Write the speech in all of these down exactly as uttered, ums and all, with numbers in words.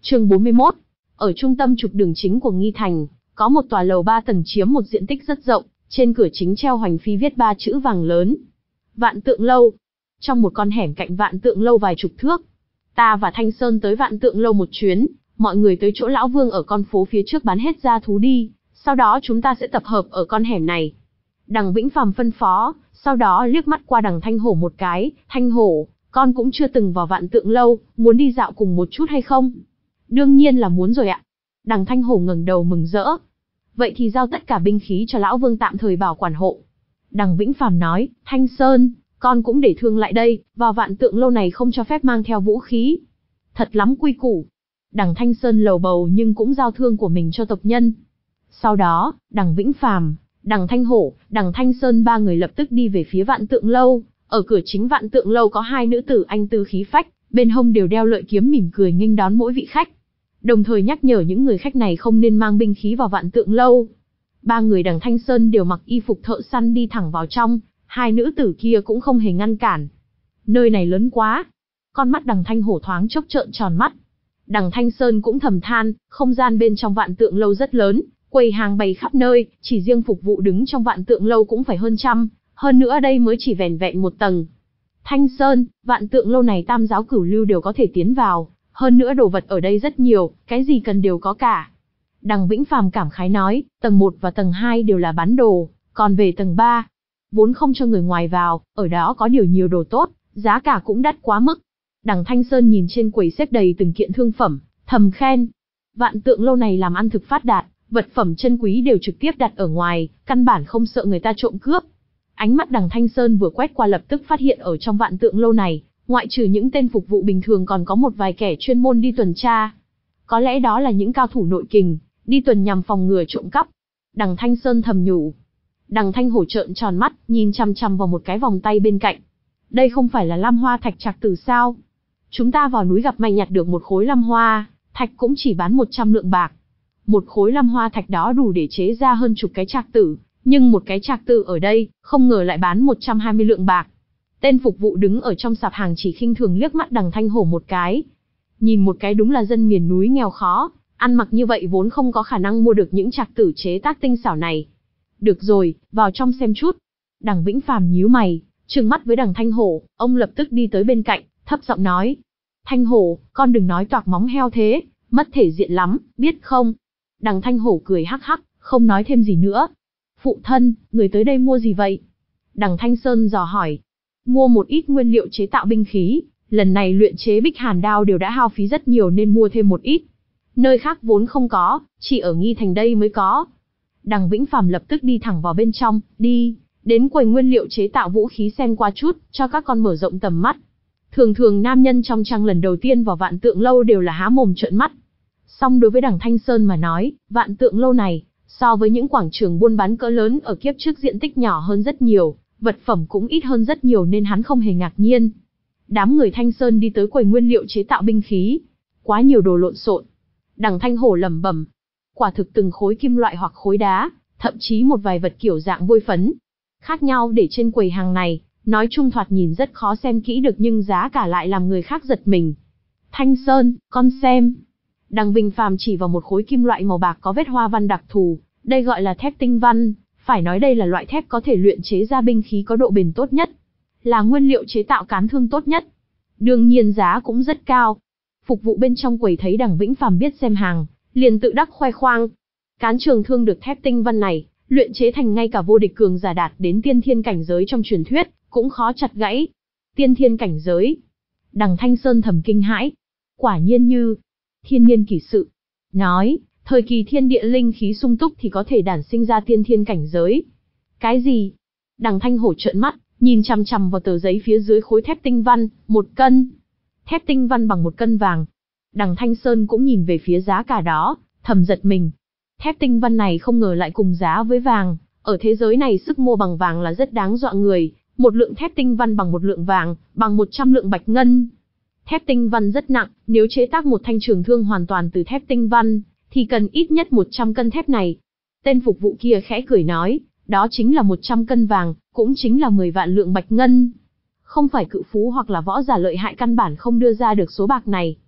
Chương bốn mươi mốt. Ở trung tâm trục đường chính của Nghi Thành, có một tòa lầu ba tầng chiếm một diện tích rất rộng, trên cửa chính treo hoành phi viết ba chữ vàng lớn. Vạn Tượng Lâu. Trong một con hẻm cạnh Vạn Tượng Lâu vài chục thước. Ta và Thanh Sơn tới Vạn Tượng Lâu một chuyến, mọi người tới chỗ lão Vương ở con phố phía trước bán hết gia thú đi, sau đó chúng ta sẽ tập hợp ở con hẻm này. Đằng Vĩnh Phàm phân phó, sau đó liếc mắt qua đằng Thanh Hổ một cái, Thanh Hổ, con cũng chưa từng vào Vạn Tượng Lâu, muốn đi dạo cùng một chút hay không? Đương nhiên là muốn rồi ạ. Đằng Thanh Hổ ngẩng đầu mừng rỡ. Vậy thì giao tất cả binh khí cho lão Vương tạm thời bảo quản hộ. Đằng Vĩnh Phàm nói, Thanh Sơn, con cũng để thương lại đây, vào Vạn Tượng Lâu này không cho phép mang theo vũ khí. Thật lắm quy củ. Đằng Thanh Sơn lầu bầu nhưng cũng giao thương của mình cho tộc nhân. Sau đó, đằng Vĩnh Phàm, đằng Thanh Hổ, đằng Thanh Sơn ba người lập tức đi về phía Vạn Tượng Lâu. Ở cửa chính Vạn Tượng Lâu có hai nữ tử anh tư khí phách, bên hông đều đeo lợi kiếm mỉm cười nghênh đón mỗi vị khách. Đồng thời nhắc nhở những người khách này không nên mang binh khí vào Vạn Tượng Lâu. Ba người đằng Thanh Sơn đều mặc y phục thợ săn đi thẳng vào trong, hai nữ tử kia cũng không hề ngăn cản. Nơi này lớn quá. Con mắt đằng Thanh Hổ thoáng chốc trợn tròn mắt. Đằng Thanh Sơn cũng thầm than, không gian bên trong Vạn Tượng Lâu rất lớn, quầy hàng bày khắp nơi, chỉ riêng phục vụ đứng trong Vạn Tượng Lâu cũng phải hơn trăm, hơn nữa đây mới chỉ vẻn vẹn một tầng. Thanh Sơn, Vạn Tượng Lâu này tam giáo cửu lưu đều có thể tiến vào, hơn nữa đồ vật ở đây rất nhiều, cái gì cần đều có cả. Đằng Vĩnh Phàm cảm khái nói, tầng một và tầng hai đều là bán đồ, còn về tầng ba, vốn không cho người ngoài vào, ở đó có điều nhiều đồ tốt, giá cả cũng đắt quá mức. Đằng Thanh Sơn nhìn trên quầy xếp đầy từng kiện thương phẩm, thầm khen. Vạn Tượng Lâu này làm ăn thực phát đạt, vật phẩm chân quý đều trực tiếp đặt ở ngoài, căn bản không sợ người ta trộm cướp. Ánh mắt đằng Thanh Sơn vừa quét qua lập tức phát hiện ở trong Vạn Tượng Lâu này, ngoại trừ những tên phục vụ bình thường còn có một vài kẻ chuyên môn đi tuần tra. Có lẽ đó là những cao thủ nội kình, đi tuần nhằm phòng ngừa trộm cắp. Đằng Thanh Sơn thầm nhủ. Đằng Thanh Hổ trợn tròn mắt, nhìn chằm chằm vào một cái vòng tay bên cạnh. Đây không phải là Lam Hoa Thạch Trạc Tử sao? Chúng ta vào núi gặp may nhặt được một khối Lam Hoa Thạch cũng chỉ bán một trăm lượng bạc. Một khối Lam Hoa Thạch đó đủ để chế ra hơn chục cái Trạc Tử, nhưng một cái Trạc Tử ở đây, không ngờ lại bán một trăm hai mươi lượng bạc. Tên phục vụ đứng ở trong sạp hàng chỉ khinh thường liếc mắt đằng Thanh Hổ một cái. Nhìn một cái đúng là dân miền núi nghèo khó, ăn mặc như vậy vốn không có khả năng mua được những Trạc Tử chế tác tinh xảo này. Được rồi, vào trong xem chút. Đằng Vĩnh Phàm nhíu mày, trừng mắt với đằng Thanh Hổ, ông lập tức đi tới bên cạnh, thấp giọng nói. Thanh Hổ, con đừng nói toạc móng heo thế, mất thể diện lắm, biết không? Đằng Thanh Hổ cười hắc hắc, không nói thêm gì nữa. Phụ thân, người tới đây mua gì vậy? Đằng Thanh Sơn dò hỏi. Mua một ít nguyên liệu chế tạo binh khí, lần này luyện chế Bích Hàn đao đều đã hao phí rất nhiều nên mua thêm một ít. Nơi khác vốn không có, chỉ ở Nghi Thành đây mới có. Đằng Vĩnh Phàm lập tức đi thẳng vào bên trong, đi, đến quầy nguyên liệu chế tạo vũ khí xem qua chút, cho các con mở rộng tầm mắt. Thường thường nam nhân trong trang lần đầu tiên vào Vạn Tượng Lâu đều là há mồm trợn mắt. Song đối với đằng Thanh Sơn mà nói, Vạn Tượng Lâu này, so với những quảng trường buôn bán cỡ lớn ở kiếp trước diện tích nhỏ hơn rất nhiều, vật phẩm cũng ít hơn rất nhiều nên hắn không hề ngạc nhiên. Đám người Thanh Sơn đi tới quầy nguyên liệu chế tạo binh khí. Quá nhiều đồ lộn xộn. Đằng Thanh Hổ lẩm bẩm. Quả thực từng khối kim loại hoặc khối đá, thậm chí một vài vật kiểu dạng vôi phấn. Khác nhau để trên quầy hàng này, nói chung thoạt nhìn rất khó xem kỹ được nhưng giá cả lại làm người khác giật mình. Thanh Sơn, con xem. Đằng Vĩnh Phàm chỉ vào một khối kim loại màu bạc có vết hoa văn đặc thù, đây gọi là thép tinh văn, phải nói đây là loại thép có thể luyện chế ra binh khí có độ bền tốt nhất, là nguyên liệu chế tạo cán thương tốt nhất. Đương nhiên giá cũng rất cao. Phục vụ bên trong quầy thấy đằng Vĩnh Phàm biết xem hàng, liền tự đắc khoe khoang. Cán trường thương được thép tinh văn này, luyện chế thành ngay cả vô địch cường giả đạt đến tiên thiên cảnh giới trong truyền thuyết, cũng khó chặt gãy. Tiên thiên cảnh giới. Đằng Thanh Sơn thầm kinh hãi. Quả nhiên như thiên niên kỳ sự. Nói, thời kỳ thiên địa linh khí sung túc thì có thể đản sinh ra tiên thiên cảnh giới. Cái gì? Đằng Thanh Hổ trợn mắt, nhìn chằm chằm vào tờ giấy phía dưới khối thép tinh văn, một cân. Thép tinh văn bằng một cân vàng. Đằng Thanh Sơn cũng nhìn về phía giá cả đó, thầm giật mình. Thép tinh văn này không ngờ lại cùng giá với vàng, ở thế giới này sức mua bằng vàng là rất đáng dọa người, một lượng thép tinh văn bằng một lượng vàng, bằng một trăm lượng bạch ngân. Thép tinh văn rất nặng, nếu chế tác một thanh trường thương hoàn toàn từ thép tinh văn, thì cần ít nhất một trăm cân thép này. Tên phục vụ kia khẽ cười nói, đó chính là một trăm cân vàng, cũng chính là mười vạn lượng bạch ngân. Không phải cự phú hoặc là võ giả lợi hại căn bản không đưa ra được số bạc này.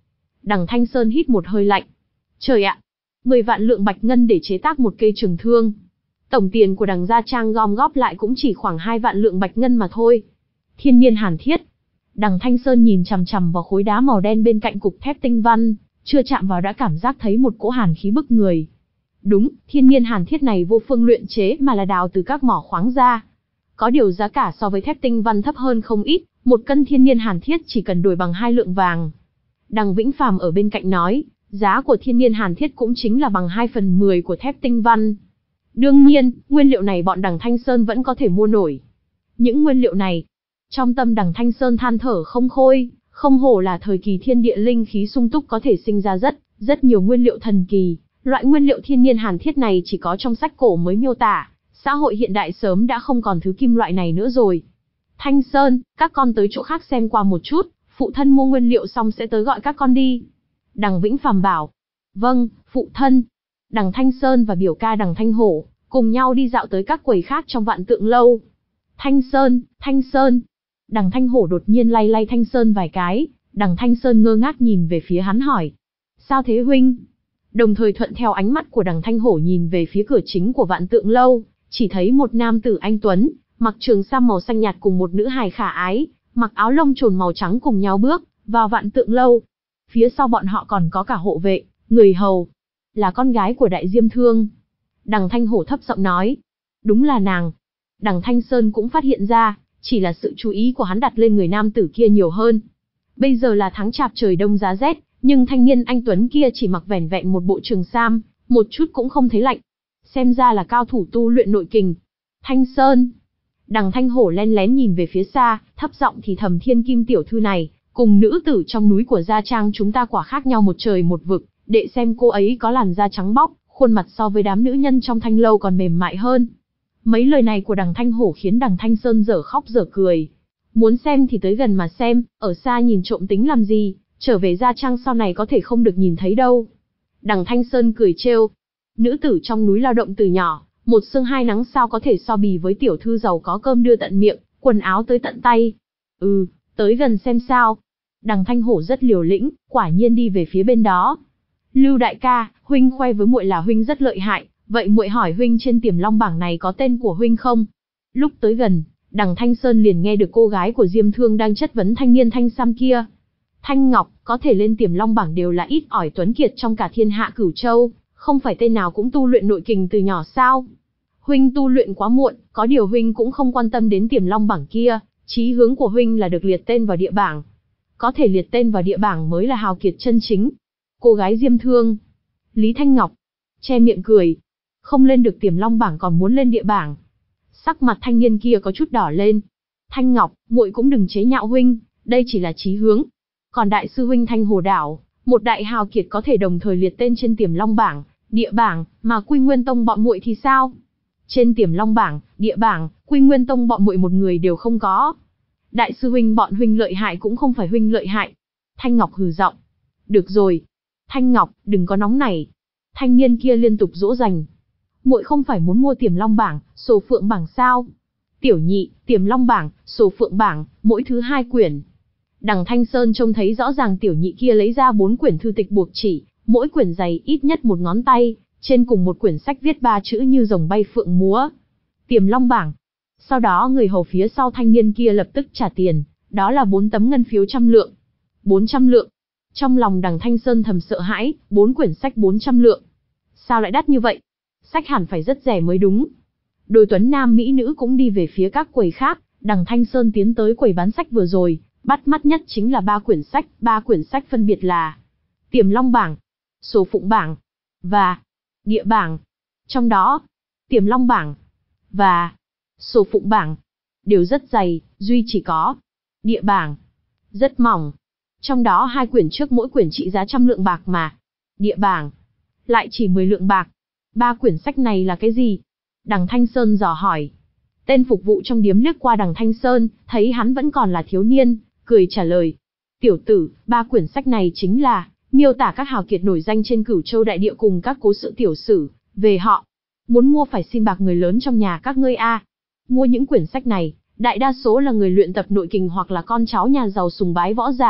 Đằng Thanh Sơn hít một hơi lạnh. Trời ạ! mười vạn lượng bạch ngân để chế tác một cây trường thương. Tổng tiền của đằng gia trang gom góp lại cũng chỉ khoảng hai vạn lượng bạch ngân mà thôi. Thiên niên hàn thiết. Đằng Thanh Sơn nhìn chằm chằm vào khối đá màu đen bên cạnh cục thép tinh văn, chưa chạm vào đã cảm giác thấy một cỗ hàn khí bức người. Đúng, thiên niên hàn thiết này vô phương luyện chế mà là đào từ các mỏ khoáng ra. Có điều giá cả so với thép tinh văn thấp hơn không ít, một cân thiên niên hàn thiết chỉ cần đổi bằng hai lượng vàng. Đằng Vĩnh Phàm ở bên cạnh nói, giá của thiên niên hàn thiết cũng chính là bằng hai phần mười của thép tinh văn. Đương nhiên, nguyên liệu này bọn đằng Thanh Sơn vẫn có thể mua nổi. Những nguyên liệu này, trong tâm đằng Thanh Sơn than thở không khôi, không hổ là thời kỳ thiên địa linh khí sung túc có thể sinh ra rất, rất nhiều nguyên liệu thần kỳ. Loại nguyên liệu thiên niên hàn thiết này chỉ có trong sách cổ mới miêu tả, xã hội hiện đại sớm đã không còn thứ kim loại này nữa rồi. Thanh Sơn, các con tới chỗ khác xem qua một chút, phụ thân mua nguyên liệu xong sẽ tới gọi các con đi. Đằng Vĩnh Phàm bảo. Vâng, phụ thân. Đằng Thanh Sơn và biểu ca đằng Thanh Hổ, cùng nhau đi dạo tới các quầy khác trong Vạn Tượng Lâu. Thanh Sơn, Thanh Sơn. Đằng Thanh Hổ đột nhiên lay lay Thanh Sơn vài cái, đằng Thanh Sơn ngơ ngác nhìn về phía hắn hỏi. Sao thế huynh? Đồng thời thuận theo ánh mắt của đằng Thanh Hổ nhìn về phía cửa chính của Vạn Tượng Lâu, chỉ thấy một nam tử anh tuấn, mặc trường sam màu xanh nhạt cùng một nữ hài khả ái, mặc áo lông trồn màu trắng cùng nhau bước vào Vạn Tượng Lâu. Phía sau bọn họ còn có cả hộ vệ, người hầu, là con gái của Đại Diêm Thương. Đằng Thanh Hổ thấp giọng nói, đúng là nàng. Đằng Thanh Sơn cũng phát hiện ra, chỉ là sự chú ý của hắn đặt lên người nam tử kia nhiều hơn. Bây giờ là tháng chạp trời đông giá rét, nhưng thanh niên anh tuấn kia chỉ mặc vẻn vẹn một bộ trường sam, một chút cũng không thấy lạnh. Xem ra là cao thủ tu luyện nội kình. Thanh Sơn. Đằng Thanh Hổ len lén nhìn về phía xa, thấp giọng thì thầm, thiên kim tiểu thư này, cùng nữ tử trong núi của gia trang chúng ta quả khác nhau một trời một vực, đệ xem cô ấy có làn da trắng bóc, khuôn mặt so với đám nữ nhân trong thanh lâu còn mềm mại hơn. Mấy lời này của đằng Thanh Hổ khiến đằng Thanh Sơn dở khóc dở cười. Muốn xem thì tới gần mà xem, ở xa nhìn trộm tính làm gì, trở về gia trang sau này có thể không được nhìn thấy đâu. Đằng Thanh Sơn cười trêu, nữ tử trong núi lao động từ nhỏ, một sương hai nắng sao có thể so bì với tiểu thư giàu có cơm đưa tận miệng, quần áo tới tận tay. Ừ, tới gần xem sao. Đằng Thanh Hổ rất liều lĩnh, quả nhiên đi về phía bên đó. Lưu đại ca, huynh khoe với muội là huynh rất lợi hại, vậy muội hỏi huynh trên Tiềm Long bảng này có tên của huynh không? Lúc tới gần, đằng Thanh Sơn liền nghe được cô gái của Diêm Thương đang chất vấn thanh niên thanh sam kia. Thanh Ngọc, có thể lên Tiềm Long bảng đều là ít ỏi tuấn kiệt trong cả thiên hạ Cửu Châu, không phải tên nào cũng tu luyện nội kình từ nhỏ sao? Huynh tu luyện quá muộn, có điều huynh cũng không quan tâm đến Tiềm Long bảng kia, chí hướng của huynh là được liệt tên vào địa bảng. Có thể liệt tên vào địa bảng mới là hào kiệt chân chính. Cô gái Diêm Thương, Lý Thanh Ngọc, che miệng cười. Không lên được Tiềm Long bảng còn muốn lên địa bảng. Sắc mặt thanh niên kia có chút đỏ lên. Thanh Ngọc, muội cũng đừng chế nhạo huynh, đây chỉ là chí hướng. Còn đại sư huynh Thanh Hồ Đảo, một đại hào kiệt có thể đồng thời liệt tên trên Tiềm Long bảng, địa bảng, mà Quy Nguyên Tông bọn muội thì sao? Trên Tiềm Long bảng, địa bảng, Quy Nguyên Tông bọn muội một người đều không có. Đại sư huynh bọn huynh lợi hại cũng không phải huynh lợi hại. Thanh Ngọc hừ giọng. Được rồi. Thanh Ngọc, đừng có nóng nảy. Thanh niên kia liên tục dỗ dành. Muội không phải muốn mua Tiềm Long bảng, Sổ Phượng bảng sao? Tiểu nhị, Tiềm Long bảng, Sổ Phượng bảng, mỗi thứ hai quyển. Đằng Thanh Sơn trông thấy rõ ràng tiểu nhị kia lấy ra bốn quyển thư tịch buộc chỉ, mỗi quyển dày ít nhất một ngón tay, trên cùng một quyển sách viết ba chữ như rồng bay phượng múa. Tiềm Long bảng. Sau đó người hầu phía sau thanh niên kia lập tức trả tiền, đó là bốn tấm ngân phiếu trăm lượng. bốn trăm lượng. Trong lòng đằng Thanh Sơn thầm sợ hãi, bốn quyển sách bốn trăm lượng. Sao lại đắt như vậy? Sách hẳn phải rất rẻ mới đúng. Đôi tuấn nam mỹ nữ cũng đi về phía các quầy khác, đằng Thanh Sơn tiến tới quầy bán sách vừa rồi, bắt mắt nhất chính là ba quyển sách, ba quyển sách phân biệt là Tiềm Long bảng, Sổ Phụng bảng và Địa bảng. Trong đó, Tiềm Long bảng và Sổ Phụng bảng đều rất dày, duy chỉ có Địa bảng rất mỏng. Trong đó hai quyển trước mỗi quyển trị giá trăm lượng bạc mà Địa bảng lại chỉ mười lượng bạc. Ba quyển sách này là cái gì? Đằng Thanh Sơn dò hỏi. Tên phục vụ trong điếm liếc qua đằng Thanh Sơn, thấy hắn vẫn còn là thiếu niên, cười trả lời. Tiểu tử, ba quyển sách này chính là miêu tả các hào kiệt nổi danh trên Cửu Châu đại địa cùng các cố sự tiểu sử về họ. Muốn mua phải xin bạc người lớn trong nhà các ngươi a. Mua những quyển sách này, đại đa số là người luyện tập nội kình hoặc là con cháu nhà giàu sùng bái võ giả,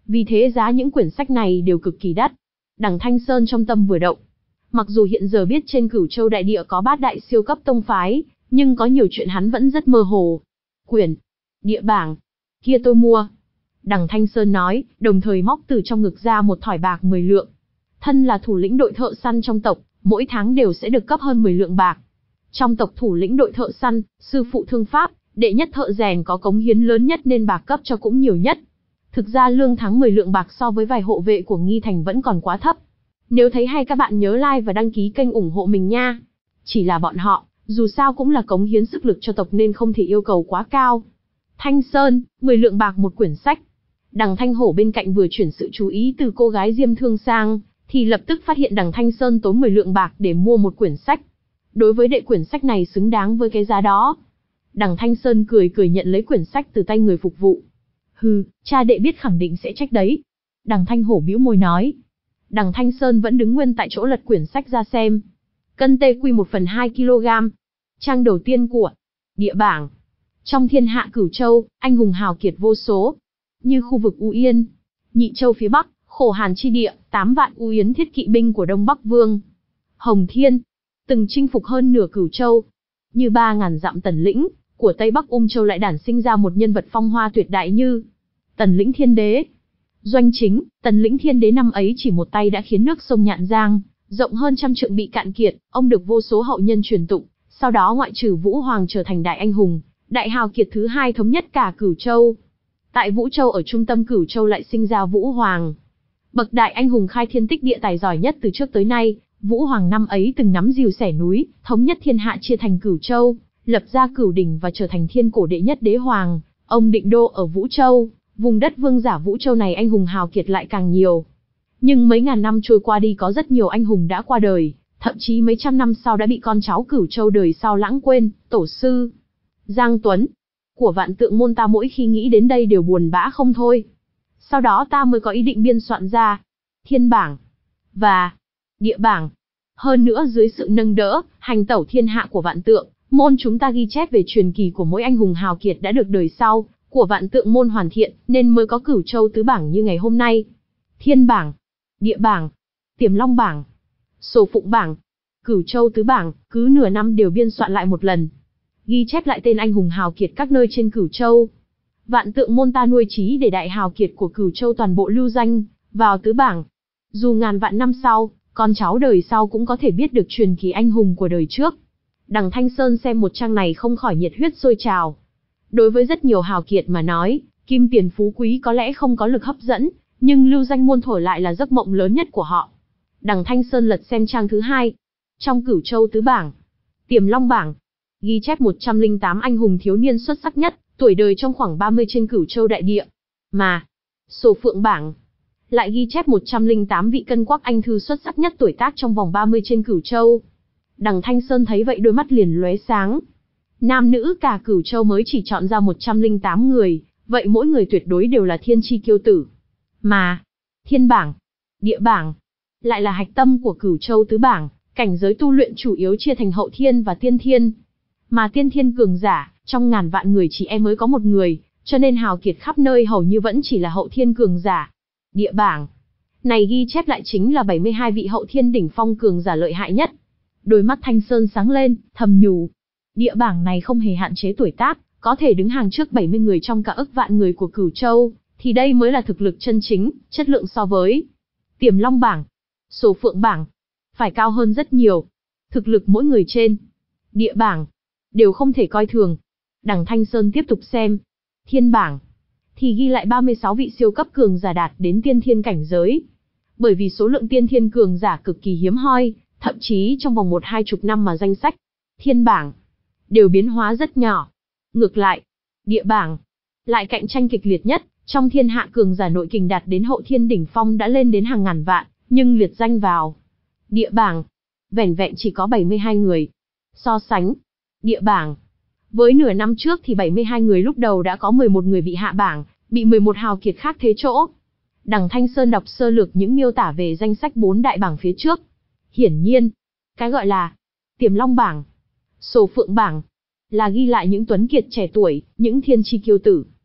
Vì thế giá những quyển sách này đều cực kỳ đắt. Đằng Thanh Sơn trong tâm vừa động. Mặc dù hiện giờ biết trên Cửu Châu đại địa có bát đại siêu cấp tông phái, nhưng có nhiều chuyện hắn vẫn rất mơ hồ. Quyển địa bảng kia tôi mua. Đằng Thanh Sơn nói, đồng thời móc từ trong ngực ra một thỏi bạc mười lượng. Thân là thủ lĩnh đội thợ săn trong tộc, mỗi tháng đều sẽ được cấp hơn mười lượng bạc. Trong tộc thủ lĩnh đội thợ săn, sư phụ thương pháp, đệ nhất thợ rèn có cống hiến lớn nhất nên bạc cấp cho cũng nhiều nhất. Thực ra lương tháng mười lượng bạc so với vài hộ vệ của Nghi Thành vẫn còn quá thấp. Nếu thấy hay các bạn nhớ like và đăng ký kênh ủng hộ mình nha. Chỉ là bọn họ, dù sao cũng là cống hiến sức lực cho tộc nên không thể yêu cầu quá cao. Thanh Sơn, mười lượng bạc một quyển sách. Đằng Thanh Hổ bên cạnh vừa chuyển sự chú ý từ cô gái Diêm Thương sang, thì lập tức phát hiện đằng Thanh Sơn tốn mười lượng bạc để mua một quyển sách. Đối với đệ quyển sách này xứng đáng với cái giá đó. Đằng Thanh Sơn cười cười nhận lấy quyển sách từ tay người phục vụ. Hừ, cha đệ biết khẳng định sẽ trách đấy. Đằng Thanh Hổ bĩu môi nói. Đằng Thanh Sơn vẫn đứng nguyên tại chỗ lật quyển sách ra xem. Cân tê quy một phần hai ki lô gam. Trang đầu tiên của địa bảng. Trong thiên hạ Cửu Châu, anh hùng hào kiệt vô số. Như khu vực U Yên, Nhị Châu phía Bắc, Khổ Hàn chi địa, tám vạn U Yến thiết kỵ binh của Đông Bắc Vương Hồng Thiên, từng chinh phục hơn nửa Cửu Châu. Như ba ngàn dặm Tần Lĩnh, của Tây Bắc Ung Châu lại đản sinh ra một nhân vật phong hoa tuyệt đại như Tần Lĩnh Thiên Đế. Doanh chính, Tần Lĩnh Thiên Đế năm ấy chỉ một tay đã khiến nước sông Nhạn Giang, rộng hơn trăm trượng bị cạn kiệt, ông được vô số hậu nhân truyền tụng, sau đó ngoại trừ Vũ Hoàng trở thành đại anh hùng, đại hào kiệt thứ hai thống nhất cả Cửu Châu. Tại Vũ Châu ở trung tâm Cửu Châu lại sinh ra Vũ Hoàng. Bậc đại anh hùng khai thiên tích địa tài giỏi nhất từ trước tới nay, Vũ Hoàng năm ấy từng nắm rìu xẻ núi, thống nhất thiên hạ chia thành Cửu Châu, lập ra Cửu Đỉnh và trở thành thiên cổ đệ nhất đế hoàng. Ông định đô ở Vũ Châu, vùng đất vương giả Vũ Châu này anh hùng hào kiệt lại càng nhiều. Nhưng mấy ngàn năm trôi qua đi có rất nhiều anh hùng đã qua đời, thậm chí mấy trăm năm sau đã bị con cháu Cửu Châu đời sau lãng quên. Tổ sư Giang Tuấn của Vạn Tượng môn ta mỗi khi nghĩ đến đây đều buồn bã không thôi. Sau đó ta mới có ý định biên soạn ra Thiên bảng và Địa bảng. Hơn nữa dưới sự nâng đỡ, hành tẩu thiên hạ của Vạn Tượng môn chúng ta ghi chép về truyền kỳ của mỗi anh hùng hào kiệt đã được đời sau của Vạn Tượng môn hoàn thiện, nên mới có Cửu Châu tứ bảng như ngày hôm nay. Thiên bảng, Địa bảng, Tiềm Long bảng, Sổ Phụng bảng, Cửu Châu tứ bảng, cứ nửa năm đều biên soạn lại một lần, ghi chép lại tên anh hùng hào kiệt các nơi trên Cửu Châu. Vạn Tượng môn ta nuôi chí để đại hào kiệt của Cửu Châu toàn bộ lưu danh vào tứ bảng. Dù ngàn vạn năm sau, con cháu đời sau cũng có thể biết được truyền kỳ anh hùng của đời trước. Đằng Thanh Sơn xem một trang này không khỏi nhiệt huyết sôi trào. Đối với rất nhiều hào kiệt mà nói, kim tiền phú quý có lẽ không có lực hấp dẫn, nhưng lưu danh muôn thuở lại là giấc mộng lớn nhất của họ. Đằng Thanh Sơn lật xem trang thứ hai. Trong Cửu Châu tứ bảng, Tiềm Long bảng, ghi chép một trăm lẻ tám anh hùng thiếu niên xuất sắc nhất, tuổi đời trong khoảng ba mươi trên Cửu Châu đại địa. Mà, Sổ Phượng bảng lại ghi chép một trăm lẻ tám vị cân quắc anh thư xuất sắc nhất tuổi tác trong vòng ba mươi trên Cửu Châu. Đằng Thanh Sơn thấy vậy đôi mắt liền lóe sáng. Nam nữ cả Cửu Châu mới chỉ chọn ra một trăm lẻ tám người, vậy mỗi người tuyệt đối đều là thiên chi kiêu tử. Mà, Thiên bảng, Địa bảng lại là hạch tâm của Cửu Châu tứ bảng, cảnh giới tu luyện chủ yếu chia thành hậu thiên và tiên thiên. Mà tiên thiên cường giả, trong ngàn vạn người chỉ e mới có một người, cho nên hào kiệt khắp nơi hầu như vẫn chỉ là hậu thiên cường giả. Địa bảng này ghi chép lại chính là bảy mươi hai vị hậu thiên đỉnh phong cường giả lợi hại nhất. Đôi mắt Thanh Sơn sáng lên, thầm nhủ. Địa bảng này không hề hạn chế tuổi tác, có thể đứng hàng trước bảy mươi người trong cả ức vạn người của Cửu Châu, thì đây mới là thực lực chân chính, chất lượng so với Tiềm Long bảng, Sổ Phượng bảng phải cao hơn rất nhiều. Thực lực mỗi người trên Địa bảng đều không thể coi thường. Đằng Thanh Sơn tiếp tục xem. Thiên bảng thì ghi lại ba mươi sáu vị siêu cấp cường giả đạt đến tiên thiên cảnh giới. Bởi vì số lượng tiên thiên cường giả cực kỳ hiếm hoi, thậm chí trong vòng một hai chục năm mà danh sách thiên bảng đều biến hóa rất nhỏ. Ngược lại, Địa bảng lại cạnh tranh kịch liệt nhất, trong thiên hạ cường giả nội kình đạt đến hậu thiên đỉnh phong đã lên đến hàng ngàn vạn, nhưng liệt danh vào Địa bảng vẻn vẹn chỉ có bảy mươi hai người. So sánh Địa bảng với nửa năm trước thì bảy mươi hai người lúc đầu đã có mười một người bị hạ bảng, bị mười một hào kiệt khác thế chỗ. Đằng Thanh Sơn đọc sơ lược những miêu tả về danh sách bốn đại bảng phía trước. Hiển nhiên, cái gọi là Tiềm Long bảng, Sổ Phượng bảng là ghi lại những tuấn kiệt trẻ tuổi, những thiên chi kiêu tử.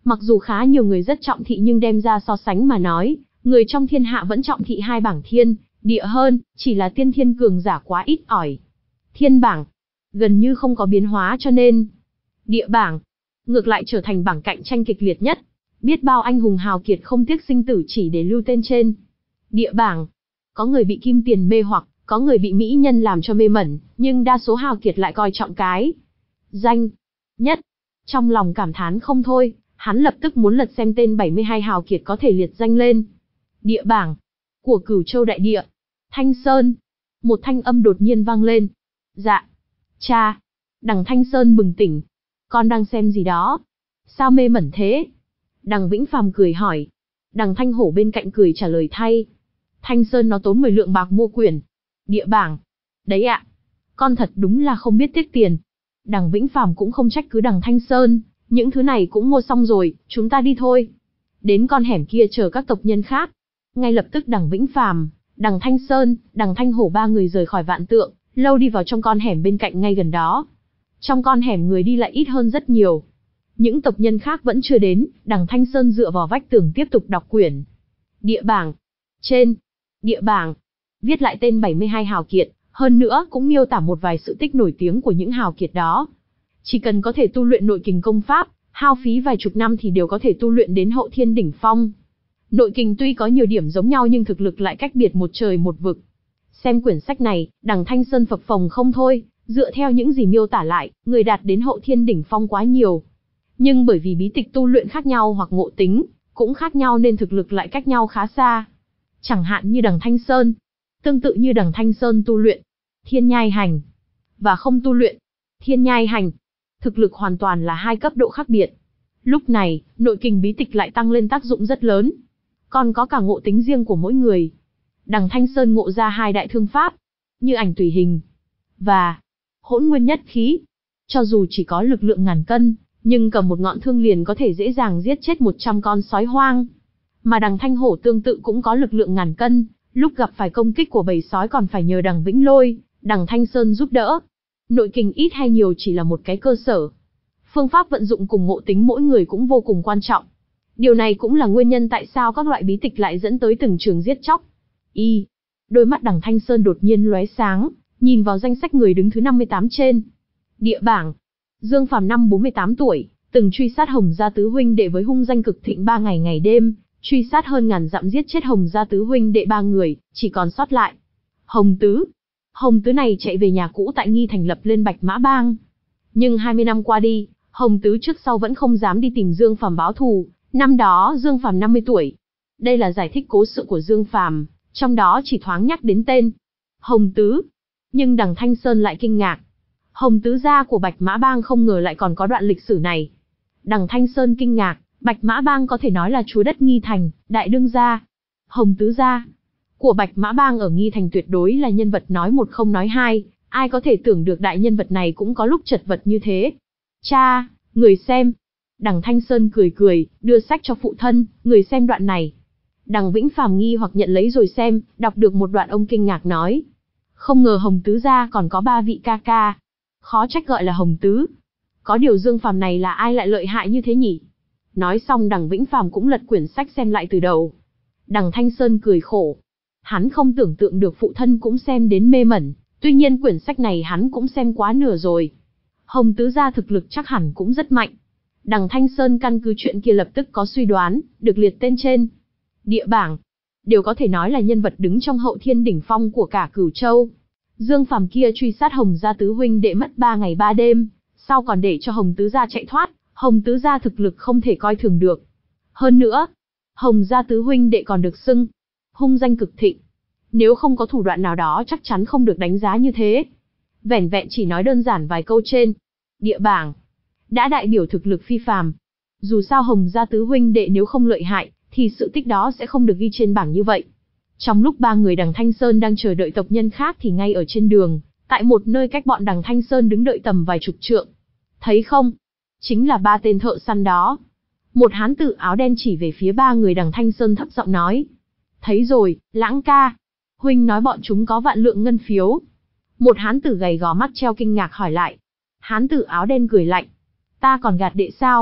Mặc dù khá nhiều người rất trọng thị nhưng đem ra so sánh mà nói, người trong thiên hạ vẫn trọng thị hai bảng thiên, địa hơn, chỉ là tiên thiên cường giả quá ít ỏi. Thiên bảng, gần như không có biến hóa cho nên, địa bảng, ngược lại trở thành bảng cạnh tranh kịch liệt nhất. Biết bao anh hùng hào kiệt không tiếc sinh tử chỉ để lưu tên trên địa bảng. Có người bị kim tiền mê hoặc, có người bị mỹ nhân làm cho mê mẩn, nhưng đa số hào kiệt lại coi trọng cái danh nhất. Trong lòng cảm thán không thôi, hắn lập tức muốn lật xem tên bảy mươi hai hào kiệt có thể liệt danh lên địa bảng của Cửu Châu đại địa. Thanh Sơn, một thanh âm đột nhiên vang lên. Dạ, cha. Đằng Thanh Sơn bừng tỉnh. Con đang xem gì đó? Sao mê mẩn thế? Đằng Vĩnh Phàm cười hỏi. Đằng Thanh Hổ bên cạnh cười trả lời thay. Thanh Sơn nó tốn mười lượng bạc mua quyển địa bảng. Đấy ạ. Con thật đúng là không biết tiếc tiền. Đằng Vĩnh Phàm cũng không trách cứ đằng Thanh Sơn. Những thứ này cũng mua xong rồi, chúng ta đi thôi. Đến con hẻm kia chờ các tộc nhân khác. Ngay lập tức đằng Vĩnh Phàm, đằng Thanh Sơn, đằng Thanh Hổ ba người rời khỏi Vạn Tượng lâu đi vào trong con hẻm bên cạnh ngay gần đó. Trong con hẻm người đi lại ít hơn rất nhiều. Những tộc nhân khác vẫn chưa đến, đằng Thanh Sơn dựa vào vách tường tiếp tục đọc quyển địa bảng. Trên địa bảng, viết lại tên bảy mươi hai hào kiệt, hơn nữa cũng miêu tả một vài sự tích nổi tiếng của những hào kiệt đó. Chỉ cần có thể tu luyện nội kình công pháp, hao phí vài chục năm thì đều có thể tu luyện đến hậu thiên đỉnh phong. Nội kình tuy có nhiều điểm giống nhau nhưng thực lực lại cách biệt một trời một vực. Xem quyển sách này, đằng Thanh Sơn phập phồng không thôi, dựa theo những gì miêu tả lại, người đạt đến hậu thiên đỉnh phong quá nhiều. Nhưng bởi vì bí tịch tu luyện khác nhau hoặc ngộ tính, cũng khác nhau nên thực lực lại cách nhau khá xa. Chẳng hạn như đằng Thanh Sơn, tương tự như đằng Thanh Sơn tu luyện thiên nhai hành, và không tu luyện thiên nhai hành, thực lực hoàn toàn là hai cấp độ khác biệt. Lúc này, nội kình bí tịch lại tăng lên tác dụng rất lớn. Còn có cả ngộ tính riêng của mỗi người. Đằng Thanh Sơn ngộ ra hai đại thương pháp, như ảnh tùy hình và hỗn nguyên nhất khí. Cho dù chỉ có lực lượng ngàn cân, nhưng cầm một ngọn thương liền có thể dễ dàng giết chết một trăm con sói hoang. Mà đằng Thanh Hổ tương tự cũng có lực lượng ngàn cân, lúc gặp phải công kích của bầy sói còn phải nhờ đằng Vĩnh Lôi, đằng Thanh Sơn giúp đỡ. Nội kình ít hay nhiều chỉ là một cái cơ sở. Phương pháp vận dụng cùng ngộ tính mỗi người cũng vô cùng quan trọng. Điều này cũng là nguyên nhân tại sao các loại bí tịch lại dẫn tới từng trường giết chóc. Y, đôi mắt đằng Thanh Sơn đột nhiên lóe sáng, nhìn vào danh sách người đứng thứ năm mươi tám trên địa bảng. Dương Phàm năm bốn mươi tám tuổi, từng truy sát Hồng Gia tứ huynh đệ với hung danh cực thịnh ba ngày ngày đêm, truy sát hơn ngàn dặm giết chết Hồng Gia tứ huynh đệ ba người, chỉ còn sót lại Hồng Tứ. Hồng Tứ này chạy về nhà cũ tại Nghi thành lập lên Bạch Mã Bang. Nhưng hai mươi năm qua đi, Hồng Tứ trước sau vẫn không dám đi tìm Dương Phàm báo thù. Năm đó Dương Phàm năm mươi tuổi. Đây là giải thích cố sự của Dương Phàm, trong đó chỉ thoáng nhắc đến tên Hồng Tứ. Nhưng đằng Thanh Sơn lại kinh ngạc. Hồng Tứ gia của Bạch Mã Bang không ngờ lại còn có đoạn lịch sử này. Đằng Thanh Sơn kinh ngạc, Bạch Mã Bang có thể nói là chúa đất Nghi thành, đại đương gia. Hồng Tứ gia của Bạch Mã Bang ở Nghi thành tuyệt đối là nhân vật nói một không nói hai, ai có thể tưởng được đại nhân vật này cũng có lúc chật vật như thế. Cha, người xem. Đằng Thanh Sơn cười cười, đưa sách cho phụ thân, người xem đoạn này. Đằng Vĩnh Phàm nghi hoặc nhận lấy rồi xem, đọc được một đoạn ông kinh ngạc nói. Không ngờ Hồng Tứ gia còn có ba vị ca ca. Khó trách gọi là Hồng Tứ. Có điều Dương Phàm này là ai lại lợi hại như thế nhỉ? Nói xong đằng Vĩnh Phàm cũng lật quyển sách xem lại từ đầu. Đằng Thanh Sơn cười khổ. Hắn không tưởng tượng được phụ thân cũng xem đến mê mẩn, tuy nhiên quyển sách này hắn cũng xem quá nửa rồi. Hồng Tứ gia thực lực chắc hẳn cũng rất mạnh. Đằng Thanh Sơn căn cứ chuyện kia lập tức có suy đoán, được liệt tên trên địa bảng. Đều có thể nói là nhân vật đứng trong hậu thiên đỉnh phong của cả Cửu Châu. Dương Phàm kia truy sát Hồng Gia tứ huynh đệ mất ba ngày ba đêm, sau còn để cho Hồng Tứ gia chạy thoát, Hồng Tứ gia thực lực không thể coi thường được. Hơn nữa, Hồng Gia tứ huynh đệ còn được xưng hung danh cực thịnh. Nếu không có thủ đoạn nào đó chắc chắn không được đánh giá như thế. Vẻn vẹn chỉ nói đơn giản vài câu trên địa bảng đã đại biểu thực lực phi phàm. Dù sao Hồng Gia tứ huynh đệ nếu không lợi hại, thì sự tích đó sẽ không được ghi trên bảng như vậy. Trong lúc ba người đằng Thanh Sơn đang chờ đợi tộc nhân khác thì ngay ở trên đường, tại một nơi cách bọn đằng Thanh Sơn đứng đợi tầm vài chục trượng. Thấy không? Chính là ba tên thợ săn đó. Một hán tử áo đen chỉ về phía ba người đằng Thanh Sơn thấp giọng nói. Thấy rồi, Lãng ca. Huynh nói bọn chúng có vạn lượng ngân phiếu. Một hán tử gầy gò mắt treo kinh ngạc hỏi lại. Hán tử áo đen cười lạnh. Ta còn gạt đệ sao?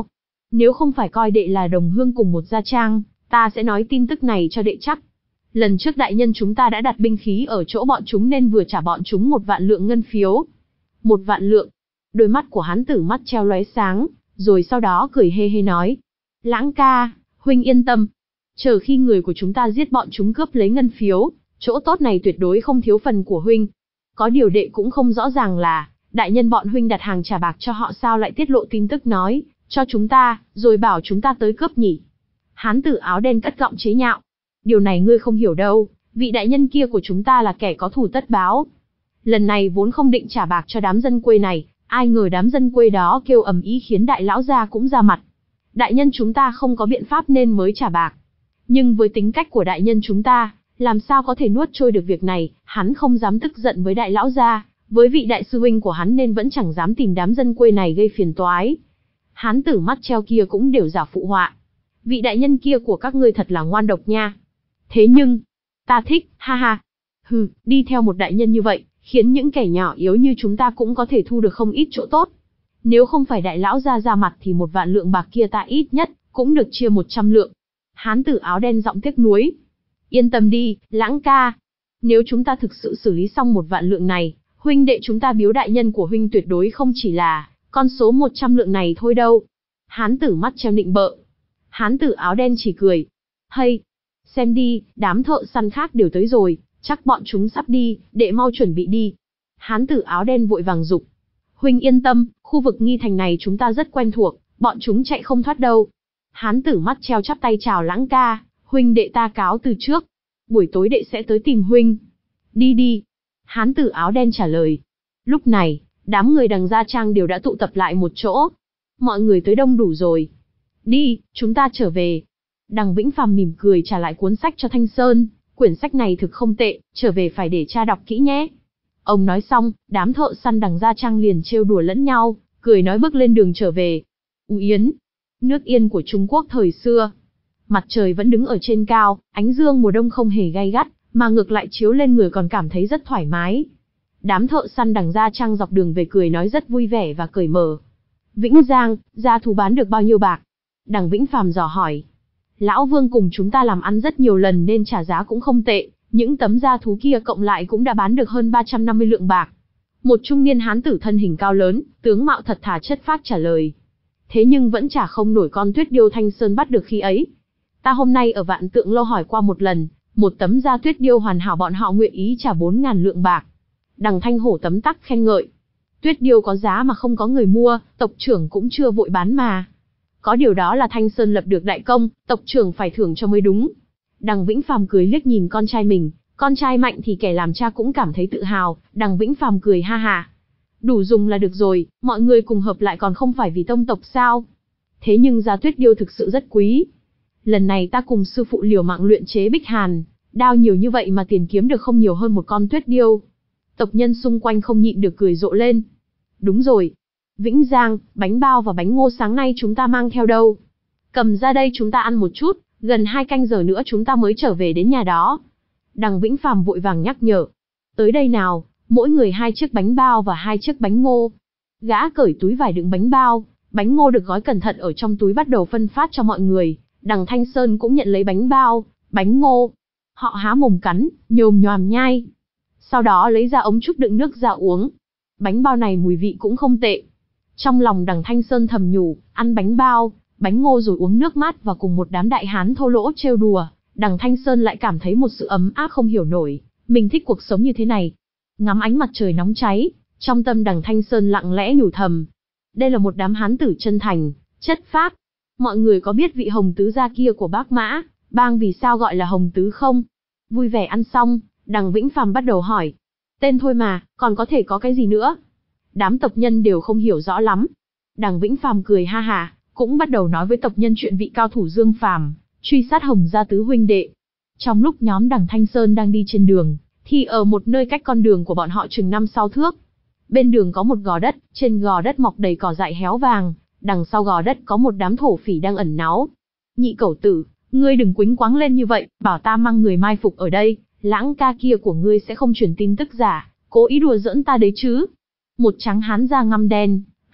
Nếu không phải coi đệ là đồng hương cùng một gia trang, ta sẽ nói tin tức này cho đệ chắc. Lần trước đại nhân chúng ta đã đặt binh khí ở chỗ bọn chúng nên vừa trả bọn chúng một vạn lượng ngân phiếu. Một vạn lượng. Đôi mắt của hán tử mắt treo lóe sáng, rồi sau đó cười hê hê nói. Lãng ca, huynh yên tâm. Chờ khi người của chúng ta giết bọn chúng cướp lấy ngân phiếu, chỗ tốt này tuyệt đối không thiếu phần của huynh. Có điều đệ cũng không rõ ràng là, đại nhân bọn huynh đặt hàng trả bạc cho họ sao lại tiết lộ tin tức nói, cho chúng ta, rồi bảo chúng ta tới cướp nhỉ. Hán tử áo đen cất giọng chế nhạo. Điều này ngươi không hiểu đâu, vị đại nhân kia của chúng ta là kẻ có thù tất báo. Lần này vốn không định trả bạc cho đám dân quê này, ai ngờ đám dân quê đó kêu ầm ĩ khiến đại lão gia cũng ra mặt. Đại nhân chúng ta không có biện pháp nên mới trả bạc. Nhưng với tính cách của đại nhân chúng ta, làm sao có thể nuốt trôi được việc này, hắn không dám tức giận với đại lão gia, với vị đại sư huynh của hắn nên vẫn chẳng dám tìm đám dân quê này gây phiền toái. Hán tử mắt treo kia cũng đều giả phụ họa. Vị đại nhân kia của các ngươi thật là ngoan độc nha. Thế nhưng, ta thích, ha ha. Hừ, đi theo một đại nhân như vậy, khiến những kẻ nhỏ yếu như chúng ta cũng có thể thu được không ít chỗ tốt. Nếu không phải đại lão gia ra mặt thì một vạn lượng bạc kia ta ít nhất, cũng được chia một trăm lượng. Hán tử áo đen giọng tiếc nuối. Yên tâm đi, Lãng ca. Nếu chúng ta thực sự xử lý xong một vạn lượng này, huynh đệ chúng ta biếu đại nhân của huynh tuyệt đối không chỉ là con số một trăm lượng này thôi đâu. Hán tử mắt treo nịnh bợ. Hán tử áo đen chỉ cười. Hay, xem đi, đám thợ săn khác đều tới rồi, chắc bọn chúng sắp đi, đệ mau chuẩn bị đi. Hán tử áo đen vội vàng giục. Huynh yên tâm, khu vực Nghi Thành này chúng ta rất quen thuộc, bọn chúng chạy không thoát đâu. Hán tử mắt treo chắp tay chào Lãng ca, huynh đệ ta cáo từ trước. Buổi tối đệ sẽ tới tìm huynh. Đi đi. Hán tử áo đen trả lời. Lúc này, đám người đằng gia trang đều đã tụ tập lại một chỗ. Mọi người tới đông đủ rồi. Đi, chúng ta trở về. Đằng Vĩnh Phàm mỉm cười trả lại cuốn sách cho Thanh Sơn. Quyển sách này thực không tệ, trở về phải để cha đọc kỹ nhé. Ông nói xong, đám thợ săn đằng gia trang liền trêu đùa lẫn nhau, cười nói bước lên đường trở về. U Yến, nước Yên của Trung Quốc thời xưa. Mặt trời vẫn đứng ở trên cao, ánh dương mùa đông không hề gay gắt, mà ngược lại chiếu lên người còn cảm thấy rất thoải mái. Đám thợ săn đằng gia trang dọc đường về cười nói rất vui vẻ và cởi mở. Vĩnh Giang, gia thú bán được bao nhiêu bạc? Đằng Vĩnh Phàm dò hỏi. Lão Vương cùng chúng ta làm ăn rất nhiều lần nên trả giá cũng không tệ, những tấm gia thú kia cộng lại cũng đã bán được hơn ba trăm năm mươi lượng bạc. Một trung niên hán tử thân hình cao lớn, tướng mạo thật thà chất phác trả lời. Thế nhưng vẫn trả không nổi con tuyết điêu Thanh Sơn bắt được khi ấy. Ta hôm nay ở Vạn Tượng Lâu hỏi qua một lần, một tấm da tuyết điêu hoàn hảo bọn họ nguyện ý trả bốn ngàn lượng bạc. Đằng Thanh Hổ tấm tắc khen ngợi. Tuyết điêu có giá mà không có người mua, tộc trưởng cũng chưa vội bán mà. Có điều đó là Thanh Sơn lập được đại công, tộc trưởng phải thưởng cho mới đúng. Đằng Vĩnh Phàm cười liếc nhìn con trai mình, con trai mạnh thì kẻ làm cha cũng cảm thấy tự hào. Đằng Vĩnh Phàm cười ha ha. Đủ dùng là được rồi, mọi người cùng hợp lại còn không phải vì tông tộc sao? Thế nhưng da tuyết điêu thực sự rất quý. Lần này ta cùng sư phụ liều mạng luyện chế bích hàn, đao nhiều như vậy mà tiền kiếm được không nhiều hơn một con tuyết điêu. Tộc nhân xung quanh không nhịn được cười rộ lên. Đúng rồi. Vĩnh Giang, bánh bao và bánh ngô sáng nay chúng ta mang theo đâu? Cầm ra đây chúng ta ăn một chút, gần hai canh giờ nữa chúng ta mới trở về đến nhà đó. Đằng Vĩnh Phàm vội vàng nhắc nhở. Tới đây nào, mỗi người hai chiếc bánh bao và hai chiếc bánh ngô. Gã cởi túi vải đựng bánh bao, bánh ngô được gói cẩn thận ở trong túi bắt đầu phân phát cho mọi người. Đằng Thanh Sơn cũng nhận lấy bánh bao, bánh ngô. Họ há mồm cắn, nhồm nhoàm nhai. Sau đó lấy ra ống trúc đựng nước ra uống. Bánh bao này mùi vị cũng không tệ. Trong lòng đằng Thanh Sơn thầm nhủ, ăn bánh bao, bánh ngô rồi uống nước mát và cùng một đám đại hán thô lỗ trêu đùa. Đằng Thanh Sơn lại cảm thấy một sự ấm áp không hiểu nổi. Mình thích cuộc sống như thế này. Ngắm ánh mặt trời nóng cháy, trong tâm đằng Thanh Sơn lặng lẽ nhủ thầm. Đây là một đám hán tử chân thành, chất phác. Mọi người có biết vị Hồng Tứ gia kia của Bác Mã, bang vì sao gọi là Hồng Tứ không? Vui vẻ ăn xong, đằng Vĩnh Phàm bắt đầu hỏi. Tên thôi mà, còn có thể có cái gì nữa? Đám tộc nhân đều không hiểu rõ lắm. Đằng Vĩnh Phàm cười ha ha, cũng bắt đầu nói với tộc nhân chuyện vị cao thủ Dương Phàm truy sát Hồng gia tứ huynh đệ. Trong lúc nhóm đằng Thanh Sơn đang đi trên đường, thì ở một nơi cách con đường của bọn họ chừng năm sáu thước. Bên đường có một gò đất, trên gò đất mọc đầy cỏ dại héo vàng, đằng sau gò đất có một đám thổ phỉ đang ẩn náu. Nhị cẩu tử, ngươi đừng quĩnh quáng lên như vậy, bảo ta mang người mai phục ở đây, Lãng ca kia của ngươi sẽ không truyền tin tức giả, cố ý đùa giỡn ta đấy chứ. Một trắng hán da ngăm đen,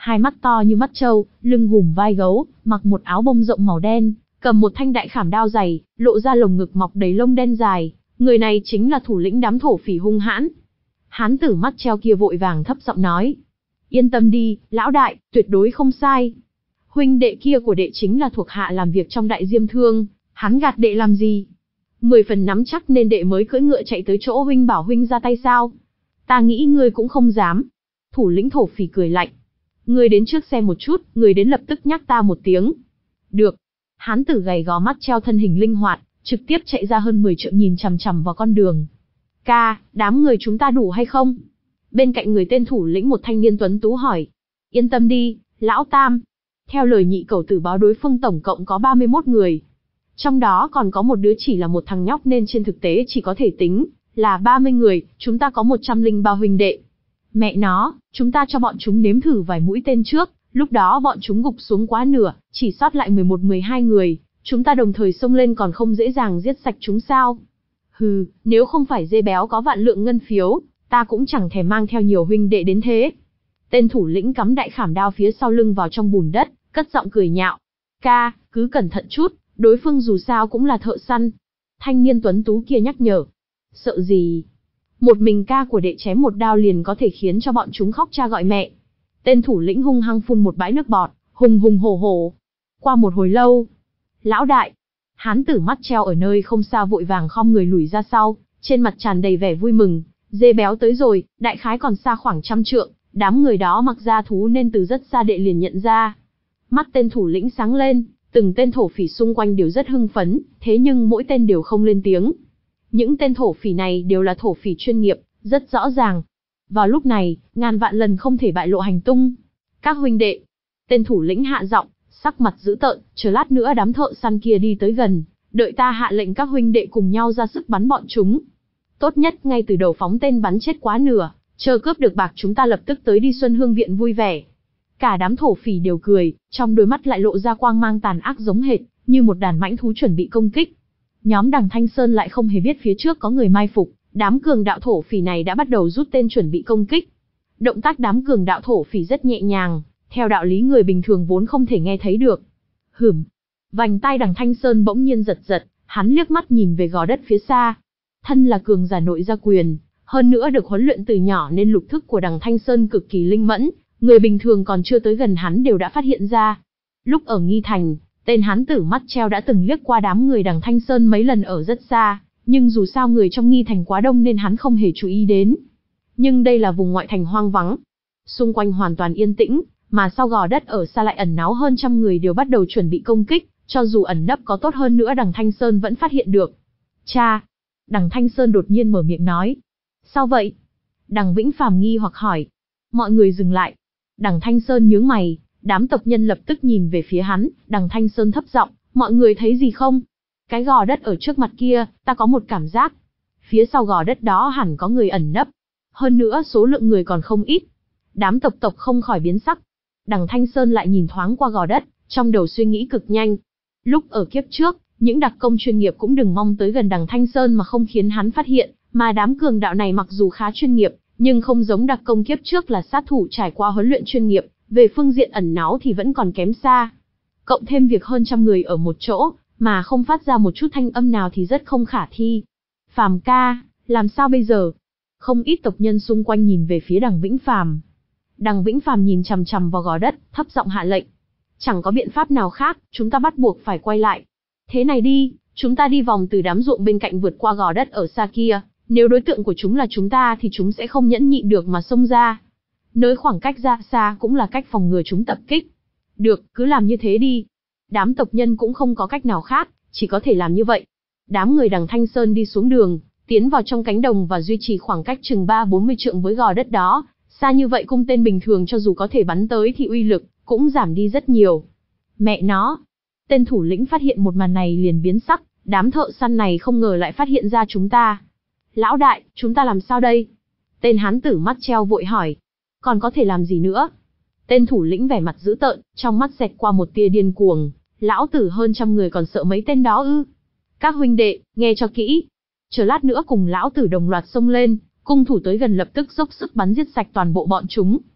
Hai mắt to như mắt trâu, lưng hùm vai gấu, mặc một áo bông rộng màu đen, cầm một thanh đại khảm đao dày, lộ ra lồng ngực mọc đầy lông đen dài. Người này chính là thủ lĩnh đám thổ phỉ hung hãn. Hán tử mắt treo kia vội vàng thấp giọng nói. Yên tâm đi, lão đại, tuyệt đối không sai. Huynh đệ kia của đệ chính là thuộc hạ làm việc trong đại diêm thương, hắn gạt đệ làm gì? Mười phần nắm chắc nên đệ mới cưỡi ngựa chạy tới chỗ huynh bảo huynh ra tay sao? Ta nghĩ ngươi cũng không dám. Thủ lĩnh thổ phỉ cười lạnh. Ngươi đến trước xem một chút, ngươi đến lập tức nhắc ta một tiếng. Được. Hán tử gầy gò mắt treo thân hình linh hoạt, trực tiếp chạy ra hơn mười trượng nhìn chằm chằm vào con đường. Ca, đám người chúng ta đủ hay không? Bên cạnh người tên thủ lĩnh một thanh niên tuấn tú hỏi. Yên tâm đi, lão tam. Theo lời nhị cẩu tử báo đối phương tổng cộng có ba mươi mốt người. Trong đó còn có một đứa chỉ là một thằng nhóc nên trên thực tế chỉ có thể tính là ba mươi người, chúng ta có một trăm lẻ ba huynh đệ. Mẹ nó, chúng ta cho bọn chúng nếm thử vài mũi tên trước, lúc đó bọn chúng gục xuống quá nửa, chỉ sót lại mười một mười hai người, chúng ta đồng thời xông lên còn không dễ dàng giết sạch chúng sao? Hừ, nếu không phải dê béo có vạn lượng ngân phiếu, ta cũng chẳng thèm mang theo nhiều huynh đệ đến thế. Tên thủ lĩnh cắm đại khảm đao phía sau lưng vào trong bùn đất, cất giọng cười nhạo. Ca, cứ cẩn thận chút, đối phương dù sao cũng là thợ săn. Thanh niên tuấn tú kia nhắc nhở. Sợ gì? Một mình ca của đệ chém một đao liền có thể khiến cho bọn chúng khóc cha gọi mẹ. Tên thủ lĩnh hung hăng phun một bãi nước bọt, hùng hùng hổ hổ. Qua một hồi lâu, lão đại, hán tử mắt treo ở nơi không xa vội vàng khom người lùi ra sau, trên mặt tràn đầy vẻ vui mừng. Dê béo tới rồi, đại khái còn xa khoảng trăm trượng, đám người đó mặc da thú nên từ rất xa đệ liền nhận ra. Mắt tên thủ lĩnh sáng lên, từng tên thổ phỉ xung quanh đều rất hưng phấn, thế nhưng mỗi tên đều không lên tiếng. Những tên thổ phỉ này đều là thổ phỉ chuyên nghiệp, rất rõ ràng. Vào lúc này, ngàn vạn lần không thể bại lộ hành tung. Các huynh đệ, tên thủ lĩnh hạ giọng, sắc mặt dữ tợn, chờ lát nữa đám thợ săn kia đi tới gần, đợi ta hạ lệnh các huynh đệ cùng nhau ra sức bắn bọn chúng. Tốt nhất ngay từ đầu phóng tên bắn chết quá nửa, chờ cướp được bạc chúng ta lập tức tới đi Xuân Hương Viện vui vẻ. Cả đám thổ phỉ đều cười, trong đôi mắt lại lộ ra quang mang tàn ác giống hệt, như một đàn mãnh thú chuẩn bị công kích. Nhóm Đằng Thanh Sơn lại không hề biết phía trước có người mai phục, đám cường đạo thổ phỉ này đã bắt đầu rút tên chuẩn bị công kích. Động tác đám cường đạo thổ phỉ rất nhẹ nhàng, theo đạo lý người bình thường vốn không thể nghe thấy được. Hửm, vành tai Đằng Thanh Sơn bỗng nhiên giật giật, hắn liếc mắt nhìn về gò đất phía xa. Thân là cường giả nội gia quyền, hơn nữa được huấn luyện từ nhỏ nên lục thức của Đằng Thanh Sơn cực kỳ linh mẫn, người bình thường còn chưa tới gần hắn đều đã phát hiện ra. Lúc ở Nghi Thành, tên hán tử mắt treo đã từng liếc qua đám người Đằng Thanh Sơn mấy lần ở rất xa, nhưng dù sao người trong Nghi Thành quá đông nên hắn không hề chú ý đến. Nhưng đây là vùng ngoại thành hoang vắng, xung quanh hoàn toàn yên tĩnh, mà sau gò đất ở xa lại ẩn náu hơn trăm người đều bắt đầu chuẩn bị công kích, cho dù ẩn nấp có tốt hơn nữa Đằng Thanh Sơn vẫn phát hiện được. Cha! Đằng Thanh Sơn đột nhiên mở miệng nói. Sao vậy? Đằng Vĩnh Phàm nghi hoặc hỏi. Mọi người dừng lại. Đằng Thanh Sơn nhướng mày, đám tộc nhân lập tức nhìn về phía hắn, Đằng Thanh Sơn thấp giọng, mọi người thấy gì không? Cái gò đất ở trước mặt kia, ta có một cảm giác. Phía sau gò đất đó hẳn có người ẩn nấp. Hơn nữa số lượng người còn không ít. Đám tộc tộc không khỏi biến sắc. Đằng Thanh Sơn lại nhìn thoáng qua gò đất, trong đầu suy nghĩ cực nhanh. Lúc ở kiếp trước, những đặc công chuyên nghiệp cũng đừng mong tới gần Đằng Thanh Sơn mà không khiến hắn phát hiện, mà đám cường đạo này mặc dù khá chuyên nghiệp, nhưng không giống đặc công kiếp trước là sát thủ trải qua huấn luyện chuyên nghiệp, về phương diện ẩn náu thì vẫn còn kém xa. Cộng thêm việc hơn trăm người ở một chỗ, mà không phát ra một chút thanh âm nào thì rất không khả thi. Phàm ca, làm sao bây giờ? Không ít tộc nhân xung quanh nhìn về phía Đằng Vĩnh Phàm. Đằng Vĩnh Phàm nhìn chằm chằm vào gò đất, thấp giọng hạ lệnh. Chẳng có biện pháp nào khác, chúng ta bắt buộc phải quay lại. Thế này đi, chúng ta đi vòng từ đám ruộng bên cạnh vượt qua gò đất ở xa kia, nếu đối tượng của chúng là chúng ta thì chúng sẽ không nhẫn nhịn được mà xông ra. Nới khoảng cách ra xa cũng là cách phòng ngừa chúng tập kích. Được, cứ làm như thế đi. Đám tộc nhân cũng không có cách nào khác, chỉ có thể làm như vậy. Đám người Đằng Thanh Sơn đi xuống đường, tiến vào trong cánh đồng và duy trì khoảng cách chừng ba bốn mươi trượng với gò đất đó. Xa như vậy cung tên bình thường cho dù có thể bắn tới thì uy lực cũng giảm đi rất nhiều. Mẹ nó! Tên thủ lĩnh phát hiện một màn này liền biến sắc, đám thợ săn này không ngờ lại phát hiện ra chúng ta. Lão đại, chúng ta làm sao đây? Tên hán tử mắt treo vội hỏi. Còn có thể làm gì nữa? Tên thủ lĩnh vẻ mặt dữ tợn, trong mắt xẹt qua một tia điên cuồng. Lão tử hơn trăm người còn sợ mấy tên đó ư? Các huynh đệ, nghe cho kỹ. Chờ lát nữa cùng lão tử đồng loạt xông lên, cung thủ tới gần lập tức dốc sức bắn giết sạch toàn bộ bọn chúng.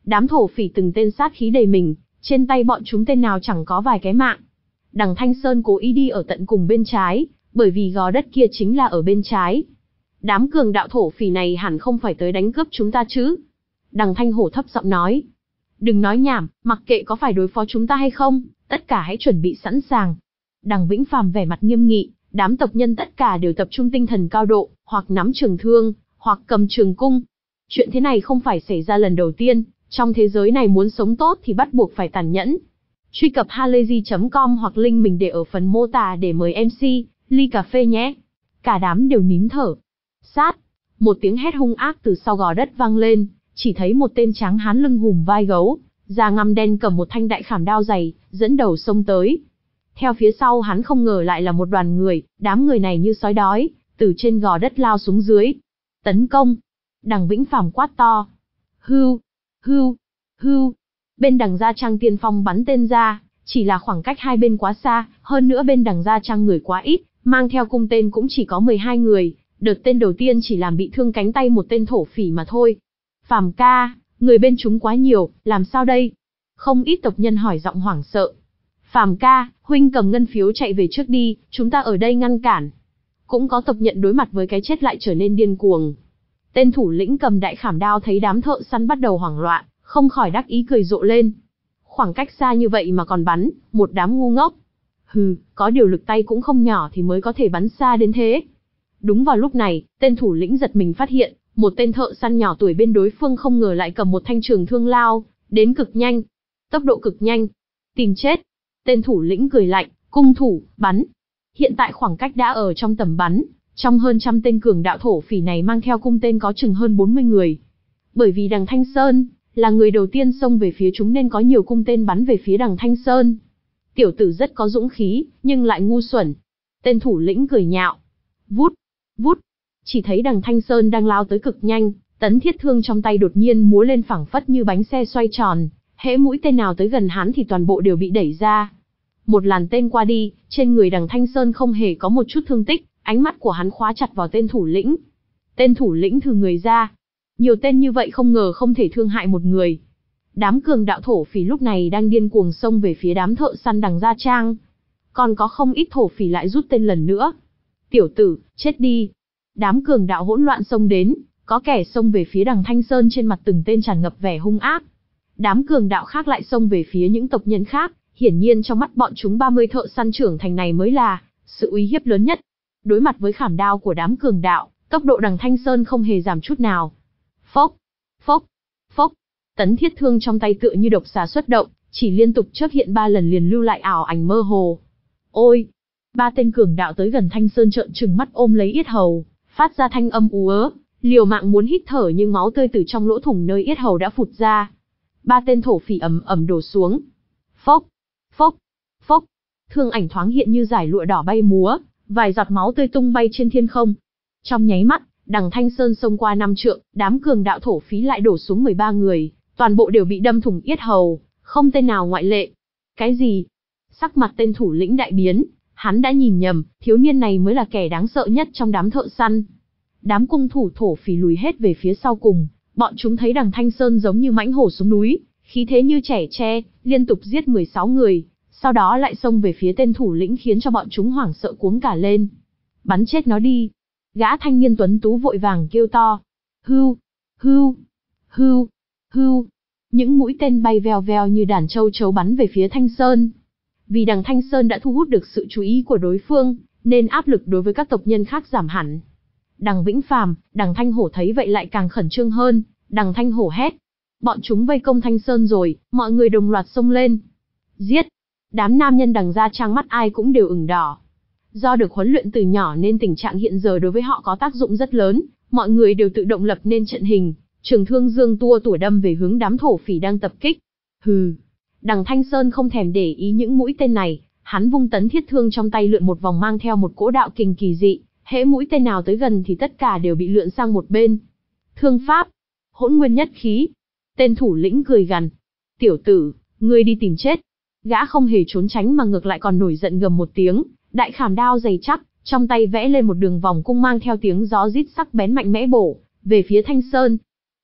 Đám thổ phỉ từng tên sát khí đầy mình, trên tay bọn chúng tên nào chẳng có vài cái mạng. Đằng Thanh Sơn cố ý đi ở tận cùng bên trái, bởi vì gò đất kia chính là ở bên trái. Đám cường đạo thổ phỉ này hẳn không phải tới đánh cướp chúng ta chứ? Đằng Thanh Hổ thấp giọng nói. Đừng nói nhảm, mặc kệ có phải đối phó chúng ta hay không, tất cả hãy chuẩn bị sẵn sàng. Đằng Vĩnh Phàm vẻ mặt nghiêm nghị, đám tộc nhân tất cả đều tập trung tinh thần cao độ, hoặc nắm trường thương, hoặc cầm trường cung. Chuyện thế này không phải xảy ra lần đầu tiên, trong thế giới này muốn sống tốt thì bắt buộc phải tàn nhẫn. Truy cập halayzi chấm com hoặc link mình để ở phần mô tả để mời em xê, ly cà phê nhé. Cả đám đều nín thở. Sát! Một tiếng hét hung ác từ sau gò đất vang lên, chỉ thấy một tên tráng hán lưng hùm vai gấu, da ngăm đen cầm một thanh đại khảm đao dày, dẫn đầu xông tới. Theo phía sau hắn không ngờ lại là một đoàn người, đám người này như sói đói, từ trên gò đất lao xuống dưới. Tấn công! Đằng Vĩnh Phàm quát to. Hưu! Hưu! Hưu! Bên đằng Gia Trang tiên phong bắn tên ra, chỉ là khoảng cách hai bên quá xa, hơn nữa bên đằng Gia Trang người quá ít, mang theo cung tên cũng chỉ có mười hai người, đợt tên đầu tiên chỉ làm bị thương cánh tay một tên thổ phỉ mà thôi. Phàm ca, người bên chúng quá nhiều, làm sao đây? Không ít tộc nhân hỏi giọng hoảng sợ. Phàm ca, huynh cầm ngân phiếu chạy về trước đi, chúng ta ở đây ngăn cản. Cũng có tộc nhận đối mặt với cái chết lại trở nên điên cuồng. Tên thủ lĩnh cầm đại khảm đao thấy đám thợ săn bắt đầu hoảng loạn, không khỏi đắc ý cười rộ lên. Khoảng cách xa như vậy mà còn bắn, một đám ngu ngốc. Hừ, có điều lực tay cũng không nhỏ thì mới có thể bắn xa đến thế. Đúng vào lúc này, tên thủ lĩnh giật mình phát hiện, một tên thợ săn nhỏ tuổi bên đối phương không ngờ lại cầm một thanh trường thương lao, đến cực nhanh. Tốc độ cực nhanh. Tìm chết. Tên thủ lĩnh cười lạnh, cung thủ, bắn. Hiện tại khoảng cách đã ở trong tầm bắn, trong hơn trăm tên cường đạo thổ phỉ này mang theo cung tên có chừng hơn bốn mươi người. Bởi vì đằng Thanh Sơn là người đầu tiên xông về phía chúng nên có nhiều cung tên bắn về phía đằng Thanh Sơn. Tiểu tử rất có dũng khí, nhưng lại ngu xuẩn. Tên thủ lĩnh cười nhạo. Vút, vút. Chỉ thấy đằng Thanh Sơn đang lao tới cực nhanh, tấn thiết thương trong tay đột nhiên múa lên phảng phất như bánh xe xoay tròn, hễ mũi tên nào tới gần hắn thì toàn bộ đều bị đẩy ra. Một làn tên qua đi, trên người đằng Thanh Sơn không hề có một chút thương tích, ánh mắt của hắn khóa chặt vào tên thủ lĩnh. Tên thủ lĩnh thừ người ra. Nhiều tên như vậy không ngờ không thể thương hại một người. Đám cường đạo thổ phỉ lúc này đang điên cuồng xông về phía đám thợ săn đằng Gia Trang. Còn có không ít thổ phỉ lại rút tên lần nữa. Tiểu tử, chết đi. Đám cường đạo hỗn loạn xông đến, có kẻ xông về phía đằng Thanh Sơn trên mặt từng tên tràn ngập vẻ hung ác. Đám cường đạo khác lại xông về phía những tộc nhân khác, hiển nhiên trong mắt bọn chúng ba mươi thợ săn trưởng thành này mới là sự uy hiếp lớn nhất. Đối mặt với khảm đao của đám cường đạo, tốc độ đằng Thanh Sơn không hề giảm chút nào. Phốc, phốc, phốc. Tấn thiết thương trong tay tựa như độc xà xuất động, chỉ liên tục chớp hiện ba lần liền lưu lại ảo ảnh mơ hồ. Ôi! Ba tên cường đạo tới gần Thanh Sơn trợn trừng mắt ôm lấy yết hầu, phát ra thanh âm ú ớ, liều mạng muốn hít thở nhưng máu tươi từ trong lỗ thủng nơi yết hầu đã phụt ra. Ba tên thổ phỉ ầm ầm đổ xuống. Phốc, phốc, phốc. Thương ảnh thoáng hiện như dải lụa đỏ bay múa, vài giọt máu tươi tung bay trên thiên không. Trong nháy mắt, đằng Thanh Sơn xông qua năm trượng, đám cường đạo thổ phỉ lại đổ xuống mười ba người, toàn bộ đều bị đâm thủng yết hầu, không tên nào ngoại lệ. Cái gì? Sắc mặt tên thủ lĩnh đại biến, hắn đã nhìn nhầm, thiếu niên này mới là kẻ đáng sợ nhất trong đám thợ săn. Đám cung thủ thổ phỉ lùi hết về phía sau cùng, bọn chúng thấy đằng Thanh Sơn giống như mãnh hổ xuống núi, khí thế như trẻ tre, liên tục giết mười sáu người, sau đó lại xông về phía tên thủ lĩnh khiến cho bọn chúng hoảng sợ cuống cả lên. Bắn chết nó đi! Gã thanh niên tuấn tú vội vàng kêu to. Hưu, hưu, hưu, hưu. Những mũi tên bay vèo vèo như đàn châu chấu bắn về phía Thanh Sơn. Vì đằng Thanh Sơn đã thu hút được sự chú ý của đối phương, nên áp lực đối với các tộc nhân khác giảm hẳn. Đằng Vĩnh Phàm, đằng Thanh Hổ thấy vậy lại càng khẩn trương hơn, đằng Thanh Hổ hét. Bọn chúng vây công Thanh Sơn rồi, mọi người đồng loạt xông lên. Giết! Đám nam nhân đằng Gia Trang mắt ai cũng đều ửng đỏ. Do được huấn luyện từ nhỏ nên tình trạng hiện giờ đối với họ có tác dụng rất lớn, mọi người đều tự động lập nên trận hình, trường thương dương tua tủa đâm về hướng đám thổ phỉ đang tập kích. Hừ! Đằng Thanh Sơn không thèm để ý những mũi tên này, hắn vung tấn thiết thương trong tay lượn một vòng mang theo một cỗ đạo kình kỳ dị, hễ mũi tên nào tới gần thì tất cả đều bị lượn sang một bên. Thương pháp! Hỗn nguyên nhất khí! Tên thủ lĩnh cười gằn. Tiểu tử, ngươi đi tìm chết! Gã không hề trốn tránh mà ngược lại còn nổi giận gầm một tiếng, đại khảm đao dày chắc, trong tay vẽ lên một đường vòng cung mang theo tiếng gió rít sắc bén mạnh mẽ bổ về phía Thanh Sơn.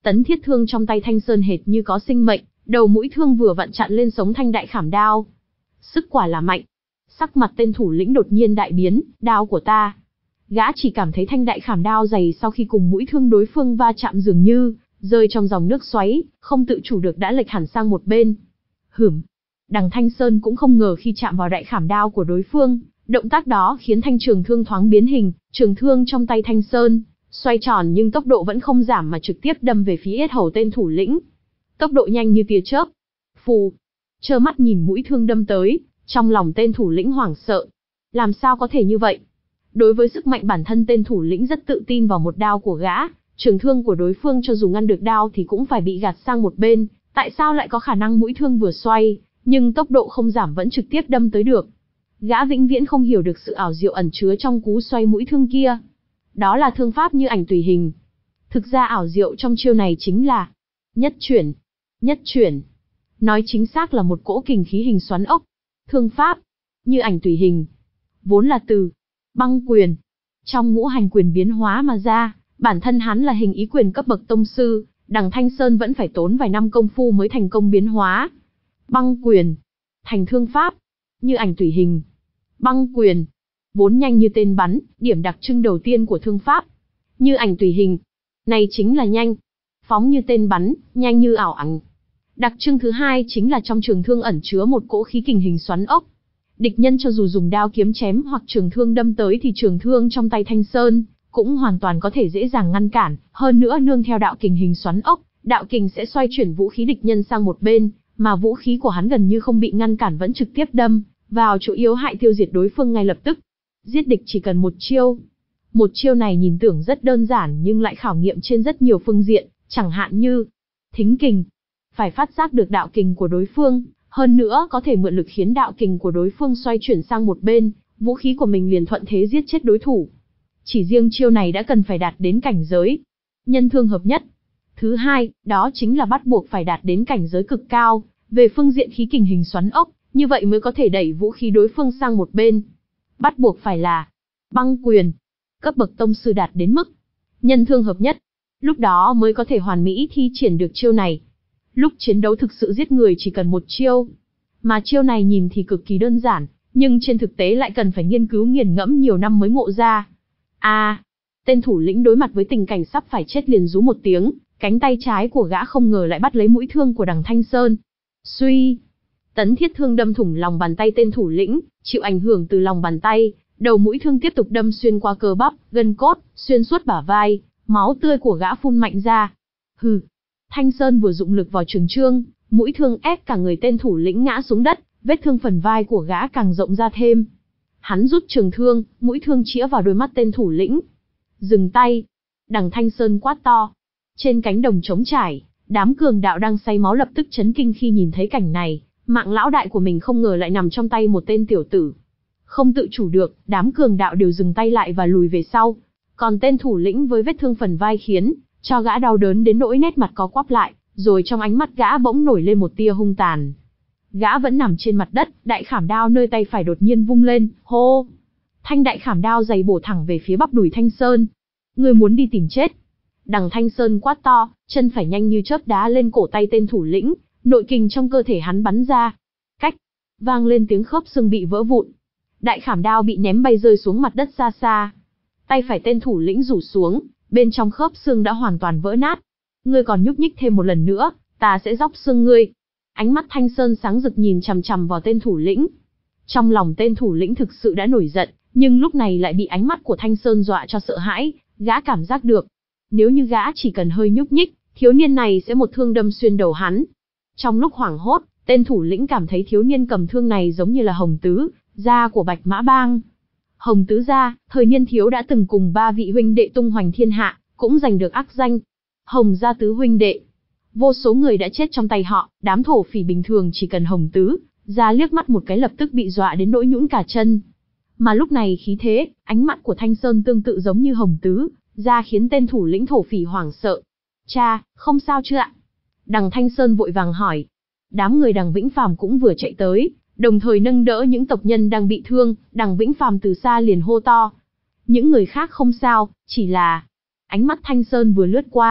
Tấn thiết thương trong tay Thanh Sơn hệt như có sinh mệnh, đầu mũi thương vừa vặn chặn lên sống thanh đại khảm đao. Sức quả là mạnh. Sắc mặt tên thủ lĩnh đột nhiên đại biến, đao của ta. Gã chỉ cảm thấy thanh đại khảm đao dày sau khi cùng mũi thương đối phương va chạm dường như rơi trong dòng nước xoáy, không tự chủ được đã lệch hẳn sang một bên. Hửm. Đằng Thanh Sơn cũng không ngờ khi chạm vào đại khảm đao của đối phương, động tác đó khiến thanh trường thương thoáng biến hình, trường thương trong tay Thanh Sơn xoay tròn nhưng tốc độ vẫn không giảm mà trực tiếp đâm về phía yết hầu tên thủ lĩnh. Tốc độ nhanh như tia chớp. Phù. Trơ mắt nhìn mũi thương đâm tới, trong lòng tên thủ lĩnh hoảng sợ. Làm sao có thể như vậy? Đối với sức mạnh bản thân tên thủ lĩnh rất tự tin vào một đao của gã, trường thương của đối phương cho dù ngăn được đao thì cũng phải bị gạt sang một bên, tại sao lại có khả năng mũi thương vừa xoay, nhưng tốc độ không giảm vẫn trực tiếp đâm tới được. Gã vĩnh viễn không hiểu được sự ảo diệu ẩn chứa trong cú xoay mũi thương kia. Đó là thương pháp như ảnh tùy hình. Thực ra ảo diệu trong chiêu này chính là nhất chuyển. Nhất chuyển. Nói chính xác là một cỗ kình khí hình xoắn ốc. Thương pháp như ảnh tùy hình vốn là từ băng quyền, trong ngũ hành quyền biến hóa mà ra, bản thân hắn là hình ý quyền cấp bậc tông sư, đằng Thanh Sơn vẫn phải tốn vài năm công phu mới thành công biến hóa. Băng quyền thành thương pháp, như ảnh tùy hình. Băng quyền vốn nhanh như tên bắn, điểm đặc trưng đầu tiên của thương pháp. Như ảnh tùy hình, này chính là nhanh, phóng như tên bắn, nhanh như ảo ảnh. Đặc trưng thứ hai chính là trong trường thương ẩn chứa một cỗ khí kình hình xoắn ốc. Địch nhân cho dù dùng đao kiếm chém hoặc trường thương đâm tới thì trường thương trong tay Thanh Sơn cũng hoàn toàn có thể dễ dàng ngăn cản, hơn nữa nương theo đạo kình hình xoắn ốc, đạo kình sẽ xoay chuyển vũ khí địch nhân sang một bên, mà vũ khí của hắn gần như không bị ngăn cản vẫn trực tiếp đâm vào chỗ yếu hại tiêu diệt đối phương ngay lập tức. Giết địch chỉ cần một chiêu. Một chiêu này nhìn tưởng rất đơn giản nhưng lại khảo nghiệm trên rất nhiều phương diện, chẳng hạn như thính kình, phải phát giác được đạo kình của đối phương, hơn nữa có thể mượn lực khiến đạo kình của đối phương xoay chuyển sang một bên, vũ khí của mình liền thuận thế giết chết đối thủ. Chỉ riêng chiêu này đã cần phải đạt đến cảnh giới nhân thương hợp nhất. Thứ hai, đó chính là bắt buộc phải đạt đến cảnh giới cực cao, về phương diện khí kình hình xoắn ốc, như vậy mới có thể đẩy vũ khí đối phương sang một bên. Bắt buộc phải là băng quyền, cấp bậc tông sư đạt đến mức nhân thương hợp nhất, lúc đó mới có thể hoàn mỹ thi triển được chiêu này. Lúc chiến đấu thực sự giết người chỉ cần một chiêu, mà chiêu này nhìn thì cực kỳ đơn giản, nhưng trên thực tế lại cần phải nghiên cứu nghiền ngẫm nhiều năm mới ngộ ra. A, à, tên thủ lĩnh đối mặt với tình cảnh sắp phải chết liền rú một tiếng, cánh tay trái của gã không ngờ lại bắt lấy mũi thương của đằng Thanh Sơn. Suy, tấn thiết thương đâm thủng lòng bàn tay tên thủ lĩnh, chịu ảnh hưởng từ lòng bàn tay, đầu mũi thương tiếp tục đâm xuyên qua cơ bắp, gân cốt, xuyên suốt bả vai, máu tươi của gã phun mạnh ra. Hừ. Thanh Sơn vừa dụng lực vào trường chương, mũi thương ép cả người tên thủ lĩnh ngã xuống đất, vết thương phần vai của gã càng rộng ra thêm. Hắn rút trường thương, mũi thương chĩa vào đôi mắt tên thủ lĩnh. Dừng tay. Đằng Thanh Sơn quát to. Trên cánh đồng trống trải, đám cường đạo đang say máu lập tức chấn kinh khi nhìn thấy cảnh này, mạng lão đại của mình không ngờ lại nằm trong tay một tên tiểu tử. Không tự chủ được, đám cường đạo đều dừng tay lại và lùi về sau. Còn tên thủ lĩnh với vết thương phần vai khiến cho gã đau đớn đến nỗi nét mặt có quắp lại, rồi trong ánh mắt gã bỗng nổi lên một tia hung tàn. Gã vẫn nằm trên mặt đất, đại khảm đao nơi tay phải đột nhiên vung lên, hô. Thanh đại khảm đao dày bổ thẳng về phía bắp đùi Thanh Sơn. Ngươi muốn đi tìm chết. Đằng Thanh Sơn quát to, chân phải nhanh như chớp đá lên cổ tay tên thủ lĩnh, nội kình trong cơ thể hắn bắn ra. Cách, vang lên tiếng khớp xương bị vỡ vụn. Đại khảm đao bị ném bay rơi xuống mặt đất xa xa. Tay phải tên thủ lĩnh rủ xuống, bên trong khớp xương đã hoàn toàn vỡ nát. Ngươi còn nhúc nhích thêm một lần nữa, ta sẽ róc xương ngươi. Ánh mắt Thanh Sơn sáng rực nhìn chằm chằm vào tên thủ lĩnh. Trong lòng tên thủ lĩnh thực sự đã nổi giận, nhưng lúc này lại bị ánh mắt của Thanh Sơn dọa cho sợ hãi, gã cảm giác được. Nếu như gã chỉ cần hơi nhúc nhích, thiếu niên này sẽ một thương đâm xuyên đầu hắn. Trong lúc hoảng hốt, tên thủ lĩnh cảm thấy thiếu niên cầm thương này giống như là Hồng Tứ, gia của Bạch Mã Bang. Hồng Tứ gia, thời niên thiếu đã từng cùng ba vị huynh đệ tung hoành thiên hạ, cũng giành được ác danh. Hồng gia tứ huynh đệ. Vô số người đã chết trong tay họ, đám thổ phỉ bình thường chỉ cần Hồng Tứ gia liếc mắt một cái lập tức bị dọa đến nỗi nhũn cả chân. Mà lúc này khí thế, ánh mắt của Thanh Sơn tương tự giống như Hồng Tứ gia khiến tên thủ lĩnh thổ phỉ hoảng sợ. Cha, không sao chưa ạ? Đằng Thanh Sơn vội vàng hỏi. Đám người đằng Vĩnh Phàm cũng vừa chạy tới, đồng thời nâng đỡ những tộc nhân đang bị thương, đằng Vĩnh Phàm từ xa liền hô to. Những người khác không sao, chỉ là... Ánh mắt Thanh Sơn vừa lướt qua,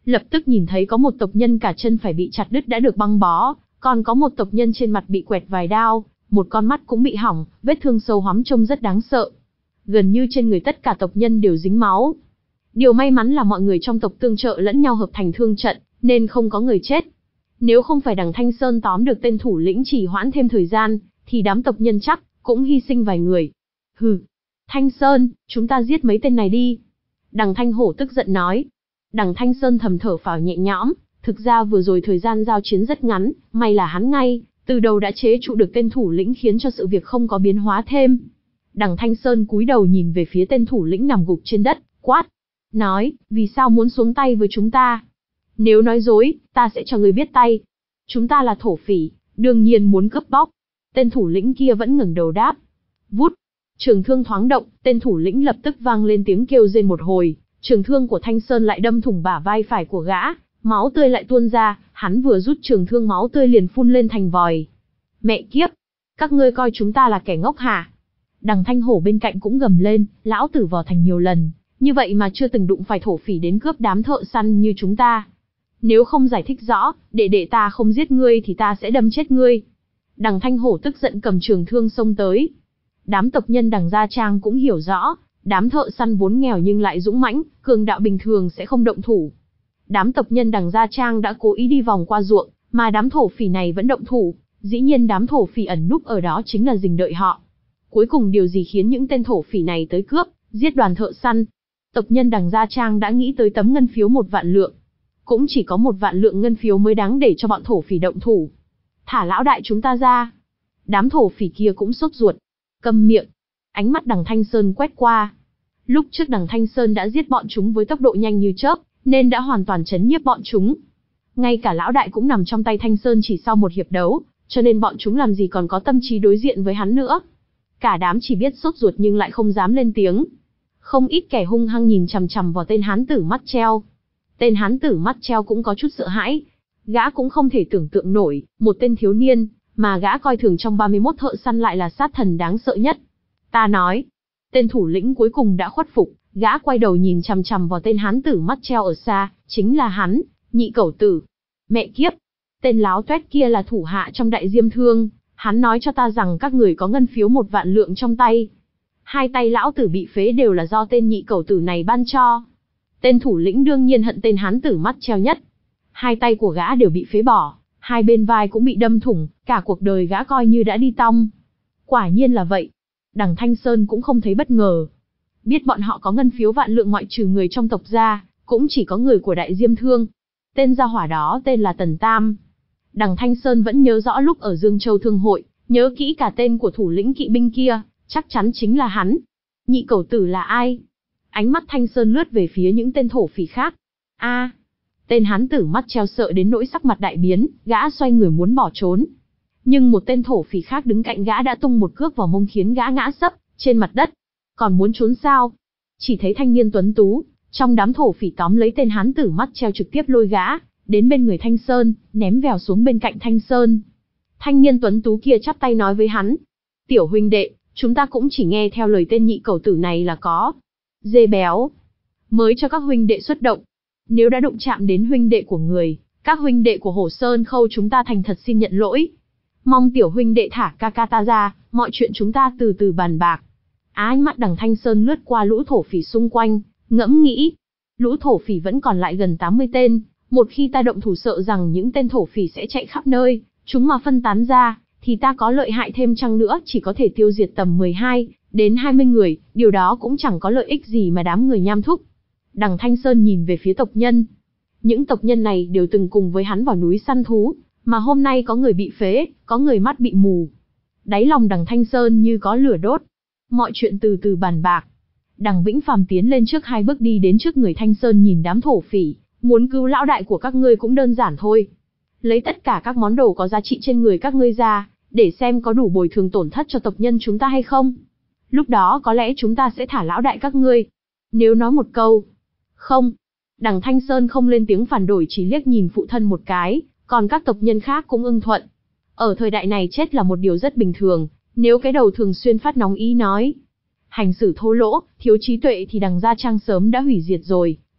Lập tức nhìn thấy có một tộc nhân cả chân phải bị chặt đứt đã được băng bó, còn có một tộc nhân trên mặt bị quẹt vài đao, một con mắt cũng bị hỏng, vết thương sâu hoắm trông rất đáng sợ. Gần như trên người tất cả tộc nhân đều dính máu. Điều may mắn là mọi người trong tộc tương trợ lẫn nhau hợp thành thương trận, nên không có người chết. Nếu không phải đằng Thanh Sơn tóm được tên thủ lĩnh chỉ hoãn thêm thời gian, thì đám tộc nhân chắc cũng hy sinh vài người. Hừ, Thanh Sơn, chúng ta giết mấy tên này đi. Đằng Thanh Hổ tức giận nói. Đằng Thanh Sơn thầm thở phào nhẹ nhõm, thực ra vừa rồi thời gian giao chiến rất ngắn, may là hắn ngay từ đầu đã chế trụ được tên thủ lĩnh khiến cho sự việc không có biến hóa thêm. Đằng Thanh Sơn cúi đầu nhìn về phía tên thủ lĩnh nằm gục trên đất, quát. Nói, vì sao muốn xuống tay với chúng ta? Nếu nói dối, ta sẽ cho ngươi biết tay. Chúng ta là thổ phỉ, đương nhiên muốn cướp bóc. Tên thủ lĩnh kia vẫn ngẩng đầu đáp. Vút, trường thương thoáng động, tên thủ lĩnh lập tức vang lên tiếng kêu rên một hồi, trường thương của Thanh Sơn lại đâm thủng bả vai phải của gã, máu tươi lại tuôn ra, hắn vừa rút trường thương máu tươi liền phun lên thành vòi. Mẹ kiếp, các ngươi coi chúng ta là kẻ ngốc hả? Đằng Thanh Hổ bên cạnh cũng gầm lên, lão tử vào thành nhiều lần, như vậy mà chưa từng đụng phải thổ phỉ đến cướp đám thợ săn như chúng ta. Nếu không giải thích rõ, để để ta không giết ngươi thì ta sẽ đâm chết ngươi. Đằng Thanh Hổ tức giận cầm trường thương xông tới. Đám tộc nhân đằng Gia Trang cũng hiểu rõ, đám thợ săn vốn nghèo nhưng lại dũng mãnh, cường đạo bình thường sẽ không động thủ. Đám tộc nhân đằng Gia Trang đã cố ý đi vòng qua ruộng, mà đám thổ phỉ này vẫn động thủ, dĩ nhiên đám thổ phỉ ẩn núp ở đó chính là rình đợi họ. Cuối cùng điều gì khiến những tên thổ phỉ này tới cướp, giết đoàn thợ săn? Tộc nhân đằng Gia Trang đã nghĩ tới tấm ngân phiếu một vạn lượng. Cũng chỉ có một vạn lượng ngân phiếu mới đáng để cho bọn thổ phỉ động thủ. Thả lão đại chúng ta ra. Đám thổ phỉ kia cũng sốt ruột. Câm miệng. Ánh mắt đằng Thanh Sơn quét qua. Lúc trước đằng Thanh Sơn đã giết bọn chúng với tốc độ nhanh như chớp, nên đã hoàn toàn chấn nhiếp bọn chúng. Ngay cả lão đại cũng nằm trong tay Thanh Sơn chỉ sau một hiệp đấu, cho nên bọn chúng làm gì còn có tâm trí đối diện với hắn nữa. Cả đám chỉ biết sốt ruột nhưng lại không dám lên tiếng. Không ít kẻ hung hăng nhìn chằm chằm vào tên hán tử mắt treo. Tên hán tử mắt treo cũng có chút sợ hãi. Gã cũng không thể tưởng tượng nổi, một tên thiếu niên, mà gã coi thường trong ba mươi mốt thợ săn lại là sát thần đáng sợ nhất. Ta nói, tên thủ lĩnh cuối cùng đã khuất phục, gã quay đầu nhìn chằm chằm vào tên hán tử mắt treo ở xa, chính là hắn, Nhị Cẩu Tử. Mẹ kiếp, tên láo tuét kia là thủ hạ trong Đại Diêm Thương, hắn nói cho ta rằng các người có ngân phiếu một vạn lượng trong tay. Hai tay lão tử bị phế đều là do tên Nhị Cẩu Tử này ban cho. Tên thủ lĩnh đương nhiên hận tên hán tử mắt treo nhất. Hai tay của gã đều bị phế bỏ, hai bên vai cũng bị đâm thủng, cả cuộc đời gã coi như đã đi tong. Quả nhiên là vậy. Đằng Thanh Sơn cũng không thấy bất ngờ. Biết bọn họ có ngân phiếu vạn lượng ngoại trừ người trong tộc ra, cũng chỉ có người của Đại Diêm Thương. Tên gia hỏa đó tên là Tần Tam. Đằng Thanh Sơn vẫn nhớ rõ lúc ở Dương Châu Thương Hội, nhớ kỹ cả tên của thủ lĩnh kỵ binh kia, chắc chắn chính là hắn. Nhị Cẩu Tử là ai? Ánh mắt Thanh Sơn lướt về phía những tên thổ phỉ khác. A, à, tên hán tử mắt treo sợ đến nỗi sắc mặt đại biến, gã xoay người muốn bỏ trốn. Nhưng một tên thổ phỉ khác đứng cạnh gã đã tung một cước vào mông khiến gã ngã sấp trên mặt đất. Còn muốn trốn sao? Chỉ thấy thanh niên tuấn tú trong đám thổ phỉ tóm lấy tên hán tử mắt treo trực tiếp lôi gã đến bên người Thanh Sơn, ném vèo xuống bên cạnh Thanh Sơn. Thanh niên tuấn tú kia chắp tay nói với hắn: "Tiểu huynh đệ, chúng ta cũng chỉ nghe theo lời tên Nhị Cẩu Tử này là có. Dê béo, mới cho các huynh đệ xuất động. Nếu đã đụng chạm đến huynh đệ của người, các huynh đệ của Hồ Sơn Khâu chúng ta thành thật xin nhận lỗi. Mong tiểu huynh đệ thả ca ca ta ra, mọi chuyện chúng ta từ từ bàn bạc." Ánh mắt đằng Thanh Sơn lướt qua lũ thổ phỉ xung quanh, ngẫm nghĩ. Lũ thổ phỉ vẫn còn lại gần tám mươi tên, một khi ta động thủ sợ rằng những tên thổ phỉ sẽ chạy khắp nơi, chúng mà phân tán ra, thì ta có lợi hại thêm chăng nữa chỉ có thể tiêu diệt tầm mười hai đến hai mươi người, điều đó cũng chẳng có lợi ích gì mà đám người nham thúc. Đằng Thanh Sơn nhìn về phía tộc nhân. Những tộc nhân này đều từng cùng với hắn vào núi săn thú, mà hôm nay có người bị phế, có người mắt bị mù. Đáy lòng đằng Thanh Sơn như có lửa đốt. Mọi chuyện từ từ bàn bạc. Đằng Vĩnh Phàm tiến lên trước hai bước đi đến trước người Thanh Sơn nhìn đám thổ phỉ, muốn cứu lão đại của các ngươi cũng đơn giản thôi. Lấy tất cả các món đồ có giá trị trên người các ngươi ra, để xem có đủ bồi thường tổn thất cho tộc nhân chúng ta hay không. Lúc đó có lẽ chúng ta sẽ thả lão đại các ngươi. Nếu nói một câu không, đằng Thanh Sơn không lên tiếng phản đổi, chỉ liếc nhìn phụ thân một cái, còn các tộc nhân khác cũng ưng thuận. Ở thời đại này chết là một điều rất bình thường, nếu cái đầu thường xuyên phát nóng ý nói hành xử thô lỗ, thiếu trí tuệ thì đằng Gia Trang sớm đã hủy diệt rồi,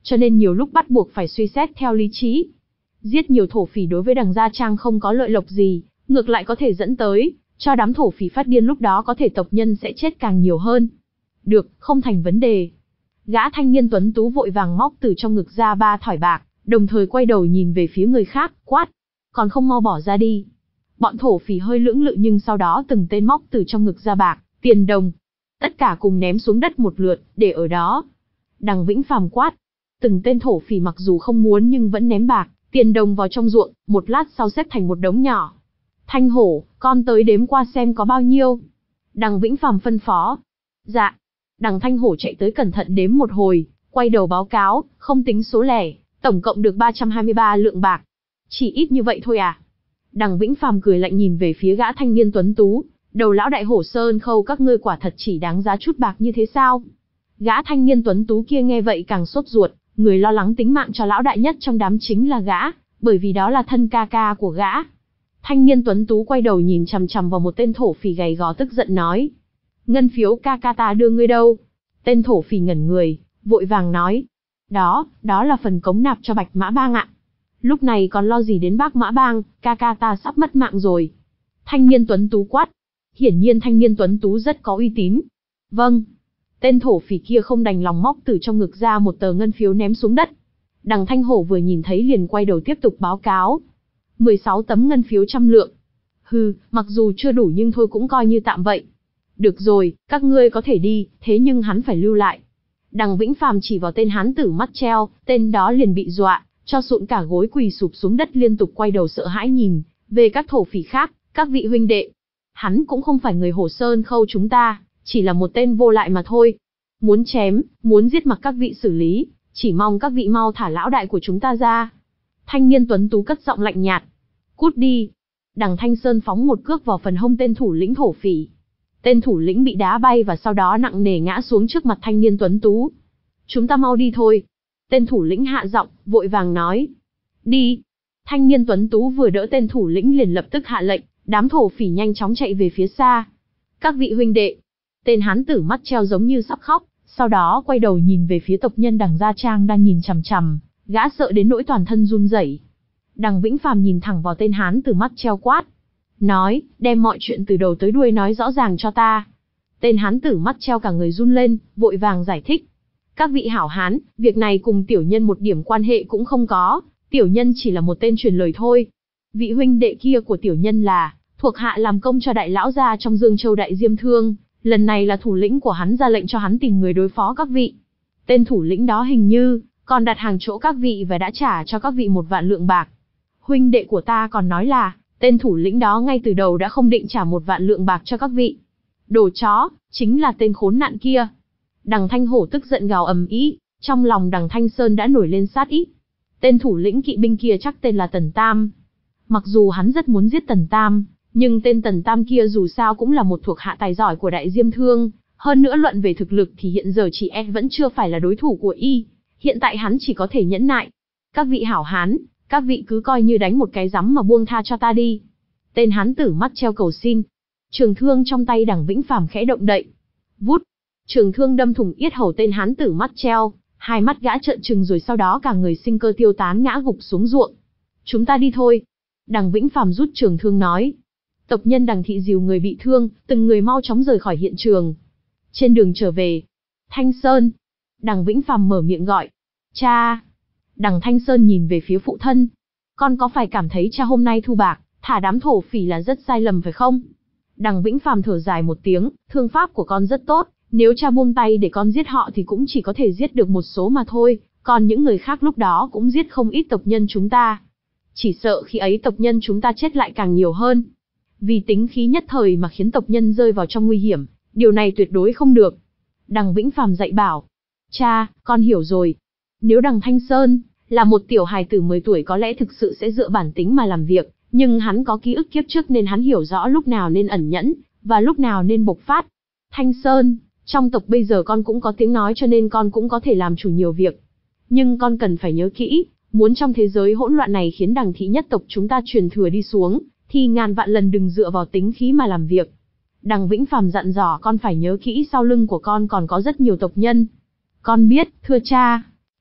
cho nên nhiều lúc bắt buộc phải suy xét theo lý trí. Giết nhiều thổ phỉ đối với đằng Gia Trang không có lợi lộc gì, ngược lại có thể dẫn tới cho đám thổ phỉ phát điên, lúc đó có thể tộc nhân sẽ chết càng nhiều hơn. Được, không thành vấn đề. Gã thanh niên tuấn tú vội vàng móc từ trong ngực ra ba thỏi bạc, đồng thời quay đầu nhìn về phía người khác, quát. Còn không mau bỏ ra đi. Bọn thổ phỉ hơi lưỡng lự nhưng sau đó từng tên móc từ trong ngực ra bạc, tiền đồng. Tất cả cùng ném xuống đất một lượt, để ở đó. Đằng Vĩnh Phàm quát. Từng tên thổ phỉ mặc dù không muốn nhưng vẫn ném bạc, tiền đồng vào trong ruộng, một lát sau xếp thành một đống nhỏ. Thanh Hổ, con tới đếm qua xem có bao nhiêu. Đằng Vĩnh Phàm phân phó. Dạ. Đằng Thanh Hổ chạy tới cẩn thận đếm một hồi, quay đầu báo cáo, không tính số lẻ, tổng cộng được ba trăm hai mươi ba lượng bạc. Chỉ ít như vậy thôi à? Đằng Vĩnh Phàm cười lạnh nhìn về phía gã thanh niên tuấn tú, đầu lão đại Hổ Sơn Khâu các ngươi quả thật chỉ đáng giá chút bạc như thế sao? Gã thanh niên tuấn tú kia nghe vậy càng sốt ruột, người lo lắng tính mạng cho lão đại nhất trong đám chính là gã, bởi vì đó là thân ca ca của gã. Thanh niên tuấn tú quay đầu nhìn chằm chằm vào một tên thổ phỉ gầy gò tức giận nói. Ngân phiếu ca ca ta đưa ngươi đâu? Tên thổ phỉ ngẩn người, vội vàng nói. Đó, đó là phần cống nạp cho Bạch Mã Bang ạ. Lúc này còn lo gì đến Bác Mã Bang, ca ca ta sắp mất mạng rồi. Thanh niên tuấn tú quát. Hiển nhiên thanh niên tuấn tú rất có uy tín. Vâng. Tên thổ phỉ kia không đành lòng móc từ trong ngực ra một tờ ngân phiếu ném xuống đất. Đằng Thanh Hổ vừa nhìn thấy liền quay đầu tiếp tục báo cáo. mười sáu tấm ngân phiếu trăm lượng. Hừ, mặc dù chưa đủ nhưng thôi cũng coi như tạm vậy. Được rồi, các ngươi có thể đi, thế nhưng hắn phải lưu lại. Đằng Vĩnh Phàm chỉ vào tên hán tử mắt treo, tên đó liền bị dọa, cho sụn cả gối quỳ sụp xuống đất liên tục quay đầu sợ hãi nhìn về các thổ phỉ khác, các vị huynh đệ. Hắn cũng không phải người Hổ Sơn Khâu chúng ta, chỉ là một tên vô lại mà thôi. Muốn chém, muốn giết mặc các vị xử lý, chỉ mong các vị mau thả lão đại của chúng ta ra. Thanh niên tuấn tú cất giọng lạnh nhạt. Cút đi. Đằng Thanh Sơn phóng một cước vào phần hông tên thủ lĩnh thổ phỉ. Tên thủ lĩnh bị đá bay và sau đó nặng nề ngã xuống trước mặt thanh niên tuấn tú. Chúng ta mau đi thôi. Tên thủ lĩnh hạ giọng, vội vàng nói. Đi. Thanh niên tuấn tú vừa đỡ tên thủ lĩnh liền lập tức hạ lệnh, đám thổ phỉ nhanh chóng chạy về phía xa. Các vị huynh đệ. Tên hán tử mắt treo giống như sắp khóc, sau đó quay đầu nhìn về phía tộc nhân đằng Gia Trang đang nhìn chằm chằm, gã sợ đến nỗi toàn thân run rẩy. Đằng Vĩnh Phàm nhìn thẳng vào tên hán tử mắt treo quát. Nói, đem mọi chuyện từ đầu tới đuôi nói rõ ràng cho ta. Tên hán tử mắt treo cả người run lên, vội vàng giải thích. Các vị hảo hán, việc này cùng tiểu nhân một điểm quan hệ cũng không có, tiểu nhân chỉ là một tên truyền lời thôi. Vị huynh đệ kia của tiểu nhân là, thuộc hạ làm công cho đại lão gia trong Dương Châu Đại Diêm Thương, lần này là thủ lĩnh của hắn ra lệnh cho hắn tìm người đối phó các vị. Tên thủ lĩnh đó hình như, còn đặt hàng chỗ các vị và đã trả cho các vị một vạn lượng bạc. Huynh đệ của ta còn nói là, tên thủ lĩnh đó ngay từ đầu đã không định trả một vạn lượng bạc cho các vị. Đồ chó, chính là tên khốn nạn kia. Đằng Thanh Hổ tức giận gào ầm ĩ, trong lòng đằng Thanh Sơn đã nổi lên sát ý. Tên thủ lĩnh kỵ binh kia chắc tên là Tần Tam. Mặc dù hắn rất muốn giết Tần Tam, nhưng tên Tần Tam kia dù sao cũng là một thuộc hạ tài giỏi của Đại Diêm Thương, hơn nữa luận về thực lực thì hiện giờ chỉ e vẫn chưa phải là đối thủ của y, hiện tại hắn chỉ có thể nhẫn nại. Các vị hảo hán, các vị cứ coi như đánh một cái rắm mà buông tha cho ta đi. Tên hán tử mắt treo cầu xin. Trường thương trong tay đằng Vĩnh Phàm khẽ động đậy. Vút, trường thương đâm thủng yết hầu tên hán tử mắt treo, hai mắt gã trợn trừng rồi sau đó cả người sinh cơ tiêu tán ngã gục xuống ruộng. Chúng ta đi thôi. Đằng Vĩnh Phàm rút trường thương nói. Tộc nhân đằng thị dìu người bị thương, từng người mau chóng rời khỏi hiện trường. Trên đường trở về, Thanh Sơn. Đằng Vĩnh Phàm mở miệng gọi. Cha. Đằng Thanh Sơn nhìn về phía phụ thân. Con có phải cảm thấy cha hôm nay thu bạc, thả đám thổ phỉ là rất sai lầm phải không? Đằng Vĩnh Phàm thở dài một tiếng, thương pháp của con rất tốt, nếu cha buông tay để con giết họ thì cũng chỉ có thể giết được một số mà thôi, còn những người khác lúc đó cũng giết không ít tộc nhân chúng ta. Chỉ sợ khi ấy tộc nhân chúng ta chết lại càng nhiều hơn. Vì tính khí nhất thời mà khiến tộc nhân rơi vào trong nguy hiểm, điều này tuyệt đối không được. Đằng Vĩnh Phàm dạy bảo. Cha, con hiểu rồi. Nếu đằng Thanh Sơn là một tiểu hài tử mười tuổi có lẽ thực sự sẽ dựa bản tính mà làm việc, nhưng hắn có ký ức kiếp trước nên hắn hiểu rõ lúc nào nên ẩn nhẫn, và lúc nào nên bộc phát. Thanh Sơn, trong tộc bây giờ con cũng có tiếng nói cho nên con cũng có thể làm chủ nhiều việc. Nhưng con cần phải nhớ kỹ, muốn trong thế giới hỗn loạn này khiến đằng thị nhất tộc chúng ta truyền thừa đi xuống, thì ngàn vạn lần đừng dựa vào tính khí mà làm việc. Đằng Vĩnh Phàm dặn dò con phải nhớ kỹ sau lưng của con còn có rất nhiều tộc nhân. Con biết, thưa cha.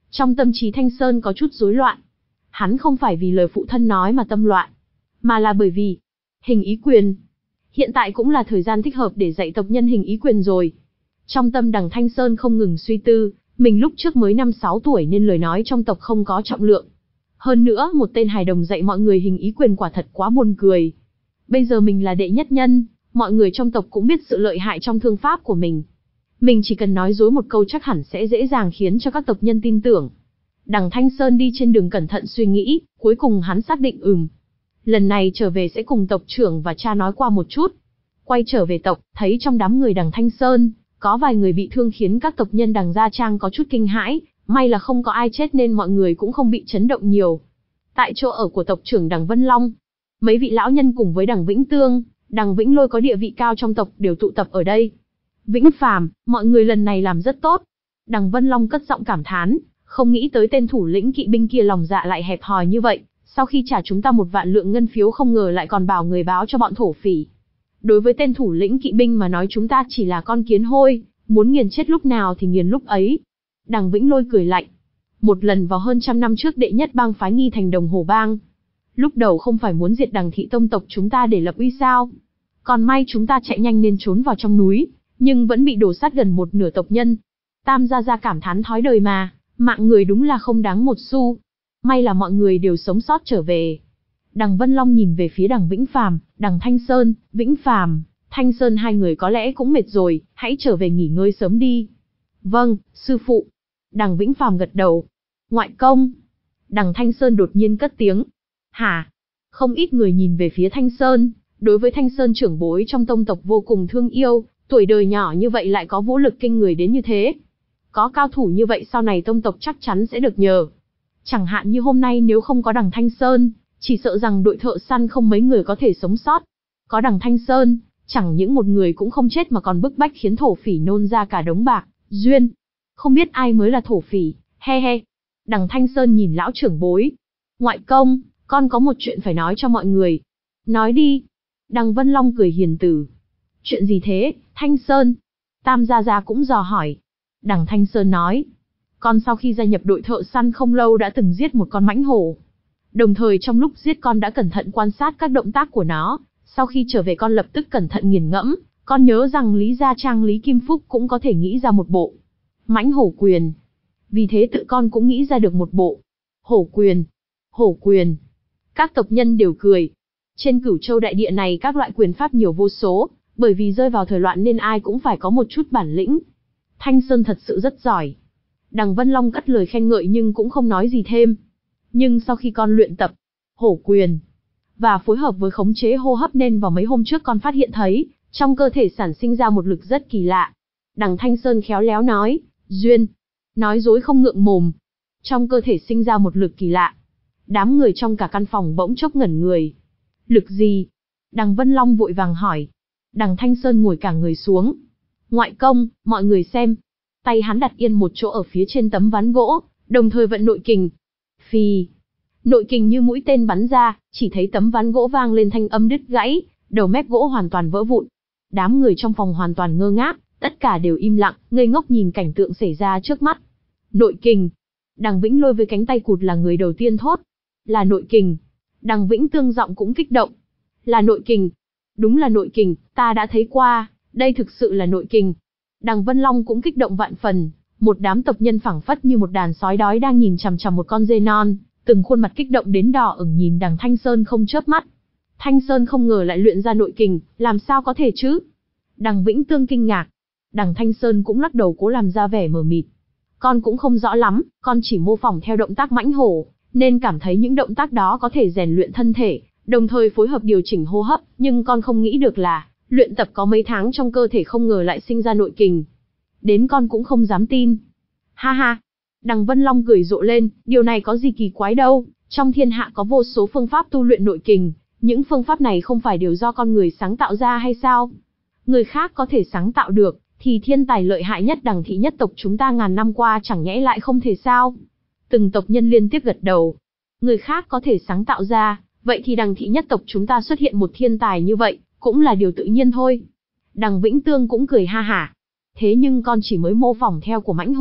Trong tâm trí Thanh Sơn có chút rối loạn. Hắn không phải vì lời phụ thân nói mà tâm loạn, mà là bởi vì hình ý quyền. Hiện tại cũng là thời gian thích hợp để dạy tộc nhân hình ý quyền rồi. Trong tâm Đằng Thanh Sơn không ngừng suy tư, mình lúc trước mới năm sáu tuổi nên lời nói trong tộc không có trọng lượng. Hơn nữa, một tên hài đồng dạy mọi người hình ý quyền quả thật quá buồn cười. Bây giờ mình là đệ nhất nhân, mọi người trong tộc cũng biết sự lợi hại trong thương pháp của mình. Mình chỉ cần nói dối một câu chắc hẳn sẽ dễ dàng khiến cho các tộc nhân tin tưởng. Đằng Thanh Sơn đi trên đường cẩn thận suy nghĩ, cuối cùng hắn xác định ừm. Lần này trở về sẽ cùng tộc trưởng và cha nói qua một chút. Quay trở về tộc, thấy trong đám người Đằng Thanh Sơn, có vài người bị thương khiến các tộc nhân Đằng Gia Trang có chút kinh hãi, may là không có ai chết nên mọi người cũng không bị chấn động nhiều. Tại chỗ ở của tộc trưởng Đằng Vân Long, mấy vị lão nhân cùng với Đằng Vĩnh Tương, Đằng Vĩnh Lôi có địa vị cao trong tộc đều tụ tập ở đây. Vĩnh Phàm, mọi người lần này làm rất tốt. Đằng Vân Long cất giọng cảm thán, không nghĩ tới tên thủ lĩnh kỵ binh kia lòng dạ lại hẹp hòi như vậy, sau khi trả chúng ta một vạn lượng ngân phiếu không ngờ lại còn bảo người báo cho bọn thổ phỉ. Đối với tên thủ lĩnh kỵ binh mà nói chúng ta chỉ là con kiến hôi, muốn nghiền chết lúc nào thì nghiền lúc ấy. Đằng Vĩnh Lôi cười lạnh. Một lần vào hơn trăm năm trước đệ nhất bang phái Nghi Thành Đồng Hồ Bang. Lúc đầu không phải muốn diệt Đằng thị tông tộc chúng ta để lập uy sao. Còn may chúng ta chạy nhanh nên trốn vào trong núi, nhưng vẫn bị đổ sát gần một nửa tộc nhân. Tam gia gia cảm thán thói đời mà, mạng người đúng là không đáng một xu. May là mọi người đều sống sót trở về. Đằng Vân Long nhìn về phía Đằng Vĩnh Phàm, Đằng Thanh Sơn, Vĩnh Phàm, Thanh Sơn hai người có lẽ cũng mệt rồi, hãy trở về nghỉ ngơi sớm đi. Vâng, sư phụ. Đằng Vĩnh Phàm gật đầu. Ngoại công. Đằng Thanh Sơn đột nhiên cất tiếng. Hả? Không ít người nhìn về phía Thanh Sơn, đối với Thanh Sơn trưởng bối trong tông tộc vô cùng thương yêu, tuổi đời nhỏ như vậy lại có vũ lực kinh người đến như thế. Có cao thủ như vậy sau này tông tộc chắc chắn sẽ được nhờ. Chẳng hạn như hôm nay nếu không có Đằng Thanh Sơn, chỉ sợ rằng đội thợ săn không mấy người có thể sống sót. Có Đằng Thanh Sơn, chẳng những một người cũng không chết mà còn bức bách khiến thổ phỉ nôn ra cả đống bạc, duyên. Không biết ai mới là thổ phỉ, he he. Đằng Thanh Sơn nhìn lão trưởng bối. Ngoại công, con có một chuyện phải nói cho mọi người. Nói đi. Đằng Vân Long cười hiền từ. Chuyện gì thế, Thanh Sơn? Tam gia gia cũng dò hỏi. Đằng Thanh Sơn nói. Con sau khi gia nhập đội thợ săn không lâu đã từng giết một con mãnh hổ. Đồng thời trong lúc giết con đã cẩn thận quan sát các động tác của nó. Sau khi trở về con lập tức cẩn thận nghiền ngẫm. Con nhớ rằng Lý Gia Trang Lý Kim Phúc cũng có thể nghĩ ra một bộ mãnh hổ quyền. Vì thế tự con cũng nghĩ ra được một bộ hổ quyền. Hổ quyền. Các tộc nhân đều cười. Trên Cửu Châu đại địa này các loại quyền pháp nhiều vô số, bởi vì rơi vào thời loạn nên ai cũng phải có một chút bản lĩnh. Thanh Sơn thật sự rất giỏi. Đằng Vân Long cất lời khen ngợi nhưng cũng không nói gì thêm. Nhưng sau khi con luyện tập hổ quyền và phối hợp với khống chế hô hấp nên vào mấy hôm trước con phát hiện thấy trong cơ thể sản sinh ra một lực rất kỳ lạ. Đằng Thanh Sơn khéo léo nói, duyên, nói dối không ngượng mồm. Trong cơ thể sinh ra một lực kỳ lạ. Đám người trong cả căn phòng bỗng chốc ngẩn người. Lực gì? Đằng Vân Long vội vàng hỏi. Đằng Thanh Sơn ngồi cả người xuống. Ngoại công, mọi người xem. Tay hắn đặt yên một chỗ ở phía trên tấm ván gỗ, đồng thời vận nội kình. Phì. Nội kình như mũi tên bắn ra, chỉ thấy tấm ván gỗ vang lên thanh âm đứt gãy, đầu mép gỗ hoàn toàn vỡ vụn. Đám người trong phòng hoàn toàn ngơ ngác, tất cả đều im lặng, ngây ngốc nhìn cảnh tượng xảy ra trước mắt. Nội kình. Đằng Vĩnh Lôi với cánh tay cụt là người đầu tiên thốt. Là nội kình. Đằng Vĩnh Tương giọng cũng kích động. Là nội kình. Đúng là nội kình, ta đã thấy qua, đây thực sự là nội kình. Đằng Vân Long cũng kích động vạn phần, một đám tộc nhân phảng phất như một đàn sói đói đang nhìn chằm chằm một con dê non, từng khuôn mặt kích động đến đỏ ửng nhìn Đằng Thanh Sơn không chớp mắt. Thanh Sơn không ngờ lại luyện ra nội kình, làm sao có thể chứ? Đằng Vĩnh Tương kinh ngạc. Đằng Thanh Sơn cũng lắc đầu cố làm ra vẻ mờ mịt. Con cũng không rõ lắm, con chỉ mô phỏng theo động tác mãnh hổ, nên cảm thấy những động tác đó có thể rèn luyện thân thể, đồng thời phối hợp điều chỉnh hô hấp, nhưng con không nghĩ được là, luyện tập có mấy tháng trong cơ thể không ngờ lại sinh ra nội kình. Đến con cũng không dám tin. Ha ha. Đằng Vân Long cười rộ lên, điều này có gì kỳ quái đâu, trong thiên hạ có vô số phương pháp tu luyện nội kình, những phương pháp này không phải đều do con người sáng tạo ra hay sao? Người khác có thể sáng tạo được, thì thiên tài lợi hại nhất Đằng thị nhất tộc chúng ta ngàn năm qua chẳng nhẽ lại không thể sao? Từng tộc nhân liên tiếp gật đầu. Người khác có thể sáng tạo ra, vậy thì Đằng thị nhất tộc chúng ta xuất hiện một thiên tài như vậy, cũng là điều tự nhiên thôi. Đằng Vĩnh Tương cũng cười ha hả. Thế nhưng con chỉ mới mô phỏng theo của mãnh hổ,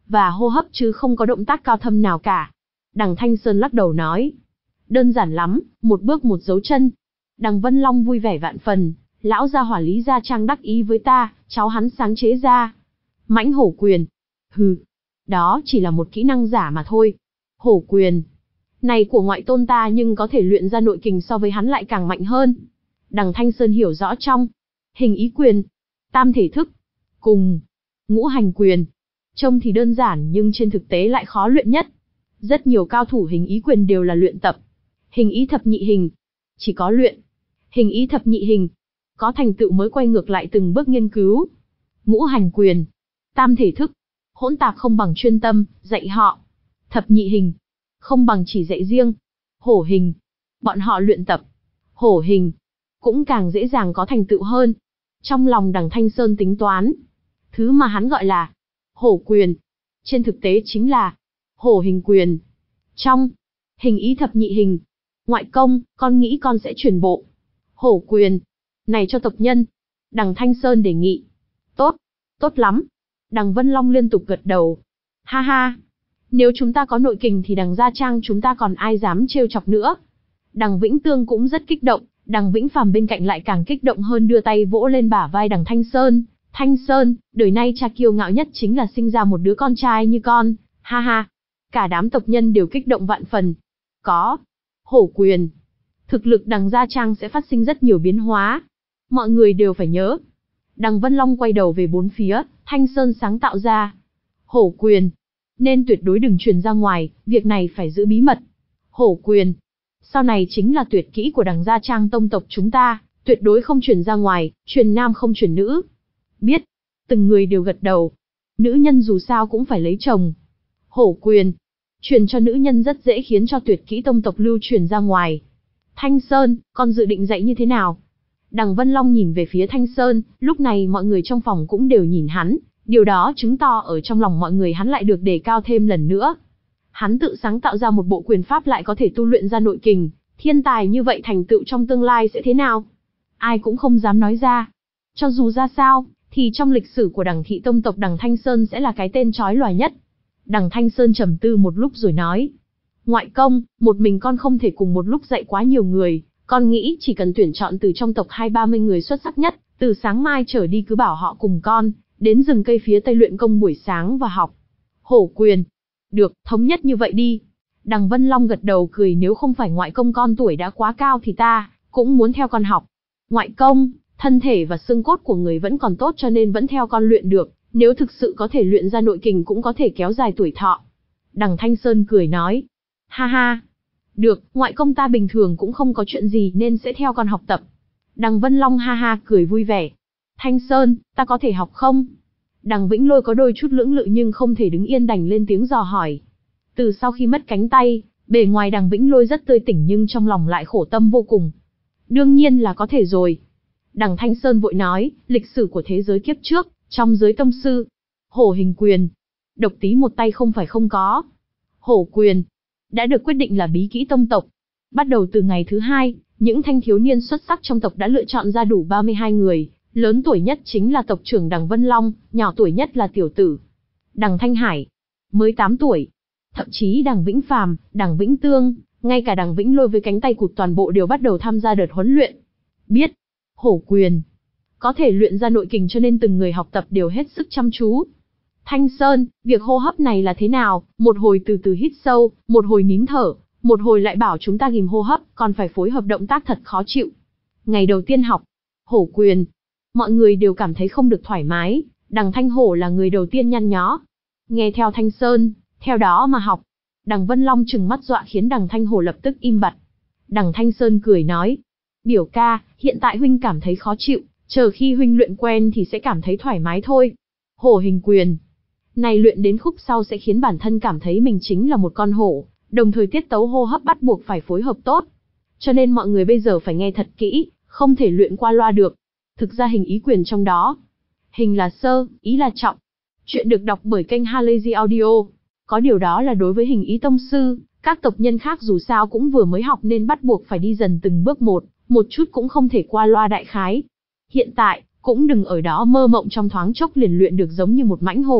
và hô hấp chứ không có động tác cao thâm nào cả. Đằng Thanh Sơn lắc đầu nói. Đơn giản lắm, một bước một dấu chân. Đằng Vân Long vui vẻ vạn phần, lão gia hỏa Lý Gia Trang đắc ý với ta, cháu hắn sáng chế ra. Mãnh hổ quyền. Hừ, đó chỉ là một kỹ năng giả mà thôi. Hổ quyền này của ngoại tôn ta nhưng có thể luyện ra nội kình so với hắn lại càng mạnh hơn. Đằng Thanh Sơn hiểu rõ trong hình ý quyền, tam thể thức, cùng ngũ hành quyền. Trông thì đơn giản nhưng trên thực tế lại khó luyện nhất. Rất nhiều cao thủ hình ý quyền đều là luyện tập hình ý thập nhị hình. Chỉ có luyện hình ý thập nhị hình, có thành tựu mới quay ngược lại từng bước nghiên cứu. Ngũ hành quyền, tam thể thức, hỗn tạp không bằng chuyên tâm, dạy họ. Thập nhị hình, không bằng chỉ dạy riêng. Hổ hình, bọn họ luyện tập hổ hình, cũng càng dễ dàng có thành tựu hơn. Trong lòng đằng Thanh Sơn tính toán, thứ mà hắn gọi là hổ quyền, trên thực tế chính là hổ hình quyền. Trong hình ý thập nhị hình, ngoại công, con nghĩ con sẽ truyền bộ hổ quyền này cho tộc nhân. Đằng Thanh Sơn đề nghị. Tốt, tốt lắm. Đằng Vân Long liên tục gật đầu. Ha ha, nếu chúng ta có nội kình thì đằng Gia Trang chúng ta còn ai dám trêu chọc nữa. Đằng Vĩnh Tương cũng rất kích động, đằng Vĩnh Phàm bên cạnh lại càng kích động hơn, đưa tay vỗ lên bả vai đằng Thanh Sơn. Thanh Sơn, đời nay cha kiêu ngạo nhất chính là sinh ra một đứa con trai như con, ha ha. Cả đám tộc nhân đều kích động vạn phần. Có hổ quyền, thực lực đằng Gia Trang sẽ phát sinh rất nhiều biến hóa. Mọi người đều phải nhớ. Đằng Vân Long quay đầu về bốn phía, Thanh Sơn sáng tạo ra hổ quyền, nên tuyệt đối đừng truyền ra ngoài, việc này phải giữ bí mật. Hổ quyền, sau này chính là tuyệt kỹ của đằng Gia Trang tông tộc chúng ta, tuyệt đối không truyền ra ngoài, truyền nam không truyền nữ. Biết. Từng người đều gật đầu. Nữ nhân dù sao cũng phải lấy chồng. Hổ quyền, truyền cho nữ nhân rất dễ khiến cho tuyệt kỹ tông tộc lưu truyền ra ngoài. Thanh Sơn, con dự định dạy như thế nào? Đằng Vân Long nhìn về phía Thanh Sơn, lúc này mọi người trong phòng cũng đều nhìn hắn, điều đó chứng tỏ ở trong lòng mọi người hắn lại được đề cao thêm lần nữa. Hắn tự sáng tạo ra một bộ quyền pháp lại có thể tu luyện ra nội kình, thiên tài như vậy thành tựu trong tương lai sẽ thế nào? Ai cũng không dám nói ra. Cho dù ra sao, thì trong lịch sử của đằng thị tông tộc đằng Thanh Sơn sẽ là cái tên chói lòa nhất. Đằng Thanh Sơn trầm tư một lúc rồi nói. Ngoại công, một mình con không thể cùng một lúc dạy quá nhiều người, con nghĩ chỉ cần tuyển chọn từ trong tộc hai ba mươi người xuất sắc nhất, từ sáng mai trở đi cứ bảo họ cùng con, đến rừng cây phía tây luyện công buổi sáng và học hổ quyền. Được, thống nhất như vậy đi. Đằng Vân Long gật đầu cười, nếu không phải ngoại công con tuổi đã quá cao thì ta cũng muốn theo con học. Ngoại công, thân thể và xương cốt của người vẫn còn tốt cho nên vẫn theo con luyện được, nếu thực sự có thể luyện ra nội kình cũng có thể kéo dài tuổi thọ. Đằng Thanh Sơn cười nói. Ha ha. Được, ngoại công ta bình thường cũng không có chuyện gì nên sẽ theo con học tập. Đằng Vân Long ha ha cười vui vẻ. Thanh Sơn, ta có thể học không? Đằng Vĩnh Lôi có đôi chút lưỡng lự nhưng không thể đứng yên, đành lên tiếng dò hỏi. Từ sau khi mất cánh tay, bề ngoài đằng Vĩnh Lôi rất tươi tỉnh nhưng trong lòng lại khổ tâm vô cùng. Đương nhiên là có thể rồi. Đằng Thanh Sơn vội nói, lịch sử của thế giới kiếp trước, trong giới tông sư, hổ hình quyền, độc tí một tay không phải không có. Hổ quyền đã được quyết định là bí kỹ tông tộc. Bắt đầu từ ngày thứ hai, những thanh thiếu niên xuất sắc trong tộc đã lựa chọn ra đủ ba mươi hai người, lớn tuổi nhất chính là tộc trưởng đằng Vân Long, nhỏ tuổi nhất là tiểu tử đằng Thanh Hải, mới tám tuổi. Thậm chí đằng Vĩnh Phàm, đằng Vĩnh Tương, ngay cả đằng Vĩnh Lôi với cánh tay cụt toàn bộ đều bắt đầu tham gia đợt huấn luyện. Biết hổ quyền có thể luyện ra nội kình cho nên từng người học tập đều hết sức chăm chú. Thanh Sơn, việc hô hấp này là thế nào? Một hồi từ từ hít sâu, một hồi nín thở, một hồi lại bảo chúng ta ghim hô hấp, còn phải phối hợp động tác thật khó chịu. Ngày đầu tiên học hổ quyền, mọi người đều cảm thấy không được thoải mái, đằng Thanh Hổ là người đầu tiên nhăn nhó. Nghe theo Thanh Sơn, theo đó mà học. Đằng Vân Long trừng mắt dọa khiến đằng Thanh Hổ lập tức im bặt. Đằng Thanh Sơn cười nói, biểu ca, hiện tại huynh cảm thấy khó chịu, chờ khi huynh luyện quen thì sẽ cảm thấy thoải mái thôi. Hổ hình quyền này luyện đến khúc sau sẽ khiến bản thân cảm thấy mình chính là một con hổ, đồng thời tiết tấu hô hấp bắt buộc phải phối hợp tốt. Cho nên mọi người bây giờ phải nghe thật kỹ, không thể luyện qua loa được. Thực ra hình ý quyền trong đó, hình là sơ, ý là trọng. Chuyện được đọc bởi kênh Halazy Audio. Có điều đó là đối với hình ý tông sư, các tộc nhân khác dù sao cũng vừa mới học nên bắt buộc phải đi dần từng bước một, một chút cũng không thể qua loa đại khái. Hiện tại, cũng đừng ở đó mơ mộng trong thoáng chốc liền luyện được giống như một mãnh hổ,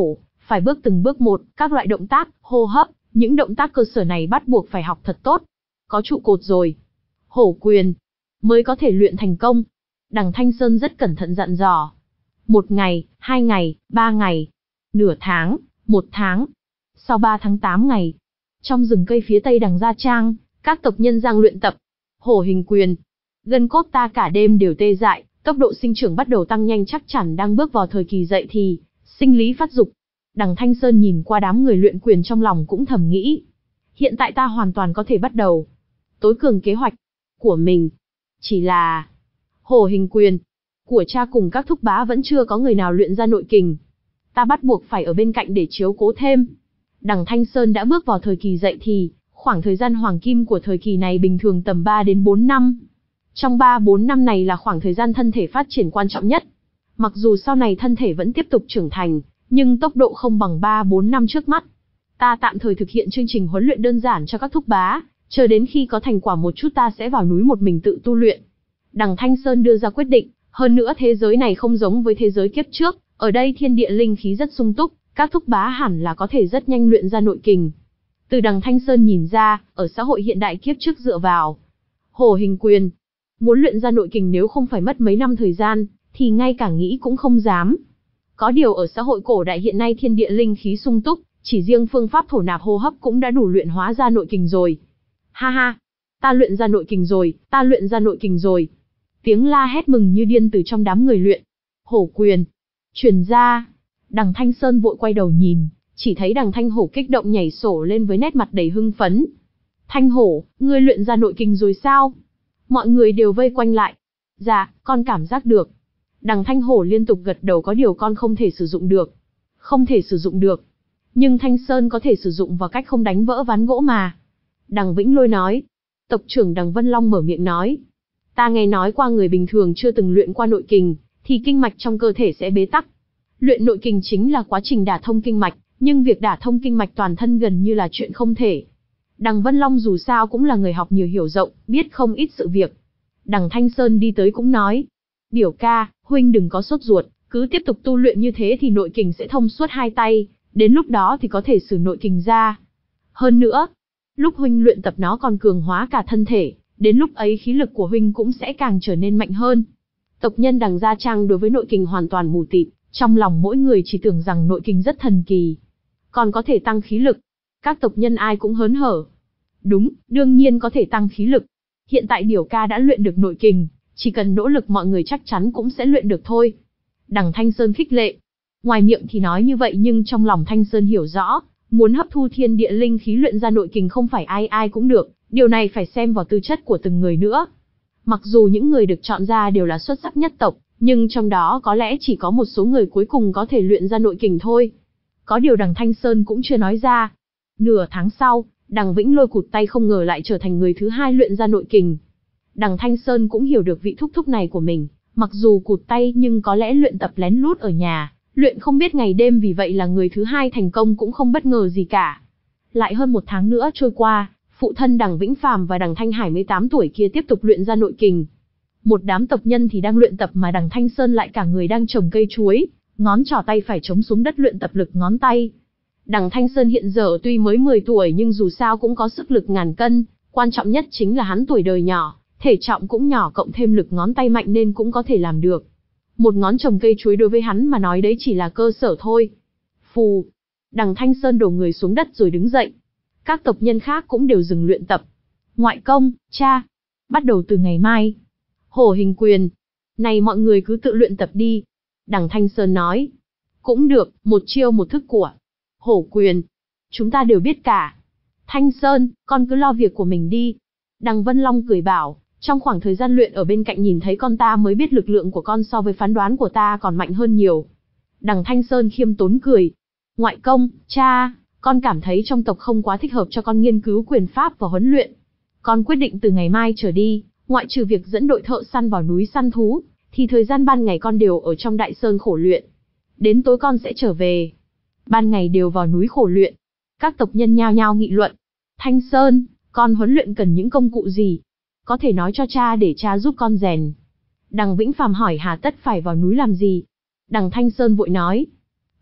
phải bước từng bước một, các loại động tác, hô hấp, những động tác cơ sở này bắt buộc phải học thật tốt. Có trụ cột rồi, hổ quyền, mới có thể luyện thành công. Đằng Thanh Sơn rất cẩn thận dặn dò. Một ngày, hai ngày, ba ngày, nửa tháng, một tháng. Sau ba tháng tám ngày, trong rừng cây phía tây đằng Gia Trang, các tộc nhân đang luyện tập hổ hình quyền. Gân cốt ta cả đêm đều tê dại, tốc độ sinh trưởng bắt đầu tăng nhanh, chắc chắn đang bước vào thời kỳ dậy thì, sinh lý phát dục. Đằng Thanh Sơn nhìn qua đám người luyện quyền trong lòng cũng thầm nghĩ. Hiện tại ta hoàn toàn có thể bắt đầu tối cường kế hoạch của mình. Chỉ là hổ hình quyền của cha cùng các thúc bá vẫn chưa có người nào luyện ra nội kình. Ta bắt buộc phải ở bên cạnh để chiếu cố thêm. Đằng Thanh Sơn đã bước vào thời kỳ dậy thì, khoảng thời gian hoàng kim của thời kỳ này bình thường tầm ba đến bốn năm. Trong ba bốn năm này là khoảng thời gian thân thể phát triển quan trọng nhất. Mặc dù sau này thân thể vẫn tiếp tục trưởng thành, nhưng tốc độ không bằng ba bốn năm trước mắt. Ta tạm thời thực hiện chương trình huấn luyện đơn giản cho các thúc bá, chờ đến khi có thành quả một chút ta sẽ vào núi một mình tự tu luyện. Đằng Thanh Sơn đưa ra quyết định, hơn nữa thế giới này không giống với thế giới kiếp trước, ở đây thiên địa linh khí rất sung túc, các thúc bá hẳn là có thể rất nhanh luyện ra nội kình. Từ đằng Thanh Sơn nhìn ra, ở xã hội hiện đại kiếp trước dựa vào hổ hình quyền, muốn luyện ra nội kình nếu không phải mất mấy năm thời gian, thì ngay cả nghĩ cũng không dám. Có điều ở xã hội cổ đại hiện nay thiên địa linh khí sung túc, chỉ riêng phương pháp thổ nạp hô hấp cũng đã đủ luyện hóa ra nội kình rồi. Ha ha, ta luyện ra nội kình rồi, ta luyện ra nội kình rồi. Tiếng la hét mừng như điên từ trong đám người luyện hổ quyền truyền ra. Đằng Thanh Sơn vội quay đầu nhìn, chỉ thấy đằng Thanh Hổ kích động nhảy sổ lên với nét mặt đầy hưng phấn. Thanh Hổ, ngươi luyện ra nội kình rồi sao? Mọi người đều vây quanh lại. Dạ, con cảm giác được. Đằng Thanh Hổ liên tục gật đầu, có điều con không thể sử dụng được. Không thể sử dụng được. Nhưng Thanh Sơn có thể sử dụng vào cách không đánh vỡ ván gỗ mà. Đằng Vĩnh Lôi nói. Tộc trưởng Đằng Vân Long mở miệng nói. Ta nghe nói qua người bình thường chưa từng luyện qua nội kình, thì kinh mạch trong cơ thể sẽ bế tắc. Luyện nội kình chính là quá trình đả thông kinh mạch, nhưng việc đả thông kinh mạch toàn thân gần như là chuyện không thể. Đằng Vân Long dù sao cũng là người học nhiều hiểu rộng, biết không ít sự việc. Đằng Thanh Sơn đi tới cũng nói. Biểu ca, huynh đừng có sốt ruột, cứ tiếp tục tu luyện như thế thì nội kình sẽ thông suốt hai tay, đến lúc đó thì có thể sử nội kình ra. Hơn nữa, lúc huynh luyện tập nó còn cường hóa cả thân thể, đến lúc ấy khí lực của huynh cũng sẽ càng trở nên mạnh hơn. Tộc nhân Đằng Gia Trang đối với nội kình hoàn toàn mù tịt, trong lòng mỗi người chỉ tưởng rằng nội kình rất thần kỳ, còn có thể tăng khí lực. Các tộc nhân ai cũng hớn hở. Đúng, đương nhiên có thể tăng khí lực. Hiện tại Biểu ca đã luyện được nội kình, chỉ cần nỗ lực mọi người chắc chắn cũng sẽ luyện được thôi. Đằng Thanh Sơn khích lệ. Ngoài miệng thì nói như vậy nhưng trong lòng Thanh Sơn hiểu rõ, muốn hấp thu thiên địa linh khí luyện ra nội kình không phải ai ai cũng được, điều này phải xem vào tư chất của từng người nữa. Mặc dù những người được chọn ra đều là xuất sắc nhất tộc, nhưng trong đó có lẽ chỉ có một số người cuối cùng có thể luyện ra nội kình thôi. Có điều đằng Thanh Sơn cũng chưa nói ra. Nửa tháng sau, đằng Vĩnh Lôi cụt tay không ngờ lại trở thành người thứ hai luyện ra nội kình. Đằng Thanh Sơn cũng hiểu được vị thúc thúc này của mình, mặc dù cụt tay nhưng có lẽ luyện tập lén lút ở nhà, luyện không biết ngày đêm, vì vậy là người thứ hai thành công cũng không bất ngờ gì cả. Lại hơn một tháng nữa trôi qua, phụ thân đằng Vĩnh Phàm và đằng Thanh Hải mười tám tuổi kia tiếp tục luyện ra nội kình. Một đám tộc nhân thì đang luyện tập mà đằng Thanh Sơn lại cả người đang trồng cây chuối, ngón trỏ tay phải chống xuống đất luyện tập lực ngón tay. Đằng Thanh Sơn hiện giờ tuy mới mười tuổi nhưng dù sao cũng có sức lực ngàn cân, quan trọng nhất chính là hắn tuổi đời nhỏ, thể trọng cũng nhỏ, cộng thêm lực ngón tay mạnh nên cũng có thể làm được. Một ngón trồng cây chuối đối với hắn mà nói đấy chỉ là cơ sở thôi. Phù, đằng Thanh Sơn đổ người xuống đất rồi đứng dậy. Các tộc nhân khác cũng đều dừng luyện tập. Ngoại công, cha, bắt đầu từ ngày mai, hổ hình quyền, này mọi người cứ tự luyện tập đi. Đằng Thanh Sơn nói. Cũng được, một chiêu một thức của hổ quyền, chúng ta đều biết cả. Thanh Sơn, con cứ lo việc của mình đi. Đằng Vân Long cười bảo, trong khoảng thời gian luyện ở bên cạnh nhìn thấy con ta mới biết lực lượng của con so với phán đoán của ta còn mạnh hơn nhiều. Đằng Thanh Sơn khiêm tốn cười. Ngoại công, cha, con cảm thấy trong tộc không quá thích hợp cho con nghiên cứu quyền pháp và huấn luyện. Con quyết định từ ngày mai trở đi, ngoại trừ việc dẫn đội thợ săn vào núi săn thú, thì thời gian ban ngày con đều ở trong đại sơn khổ luyện. Đến tối con sẽ trở về. Ban ngày đều vào núi khổ luyện. Các tộc nhân nhao nhao nghị luận. Thanh Sơn, con huấn luyện cần những công cụ gì? Có thể nói cho cha để cha giúp con rèn. Đằng Vĩnh Phàm hỏi hà tất phải vào núi làm gì? Đằng Thanh Sơn vội nói.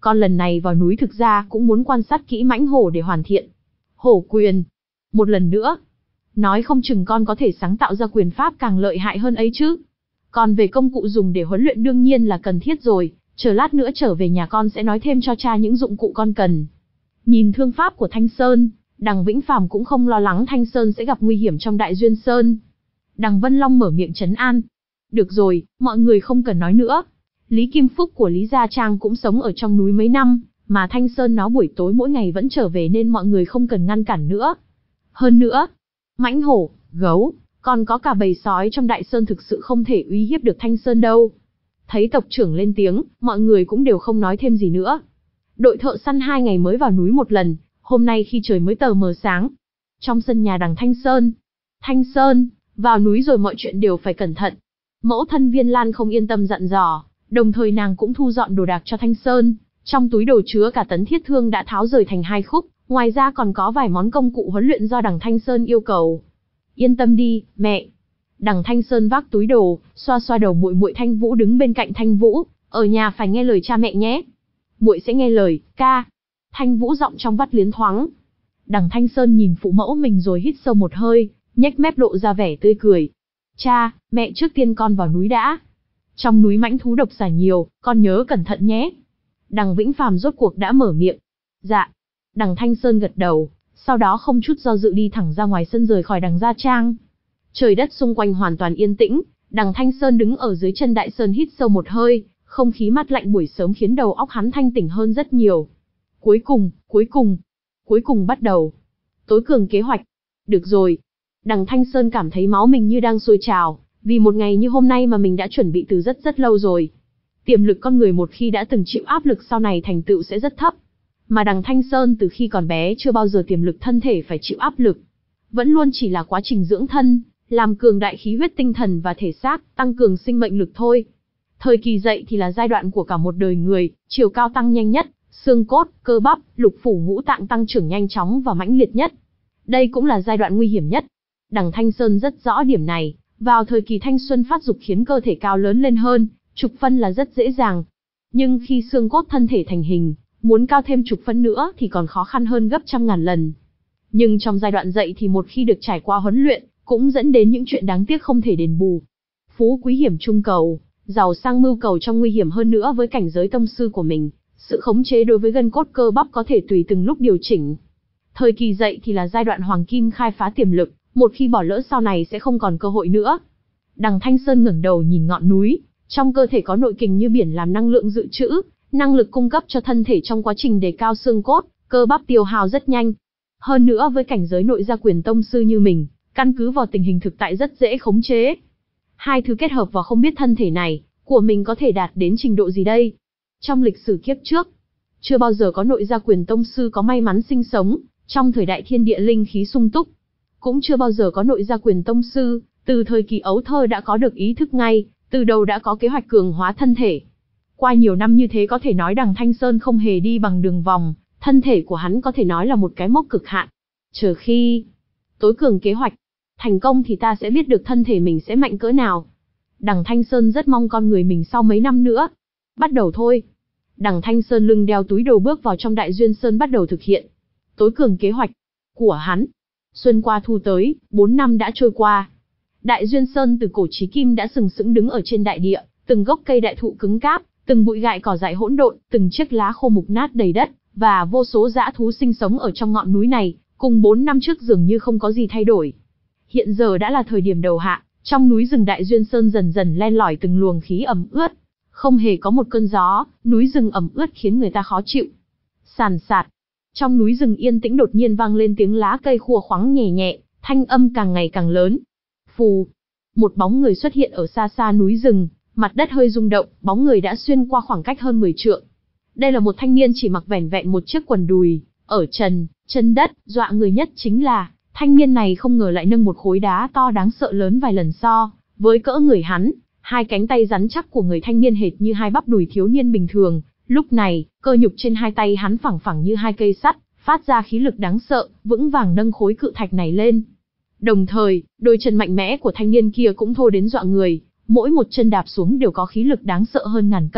Con lần này vào núi thực ra cũng muốn quan sát kỹ mãnh hổ để hoàn thiện. Hổ quyền. Một lần nữa. Nói không chừng con có thể sáng tạo ra quyền pháp càng lợi hại hơn ấy chứ. Còn về công cụ dùng để huấn luyện đương nhiên là cần thiết rồi, chờ lát nữa trở về nhà con sẽ nói thêm cho cha những dụng cụ con cần. Nhìn thương pháp của Thanh Sơn, Đằng Vĩnh Phàm cũng không lo lắng Thanh Sơn sẽ gặp nguy hiểm trong Đại Duyên Sơn. Đằng Vân Long mở miệng trấn an. Được rồi, mọi người không cần nói nữa. Lý Kim Phúc của Lý Gia Trang cũng sống ở trong núi mấy năm, mà Thanh Sơn nó buổi tối mỗi ngày vẫn trở về nên mọi người không cần ngăn cản nữa. Hơn nữa, mãnh hổ, gấu, còn có cả bầy sói trong Đại Sơn thực sự không thể uy hiếp được Thanh Sơn đâu. Thấy tộc trưởng lên tiếng, mọi người cũng đều không nói thêm gì nữa. Đội thợ săn hai ngày mới vào núi một lần, hôm nay khi trời mới tờ mờ sáng. Trong sân nhà đằng Thanh Sơn. Thanh Sơn, vào núi rồi mọi chuyện đều phải cẩn thận. Mẫu thân Viên Lan không yên tâm dặn dò, đồng thời nàng cũng thu dọn đồ đạc cho Thanh Sơn. Trong túi đồ chứa cả tấn thiết thương đã tháo rời thành hai khúc, ngoài ra còn có vài món công cụ huấn luyện do đằng Thanh Sơn yêu cầu. Yên tâm đi, mẹ. Đằng Thanh Sơn vác túi đồ, xoa xoa đầu muội muội Thanh Vũ đứng bên cạnh Thanh Vũ, ở nhà phải nghe lời cha mẹ nhé. Muội sẽ nghe lời, ca. Thanh Vũ giọng trong vắt liến thoáng. Đằng Thanh Sơn nhìn phụ mẫu mình rồi hít sâu một hơi, nhếch mép lộ ra vẻ tươi cười. Cha, mẹ trước tiên con vào núi đã. Trong núi mãnh thú độc xà nhiều, con nhớ cẩn thận nhé. Đằng Vĩnh Phàm rốt cuộc đã mở miệng. Dạ. Đằng Thanh Sơn gật đầu, sau đó không chút do dự đi thẳng ra ngoài sân rời khỏi đằng Gia Trang. Trời đất xung quanh hoàn toàn yên tĩnh, đằng Thanh Sơn đứng ở dưới chân Đại Sơn hít sâu một hơi, không khí mát lạnh buổi sớm khiến đầu óc hắn thanh tỉnh hơn rất nhiều. Cuối cùng, cuối cùng, cuối cùng bắt đầu. Tối cường kế hoạch. Được rồi. Đằng Thanh Sơn cảm thấy máu mình như đang sôi trào, vì một ngày như hôm nay mà mình đã chuẩn bị từ rất rất lâu rồi. Tiềm lực con người một khi đã từng chịu áp lực sau này thành tựu sẽ rất thấp. Mà đằng Thanh Sơn từ khi còn bé chưa bao giờ tiềm lực thân thể phải chịu áp lực. Vẫn luôn chỉ là quá trình dưỡng thân, làm cường đại khí huyết tinh thần và thể xác, tăng cường sinh mệnh lực thôi. Thời kỳ dậy thì là giai đoạn của cả một đời người, chiều cao tăng nhanh nhất, xương cốt, cơ bắp, lục phủ ngũ tạng tăng trưởng nhanh chóng và mãnh liệt nhất. Đây cũng là giai đoạn nguy hiểm nhất. Đằng Thanh Sơn rất rõ điểm này, vào thời kỳ thanh xuân phát dục khiến cơ thể cao lớn lên hơn, chục phân là rất dễ dàng. Nhưng khi xương cốt thân thể thành hình, muốn cao thêm chục phân nữa thì còn khó khăn hơn gấp trăm ngàn lần. Nhưng trong giai đoạn dậy thì một khi được trải qua huấn luyện, cũng dẫn đến những chuyện đáng tiếc không thể đền bù. Phú quý hiểm trung cầu, giàu sang mưu cầu trong nguy hiểm hơn nữa với cảnh giới tông sư của mình, sự khống chế đối với gân cốt cơ bắp có thể tùy từng lúc điều chỉnh. Thời kỳ dậy thì là giai đoạn hoàng kim khai phá tiềm lực, một khi bỏ lỡ sau này sẽ không còn cơ hội nữa. Đằng Thanh Sơn ngẩng đầu nhìn ngọn núi, trong cơ thể có nội kình như biển làm năng lượng dự trữ, năng lực cung cấp cho thân thể trong quá trình đề cao xương cốt, cơ bắp tiêu hao rất nhanh. Hơn nữa với cảnh giới nội gia quyền tông sư như mình, căn cứ vào tình hình thực tại rất dễ khống chế. Hai thứ kết hợp vào không biết thân thể này, của mình có thể đạt đến trình độ gì đây? Trong lịch sử kiếp trước, chưa bao giờ có nội gia quyền tông sư có may mắn sinh sống, trong thời đại thiên địa linh khí sung túc. Cũng chưa bao giờ có nội gia quyền tông sư, từ thời kỳ ấu thơ đã có được ý thức ngay, từ đầu đã có kế hoạch cường hóa thân thể. Qua nhiều năm như thế có thể nói đằng Thanh Sơn không hề đi bằng đường vòng, thân thể của hắn có thể nói là một cái mốc cực hạn. Chờ khi tối cường kế hoạch thành công thì ta sẽ biết được thân thể mình sẽ mạnh cỡ nào. Đằng Thanh Sơn rất mong con người mình sau mấy năm nữa. Bắt đầu thôi. Đằng Thanh Sơn lưng đeo túi đồ bước vào trong Đại Duyên Sơn bắt đầu thực hiện tối cường kế hoạch của hắn. Xuân qua thu tới, bốn năm đã trôi qua. Đại Duyên Sơn từ cổ chí kim đã sừng sững đứng ở trên đại địa, từng gốc cây đại thụ cứng cáp, từng bụi gại cỏ dại hỗn độn, từng chiếc lá khô mục nát đầy đất, và vô số dã thú sinh sống ở trong ngọn núi này, cùng bốn năm trước dường như không có gì thay đổi. Hiện giờ đã là thời điểm đầu hạ, trong núi rừng Đại Duyên Sơn dần dần len lỏi từng luồng khí ẩm ướt. Không hề có một cơn gió, núi rừng ẩm ướt khiến người ta khó chịu. Sàn sạt. Trong núi rừng yên tĩnh đột nhiên vang lên tiếng lá cây khua khoắng nhẹ nhẹ, thanh âm càng ngày càng lớn. Phù. Một bóng người xuất hiện ở xa xa núi rừng, mặt đất hơi rung động, bóng người đã xuyên qua khoảng cách hơn mười trượng. Đây là một thanh niên chỉ mặc vẻn vẹn một chiếc quần đùi, ở trần, chân đất, dọa người nhất chính là, thanh niên này không ngờ lại nâng một khối đá to đáng sợ lớn vài lần so, với cỡ người hắn, hai cánh tay rắn chắc của người thanh niên hệt như hai bắp đùi thiếu niên bình thường, lúc này, cơ nhục trên hai tay hắn phẳng phẳng như hai cây sắt, phát ra khí lực đáng sợ, vững vàng nâng khối cự thạch này lên. Đồng thời, đôi chân mạnh mẽ của thanh niên kia cũng thô đến dọa người, mỗi một chân đạp xuống đều có khí lực đáng sợ hơn ngàn cân,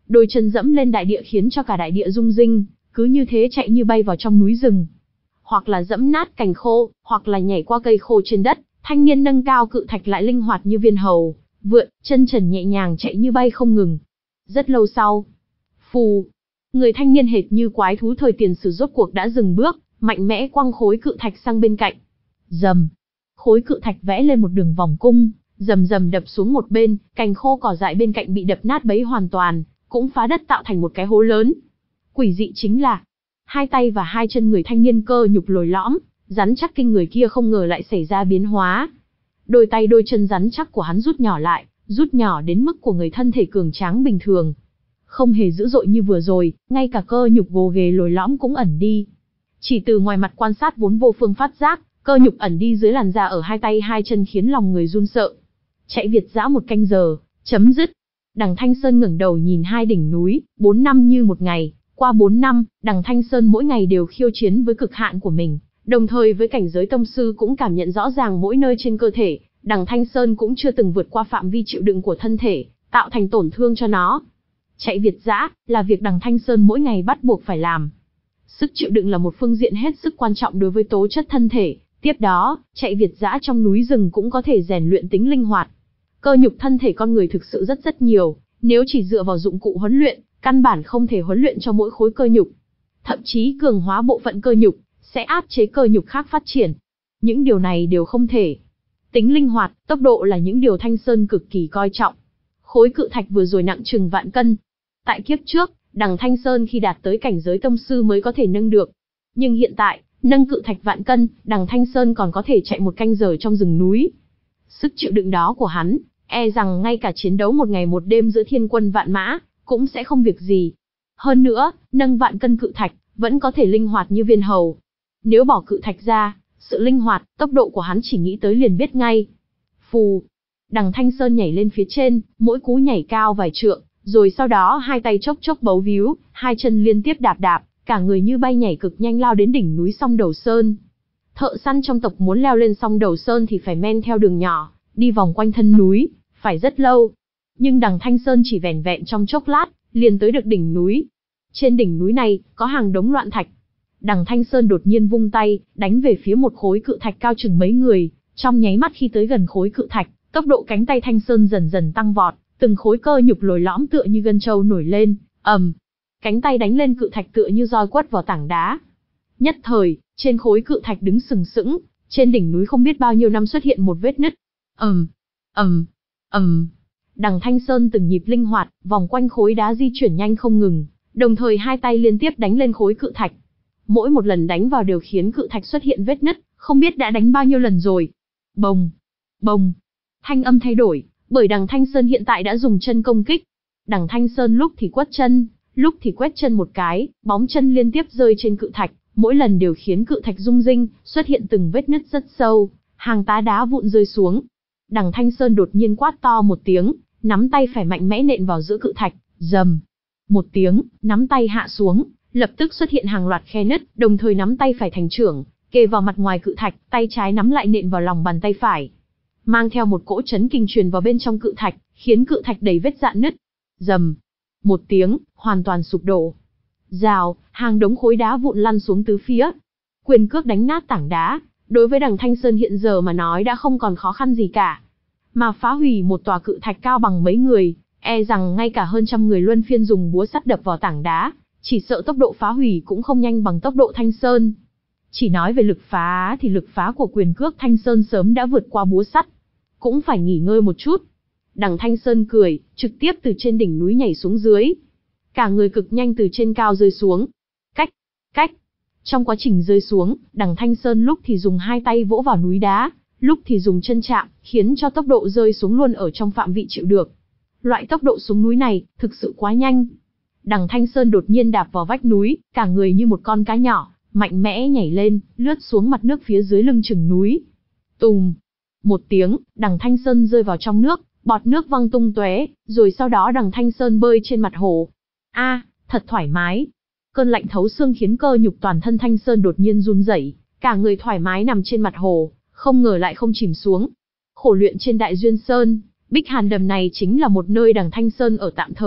đôi chân dẫm lên đại địa khiến cho cả đại địa rung rinh, cứ như thế chạy như bay vào trong núi rừng. Hoặc là dẫm nát cành khô, hoặc là nhảy qua cây khô trên đất, thanh niên nâng cao cự thạch lại linh hoạt như viên hầu, vượn, chân trần nhẹ nhàng chạy như bay không ngừng. Rất lâu sau, phù, người thanh niên hệt như quái thú thời tiền sử rốt cuộc đã dừng bước, mạnh mẽ quăng khối cự thạch sang bên cạnh. Rầm, khối cự thạch vẽ lên một đường vòng cung, rầm rầm đập xuống một bên, cành khô cỏ dại bên cạnh bị đập nát bấy hoàn toàn, cũng phá đất tạo thành một cái hố lớn. Quỷ dị chính là, hai tay và hai chân người thanh niên cơ nhục lồi lõm, rắn chắc kinh người kia không ngờ lại xảy ra biến hóa. Đôi tay đôi chân rắn chắc của hắn rút nhỏ lại, rút nhỏ đến mức của người thân thể cường tráng bình thường. Không hề dữ dội như vừa rồi, ngay cả cơ nhục gồ ghề lồi lõm cũng ẩn đi. Chỉ từ ngoài mặt quan sát vốn vô phương phát giác, cơ nhục ẩn đi dưới làn da ở hai tay hai chân khiến lòng người run sợ. Chạy việt dã một canh giờ, chấm dứt. Đằng Thanh Sơn ngẩng đầu nhìn hai đỉnh núi, bốn năm như một ngày. Qua bốn năm, đằng Thanh Sơn mỗi ngày đều khiêu chiến với cực hạn của mình, đồng thời với cảnh giới tông sư cũng cảm nhận rõ ràng mỗi nơi trên cơ thể, đằng Thanh Sơn cũng chưa từng vượt qua phạm vi chịu đựng của thân thể, tạo thành tổn thương cho nó. Chạy việt dã là việc đằng Thanh Sơn mỗi ngày bắt buộc phải làm. Sức chịu đựng là một phương diện hết sức quan trọng đối với tố chất thân thể, tiếp đó, chạy việt dã trong núi rừng cũng có thể rèn luyện tính linh hoạt. Cơ nhục thân thể con người thực sự rất rất nhiều, nếu chỉ dựa vào dụng cụ huấn luyện, căn bản không thể huấn luyện cho mỗi khối cơ nhục. Thậm chí cường hóa bộ phận cơ nhục, sẽ áp chế cơ nhục khác phát triển. Những điều này đều không thể. Tính linh hoạt, tốc độ là những điều Thanh Sơn cực kỳ coi trọng. Khối cự thạch vừa rồi nặng chừng vạn cân. Tại kiếp trước, đằng Thanh Sơn khi đạt tới cảnh giới tông sư mới có thể nâng được. Nhưng hiện tại, nâng cự thạch vạn cân, đằng Thanh Sơn còn có thể chạy một canh giờ trong rừng núi. Sức chịu đựng đó của hắn, e rằng ngay cả chiến đấu một ngày một đêm giữa thiên quân vạn mã, cũng sẽ không việc gì. Hơn nữa, nâng vạn cân cự thạch, vẫn có thể linh hoạt như viên hầu. Nếu bỏ cự thạch ra, sự linh hoạt, tốc độ của hắn chỉ nghĩ tới liền biết ngay. Phù, đằng Thanh Sơn nhảy lên phía trên, mỗi cú nhảy cao vài trượng, rồi sau đó hai tay chốc chốc bấu víu, hai chân liên tiếp đạp đạp, cả người như bay nhảy cực nhanh lao đến đỉnh núi Song Đầu Sơn. Thợ săn trong tộc muốn leo lên Song Đầu Sơn thì phải men theo đường nhỏ, đi vòng quanh thân núi, phải rất lâu. Nhưng đằng Thanh Sơn chỉ vẻn vẹn trong chốc lát, liền tới được đỉnh núi. Trên đỉnh núi này, có hàng đống loạn thạch. Đằng Thanh Sơn đột nhiên vung tay, đánh về phía một khối cự thạch cao chừng mấy người. Trong nháy mắt khi tới gần khối cự thạch, tốc độ cánh tay Thanh Sơn dần dần tăng vọt, từng khối cơ nhục lồi lõm tựa như gân trâu nổi lên, ầm. Cánh tay đánh lên cự thạch tựa như roi quất vào tảng đá. Nhất thời, trên khối cự thạch đứng sừng sững, trên đỉnh núi không biết bao nhiêu năm xuất hiện một vết nứt. Ầm, ầm, ầm. Đằng Thanh Sơn từng nhịp linh hoạt, vòng quanh khối đá di chuyển nhanh không ngừng, đồng thời hai tay liên tiếp đánh lên khối cự thạch. Mỗi một lần đánh vào đều khiến cự thạch xuất hiện vết nứt, không biết đã đánh bao nhiêu lần rồi. Bồng, bồng. Thanh âm thay đổi, bởi đằng Thanh Sơn hiện tại đã dùng chân công kích. Đằng Thanh Sơn lúc thì quất chân, lúc thì quét chân một cái, bóng chân liên tiếp rơi trên cự thạch, mỗi lần đều khiến cự thạch rung rinh, xuất hiện từng vết nứt rất sâu, hàng tá đá vụn rơi xuống. Đằng Thanh Sơn đột nhiên quát to một tiếng, nắm tay phải mạnh mẽ nện vào giữa cự thạch, rầm. Một tiếng, nắm tay hạ xuống, lập tức xuất hiện hàng loạt khe nứt, đồng thời nắm tay phải thành trưởng, kề vào mặt ngoài cự thạch, tay trái nắm lại nện vào lòng bàn tay phải. Mang theo một cỗ chấn kinh truyền vào bên trong cự thạch, khiến cự thạch đầy vết rạn nứt. Rầm. Một tiếng, hoàn toàn sụp đổ. Rào, hàng đống khối đá vụn lăn xuống tứ phía. Quyền cước đánh nát tảng đá, đối với đằng Thanh Sơn hiện giờ mà nói đã không còn khó khăn gì cả. Mà phá hủy một tòa cự thạch cao bằng mấy người, e rằng ngay cả hơn trăm người luân phiên dùng búa sắt đập vào tảng đá, chỉ sợ tốc độ phá hủy cũng không nhanh bằng tốc độ Thanh Sơn. Chỉ nói về lực phá thì lực phá của quyền cước Thanh Sơn sớm đã vượt qua búa sắt. Cũng phải nghỉ ngơi một chút. Đằng Thanh Sơn cười, trực tiếp từ trên đỉnh núi nhảy xuống dưới. Cả người cực nhanh từ trên cao rơi xuống. Cách, cách. Trong quá trình rơi xuống, đằng Thanh Sơn lúc thì dùng hai tay vỗ vào núi đá, lúc thì dùng chân chạm, khiến cho tốc độ rơi xuống luôn ở trong phạm vị chịu được. Loại tốc độ xuống núi này, thực sự quá nhanh. Đằng Thanh Sơn đột nhiên đạp vào vách núi, cả người như một con cá nhỏ, mạnh mẽ nhảy lên, lướt xuống mặt nước phía dưới lưng chừng núi. Tùm. Một tiếng, đằng Thanh Sơn rơi vào trong nước, bọt nước văng tung tóe, rồi sau đó đằng Thanh Sơn bơi trên mặt hồ. A, à, thật thoải mái. Cơn lạnh thấu xương khiến cơ nhục toàn thân Thanh Sơn đột nhiên run rẩy, cả người thoải mái nằm trên mặt hồ, không ngờ lại không chìm xuống. Khổ luyện trên Đại Duyên Sơn, Bích Hàn Đầm này chính là một nơi đằng Thanh Sơn ở tạm thời,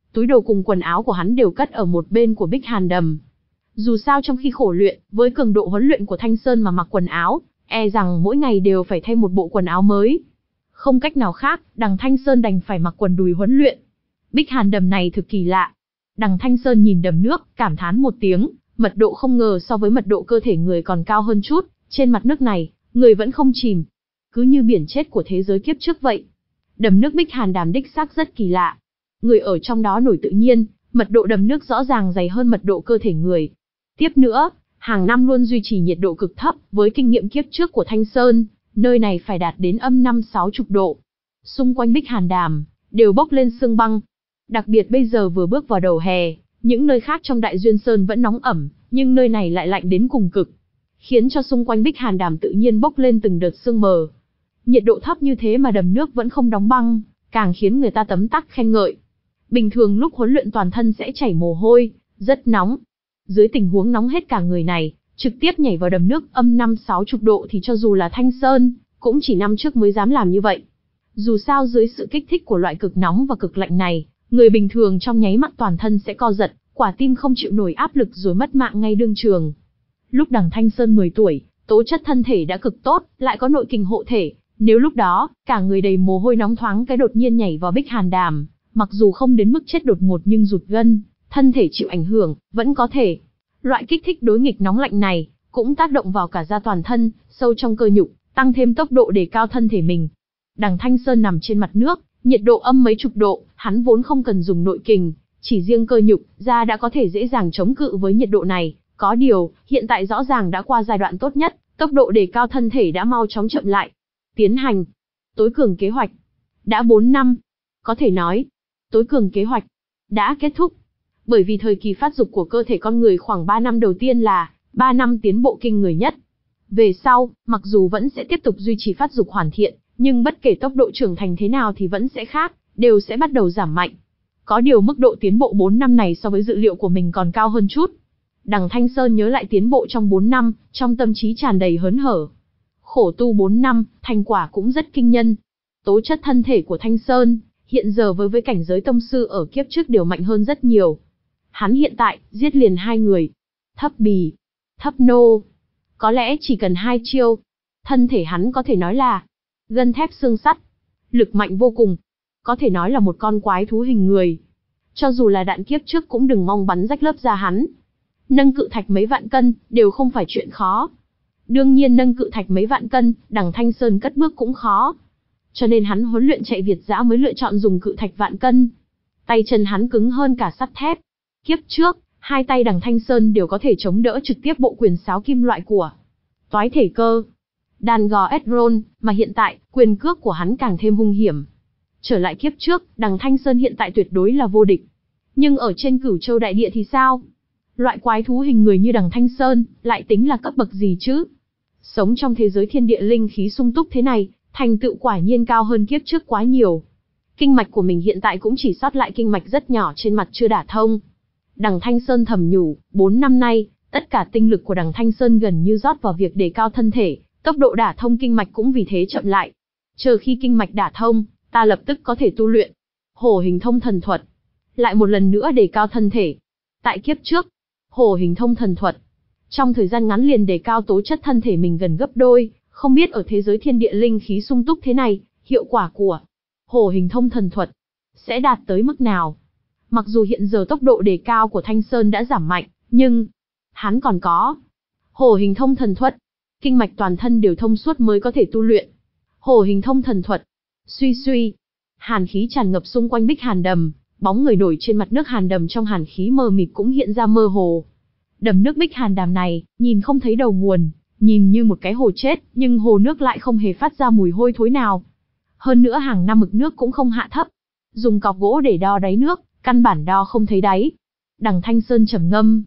túi đồ cùng quần áo của hắn đều cất ở một bên của Bích Hàn Đầm. Dù sao trong khi khổ luyện, với cường độ huấn luyện của Thanh Sơn mà mặc quần áo, e rằng mỗi ngày đều phải thay một bộ quần áo mới. Không cách nào khác, đằng Thanh Sơn đành phải mặc quần đùi huấn luyện. Bích Hàn Đầm này thực kỳ lạ. Đằng Thanh Sơn nhìn đầm nước, cảm thán một tiếng, mật độ không ngờ so với mật độ cơ thể người còn cao hơn chút, trên mặt nước này, người vẫn không chìm. Cứ như biển chết của thế giới kiếp trước vậy. Đầm nước Bích Hàn Đàm đích xác rất kỳ lạ. Người ở trong đó nổi tự nhiên, mật độ đầm nước rõ ràng dày hơn mật độ cơ thể người. Tiếp nữa, hàng năm luôn duy trì nhiệt độ cực thấp, với kinh nghiệm kiếp trước của Thanh Sơn, nơi này phải đạt đến âm năm sáu chục độ. Xung quanh Bích Hàn Đàm, đều bốc lên sương băng. Đặc biệt bây giờ vừa bước vào đầu hè, những nơi khác trong Đại Duyên Sơn vẫn nóng ẩm, nhưng nơi này lại lạnh đến cùng cực, khiến cho xung quanh Bích Hàn Đàm tự nhiên bốc lên từng đợt sương mờ. Nhiệt độ thấp như thế mà đầm nước vẫn không đóng băng, càng khiến người ta tấm tắc khen ngợi. Bình thường lúc huấn luyện toàn thân sẽ chảy mồ hôi, rất nóng. Dưới tình huống nóng hết cả người này, trực tiếp nhảy vào đầm nước âm năm sáu chục độ thì cho dù là Thanh Sơn, cũng chỉ năm trước mới dám làm như vậy. Dù sao dưới sự kích thích của loại cực nóng và cực lạnh này, người bình thường trong nháy mắt toàn thân sẽ co giật, quả tim không chịu nổi áp lực rồi mất mạng ngay đương trường. Lúc đằng Thanh Sơn mười tuổi, tố chất thân thể đã cực tốt, lại có nội kình hộ thể. Nếu lúc đó, cả người đầy mồ hôi nóng thoáng cái đột nhiên nhảy vào Bích Hàn Đàm, mặc dù không đến mức chết đột ngột nhưng rụt gân, thân thể chịu ảnh hưởng, vẫn có thể. Loại kích thích đối nghịch nóng lạnh này, cũng tác động vào cả da toàn thân, sâu trong cơ nhục, tăng thêm tốc độ để cao thân thể mình. Đằng Thanh Sơn nằm trên mặt nước, nhiệt độ âm mấy chục độ, hắn vốn không cần dùng nội kình, chỉ riêng cơ nhục, da đã có thể dễ dàng chống cự với nhiệt độ này. Có điều, hiện tại rõ ràng đã qua giai đoạn tốt nhất, tốc độ để cao thân thể đã mau chóng chậm lại. Tiến hành tối cường kế hoạch. Đã bốn năm. Có thể nói, tối cường kế hoạch đã kết thúc. Bởi vì thời kỳ phát dục của cơ thể con người khoảng ba năm đầu tiên là ba năm tiến bộ kinh người nhất. Về sau, mặc dù vẫn sẽ tiếp tục duy trì phát dục hoàn thiện, nhưng bất kể tốc độ trưởng thành thế nào thì vẫn sẽ khác, đều sẽ bắt đầu giảm mạnh. Có điều mức độ tiến bộ bốn năm này so với dự liệu của mình còn cao hơn chút. Đằng Thanh Sơn nhớ lại tiến bộ trong bốn năm, trong tâm trí tràn đầy hớn hở. Khổ tu bốn năm, thành quả cũng rất kinh nhân. Tố chất thân thể của Thanh Sơn, hiện giờ với với cảnh giới tông sư ở kiếp trước đều mạnh hơn rất nhiều. Hắn hiện tại, giết liền hai người. Thấp bì, thấp nô. Có lẽ chỉ cần hai chiêu. Thân thể hắn có thể nói là gân thép xương sắt. Lực mạnh vô cùng. Có thể nói là một con quái thú hình người. Cho dù là đạn kiếp trước cũng đừng mong bắn rách lớp da hắn. Nâng cự thạch mấy vạn cân, đều không phải chuyện khó. Đương nhiên nâng cự thạch mấy vạn cân, đằng Thanh Sơn cất bước cũng khó. Cho nên hắn huấn luyện chạy Việt dã mới lựa chọn dùng cự thạch vạn cân. Tay chân hắn cứng hơn cả sắt thép. Kiếp trước, hai tay đằng Thanh Sơn đều có thể chống đỡ trực tiếp bộ quyền sáo kim loại của Toái Thể Cơ, đàn gò Edron, mà hiện tại, quyền cước của hắn càng thêm hung hiểm. Trở lại kiếp trước, đằng Thanh Sơn hiện tại tuyệt đối là vô địch. Nhưng ở trên Cửu Châu đại địa thì sao? Loại quái thú hình người như đằng Thanh Sơn, lại tính là cấp bậc gì chứ? Sống trong thế giới thiên địa linh khí sung túc thế này, thành tựu quả nhiên cao hơn kiếp trước quá nhiều. Kinh mạch của mình hiện tại cũng chỉ sót lại kinh mạch rất nhỏ trên mặt chưa đả thông. Đằng Thanh Sơn thầm nhủ, bốn năm nay, tất cả tinh lực của đằng Thanh Sơn gần như rót vào việc đề cao thân thể, tốc độ đả thông kinh mạch cũng vì thế chậm lại. Chờ khi kinh mạch đả thông, ta lập tức có thể tu luyện Hổ Hình Thông Thần Thuật, lại một lần nữa đề cao thân thể. Tại kiếp trước, Hổ Hình Thông Thần Thuật, trong thời gian ngắn liền đề cao tố chất thân thể mình gần gấp đôi, không biết ở thế giới thiên địa linh khí sung túc thế này, hiệu quả của Hổ Hình Thông Thần Thuật sẽ đạt tới mức nào. Mặc dù hiện giờ tốc độ đề cao của Thanh Sơn đã giảm mạnh, nhưng hắn còn có Hổ Hình Thông Thần Thuật, kinh mạch toàn thân đều thông suốt mới có thể tu luyện Hổ Hình Thông Thần Thuật. Suy suy, hàn khí tràn ngập xung quanh Bích Hàn Đầm, bóng người nổi trên mặt nước Hàn Đầm trong hàn khí mờ mịt cũng hiện ra mơ hồ. Đầm nước Bích Hàn Đàm này, nhìn không thấy đầu nguồn, nhìn như một cái hồ chết, nhưng hồ nước lại không hề phát ra mùi hôi thối nào. Hơn nữa hàng năm mực nước cũng không hạ thấp. Dùng cọc gỗ để đo đáy nước, căn bản đo không thấy đáy. Đằng Thanh Sơn trầm ngâm.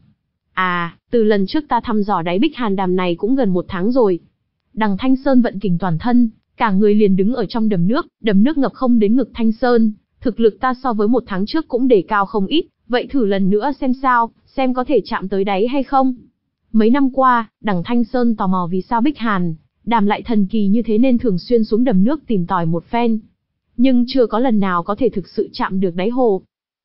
À, từ lần trước ta thăm dò đáy Bích Hàn Đàm này cũng gần một tháng rồi. Đằng Thanh Sơn vận kình toàn thân, cả người liền đứng ở trong đầm nước, đầm nước ngập không đến ngực Thanh Sơn. Thực lực ta so với một tháng trước cũng đề cao không ít, vậy thử lần nữa xem sao, xem có thể chạm tới đáy hay không. Mấy năm qua, đằng Thanh Sơn tò mò vì sao Bích Hàn Đàm lại thần kỳ như thế nên thường xuyên xuống đầm nước tìm tòi một phen. Nhưng chưa có lần nào có thể thực sự chạm được đáy hồ.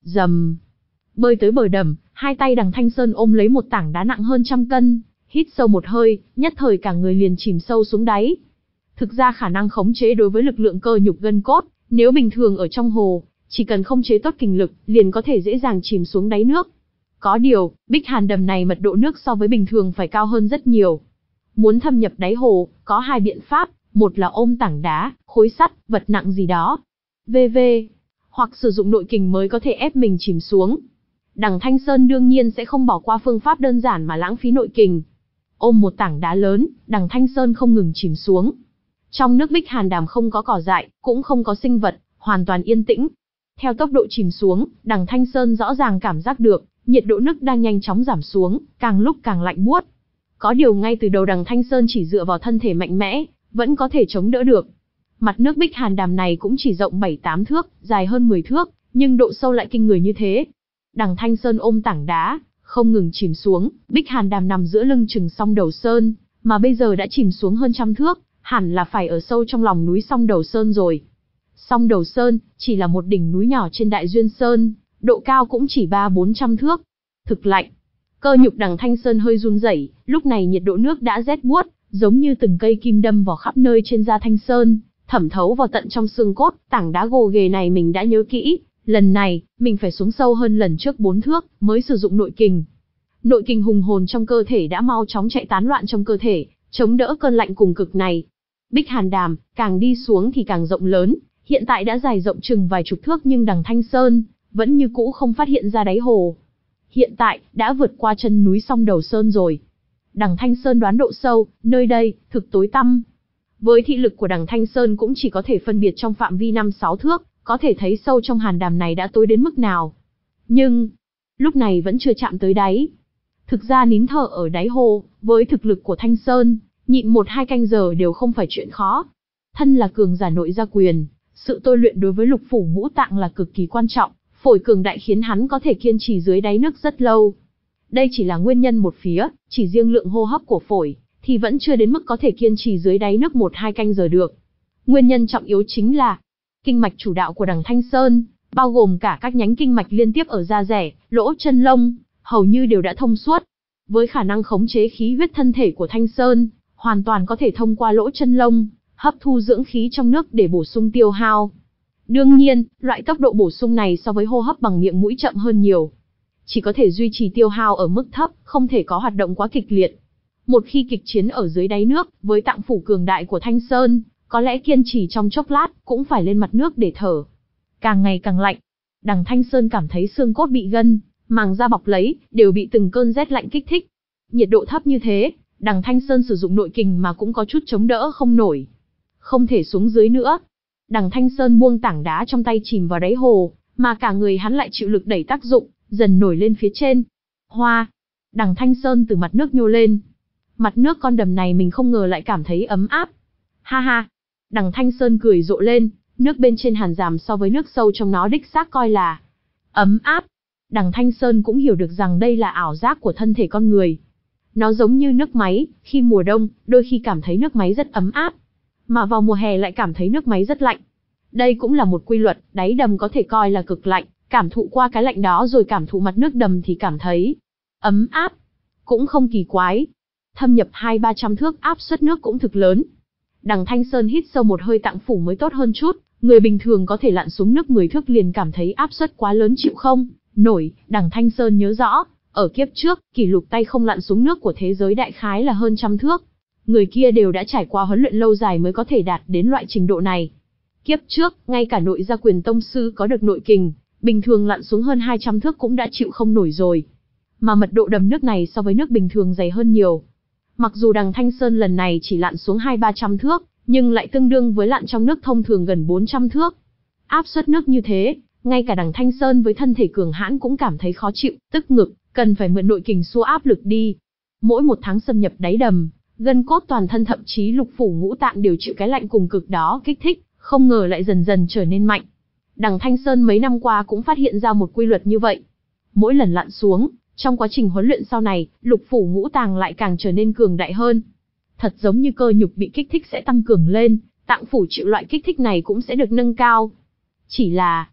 Rầm. Bơi tới bờ đầm, hai tay Đằng Thanh Sơn ôm lấy một tảng đá nặng hơn trăm cân, hít sâu một hơi, nhất thời cả người liền chìm sâu xuống đáy. Thực ra khả năng khống chế đối với lực lượng cơ nhục gân cốt, nếu bình thường ở trong hồ, chỉ cần khống chế tốt kình lực, liền có thể dễ dàng chìm xuống đáy nước. Có điều, Bích Hàn đầm này mật độ nước so với bình thường phải cao hơn rất nhiều. Muốn thâm nhập đáy hồ, có hai biện pháp, một là ôm tảng đá, khối sắt, vật nặng gì đó, vv, hoặc sử dụng nội kình mới có thể ép mình chìm xuống. Đằng Thanh Sơn đương nhiên sẽ không bỏ qua phương pháp đơn giản mà lãng phí nội kình. Ôm một tảng đá lớn, Đằng Thanh Sơn không ngừng chìm xuống. Trong nước Bích Hàn đàm không có cỏ dại, cũng không có sinh vật, hoàn toàn yên tĩnh. Theo tốc độ chìm xuống, Đằng Thanh Sơn rõ ràng cảm giác được, nhiệt độ nước đang nhanh chóng giảm xuống, càng lúc càng lạnh buốt. Có điều ngay từ đầu Đằng Thanh Sơn chỉ dựa vào thân thể mạnh mẽ, vẫn có thể chống đỡ được. Mặt nước Bích Hàn đàm này cũng chỉ rộng bảy tám thước, dài hơn mười thước, nhưng độ sâu lại kinh người như thế. Đằng Thanh Sơn ôm tảng đá, không ngừng chìm xuống, Bích Hàn đàm nằm giữa lưng chừng Song Đầu Sơn, mà bây giờ đã chìm xuống hơn trăm thước, hẳn là phải ở sâu trong lòng núi Song Đầu Sơn rồi. Song Đầu Sơn chỉ là một đỉnh núi nhỏ trên Đại Duyên Sơn, độ cao cũng chỉ ba bốn trăm thước. Thực lạnh. Cơ nhục Đằng Thanh Sơn hơi run rẩy, lúc này nhiệt độ nước đã rét buốt, giống như từng cây kim đâm vào khắp nơi trên da Thanh Sơn, thẩm thấu vào tận trong xương cốt. Tảng đá gồ ghề này mình đã nhớ kỹ, lần này mình phải xuống sâu hơn lần trước bốn thước mới sử dụng nội kình. Nội kình hùng hồn trong cơ thể đã mau chóng chạy tán loạn trong cơ thể, chống đỡ cơn lạnh cùng cực này. Bích Hàn đàm càng đi xuống thì càng rộng lớn, hiện tại đã dài rộng chừng vài chục thước, nhưng Đằng Thanh Sơn vẫn như cũ không phát hiện ra đáy hồ. Hiện tại đã vượt qua chân núi Song Đầu Sơn rồi. Đằng Thanh Sơn đoán độ sâu, nơi đây thực tối tăm. Với thị lực của Đằng Thanh Sơn cũng chỉ có thể phân biệt trong phạm vi năm sáu thước, có thể thấy sâu trong hàn đàm này đã tối đến mức nào. Nhưng lúc này vẫn chưa chạm tới đáy. Thực ra nín thở ở đáy hồ, với thực lực của Thanh Sơn, nhịn một hai canh giờ đều không phải chuyện khó. Thân là cường giả nội gia quyền, sự tôi luyện đối với lục phủ ngũ tạng là cực kỳ quan trọng, phổi cường đại khiến hắn có thể kiên trì dưới đáy nước rất lâu. Đây chỉ là nguyên nhân một phía, chỉ riêng lượng hô hấp của phổi, thì vẫn chưa đến mức có thể kiên trì dưới đáy nước một hai canh giờ được. Nguyên nhân trọng yếu chính là, kinh mạch chủ đạo của Đằng Thanh Sơn, bao gồm cả các nhánh kinh mạch liên tiếp ở da rẻ, lỗ chân lông, hầu như đều đã thông suốt. Với khả năng khống chế khí huyết thân thể của Thanh Sơn, hoàn toàn có thể thông qua lỗ chân lông, hấp thu dưỡng khí trong nước để bổ sung tiêu hao. Đương nhiên, loại tốc độ bổ sung này so với hô hấp bằng miệng mũi chậm hơn nhiều. Chỉ có thể duy trì tiêu hao ở mức thấp, không thể có hoạt động quá kịch liệt. Một khi kịch chiến ở dưới đáy nước, với tạng phủ cường đại của Thanh Sơn, có lẽ kiên trì trong chốc lát, cũng phải lên mặt nước để thở. Càng ngày càng lạnh, Đằng Thanh Sơn cảm thấy xương cốt bị gân, màng da bọc lấy, đều bị từng cơn rét lạnh kích thích. Nhiệt độ thấp như thế, Đằng Thanh Sơn sử dụng nội kình mà cũng có chút chống đỡ không nổi. Không thể xuống dưới nữa. Đằng Thanh Sơn buông tảng đá trong tay chìm vào đáy hồ, mà cả người hắn lại chịu lực đẩy tác dụng, dần nổi lên phía trên. Hoa! Đằng Thanh Sơn từ mặt nước nhô lên. Mặt nước con đầm này mình không ngờ lại cảm thấy ấm áp. Ha ha! Đằng Thanh Sơn cười rộ lên, nước bên trên hàn giảm so với nước sâu trong nó đích xác coi là ấm áp. Đằng Thanh Sơn cũng hiểu được rằng đây là ảo giác của thân thể con người. Nó giống như nước máy, khi mùa đông, đôi khi cảm thấy nước máy rất ấm áp, mà vào mùa hè lại cảm thấy nước máy rất lạnh. Đây cũng là một quy luật, đáy đầm có thể coi là cực lạnh, cảm thụ qua cái lạnh đó rồi cảm thụ mặt nước đầm thì cảm thấy ấm áp. Cũng không kỳ quái. Thâm nhập hai ba trăm thước áp suất nước cũng thực lớn. Đằng Thanh Sơn hít sâu một hơi tạng phủ mới tốt hơn chút, người bình thường có thể lặn xuống nước mười thước liền cảm thấy áp suất quá lớn chịu không nổi. Đằng Thanh Sơn nhớ rõ, ở kiếp trước, kỷ lục tay không lặn xuống nước của thế giới đại khái là hơn trăm thước. Người kia đều đã trải qua huấn luyện lâu dài mới có thể đạt đến loại trình độ này. Kiếp trước, ngay cả nội gia quyền tông sư có được nội kình, bình thường lặn xuống hơn hai trăm thước cũng đã chịu không nổi rồi. Mà mật độ đầm nước này so với nước bình thường dày hơn nhiều. Mặc dù Đằng Thanh Sơn lần này chỉ lặn xuống hai ba trăm thước, nhưng lại tương đương với lặn trong nước thông thường gần bốn trăm thước. Áp suất nước như thế, ngay cả Đằng Thanh Sơn với thân thể cường hãn cũng cảm thấy khó chịu, tức ngực, cần phải mượn nội kình xua áp lực đi. Mỗi một tháng xâm nhập đáy đầm, gân cốt toàn thân thậm chí lục phủ ngũ tạng đều chịu cái lạnh cùng cực đó kích thích, không ngờ lại dần dần trở nên mạnh. Đằng Thanh Sơn mấy năm qua cũng phát hiện ra một quy luật như vậy. Mỗi lần lặn xuống, trong quá trình huấn luyện sau này, lục phủ ngũ tạng lại càng trở nên cường đại hơn. Thật giống như cơ nhục bị kích thích sẽ tăng cường lên, tạng phủ chịu loại kích thích này cũng sẽ được nâng cao. Chỉ là,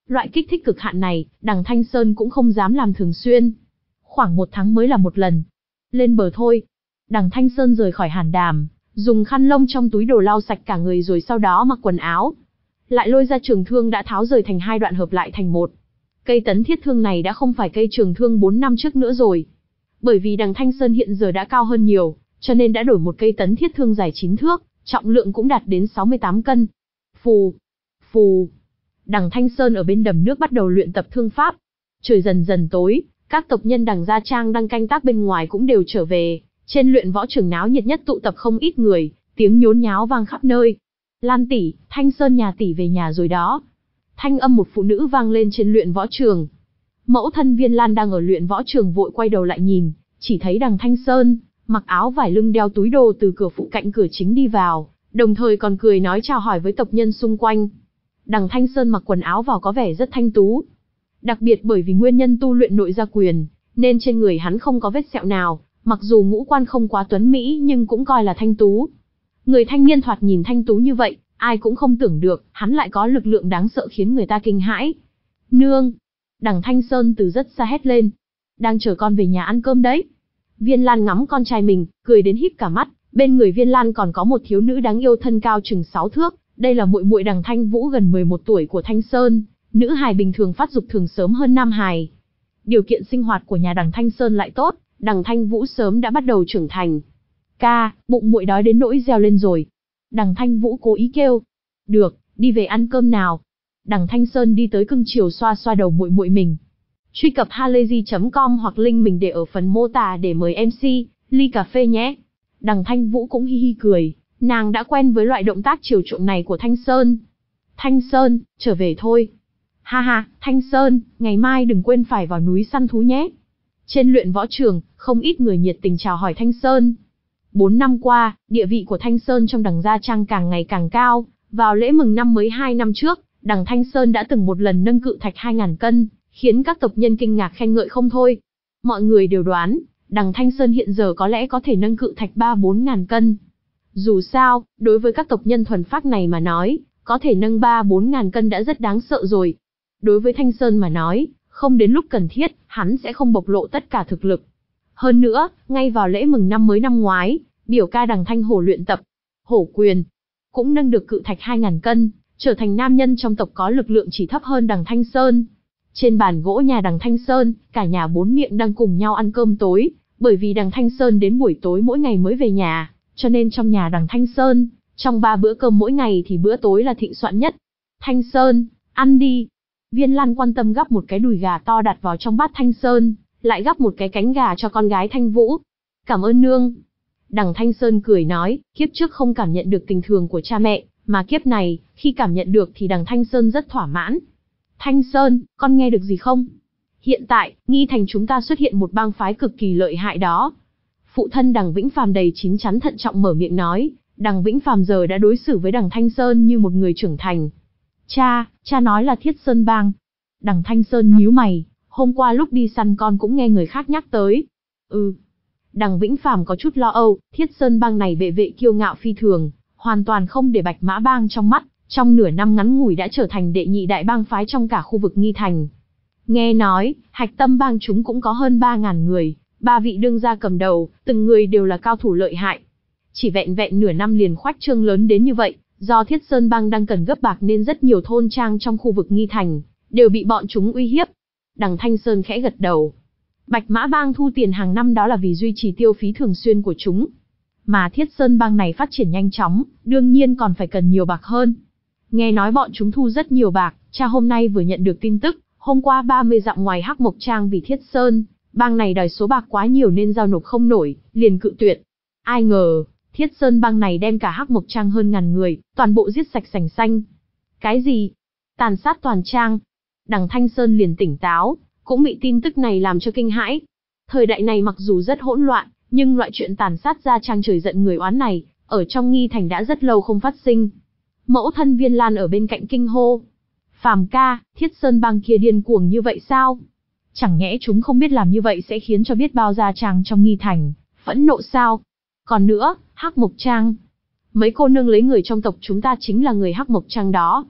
Loại kích thích cực hạn này, đằng Thanh Sơn cũng không dám làm thường xuyên. Khoảng một tháng mới là một lần. Lên bờ thôi. Đằng Thanh Sơn rời khỏi hàn đàm, dùng khăn lông trong túi đồ lau sạch cả người rồi sau đó mặc quần áo. Lại lôi ra trường thương đã tháo rời thành hai đoạn hợp lại thành một. Cây tấn thiết thương này đã không phải cây trường thương bốn năm trước nữa rồi. Bởi vì đằng Thanh Sơn hiện giờ đã cao hơn nhiều, cho nên đã đổi một cây tấn thiết thương dài chín thước, trọng lượng cũng đạt đến sáu mươi tám cân. Phù, phù. Đằng Thanh Sơn ở bên đầm nước bắt đầu luyện tập thương pháp. Trời dần dần tối, các tộc nhân đằng Gia Trang đang canh tác bên ngoài cũng đều trở về. Trên luyện võ trường náo nhiệt nhất tụ tập không ít người, tiếng nhốn nháo vang khắp nơi. Lan tỷ, Thanh Sơn nhà tỷ về nhà rồi đó. Thanh âm một phụ nữ vang lên trên luyện võ trường. Mẫu thân Viên Lan đang ở luyện võ trường vội quay đầu lại nhìn, chỉ thấy đằng Thanh Sơn, mặc áo vải lưng đeo túi đồ từ cửa phụ cạnh cửa chính đi vào, đồng thời còn cười nói chào hỏi với tộc nhân xung quanh. Đằng Thanh Sơn mặc quần áo vào có vẻ rất thanh tú. Đặc biệt bởi vì nguyên nhân tu luyện nội gia quyền, nên trên người hắn không có vết sẹo nào, mặc dù ngũ quan không quá tuấn mỹ nhưng cũng coi là thanh tú. Người thanh niên thoạt nhìn thanh tú như vậy, ai cũng không tưởng được, hắn lại có lực lượng đáng sợ khiến người ta kinh hãi. Nương! Đằng Thanh Sơn từ rất xa hét lên. Đang chờ con về nhà ăn cơm đấy. Viên Lan ngắm con trai mình, cười đến híp cả mắt, bên người Viên Lan còn có một thiếu nữ đáng yêu thân cao chừng sáu thước, đây là muội muội đằng Thanh Vũ gần mười một tuổi của Thanh Sơn, nữ hài bình thường phát dục thường sớm hơn nam hài. Điều kiện sinh hoạt của nhà đằng Thanh Sơn lại tốt, đằng Thanh Vũ sớm đã bắt đầu trưởng thành. Ca, bụng muội đói đến nỗi reo lên rồi. Đằng Thanh Vũ cố ý kêu. Được, đi về ăn cơm nào. Đằng Thanh Sơn đi tới cưng chiều xoa xoa đầu muội muội mình. Truy cập halayzi chấm com hoặc link mình để ở phần mô tả để mời em xê, ly cà phê nhé. Đằng Thanh Vũ cũng hi hi cười, nàng đã quen với loại động tác chiều chuộng này của Thanh Sơn. Thanh Sơn, trở về thôi. Ha ha, Thanh Sơn, ngày mai đừng quên phải vào núi săn thú nhé. Trên luyện võ trường, không ít người nhiệt tình chào hỏi Thanh Sơn. Bốn năm qua, địa vị của Thanh Sơn trong đằng Gia Trang càng ngày càng cao. Vào lễ mừng năm mới hai năm trước, đằng Thanh Sơn đã từng một lần nâng cự thạch hai nghìn cân, khiến các tộc nhân kinh ngạc khen ngợi không thôi. Mọi người đều đoán, đằng Thanh Sơn hiện giờ có lẽ có thể nâng cự thạch ba bốn ngàn cân. Dù sao, đối với các tộc nhân thuần phác này mà nói, có thể nâng ba bốn ngàn cân đã rất đáng sợ rồi. Đối với Thanh Sơn mà nói, không đến lúc cần thiết, hắn sẽ không bộc lộ tất cả thực lực. Hơn nữa, ngay vào lễ mừng năm mới năm ngoái, biểu ca đằng Thanh Hổ luyện tập hổ quyền, cũng nâng được cự thạch hai nghìn cân, trở thành nam nhân trong tộc có lực lượng chỉ thấp hơn đằng Thanh Sơn. Trên bàn gỗ nhà đằng Thanh Sơn, cả nhà bốn miệng đang cùng nhau ăn cơm tối, bởi vì đằng Thanh Sơn đến buổi tối mỗi ngày mới về nhà, cho nên trong nhà đằng Thanh Sơn, trong ba bữa cơm mỗi ngày thì bữa tối là thịnh soạn nhất. Thanh Sơn, ăn đi. Viên Lan quan tâm gắp một cái đùi gà to đặt vào trong bát Thanh Sơn, lại gắp một cái cánh gà cho con gái Thanh Vũ. Cảm ơn nương. Đằng Thanh Sơn cười nói, kiếp trước không cảm nhận được tình thương của cha mẹ, mà kiếp này, khi cảm nhận được thì đằng Thanh Sơn rất thỏa mãn. Thanh Sơn, con nghe được gì không? Hiện tại, Nghi Thành chúng ta xuất hiện một bang phái cực kỳ lợi hại đó. Phụ thân đằng Vĩnh Phàm đầy chín chắn thận trọng mở miệng nói, đằng Vĩnh Phàm giờ đã đối xử với đằng Thanh Sơn như một người trưởng thành. Cha, cha nói là Thiết Sơn bang. Đằng Thanh Sơn nhíu mày, hôm qua lúc đi săn con cũng nghe người khác nhắc tới. Ừ. Đằng Vĩnh Phàm có chút lo âu, Thiết Sơn bang này bệ vệ kiêu ngạo phi thường, hoàn toàn không để Bạch Mã bang trong mắt, trong nửa năm ngắn ngủi đã trở thành đệ nhị đại bang phái trong cả khu vực Nghi Thành. Nghe nói, Hạch Tâm bang chúng cũng có hơn ba ngàn người, ba vị đương gia cầm đầu, từng người đều là cao thủ lợi hại. Chỉ vẹn vẹn nửa năm liền khoách trương lớn đến như vậy, do Thiết Sơn bang đang cần gấp bạc nên rất nhiều thôn trang trong khu vực Nghi Thành đều bị bọn chúng uy hiếp. Đằng Thanh Sơn khẽ gật đầu. Bạch Mã bang thu tiền hàng năm đó là vì duy trì tiêu phí thường xuyên của chúng. Mà Thiết Sơn bang này phát triển nhanh chóng, đương nhiên còn phải cần nhiều bạc hơn. Nghe nói bọn chúng thu rất nhiều bạc, cha hôm nay vừa nhận được tin tức, hôm qua ba mươi dặm ngoài Hắc Mộc Trang vì Thiết Sơn bang này đòi số bạc quá nhiều nên giao nộp không nổi, liền cự tuyệt. Ai ngờ, Thiết Sơn bang này đem cả Hắc Mộc Trang hơn ngàn người, toàn bộ giết sạch sành xanh. Cái gì? Tàn sát toàn trang. Đằng Thanh Sơn liền tỉnh táo, cũng bị tin tức này làm cho kinh hãi. Thời đại này mặc dù rất hỗn loạn, nhưng loại chuyện tàn sát gia trang trời giận người oán này, ở trong Nghi Thành đã rất lâu không phát sinh. Mẫu thân Viên Lan ở bên cạnh kinh hô. Phàm ca, Thiết Sơn bang kia điên cuồng như vậy sao? Chẳng nhẽ chúng không biết làm như vậy sẽ khiến cho biết bao gia trang trong Nghi Thành phẫn nộ sao? Còn nữa, Hắc Mộc Trang. Mấy cô nương lấy người trong tộc chúng ta chính là người Hắc Mộc Trang đó.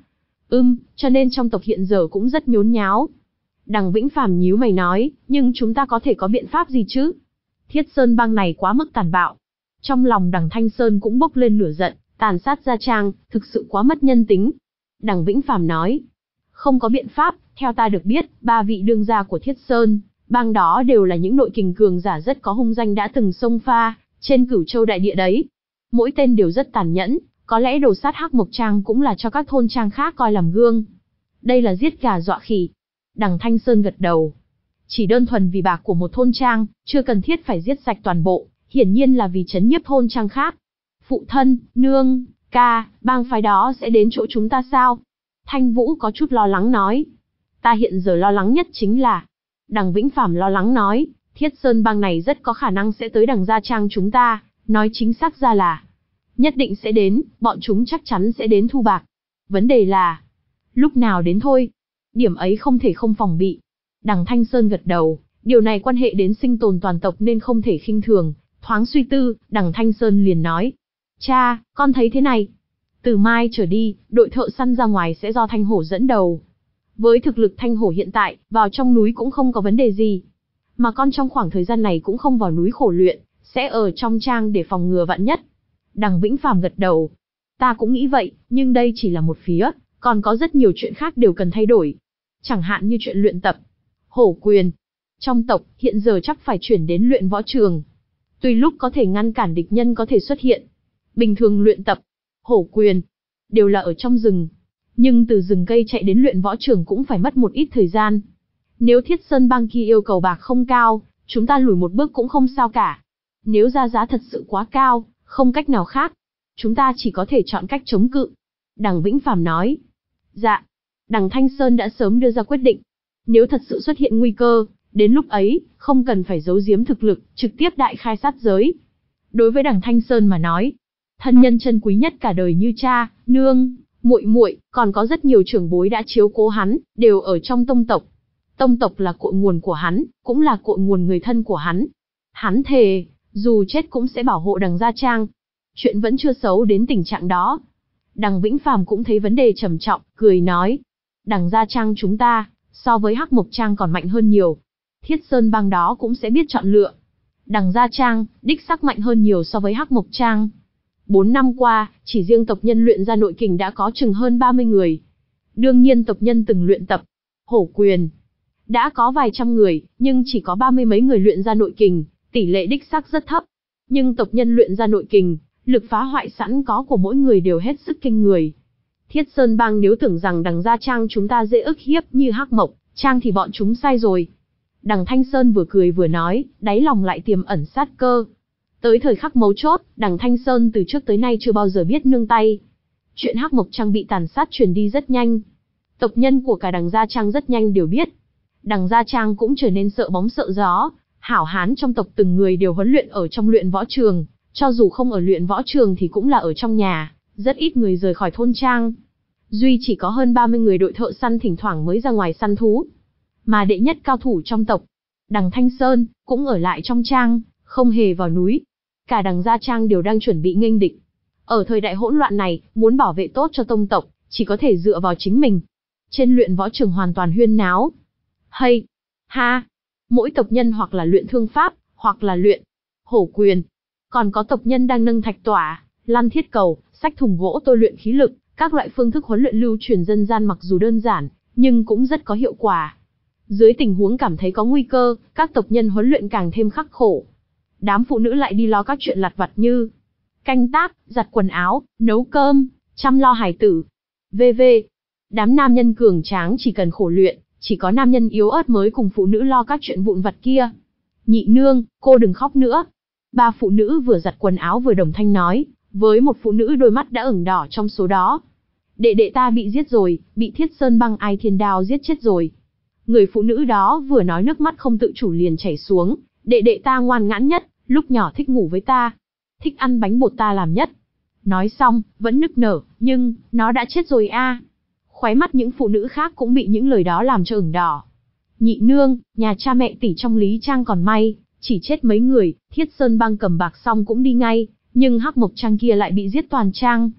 Ừm, cho nên trong tộc hiện giờ cũng rất nhốn nháo. Đằng Vĩnh Phàm nhíu mày nói, nhưng chúng ta có thể có biện pháp gì chứ? Thiết Sơn bang này quá mức tàn bạo. Trong lòng đằng Thanh Sơn cũng bốc lên lửa giận, tàn sát gia trang, thực sự quá mất nhân tính. Đằng Vĩnh Phàm nói, không có biện pháp, theo ta được biết, ba vị đương gia của Thiết Sơn bang đó đều là những nội kình cường giả rất có hung danh đã từng xông pha trên Cửu Châu đại địa đấy. Mỗi tên đều rất tàn nhẫn, có lẽ đồ sát Hắc Mộc Trang cũng là cho các thôn trang khác coi làm gương. Đây là giết gà dọa khỉ. Đằng Thanh Sơn gật đầu. Chỉ đơn thuần vì bạc của một thôn trang, chưa cần thiết phải giết sạch toàn bộ, hiển nhiên là vì trấn nhiếp thôn trang khác. Phụ thân, nương, ca, bang phái đó sẽ đến chỗ chúng ta sao? Thanh Vũ có chút lo lắng nói. Ta hiện giờ lo lắng nhất chính là... Đằng Vĩnh Phàm lo lắng nói, Thiết Sơn bang này rất có khả năng sẽ tới đằng gia trang chúng ta, nói chính xác ra là... Nhất định sẽ đến, bọn chúng chắc chắn sẽ đến thu bạc. Vấn đề là... Lúc nào đến thôi? Điểm ấy không thể không phòng bị. Đằng Thanh Sơn gật đầu, điều này quan hệ đến sinh tồn toàn tộc nên không thể khinh thường. Thoáng suy tư, đằng Thanh Sơn liền nói. Cha, con thấy thế này. Từ mai trở đi, đội thợ săn ra ngoài sẽ do Thanh Hổ dẫn đầu. Với thực lực Thanh Hổ hiện tại, vào trong núi cũng không có vấn đề gì. Mà con trong khoảng thời gian này cũng không vào núi khổ luyện, sẽ ở trong trang để phòng ngừa vạn nhất. Đằng Vĩnh Phàm gật đầu. Ta cũng nghĩ vậy, nhưng đây chỉ là một phía, còn có rất nhiều chuyện khác đều cần thay đổi. Chẳng hạn như chuyện luyện tập. Hổ quyền. Trong tộc, hiện giờ chắc phải chuyển đến luyện võ trường. Tuy lúc có thể ngăn cản địch nhân có thể xuất hiện. Bình thường luyện tập, hổ quyền, đều là ở trong rừng. Nhưng từ rừng cây chạy đến luyện võ trường cũng phải mất một ít thời gian. Nếu Thiết Sơn bang kia yêu cầu bạc không cao, chúng ta lùi một bước cũng không sao cả. Nếu ra giá thật sự quá cao, không cách nào khác, chúng ta chỉ có thể chọn cách chống cự. Đằng Vĩnh Phàm nói. Dạ. Đằng Thanh Sơn đã sớm đưa ra quyết định. Nếu thật sự xuất hiện nguy cơ, đến lúc ấy, không cần phải giấu giếm thực lực, trực tiếp đại khai sát giới. Đối với đằng Thanh Sơn mà nói, thân nhân chân quý nhất cả đời như cha, nương, muội muội, còn có rất nhiều trưởng bối đã chiếu cố hắn, đều ở trong tông tộc. Tông tộc là cội nguồn của hắn, cũng là cội nguồn người thân của hắn. Hắn thề, dù chết cũng sẽ bảo hộ đằng gia trang. Chuyện vẫn chưa xấu đến tình trạng đó. Đằng Vĩnh Phàm cũng thấy vấn đề trầm trọng, cười nói. Đằng gia trang chúng ta, so với Hắc Mộc Trang còn mạnh hơn nhiều. Thiết Sơn bang đó cũng sẽ biết chọn lựa. Đằng gia trang, đích xác mạnh hơn nhiều so với Hắc Mộc Trang. Bốn năm qua, chỉ riêng tộc nhân luyện ra nội kình đã có chừng hơn ba mươi người. Đương nhiên tộc nhân từng luyện tập hổ quyền đã có vài trăm người, nhưng chỉ có ba mươi mấy người luyện ra nội kình, tỷ lệ đích xác rất thấp. Nhưng tộc nhân luyện ra nội kình, lực phá hoại sẵn có của mỗi người đều hết sức kinh người. Thiết Sơn bang nếu tưởng rằng đằng gia trang chúng ta dễ ức hiếp như Hắc Mộc Trang thì bọn chúng sai rồi. Đằng Thanh Sơn vừa cười vừa nói, đáy lòng lại tiềm ẩn sát cơ. Tới thời khắc mấu chốt, đằng Thanh Sơn từ trước tới nay chưa bao giờ biết nương tay. Chuyện Hắc Mộc Trang bị tàn sát truyền đi rất nhanh. Tộc nhân của cả đằng gia trang rất nhanh đều biết. Đằng gia trang cũng trở nên sợ bóng sợ gió. Hảo hán trong tộc từng người đều huấn luyện ở trong luyện võ trường. Cho dù không ở luyện võ trường thì cũng là ở trong nhà. Rất ít người rời khỏi thôn trang. Duy chỉ có hơn ba mươi người đội thợ săn thỉnh thoảng mới ra ngoài săn thú. Mà đệ nhất cao thủ trong tộc, đằng Thanh Sơn, cũng ở lại trong trang, không hề vào núi. Cả đằng gia trang đều đang chuẩn bị nghênh địch. Ở thời đại hỗn loạn này, muốn bảo vệ tốt cho tông tộc, chỉ có thể dựa vào chính mình. Trên luyện võ trường hoàn toàn huyên náo. Hay, ha, mỗi tộc nhân hoặc là luyện thương pháp, hoặc là luyện hổ quyền. Còn có tộc nhân đang nâng thạch tỏa, lăn thiết cầu, xách thùng gỗ tôi luyện khí lực. Các loại phương thức huấn luyện lưu truyền dân gian mặc dù đơn giản, nhưng cũng rất có hiệu quả. Dưới tình huống cảm thấy có nguy cơ, các tộc nhân huấn luyện càng thêm khắc khổ. Đám phụ nữ lại đi lo các chuyện lặt vặt như canh tác, giặt quần áo, nấu cơm, chăm lo hài tử, vân vân. Đám nam nhân cường tráng chỉ cần khổ luyện, chỉ có nam nhân yếu ớt mới cùng phụ nữ lo các chuyện vụn vặt kia. Nhị nương, cô đừng khóc nữa. Ba phụ nữ vừa giặt quần áo vừa đồng thanh nói, với một phụ nữ đôi mắt đã ửng đỏ trong số đó. Đệ đệ ta bị giết rồi, bị Thiết Sơn bang Ai Thiên Đao giết chết rồi. Người phụ nữ đó vừa nói nước mắt không tự chủ liền chảy xuống. Đệ đệ ta ngoan ngoãn nhất, lúc nhỏ thích ngủ với ta, thích ăn bánh bột ta làm nhất. Nói xong, vẫn nức nở, nhưng, nó đã chết rồi a. À. Khóe mắt những phụ nữ khác cũng bị những lời đó làm cho ửng đỏ. Nhị nương, nhà cha mẹ tỷ trong Lý Trang còn may, chỉ chết mấy người, Thiết Sơn bang cầm bạc xong cũng đi ngay, nhưng Hắc Mộc Trang kia lại bị giết toàn trang.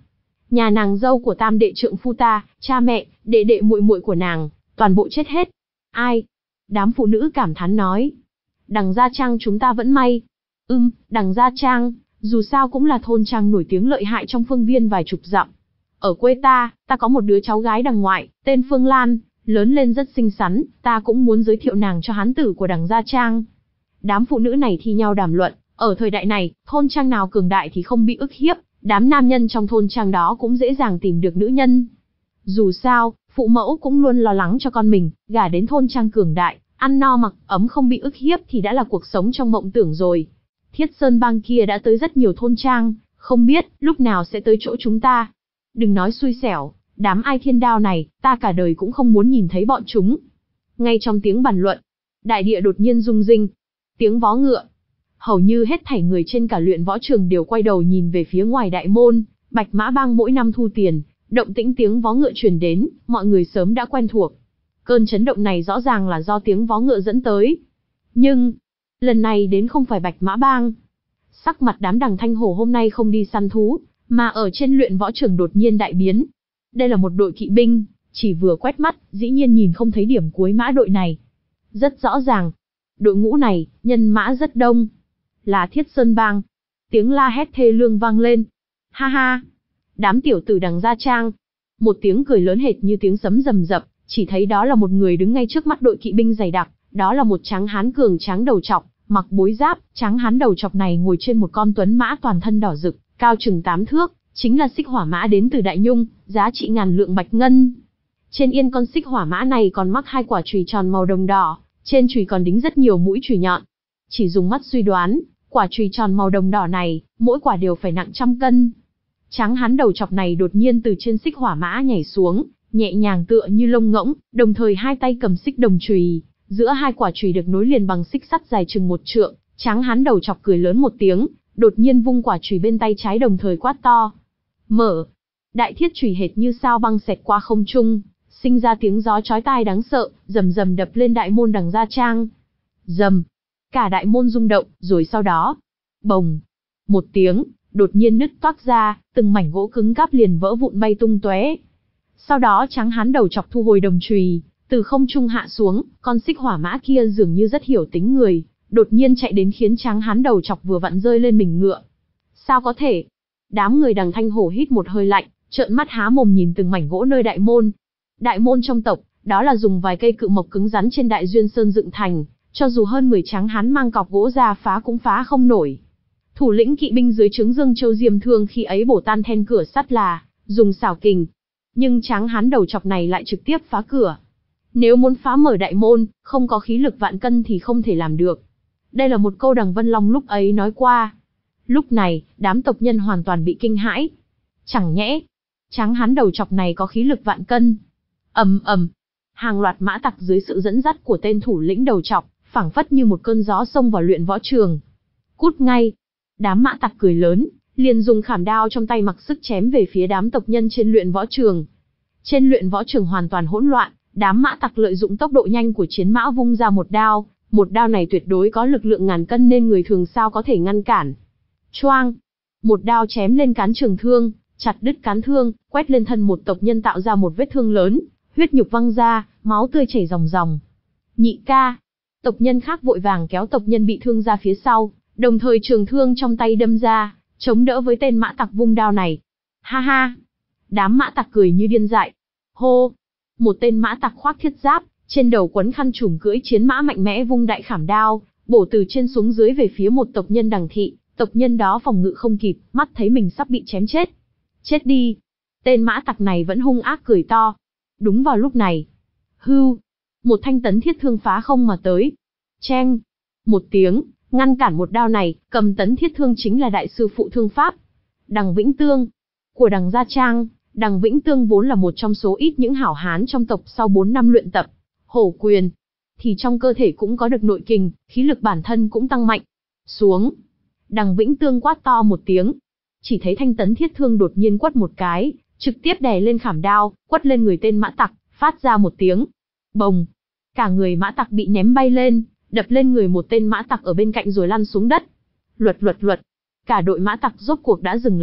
Nhà nàng dâu của tam đệ trượng phu ta, cha mẹ, đệ đệ muội muội của nàng, toàn bộ chết hết. Ai? Đám phụ nữ cảm thán nói. Đằng Gia Trang chúng ta vẫn may. Ừm, Đằng Gia Trang, dù sao cũng là thôn trang nổi tiếng lợi hại trong phương viên vài chục dặm. Ở quê ta, ta có một đứa cháu gái đằng ngoại, tên Phương Lan, lớn lên rất xinh xắn, ta cũng muốn giới thiệu nàng cho hán tử của Đằng Gia Trang. Đám phụ nữ này thi nhau đàm luận, ở thời đại này, thôn trang nào cường đại thì không bị ức hiếp, đám nam nhân trong thôn trang đó cũng dễ dàng tìm được nữ nhân. Dù sao, phụ mẫu cũng luôn lo lắng cho con mình, gả đến thôn trang cường đại, ăn no mặc ấm không bị ức hiếp thì đã là cuộc sống trong mộng tưởng rồi. Thiết Sơn Bang kia đã tới rất nhiều thôn trang, không biết lúc nào sẽ tới chỗ chúng ta. Đừng nói xui xẻo, đám Ai Thiên Đao này, ta cả đời cũng không muốn nhìn thấy bọn chúng. Ngay trong tiếng bàn luận, đại địa đột nhiên rung rinh. Tiếng vó ngựa. Hầu như hết thảy người trên cả luyện võ trường đều quay đầu nhìn về phía ngoài đại môn. Bạch Mã Bang mỗi năm thu tiền, động tĩnh tiếng vó ngựa truyền đến, mọi người sớm đã quen thuộc. Cơn chấn động này rõ ràng là do tiếng vó ngựa dẫn tới. Nhưng, lần này đến không phải Bạch Mã Bang. Sắc mặt đám Đằng Thanh Hổ hôm nay không đi săn thú, mà ở trên luyện võ trường đột nhiên đại biến. Đây là một đội kỵ binh, chỉ vừa quét mắt, dĩ nhiên nhìn không thấy điểm cuối mã đội này. Rất rõ ràng, đội ngũ này, nhân mã rất đông. Là Thiết Sơn Bang. Tiếng la hét thê lương vang lên. Ha ha! Đám tiểu tử Đằng Gia Trang. Một tiếng cười lớn hệt như tiếng sấm rầm rập, chỉ thấy đó là một người đứng ngay trước mắt đội kỵ binh dày đặc, đó là một tráng hán cường tráng đầu trọc, mặc bối giáp, tráng hán đầu trọc này ngồi trên một con tuấn mã toàn thân đỏ rực, cao chừng tám thước, chính là xích hỏa mã đến từ Đại Nhung, giá trị ngàn lượng bạch ngân. Trên yên con xích hỏa mã này còn mắc hai quả chùy tròn màu đồng đỏ, trên chùy còn đính rất nhiều mũi chùy nhọn. Chỉ dùng mắt suy đoán, quả chùy tròn màu đồng đỏ này, mỗi quả đều phải nặng trăm cân. Tráng hán đầu trọc này đột nhiên từ trên xích hỏa mã nhảy xuống, nhẹ nhàng tựa như lông ngỗng, đồng thời hai tay cầm xích đồng chùy, giữa hai quả chùy được nối liền bằng xích sắt dài chừng một trượng. Tráng hán đầu trọc cười lớn một tiếng, đột nhiên vung quả chùy bên tay trái đồng thời quát to. Mở! Đại thiết chùy hệt như sao băng xẹt qua không trung, sinh ra tiếng gió chói tai đáng sợ, rầm rầm đập lên đại môn Đằng Gia Trang. Rầm! Cả đại môn rung động, rồi sau đó, bồng! Một tiếng, đột nhiên nứt toác ra, từng mảnh gỗ cứng cáp liền vỡ vụn bay tung tóe. Sau đó tráng hán đầu chọc thu hồi đồng chùy, từ không trung hạ xuống, con xích hỏa mã kia dường như rất hiểu tính người, đột nhiên chạy đến khiến tráng hán đầu chọc vừa vặn rơi lên mình ngựa. Sao có thể? Đám người Đằng Thanh Hổ hít một hơi lạnh, trợn mắt há mồm nhìn từng mảnh gỗ nơi đại môn. Đại môn trong tộc, đó là dùng vài cây cự mộc cứng rắn trên Đại Duyên Sơn dựng thành, cho dù hơn mười tráng hán mang cọc gỗ ra phá cũng phá không nổi. Thủ lĩnh kỵ binh dưới trướng Dương Châu Diêm Thương khi ấy bổ tan then cửa sắt là dùng xảo kình, nhưng tráng hán đầu chọc này lại trực tiếp phá cửa. Nếu muốn phá mở đại môn, không có khí lực vạn cân thì không thể làm được. Đây là một câu Đằng Vân Long lúc ấy nói qua. Lúc này, đám tộc nhân hoàn toàn bị kinh hãi. Chẳng nhẽ, tráng hán đầu chọc này có khí lực vạn cân. Ầm ầm, hàng loạt mã tặc dưới sự dẫn dắt của tên thủ lĩnh đầu chọc, phảng phất như một cơn gió xông vào luyện võ trường. Cút ngay! Đám mã tặc cười lớn, liền dùng khảm đao trong tay mặc sức chém về phía đám tộc nhân trên luyện võ trường. Trên luyện võ trường hoàn toàn hỗn loạn, đám mã tặc lợi dụng tốc độ nhanh của chiến mã vung ra một đao, một đao này tuyệt đối có lực lượng ngàn cân nên người thường sao có thể ngăn cản. Choang! Một đao chém lên cán trường thương, chặt đứt cán thương, quét lên thân một tộc nhân tạo ra một vết thương lớn, huyết nhục văng ra, máu tươi chảy ròng ròng. Nhị ca! Tộc nhân khác vội vàng kéo tộc nhân bị thương ra phía sau, đồng thời trường thương trong tay đâm ra, chống đỡ với tên mã tặc vung đao này. Ha ha! Đám mã tặc cười như điên dại. Hô! Một tên mã tặc khoác thiết giáp, trên đầu quấn khăn trùm cưỡi chiến mã mạnh mẽ vung đại khảm đao, bổ từ trên xuống dưới về phía một tộc nhân Đằng thị. Tộc nhân đó phòng ngự không kịp, mắt thấy mình sắp bị chém chết. Chết đi! Tên mã tặc này vẫn hung ác cười to. Đúng vào lúc này, hưu! Một thanh tấn thiết thương phá không mà tới. Cheng! Một tiếng, ngăn cản một đao này, cầm tấn thiết thương chính là đại sư phụ thương pháp, Đằng Vĩnh Tương. Của Đằng Gia Trang, Đằng Vĩnh Tương vốn là một trong số ít những hảo hán trong tộc sau bốn năm luyện tập hổ quyền, thì trong cơ thể cũng có được nội kình, khí lực bản thân cũng tăng mạnh. Xuống! Đằng Vĩnh Tương quát to một tiếng. Chỉ thấy thanh tấn thiết thương đột nhiên quất một cái, trực tiếp đè lên khảm đao, quất lên người tên mã tặc, phát ra một tiếng bồng. Cả người mã tặc bị ném bay lên, đập lên người một tên mã tặc ở bên cạnh rồi lăn xuống đất. Luật luật luật. Cả đội mã tặc rốt cuộc đã dừng lại,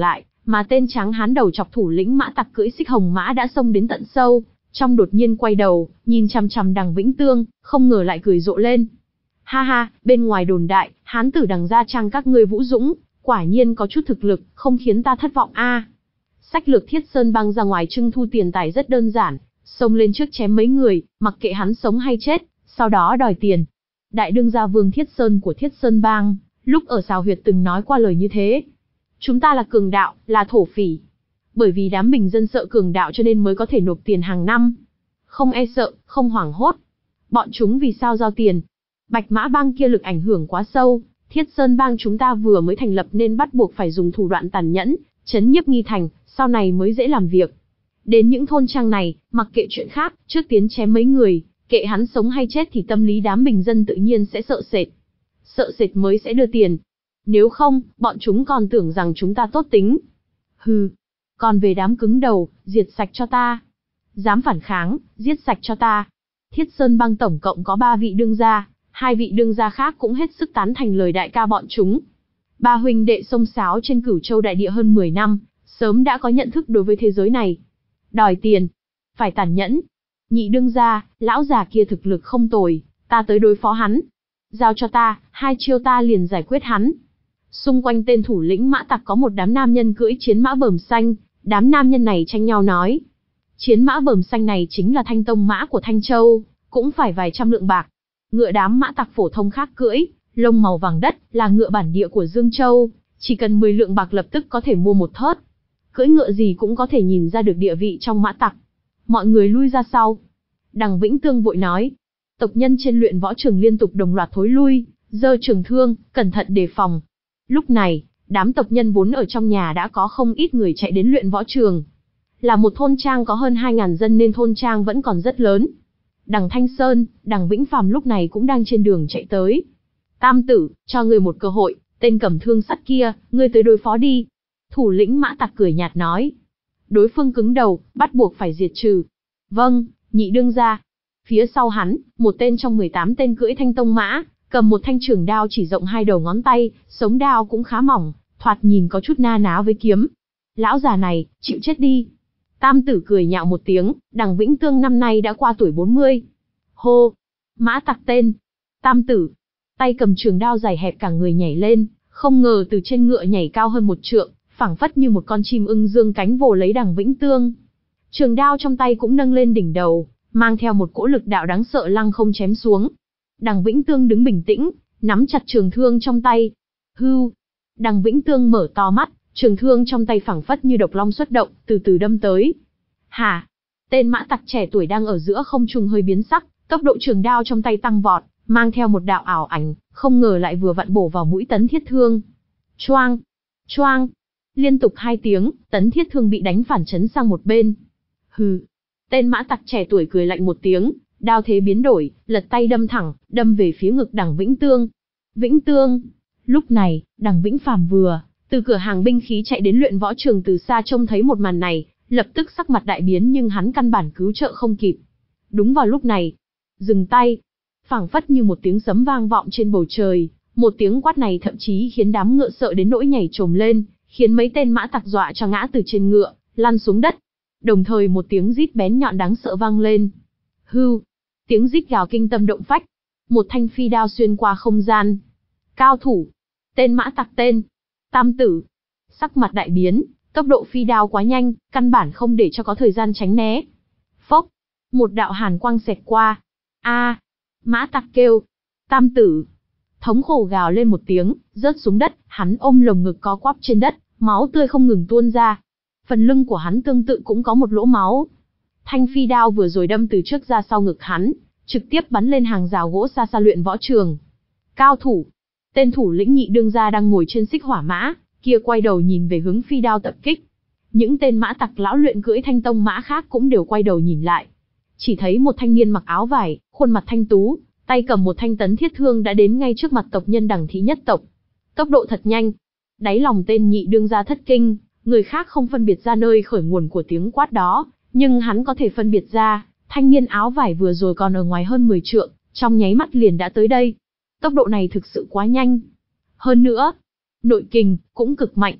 Mà tên tráng hán đầu chọc thủ lĩnh mã tặc cưỡi xích hồng mã đã xông đến tận sâu, trong đột nhiên quay đầu, nhìn chằm chằm Đằng Vĩnh Tương, không ngờ lại cười rộ lên. Ha ha, bên ngoài đồn đại, hán tử Đằng gia trang các ngươi vũ dũng, quả nhiên có chút thực lực, không khiến ta thất vọng a. À. Sách lược Thiết Sơn Bang ra ngoài trưng thu tiền tài rất đơn giản, xông lên trước chém mấy người, mặc kệ hắn sống hay chết, sau đó đòi tiền. Đại đương gia Vương Thiết Sơn của Thiết Sơn Bang, lúc ở Sào Huyệt từng nói qua lời như thế. Chúng ta là cường đạo, là thổ phỉ. Bởi vì đám bình dân sợ cường đạo cho nên mới có thể nộp tiền hàng năm. Không e sợ, không hoảng hốt. Bọn chúng vì sao giao tiền? Bạch Mã Bang kia lực ảnh hưởng quá sâu, Thiết Sơn Bang chúng ta vừa mới thành lập nên bắt buộc phải dùng thủ đoạn tàn nhẫn, trấn nhiếp Nghi Thành, sau này mới dễ làm việc. Đến những thôn trang này, mặc kệ chuyện khác, trước tiến chém mấy người, kệ hắn sống hay chết thì tâm lý đám bình dân tự nhiên sẽ sợ sệt. Sợ sệt mới sẽ đưa tiền. Nếu không, bọn chúng còn tưởng rằng chúng ta tốt tính. Hừ. Còn về đám cứng đầu, diệt sạch cho ta. Dám phản kháng, giết sạch cho ta. Thiết Sơn Bang tổng cộng có ba vị đương gia, hai vị đương gia khác cũng hết sức tán thành lời đại ca bọn chúng. Ba huynh đệ xông xáo trên Cửu Châu đại địa hơn mười năm, sớm đã có nhận thức đối với thế giới này. Đòi tiền, phải tàn nhẫn. Nhị đương gia, lão già kia thực lực không tồi, ta tới đối phó hắn. Giao cho ta, hai chiêu ta liền giải quyết hắn. Xung quanh tên thủ lĩnh mã tặc có một đám nam nhân cưỡi chiến mã bờm xanh, đám nam nhân này tranh nhau nói. Chiến mã bờm xanh này chính là thanh tông mã của Thanh Châu, cũng phải vài trăm lượng bạc. Ngựa đám mã tặc phổ thông khác cưỡi, lông màu vàng đất, là ngựa bản địa của Dương Châu, chỉ cần mười lượng bạc lập tức có thể mua một thớt. Cưỡi ngựa gì cũng có thể nhìn ra được địa vị trong mã tặc. Mọi người lui ra sau. Đằng Vĩnh Tương vội nói. Tộc nhân trên luyện võ trường liên tục đồng loạt thối lui, giơ trường thương, cẩn thận đề phòng. Lúc này, đám tộc nhân vốn ở trong nhà đã có không ít người chạy đến luyện võ trường. Là một thôn trang có hơn hai ngàn dân nên thôn trang vẫn còn rất lớn. Đằng Thanh Sơn, đằng Vĩnh Phàm lúc này cũng đang trên đường chạy tới. Tam tử, cho ngươi một cơ hội, tên cầm thương sắt kia, ngươi tới đối phó đi. Thủ lĩnh mã tặc cười nhạt nói. Đối phương cứng đầu, bắt buộc phải diệt trừ. Vâng, nhị đương gia. Phía sau hắn, một tên trong mười tám tên cưỡi thanh tông mã, cầm một thanh trường đao chỉ rộng hai đầu ngón tay, sống đao cũng khá mỏng, thoạt nhìn có chút na ná với kiếm. Lão già này, chịu chết đi. Tam tử cười nhạo một tiếng, đằng Vĩnh Tương năm nay đã qua tuổi bốn mươi. Hô! Mã tặc tên. Tam tử. Tay cầm trường đao dài hẹp cả người nhảy lên, không ngờ từ trên ngựa nhảy cao hơn một trượng, phảng phất như một con chim ưng dương cánh vồ lấy đằng Vĩnh Tương. Trường đao trong tay cũng nâng lên đỉnh đầu, mang theo một cỗ lực đạo đáng sợ lăng không chém xuống. Đằng Vĩnh Tương đứng bình tĩnh, nắm chặt trường thương trong tay. Hưu! Đằng Vĩnh Tương mở to mắt, trường thương trong tay phảng phất như độc long xuất động, từ từ đâm tới. Hả? Tên mã tặc trẻ tuổi đang ở giữa không trung hơi biến sắc, tốc độ trường đao trong tay tăng vọt, mang theo một đạo ảo ảnh, không ngờ lại vừa vặn bổ vào mũi Tấn Thiết Thương. Choang! Choang! Liên tục hai tiếng, Tấn Thiết Thương bị đánh phản chấn sang một bên. Hừ! Tên mã tặc trẻ tuổi cười lạnh một tiếng, đao thế biến đổi, lật tay đâm thẳng, đâm về phía ngực đằng Vĩnh Tương. Vĩnh Tương! Lúc này, đằng Vĩnh Phàm vừa từ cửa hàng binh khí chạy đến luyện võ trường từ xa trông thấy một màn này, lập tức sắc mặt đại biến nhưng hắn căn bản cứu trợ không kịp. Đúng vào lúc này, dừng tay, phảng phất như một tiếng sấm vang vọng trên bầu trời, một tiếng quát này thậm chí khiến đám ngựa sợ đến nỗi nhảy trồm lên, khiến mấy tên mã tặc dọa cho ngã từ trên ngựa, lăn xuống đất. Đồng thời một tiếng rít bén nhọn đáng sợ vang lên. Hưu! Tiếng rít gào kinh tâm động phách. Một thanh phi đao xuyên qua không gian. Cao thủ! Tên mã tặc tên Tam tử. Sắc mặt đại biến, tốc độ phi đao quá nhanh, căn bản không để cho có thời gian tránh né. Phốc! Một đạo hàn quang xẹt qua. A! Mã tặc kêu. Tam tử! Thống khổ gào lên một tiếng, rớt xuống đất, hắn ôm lồng ngực co quắp trên đất, máu tươi không ngừng tuôn ra. Phần lưng của hắn tương tự cũng có một lỗ máu. Thanh phi đao vừa rồi đâm từ trước ra sau ngực hắn, trực tiếp bắn lên hàng rào gỗ xa xa luyện võ trường. Cao thủ! Tên thủ lĩnh nhị đương gia đang ngồi trên xích hỏa mã, kia quay đầu nhìn về hướng phi đao tập kích. Những tên mã tặc lão luyện cưỡi thanh tông mã khác cũng đều quay đầu nhìn lại. Chỉ thấy một thanh niên mặc áo vải, khuôn mặt thanh tú, tay cầm một thanh Tấn Thiết Thương đã đến ngay trước mặt tộc nhân đằng thị nhất tộc. Tốc độ thật nhanh. Đáy lòng tên nhị đương gia thất kinh, người khác không phân biệt ra nơi khởi nguồn của tiếng quát đó, nhưng hắn có thể phân biệt ra, thanh niên áo vải vừa rồi còn ở ngoài hơn mười trượng, trong nháy mắt liền đã tới đây. Tốc độ này thực sự quá nhanh. Hơn nữa, nội kình cũng cực mạnh.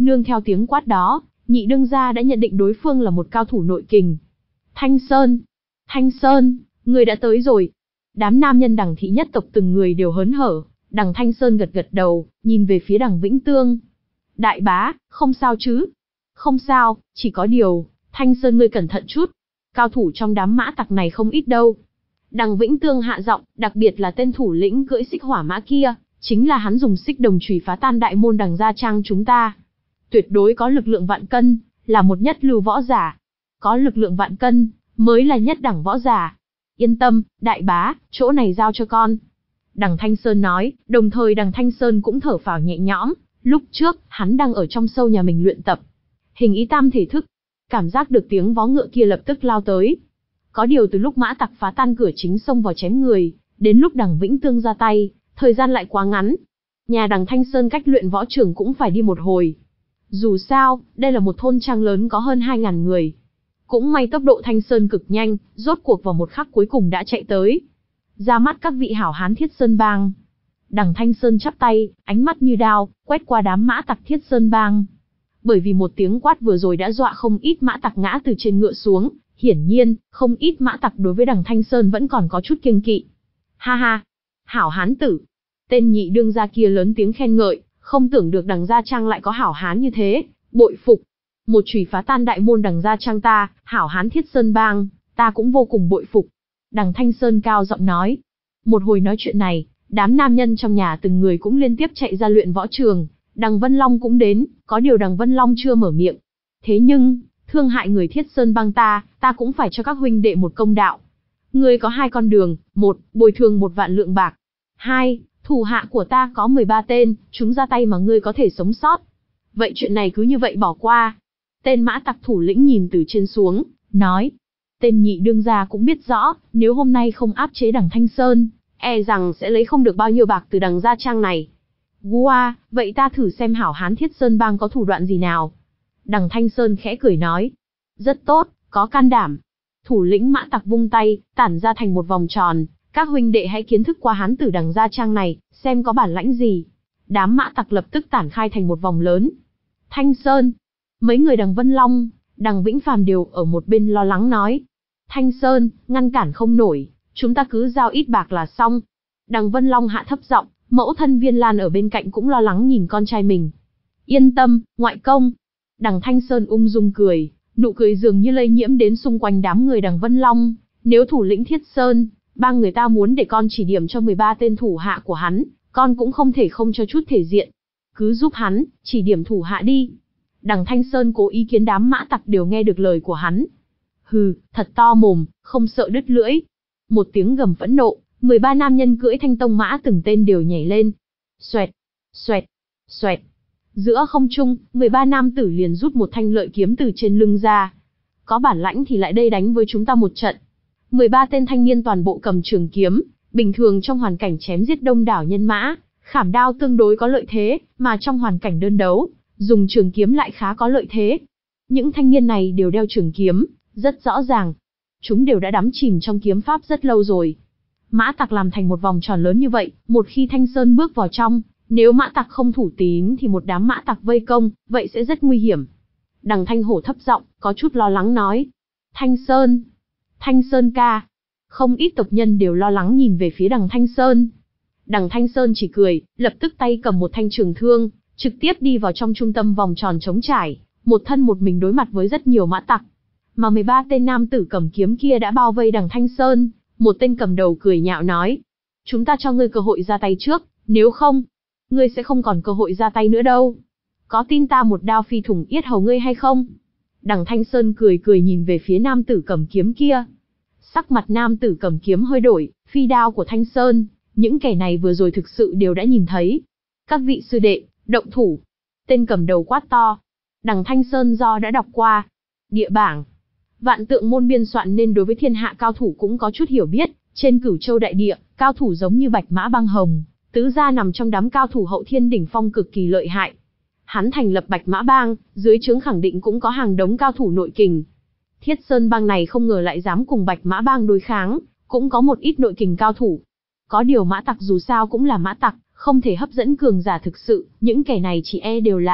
Nương theo tiếng quát đó, nhị đương gia đã nhận định đối phương là một cao thủ nội kình. Thanh Sơn! Thanh Sơn! Người đã tới rồi. Đám nam nhân Đằng thị nhất tộc từng người đều hớn hở. Đằng Thanh Sơn gật gật đầu, nhìn về phía Đằng Vĩnh Tương. Đại bá, không sao chứ? Không sao, chỉ có điều, Thanh Sơn ngươi cẩn thận chút. Cao thủ trong đám mã tặc này không ít đâu. Đằng Vĩnh Tương hạ giọng, đặc biệt là tên thủ lĩnh cưỡi xích hỏa mã kia, chính là hắn dùng xích đồng chùy phá tan đại môn Đằng gia trang chúng ta. Tuyệt đối có lực lượng vạn cân, là một nhất lưu võ giả. Có lực lượng vạn cân, mới là nhất đẳng võ giả. Yên tâm, đại bá, chỗ này giao cho con. Đằng Thanh Sơn nói, đồng thời Đằng Thanh Sơn cũng thở phào nhẹ nhõm. Lúc trước, hắn đang ở trong sâu nhà mình luyện tập hình ý tam thể thức. Cảm giác được tiếng vó ngựa kia lập tức lao tới. Có điều từ lúc mã tặc phá tan cửa chính xông vào chém người, đến lúc Đằng Vĩnh Tương ra tay, thời gian lại quá ngắn. Nhà Đằng Thanh Sơn cách luyện võ trường cũng phải đi một hồi. Dù sao, đây là một thôn trang lớn có hơn hai ngàn người. Cũng may tốc độ Thanh Sơn cực nhanh, rốt cuộc vào một khắc cuối cùng đã chạy tới. Ra mắt các vị hảo hán Thiết Sơn Bang. Đằng Thanh Sơn chắp tay, ánh mắt như đao, quét qua đám mã tặc Thiết Sơn Bang. Bởi vì một tiếng quát vừa rồi đã dọa không ít mã tặc ngã từ trên ngựa xuống, hiển nhiên, không ít mã tặc đối với Đằng Thanh Sơn vẫn còn có chút kiêng kỵ. Ha ha, hảo hán tử. Tên nhị đương gia kia lớn tiếng khen ngợi, không tưởng được Đằng gia trang lại có hảo hán như thế, bội phục. Một chùy phá tan đại môn Đằng gia trang ta, hảo hán Thiết Sơn Bang, ta cũng vô cùng bội phục. Đằng Thanh Sơn cao giọng nói. Một hồi nói chuyện này, đám nam nhân trong nhà từng người cũng liên tiếp chạy ra luyện võ trường. Đằng Vân Long cũng đến, có điều Đằng Vân Long chưa mở miệng. Thế nhưng, thương hại người Thiết Sơn Bang ta, ta cũng phải cho các huynh đệ một công đạo. Ngươi có hai con đường, một, bồi thường một vạn lượng bạc. Hai, thủ hạ của ta có mười ba tên, chúng ra tay mà ngươi có thể sống sót. Vậy chuyện này cứ như vậy bỏ qua. Tên mã tặc thủ lĩnh nhìn từ trên xuống, nói. Tên nhị đương gia cũng biết rõ, nếu hôm nay không áp chế Đằng Thanh Sơn, e rằng sẽ lấy không được bao nhiêu bạc từ Đằng gia trang này. Wow, vậy ta thử xem hảo hán Thiết Sơn Bang có thủ đoạn gì nào. Đằng Thanh Sơn khẽ cười nói. Rất tốt, có can đảm. Thủ lĩnh mã tặc vung tay, tản ra thành một vòng tròn. Các huynh đệ hãy kiến thức qua hán tử Đằng gia trang này, xem có bản lãnh gì. Đám mã tặc lập tức tản khai thành một vòng lớn. Thanh Sơn. Mấy người Đằng Vân Long, Đằng Vĩnh Phàm đều ở một bên lo lắng nói. Thanh Sơn, ngăn cản không nổi, chúng ta cứ giao ít bạc là xong. Đằng Vân Long hạ thấp giọng, mẫu thân Viên Lan ở bên cạnh cũng lo lắng nhìn con trai mình. Yên tâm, ngoại công. Đằng Thanh Sơn ung dung cười, nụ cười dường như lây nhiễm đến xung quanh đám người Đằng Vân Long. Nếu thủ lĩnh Thiết Sơn, ba người ta muốn để con chỉ điểm cho mười ba tên thủ hạ của hắn, con cũng không thể không cho chút thể diện. Cứ giúp hắn, chỉ điểm thủ hạ đi. Đằng Thanh Sơn cố ý kiến đám mã tặc đều nghe được lời của hắn. Hừ, thật to mồm, không sợ đứt lưỡi. Một tiếng gầm phẫn nộ, mười ba nam nhân cưỡi thanh tông mã từng tên đều nhảy lên. Xoẹt, xoẹt, xoẹt. Giữa không trung, mười ba nam tử liền rút một thanh lợi kiếm từ trên lưng ra. Có bản lãnh thì lại đây đánh với chúng ta một trận. mười ba tên thanh niên toàn bộ cầm trường kiếm, bình thường trong hoàn cảnh chém giết đông đảo nhân mã, khảm đao tương đối có lợi thế, mà trong hoàn cảnh đơn đấu, dùng trường kiếm lại khá có lợi thế. Những thanh niên này đều đeo trường kiếm, rất rõ ràng. Chúng đều đã đắm chìm trong kiếm pháp rất lâu rồi. Mã tặc làm thành một vòng tròn lớn như vậy, một khi Thanh Sơn bước vào trong, nếu mã tặc không thủ tín thì một đám mã tặc vây công, vậy sẽ rất nguy hiểm. Đằng Thanh Hổ thấp giọng, có chút lo lắng nói. Thanh Sơn! Thanh Sơn ca! Không ít tộc nhân đều lo lắng nhìn về phía đằng Thanh Sơn. Đằng Thanh Sơn chỉ cười, lập tức tay cầm một thanh trường thương, trực tiếp đi vào trong trung tâm vòng tròn trống trải, một thân một mình đối mặt với rất nhiều mã tặc. Mà mười ba tên nam tử cầm kiếm kia đã bao vây đằng Thanh Sơn, một tên cầm đầu cười nhạo nói. Chúng ta cho ngươi cơ hội ra tay trước, nếu không, ngươi sẽ không còn cơ hội ra tay nữa đâu. Có tin ta một đao phi thủng yết hầu ngươi hay không? Đằng Thanh Sơn cười cười nhìn về phía nam tử cầm kiếm kia. Sắc mặt nam tử cầm kiếm hơi đổi, phi đao của Thanh Sơn, những kẻ này vừa rồi thực sự đều đã nhìn thấy. Các vị sư đệ, động thủ. Tên cầm đầu quát to. Đằng Thanh Sơn do đã đọc qua địa bảng Vạn Tượng môn biên soạn nên đối với thiên hạ cao thủ cũng có chút hiểu biết. Trên Cửu Châu đại địa, cao thủ giống như Bạch Mã Băng Hồng, tứ gia nằm trong đám cao thủ hậu thiên đỉnh phong cực kỳ lợi hại. Hắn thành lập Bạch Mã Bang, dưới trướng khẳng định cũng có hàng đống cao thủ nội kình. Thiết Sơn Bang này không ngờ lại dám cùng Bạch Mã Bang đối kháng, cũng có một ít nội kình cao thủ. Có điều mã tặc dù sao cũng là mã tặc, không thể hấp dẫn cường giả thực sự, những kẻ này chỉ e đều là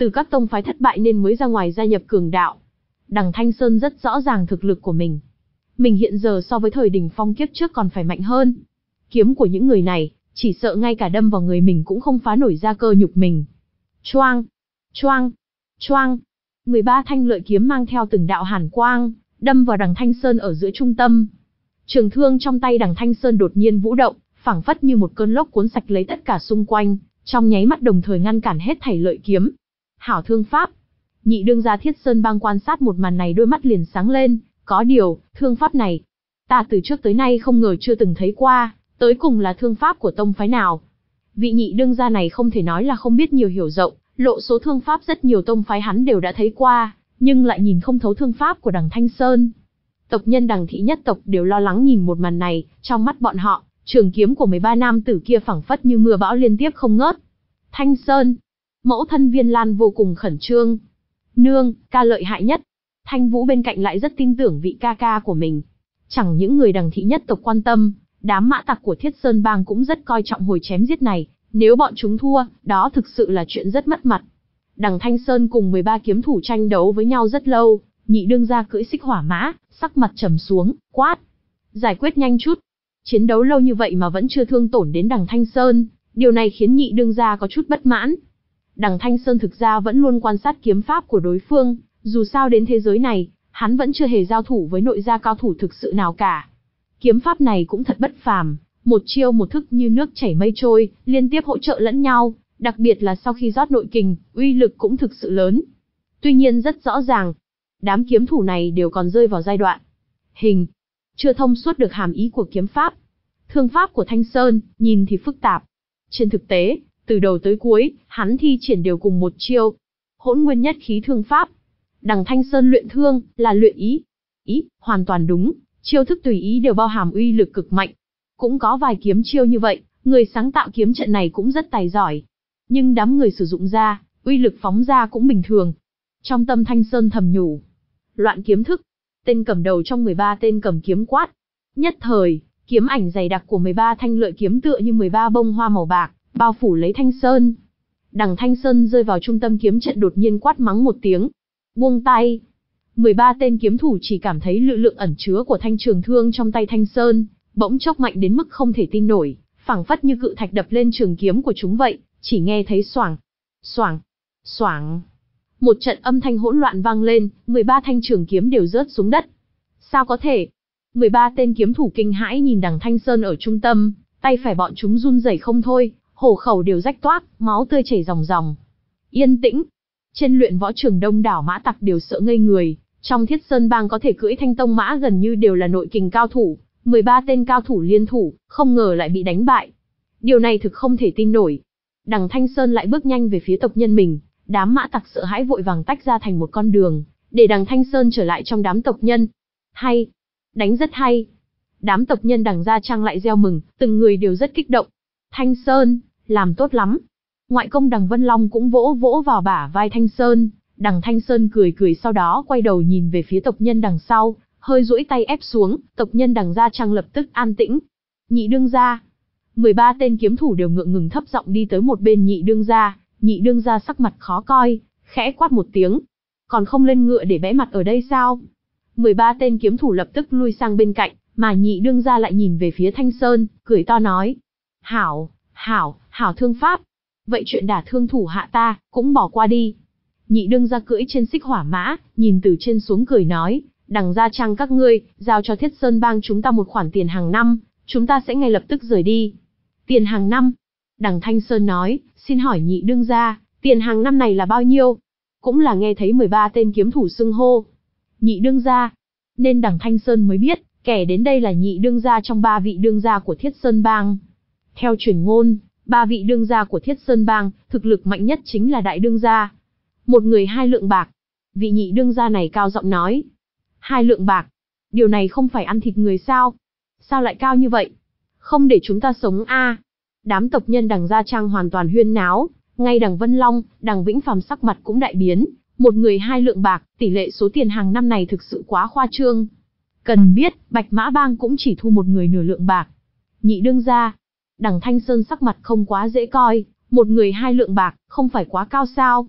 từ các tông phái thất bại nên mới ra ngoài gia nhập cường đạo. Đằng Thanh Sơn rất rõ ràng thực lực của mình. Mình hiện giờ so với thời đỉnh phong kiếp trước còn phải mạnh hơn. Kiếm của những người này, chỉ sợ ngay cả đâm vào người mình cũng không phá nổi ra cơ nhục mình. Choang, choang, choang. mười ba thanh lợi kiếm mang theo từng đạo hàn quang, đâm vào đằng Thanh Sơn ở giữa trung tâm. Trường thương trong tay đằng Thanh Sơn đột nhiên vũ động, phảng phất như một cơn lốc cuốn sạch lấy tất cả xung quanh, trong nháy mắt đồng thời ngăn cản hết thảy lợi kiếm. Hảo thương pháp. Nhị đương gia Thiết Sơn Bang quan sát một màn này đôi mắt liền sáng lên, có điều, thương pháp này, ta từ trước tới nay không ngờ chưa từng thấy qua, tới cùng là thương pháp của tông phái nào. Vị nhị đương gia này không thể nói là không biết nhiều hiểu rộng, lộ số thương pháp rất nhiều tông phái hắn đều đã thấy qua, nhưng lại nhìn không thấu thương pháp của đằng Thanh Sơn. Tộc nhân đằng thị nhất tộc đều lo lắng nhìn một màn này, trong mắt bọn họ, trường kiếm của mười ba nam tử kia phảng phất như mưa bão liên tiếp không ngớt. Thanh Sơn, mẫu thân Viên Lan vô cùng khẩn trương. Nương, ca lợi hại nhất. Thanh Vũ bên cạnh lại rất tin tưởng vị ca ca của mình. Chẳng những người đằng thị nhất tộc quan tâm, đám mã tặc của Thiết Sơn Bang cũng rất coi trọng hồi chém giết này, nếu bọn chúng thua, đó thực sự là chuyện rất mất mặt. Đằng Thanh Sơn cùng mười ba kiếm thủ tranh đấu với nhau rất lâu, nhị đương gia cưỡi xích hỏa mã, sắc mặt trầm xuống, quát. Giải quyết nhanh chút. Chiến đấu lâu như vậy mà vẫn chưa thương tổn đến đằng Thanh Sơn, điều này khiến nhị đương gia có chút bất mãn. Đằng Thanh Sơn thực ra vẫn luôn quan sát kiếm pháp của đối phương, dù sao đến thế giới này, hắn vẫn chưa hề giao thủ với nội gia cao thủ thực sự nào cả. Kiếm pháp này cũng thật bất phàm, một chiêu một thức như nước chảy mây trôi, liên tiếp hỗ trợ lẫn nhau, đặc biệt là sau khi rót nội kình, uy lực cũng thực sự lớn. Tuy nhiên rất rõ ràng, đám kiếm thủ này đều còn rơi vào giai đoạn hình, chưa thông suốt được hàm ý của kiếm pháp. Thương pháp của Thanh Sơn, nhìn thì phức tạp. Trên thực tế, từ đầu tới cuối, hắn thi triển đều cùng một chiêu. Hỗn nguyên nhất khí thương pháp. Đằng Thanh Sơn luyện thương, là luyện ý. Ý, hoàn toàn đúng, chiêu thức tùy ý đều bao hàm uy lực cực mạnh. Cũng có vài kiếm chiêu như vậy, người sáng tạo kiếm trận này cũng rất tài giỏi. Nhưng đám người sử dụng ra, uy lực phóng ra cũng bình thường. Trong tâm Thanh Sơn thầm nhủ. Loạn kiếm thức. Tên cầm đầu trong mười ba tên cầm kiếm quát. Nhất thời, kiếm ảnh dày đặc của mười ba thanh lợi kiếm tựa như mười ba bông hoa màu bạc, bao phủ lấy Thanh Sơn. Đằng Thanh Sơn rơi vào trung tâm kiếm trận đột nhiên quát mắng một tiếng. Buông tay. mười ba tên kiếm thủ chỉ cảm thấy lực lượng ẩn chứa của thanh trường thương trong tay Thanh Sơn, bỗng chốc mạnh đến mức không thể tin nổi, phảng phất như cự thạch đập lên trường kiếm của chúng vậy, chỉ nghe thấy xoảng, xoảng, xoảng. Một trận âm thanh hỗn loạn vang lên, mười ba thanh trường kiếm đều rớt xuống đất. Sao có thể? mười ba tên kiếm thủ kinh hãi nhìn đằng Thanh Sơn ở trung tâm, tay phải bọn chúng run rẩy không thôi, hổ khẩu đều rách toác, máu tươi chảy ròng ròng. Yên tĩnh. Trên luyện võ trường đông đảo mã tặc đều sợ ngây người, trong Thiết Sơn Bang có thể cưỡi thanh tông mã gần như đều là nội kình cao thủ, mười ba tên cao thủ liên thủ, không ngờ lại bị đánh bại. Điều này thực không thể tin nổi. Đằng Thanh Sơn lại bước nhanh về phía tộc nhân mình, đám mã tặc sợ hãi vội vàng tách ra thành một con đường, để đằng Thanh Sơn trở lại trong đám tộc nhân. Hay, đánh rất hay. Đám tộc nhân đằng Gia Trang lại reo mừng, từng người đều rất kích động. Thanh Sơn, làm tốt lắm. Ngoại công đằng Vân Long cũng vỗ vỗ vào bả vai Thanh Sơn, đằng Thanh Sơn cười cười sau đó quay đầu nhìn về phía tộc nhân đằng sau, hơi duỗi tay ép xuống, tộc nhân đằng Gia Trang lập tức an tĩnh. Nhị đương gia. mười ba tên kiếm thủ đều ngượng ngừng thấp giọng đi tới một bên nhị đương gia, nhị đương gia sắc mặt khó coi, khẽ quát một tiếng. Còn không lên ngựa để bẽ mặt ở đây sao? mười ba tên kiếm thủ lập tức lui sang bên cạnh, mà nhị đương gia lại nhìn về phía Thanh Sơn, cười to nói. Hảo, hảo, hảo thương pháp. Vậy chuyện đả thương thủ hạ ta, cũng bỏ qua đi. Nhị đương gia cưỡi trên xích hỏa mã, nhìn từ trên xuống cười nói, đằng Gia Trang các ngươi, giao cho Thiết Sơn Bang chúng ta một khoản tiền hàng năm, chúng ta sẽ ngay lập tức rời đi. Tiền hàng năm? Đằng Thanh Sơn nói, xin hỏi nhị đương gia, tiền hàng năm này là bao nhiêu? Cũng là nghe thấy mười ba tên kiếm thủ xưng hô. Nhị đương gia. Nên đằng Thanh Sơn mới biết, kẻ đến đây là nhị đương gia trong ba vị đương gia của Thiết Sơn Bang. Theo truyền ngôn, ba vị đương gia của Thiết Sơn Bang, thực lực mạnh nhất chính là đại đương gia. Một người hai lượng bạc. Vị nhị đương gia này cao giọng nói. Hai lượng bạc. Điều này không phải ăn thịt người sao? Sao lại cao như vậy? Không để chúng ta sống a? À? Đám tộc nhân đằng Gia Trang hoàn toàn huyên náo, ngay đằng Vân Long, đằng Vĩnh Phàm sắc mặt cũng đại biến. Một người hai lượng bạc, tỷ lệ số tiền hàng năm này thực sự quá khoa trương. Cần biết, Bạch Mã Bang cũng chỉ thu một người nửa lượng bạc. Nhị đương gia. Đằng Thanh Sơn sắc mặt không quá dễ coi, một người hai lượng bạc, không phải quá cao sao?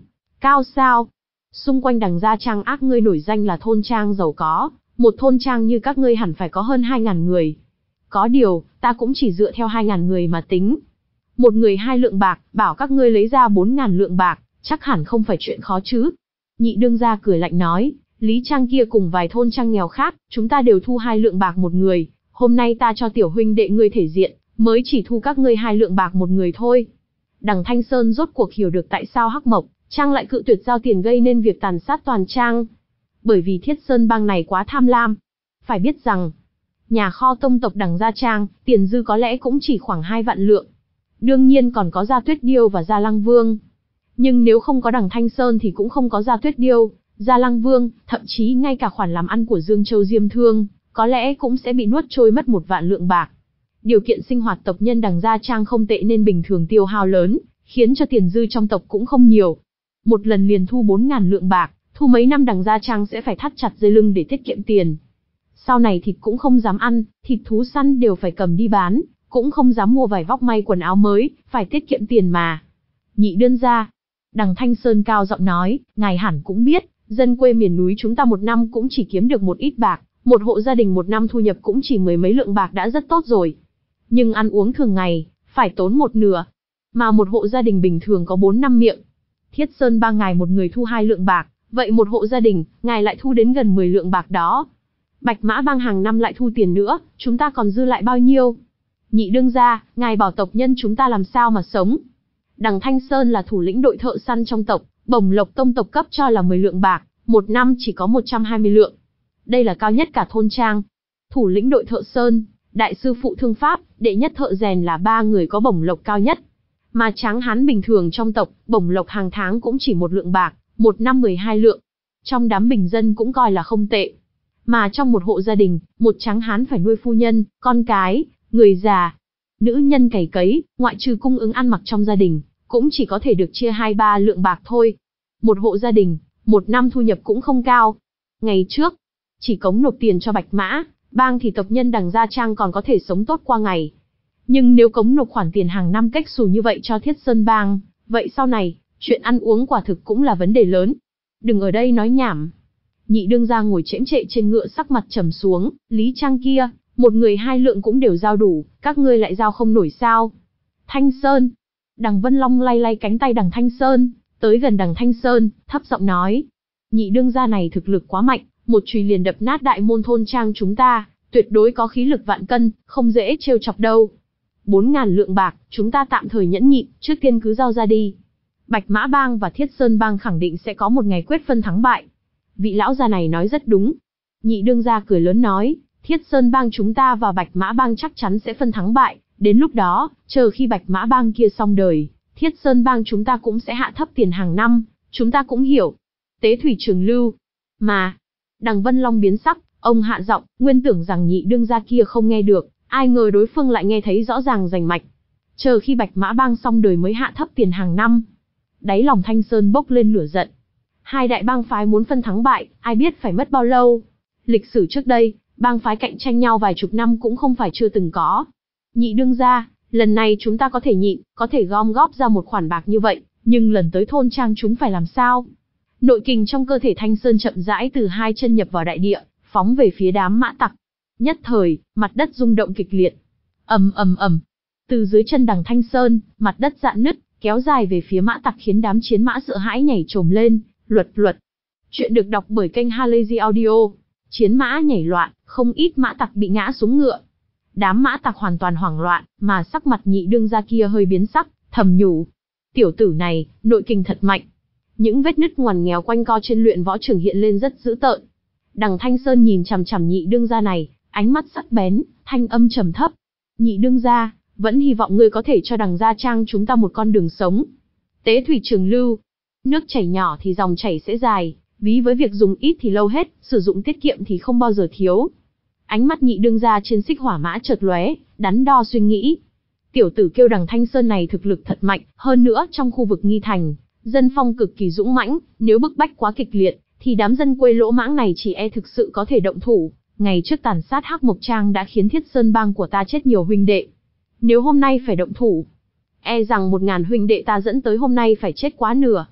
Cao sao? Xung quanh đằng Gia Trang ác ngươi nổi danh là thôn trang giàu có, một thôn trang như các ngươi hẳn phải có hơn hai ngàn người. Có điều, ta cũng chỉ dựa theo hai ngàn người mà tính. Một người hai lượng bạc, bảo các ngươi lấy ra bốn ngàn lượng bạc, chắc hẳn không phải chuyện khó chứ. Nhị đương gia cười lạnh nói, Lý Trang kia cùng vài thôn trang nghèo khác, chúng ta đều thu hai lượng bạc một người, hôm nay ta cho tiểu huynh đệ ngươi thể diện, mới chỉ thu các ngươi hai lượng bạc một người thôi. Đằng Thanh Sơn rốt cuộc hiểu được tại sao Hắc Mộc Trang lại cự tuyệt giao tiền gây nên việc tàn sát toàn trang. Bởi vì Thiết Sơn bang này quá tham lam. Phải biết rằng, nhà kho tông tộc đằng Gia Trang, tiền dư có lẽ cũng chỉ khoảng hai vạn lượng. Đương nhiên còn có Gia Tuyết Điêu và Gia Lăng Vương. Nhưng nếu không có đằng Thanh Sơn thì cũng không có Gia Tuyết Điêu, Gia Lăng Vương, thậm chí ngay cả khoản làm ăn của Dương Châu Diêm Thương, có lẽ cũng sẽ bị nuốt trôi mất một vạn lượng bạc. Điều kiện sinh hoạt tộc nhân đằng Gia Trang không tệ nên bình thường tiêu hao lớn, khiến cho tiền dư trong tộc cũng không nhiều. Một lần liền thu bốn ngàn lượng bạc, thu mấy năm đằng Gia Trang sẽ phải thắt chặt dây lưng để tiết kiệm tiền. Sau này thịt cũng không dám ăn, thịt thú săn đều phải cầm đi bán, cũng không dám mua vải vóc may quần áo mới, phải tiết kiệm tiền mà. Nhị đương gia, đằng Thanh Sơn cao giọng nói, ngài hẳn cũng biết, dân quê miền núi chúng ta một năm cũng chỉ kiếm được một ít bạc, một hộ gia đình một năm thu nhập cũng chỉ mười mấy lượng bạc đã rất tốt rồi. Nhưng ăn uống thường ngày, phải tốn một nửa. Mà một hộ gia đình bình thường có bốn năm miệng. Thiết Sơn ba ngài một người thu hai lượng bạc, vậy một hộ gia đình, ngài lại thu đến gần mười lượng bạc đó. Bạch Mã bang hàng năm lại thu tiền nữa, chúng ta còn dư lại bao nhiêu? Nhị đương gia, ngài bảo tộc nhân chúng ta làm sao mà sống? Đằng Thanh Sơn là thủ lĩnh đội thợ săn trong tộc, bổng lộc tông tộc cấp cho là mười lượng bạc, một năm chỉ có một trăm hai mươi lượng. Đây là cao nhất cả thôn trang. Thủ lĩnh đội thợ sơn, đại sư phụ thương pháp, đệ nhất thợ rèn là ba người có bổng lộc cao nhất. Mà tráng hán bình thường trong tộc, bổng lộc hàng tháng cũng chỉ một lượng bạc, một năm mười hai lượng. Trong đám bình dân cũng coi là không tệ. Mà trong một hộ gia đình, một tráng hán phải nuôi phu nhân, con cái, người già, nữ nhân cày cấy, ngoại trừ cung ứng ăn mặc trong gia đình, cũng chỉ có thể được chia hai ba lượng bạc thôi. Một hộ gia đình, một năm thu nhập cũng không cao. Ngày trước, chỉ cống nộp tiền cho Bạch Mã bang thì tộc nhân đằng Gia Trang còn có thể sống tốt qua ngày. Nhưng nếu cống nộp khoản tiền hàng năm cách xù như vậy cho Thiết Sơn bang, vậy sau này, chuyện ăn uống quả thực cũng là vấn đề lớn. Đừng ở đây nói nhảm. Nhị đương gia ngồi chễm chệ trên ngựa sắc mặt trầm xuống, Lý Trang kia, một người hai lượng cũng đều giao đủ, các ngươi lại giao không nổi sao? Thanh Sơn. Đằng Vân Long lay lay cánh tay đằng Thanh Sơn, tới gần đằng Thanh Sơn, thấp giọng nói. Nhị đương gia này thực lực quá mạnh, một chùy liền đập nát đại môn thôn trang chúng ta, tuyệt đối có khí lực vạn cân, không dễ trêu chọc đâu. Bốn ngàn lượng bạc, chúng ta tạm thời nhẫn nhịn, trước tiên cứ giao ra đi. Bạch Mã bang và Thiết Sơn bang khẳng định sẽ có một ngày quyết phân thắng bại. Vị lão già này nói rất đúng. Nhị đương gia cười lớn nói, Thiết Sơn bang chúng ta và Bạch Mã bang chắc chắn sẽ phân thắng bại, đến lúc đó, chờ khi Bạch Mã bang kia xong đời, Thiết Sơn bang chúng ta cũng sẽ hạ thấp tiền hàng năm, chúng ta cũng hiểu. Tế thủy trường lưu. Mà, đằng Vân Long biến sắc, ông hạ giọng, nguyên tưởng rằng nhị đương gia kia không nghe được, ai ngờ đối phương lại nghe thấy rõ ràng rành mạch. Chờ khi Bạch Mã bang xong đời mới hạ thấp tiền hàng năm. Đáy lòng Thanh Sơn bốc lên lửa giận. Hai đại bang phái muốn phân thắng bại, ai biết phải mất bao lâu. Lịch sử trước đây, bang phái cạnh tranh nhau vài chục năm cũng không phải chưa từng có. Nhị đương gia, lần này chúng ta có thể nhịn, có thể gom góp ra một khoản bạc như vậy, nhưng lần tới thôn trang chúng phải làm sao? Nội kình trong cơ thể Thanh Sơn chậm rãi từ hai chân nhập vào đại địa, phóng về phía đám mã tặc. Nhất thời, mặt đất rung động kịch liệt. Ầm ầm ầm. Từ dưới chân đằng Thanh Sơn, mặt đất rạn nứt, kéo dài về phía mã tặc khiến đám chiến mã sợ hãi nhảy trồm lên, luật luật. Chuyện được đọc bởi kênh Halazy Audio. Chiến mã nhảy loạn, không ít mã tặc bị ngã xuống ngựa. Đám mã tặc hoàn toàn hoảng loạn, mà sắc mặt nhị đương gia kia hơi biến sắc, thầm nhủ. Tiểu tử này, nội kình thật mạnh. Những vết nứt ngoằn nghèo quanh co trên luyện võ trường hiện lên rất dữ tợn. Đằng Thanh Sơn nhìn chằm chằm nhị đương gia này, ánh mắt sắc bén, thanh âm trầm thấp. Nhị đương gia, vẫn hy vọng ngươi có thể cho đằng Gia Trang chúng ta một con đường sống. Tế thủy trường lưu. Nước chảy nhỏ thì dòng chảy sẽ dài, ví với việc dùng ít thì lâu hết, sử dụng tiết kiệm thì không bao giờ thiếu. Ánh mắt nhị đương gia trên xích hỏa mã chợt lóe, đắn đo suy nghĩ. Tiểu tử kêu đằng Thanh Sơn này thực lực thật mạnh, hơn nữa trong khu vực Nghi Thành, dân phong cực kỳ dũng mãnh, nếu bức bách quá kịch liệt, thì đám dân quê lỗ mãng này chỉ e thực sự có thể động thủ. Ngày trước tàn sát Hắc Mộc Trang đã khiến Thiết Sơn bang của ta chết nhiều huynh đệ. Nếu hôm nay phải động thủ, e rằng một ngàn huynh đệ ta dẫn tới hôm nay phải chết quá nửa.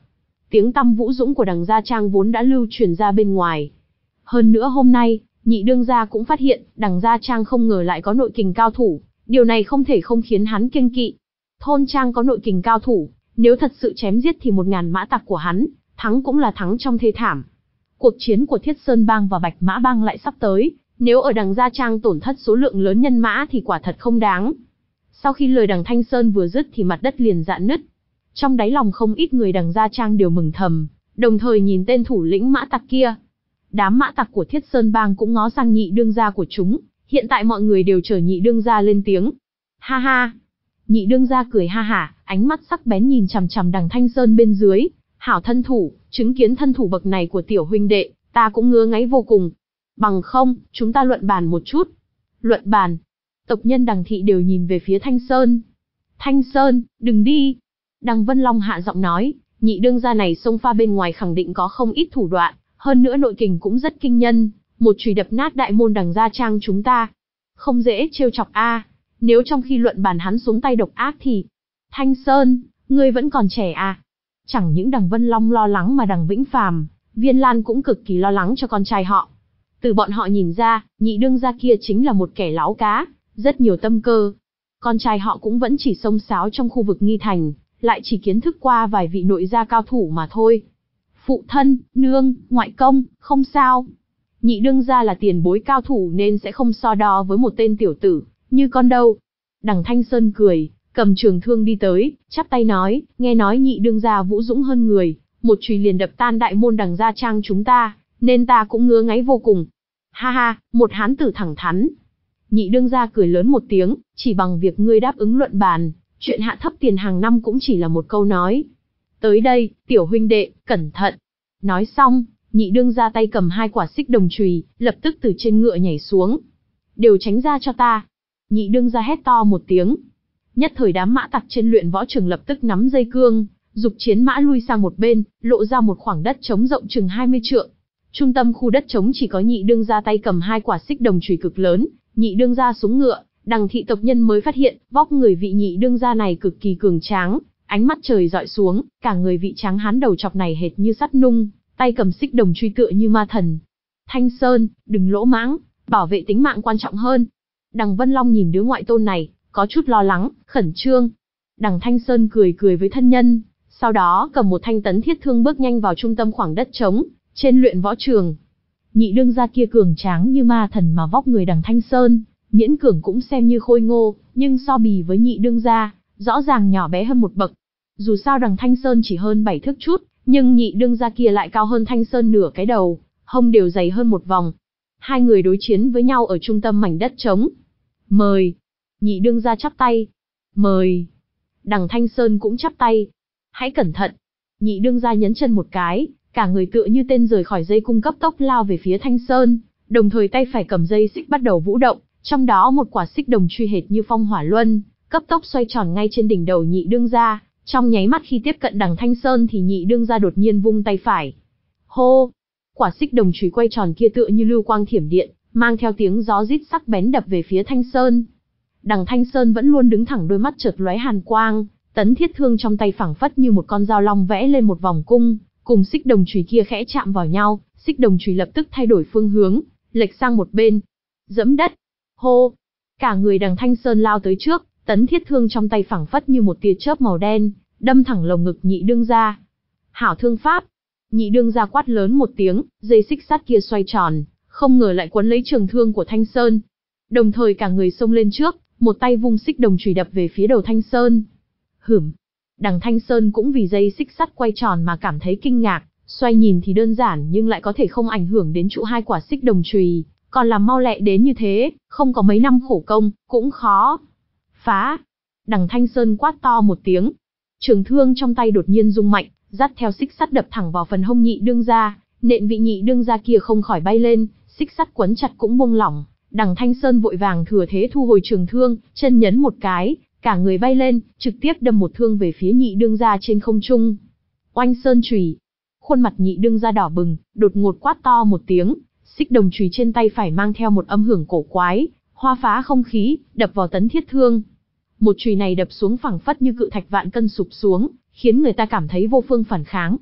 Tiếng tăm vũ dũng của Đằng Gia Trang vốn đã lưu truyền ra bên ngoài. Hơn nữa hôm nay, nhị đương gia cũng phát hiện, Đằng Gia Trang không ngờ lại có nội kình cao thủ, điều này không thể không khiến hắn kiêng kỵ. Thôn trang có nội kình cao thủ, nếu thật sự chém giết thì một ngàn mã tặc của hắn, thắng cũng là thắng trong thê thảm. Cuộc chiến của Thiết Sơn Bang và Bạch Mã Bang lại sắp tới, nếu ở Đằng Gia Trang tổn thất số lượng lớn nhân mã thì quả thật không đáng. Sau khi lời Đằng Thanh Sơn vừa dứt thì mặt đất liền rạn nứt. Trong đáy lòng không ít người Đằng Gia Trang đều mừng thầm, đồng thời nhìn tên thủ lĩnh mã tặc kia. Đám mã tặc của Thiết Sơn Bang cũng ngó sang nhị đương gia của chúng, hiện tại mọi người đều chờ nhị đương gia lên tiếng. Ha ha! Nhị đương gia cười ha hả, ánh mắt sắc bén nhìn chằm chằm Đằng Thanh Sơn bên dưới. Hảo thân thủ, chứng kiến thân thủ bậc này của tiểu huynh đệ, ta cũng ngứa ngáy vô cùng. Bằng không, chúng ta luận bàn một chút. Luận bàn. Tộc nhân Đằng thị đều nhìn về phía Thanh Sơn. Thanh Sơn, đừng đi. Đằng Vân Long hạ giọng nói, nhị đương gia này xông pha bên ngoài khẳng định có không ít thủ đoạn, hơn nữa nội kình cũng rất kinh nhân, một chùy đập nát đại môn Đằng Gia Trang chúng ta. Không dễ trêu chọc a, nếu trong khi luận bàn hắn xuống tay độc ác thì... Thanh Sơn, ngươi vẫn còn trẻ à? Chẳng những Đằng Vân Long lo lắng mà Đằng Vĩnh Phàm, Viên Lan cũng cực kỳ lo lắng cho con trai họ. Từ bọn họ nhìn ra, nhị đương gia kia chính là một kẻ láo cá, rất nhiều tâm cơ. Con trai họ cũng vẫn chỉ xông xáo trong khu vực Nghi Thành, lại chỉ kiến thức qua vài vị nội gia cao thủ mà thôi. Phụ thân, nương, ngoại công, không sao. Nhị đương gia là tiền bối cao thủ nên sẽ không so đo với một tên tiểu tử, như con đâu. Đằng Thanh Sơn cười, cầm trường thương đi tới, chắp tay nói, nghe nói nhị đương gia vũ dũng hơn người, một chùy liền đập tan đại môn Đằng Gia Trang chúng ta, nên ta cũng ngứa ngáy vô cùng. Ha ha, một hán tử thẳng thắn. Nhị đương gia cười lớn một tiếng, chỉ bằng việc ngươi đáp ứng luận bàn, chuyện hạ thấp tiền hàng năm cũng chỉ là một câu nói. Tới đây, tiểu huynh đệ, cẩn thận. Nói xong, nhị đương gia tay cầm hai quả xích đồng chùy, lập tức từ trên ngựa nhảy xuống. Đều tránh ra cho ta. Nhị đương gia hét to một tiếng. Nhất thời đám mã tặc trên luyện võ trường lập tức nắm dây cương, dục chiến mã lui sang một bên, lộ ra một khoảng đất trống rộng chừng hai mươi trượng. Trung tâm khu đất trống chỉ có nhị đương gia tay cầm hai quả xích đồng chùy cực lớn, nhị đương gia xuống ngựa, Đằng thị tộc nhân mới phát hiện, vóc người vị nhị đương gia này cực kỳ cường tráng, ánh mắt trời dọi xuống, cả người vị tráng hán đầu chọc này hệt như sắt nung, tay cầm xích đồng truy tựa như ma thần. Thanh Sơn, đừng lỗ mãng, bảo vệ tính mạng quan trọng hơn. Đằng Vân Long nhìn đứa ngoại tôn này, có chút lo lắng, khẩn trương. Đằng Thanh Sơn cười cười với thân nhân, sau đó cầm một thanh tấn thiết thương bước nhanh vào trung tâm khoảng đất trống, trên luyện võ trường. Nhị đương gia kia cường tráng như ma thần mà vóc người Đằng Thanh Sơn, miễn cường cũng xem như khôi ngô, nhưng so bì với nhị đương gia, rõ ràng nhỏ bé hơn một bậc. Dù sao Đằng Thanh Sơn chỉ hơn bảy thước chút, nhưng nhị đương gia kia lại cao hơn Thanh Sơn nửa cái đầu, hông đều dày hơn một vòng. Hai người đối chiến với nhau ở trung tâm mảnh đất trống. Mời. Nhị đương gia chắp tay. Mời. Đằng Thanh Sơn cũng chắp tay. Hãy cẩn thận. Nhị đương gia nhấn chân một cái, cả người tựa như tên rời khỏi dây cung cấp tốc lao về phía Thanh Sơn, đồng thời tay phải cầm dây xích bắt đầu vũ động, trong đó một quả xích đồng truy hệt như phong hỏa luân, cấp tốc xoay tròn ngay trên đỉnh đầu nhị đương gia. Trong nháy mắt khi tiếp cận Đằng Thanh Sơn thì nhị đương gia đột nhiên vung tay phải. Hô! Quả xích đồng chùy quay tròn kia tựa như lưu quang thiểm điện, mang theo tiếng gió rít sắc bén đập về phía Thanh Sơn. Đằng Thanh Sơn vẫn luôn đứng thẳng, đôi mắt chợt lóe hàn quang, tấn thiết thương trong tay phảng phất như một con dao long vẽ lên một vòng cung, cùng xích đồng chùy kia khẽ chạm vào nhau, xích đồng chùy lập tức thay đổi phương hướng, lệch sang một bên. Dẫm đất! Hô! Cả người Đằng Thanh Sơn lao tới trước, tấn thiết thương trong tay phảng phất như một tia chớp màu đen, đâm thẳng lồng ngực nhị đương gia. Hảo thương pháp! Nhị đương gia quát lớn một tiếng, dây xích sắt kia xoay tròn, không ngờ lại quấn lấy trường thương của Thanh Sơn. Đồng thời cả người xông lên trước, một tay vung xích đồng chùy đập về phía đầu Thanh Sơn. Hửm! Đằng Thanh Sơn cũng vì dây xích sắt quay tròn mà cảm thấy kinh ngạc, xoay nhìn thì đơn giản nhưng lại có thể không ảnh hưởng đến trụ hai quả xích đồng chùy, còn làm mau lẹ đến như thế, không có mấy năm khổ công, cũng khó. Phá! Đằng Thanh Sơn quát to một tiếng. Trường thương trong tay đột nhiên rung mạnh, dắt theo xích sắt đập thẳng vào phần hông nhị đương gia, nện vị nhị đương gia kia không khỏi bay lên, xích sắt quấn chặt cũng buông lỏng. Đằng Thanh Sơn vội vàng thừa thế thu hồi trường thương, chân nhấn một cái, cả người bay lên, trực tiếp đâm một thương về phía nhị đương gia trên không trung. Oanh sơn chùy! Khuôn mặt nhị đương gia đỏ bừng, đột ngột quát to một tiếng, xích đồng chùy trên tay phải mang theo một âm hưởng cổ quái, hoa phá không khí, đập vào tấn thiết thương. Một chùy này đập xuống phẳng phất như cự thạch vạn cân sụp xuống, khiến người ta cảm thấy vô phương phản kháng.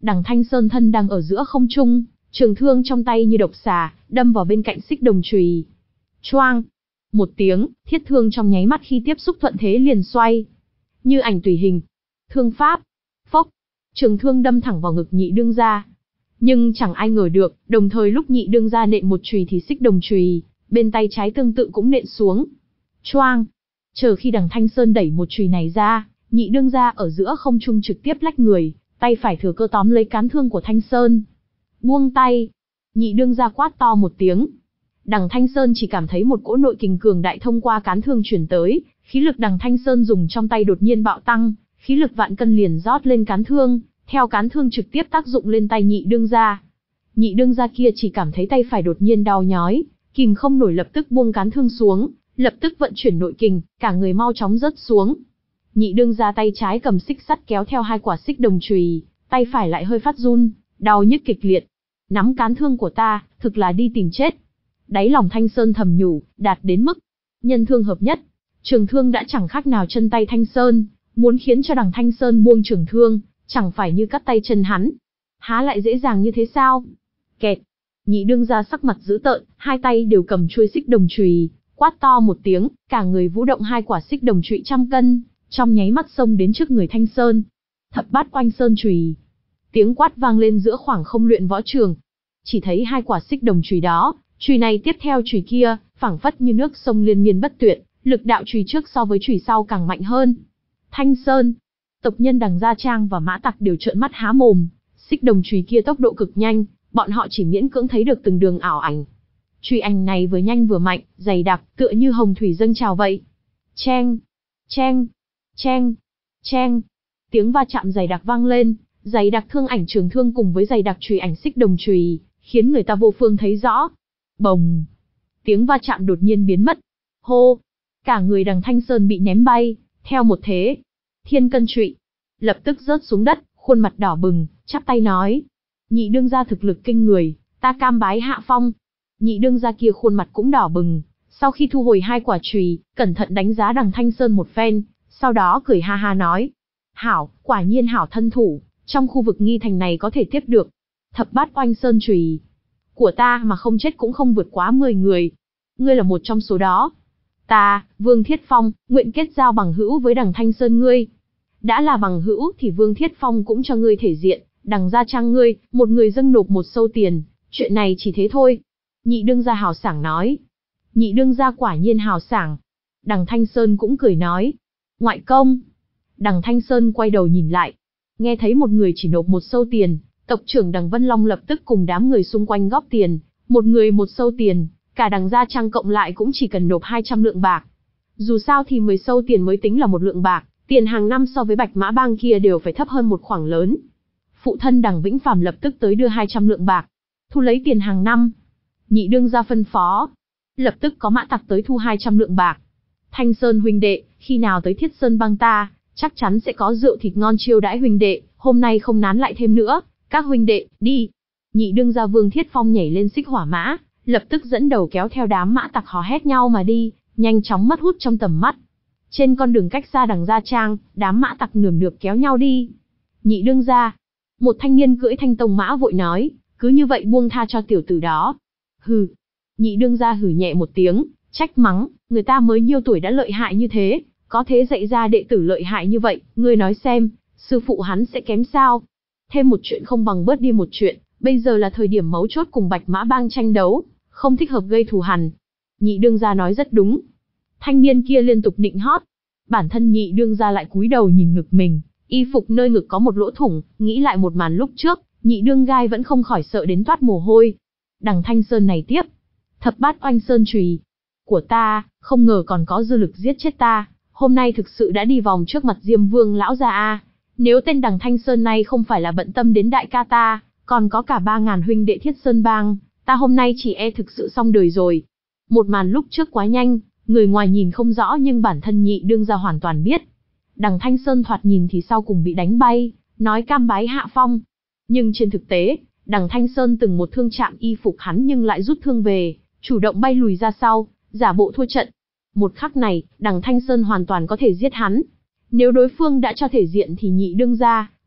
Đằng Thanh Sơn thân đang ở giữa không trung, trường thương trong tay như độc xà, đâm vào bên cạnh xích đồng chùy. Choang! Một tiếng, thiết thương trong nháy mắt khi tiếp xúc thuận thế liền xoay. Như ảnh tùy hình. Thương pháp. Phốc! Trường thương đâm thẳng vào ngực Nhị đương gia. Nhưng chẳng ai ngờ được, đồng thời lúc Nhị đương gia nện một chùy thì xích đồng chùy, bên tay trái tương tự cũng nện xuống. Choang! Chờ khi đằng Thanh Sơn đẩy một chùy này ra, Nhị đương gia ở giữa không trung trực tiếp lách người, tay phải thừa cơ tóm lấy cán thương của Thanh Sơn. Buông tay! Nhị đương gia quát to một tiếng. Đằng Thanh Sơn chỉ cảm thấy một cỗ nội kình cường đại thông qua cán thương chuyển tới, khí lực đằng Thanh Sơn dùng trong tay đột nhiên bạo tăng, khí lực vạn cân liền rót lên cán thương, theo cán thương trực tiếp tác dụng lên tay Nhị đương gia. Nhị đương gia kia chỉ cảm thấy tay phải đột nhiên đau nhói, kìm không nổi lập tức buông cán thương xuống, lập tức vận chuyển nội kình, cả người mau chóng rớt xuống. Nhị đương gia tay trái cầm xích sắt kéo theo hai quả xích đồng chùy, tay phải lại hơi phát run, đau nhức kịch liệt. Nắm cán thương của ta, thực là đi tìm chết. Đáy lòng Thanh Sơn thầm nhủ, đạt đến mức nhân thương hợp nhất. Trường thương đã chẳng khác nào chân tay Thanh Sơn, muốn khiến cho đằng Thanh Sơn buông trường thương, chẳng phải như cắt tay chân hắn. Há lại dễ dàng như thế sao? Kẹt! Nhị đương gia sắc mặt dữ tợn, hai tay đều cầm chuôi xích đồng chùy, quát to một tiếng, cả người vũ động hai quả xích đồng chùy trăm cân, trong nháy mắt xông đến trước người Thanh Sơn. Thập bát oanh sơn chùy! Tiếng quát vang lên giữa khoảng không luyện võ trường. Chỉ thấy hai quả xích đồng chùy đó, chùy này tiếp theo chùy kia, phảng phất như nước sông liên miên bất tuyệt, lực đạo chùy trước so với chùy sau càng mạnh hơn. Thanh Sơn! Tộc nhân đằng Gia Trang và Mã Tặc đều trợn mắt há mồm, xích đồng chùy kia tốc độ cực nhanh, bọn họ chỉ miễn cưỡng thấy được từng đường ảo ảnh. Chùy ảnh này vừa nhanh vừa mạnh, dày đặc, tựa như hồng thủy dâng trào vậy. Cheng! Cheng! Cheng! Cheng! Tiếng va chạm dày đặc vang lên, dày đặc thương ảnh trường thương cùng với dày đặc chùy ảnh xích đồng chùy, khiến người ta vô phương thấy rõ. Bồng! Tiếng va chạm đột nhiên biến mất. Hô! Cả người đằng Thanh Sơn bị ném bay, theo một thế. Thiên cân trụy! Lập tức rớt xuống đất, khuôn mặt đỏ bừng, chắp tay nói. Nhị đương gia thực lực kinh người, ta cam bái hạ phong. Nhị đương gia kia khuôn mặt cũng đỏ bừng, sau khi thu hồi hai quả chùy, cẩn thận đánh giá đằng Thanh Sơn một phen, sau đó cười ha ha nói. Hảo, quả nhiên hảo thân thủ, trong khu vực nghi thành này có thể tiếp được. Thập bát oanh sơn chùy của ta mà không chết cũng không vượt quá mười người. Ngươi là một trong số đó. Ta, Vương Thiết Phong, nguyện kết giao bằng hữu với đằng Thanh Sơn ngươi. Đã là bằng hữu thì Vương Thiết Phong cũng cho ngươi thể diện, đằng Gia Trang ngươi, một người dâng nộp một sâu tiền, chuyện này chỉ thế thôi. Nhị đương gia hào sảng nói. Nhị đương gia quả nhiên hào sảng. Đằng Thanh Sơn cũng cười nói. Ngoại công. Đằng Thanh Sơn quay đầu nhìn lại. Nghe thấy một người chỉ nộp một sâu tiền, tộc trưởng đằng Vân Long lập tức cùng đám người xung quanh góp tiền, một người một sâu tiền, cả đằng Gia Trang cộng lại cũng chỉ cần nộp hai trăm lượng bạc. Dù sao thì mười sâu tiền mới tính là một lượng bạc, tiền hàng năm so với Bạch Mã Bang kia đều phải thấp hơn một khoảng lớn. Phụ thân đằng Vĩnh Phàm lập tức tới đưa hai trăm lượng bạc, thu lấy tiền hàng năm. Nhị đương gia phân phó, lập tức có Mã Tặc tới thu hai trăm lượng bạc. Thanh Sơn huynh đệ, khi nào tới Thiết Sơn Bang ta, chắc chắn sẽ có rượu thịt ngon chiêu đãi huynh đệ, hôm nay không nán lại thêm nữa, các huynh đệ, đi. Nhị đương gia Vương Thiết Phong nhảy lên xích hỏa mã, lập tức dẫn đầu kéo theo đám Mã Tặc hò hét nhau mà đi, nhanh chóng mất hút trong tầm mắt. Trên con đường cách xa đằng Gia Trang, đám Mã Tặc nườm nượp kéo nhau đi. Nhị đương gia, một thanh niên cưỡi thanh tông mã vội nói, cứ như vậy buông tha cho tiểu tử đó. Hừ. Nhị đương gia hừ nhẹ một tiếng, trách mắng, người ta mới nhiêu tuổi đã lợi hại như thế, có thế dạy ra đệ tử lợi hại như vậy, ngươi nói xem, sư phụ hắn sẽ kém sao? Thêm một chuyện không bằng bớt đi một chuyện, bây giờ là thời điểm mấu chốt cùng Bạch Mã Bang tranh đấu, không thích hợp gây thù hằn. Nhị đương gia nói rất đúng. Thanh niên kia liên tục nịnh hót. Bản thân nhị đương gia lại cúi đầu nhìn ngực mình, y phục nơi ngực có một lỗ thủng, nghĩ lại một màn lúc trước, nhị đương gai vẫn không khỏi sợ đến toát mồ hôi. Đằng Thanh Sơn này tiếp. Thập bát oanh sơn chùy của ta, không ngờ còn có dư lực giết chết ta, hôm nay thực sự đã đi vòng trước mặt Diêm Vương lão gia a. Nếu tên đằng Thanh Sơn này không phải là bận tâm đến đại ca ta, còn có cả ba ngàn huynh đệ Thiết Sơn Bang, ta hôm nay chỉ e thực sự xong đời rồi. Một màn lúc trước quá nhanh, người ngoài nhìn không rõ nhưng bản thân nhị đương gia hoàn toàn biết. Đằng Thanh Sơn thoạt nhìn thì sau cùng bị đánh bay, nói cam bái hạ phong. Nhưng trên thực tế, đằng Thanh Sơn từng một thương chạm y phục hắn nhưng lại rút thương về, chủ động bay lùi ra sau, giả bộ thua trận. Một khắc này, đằng Thanh Sơn hoàn toàn có thể giết hắn. Nếu đối phương đã cho thể diện thì nhị đương gia,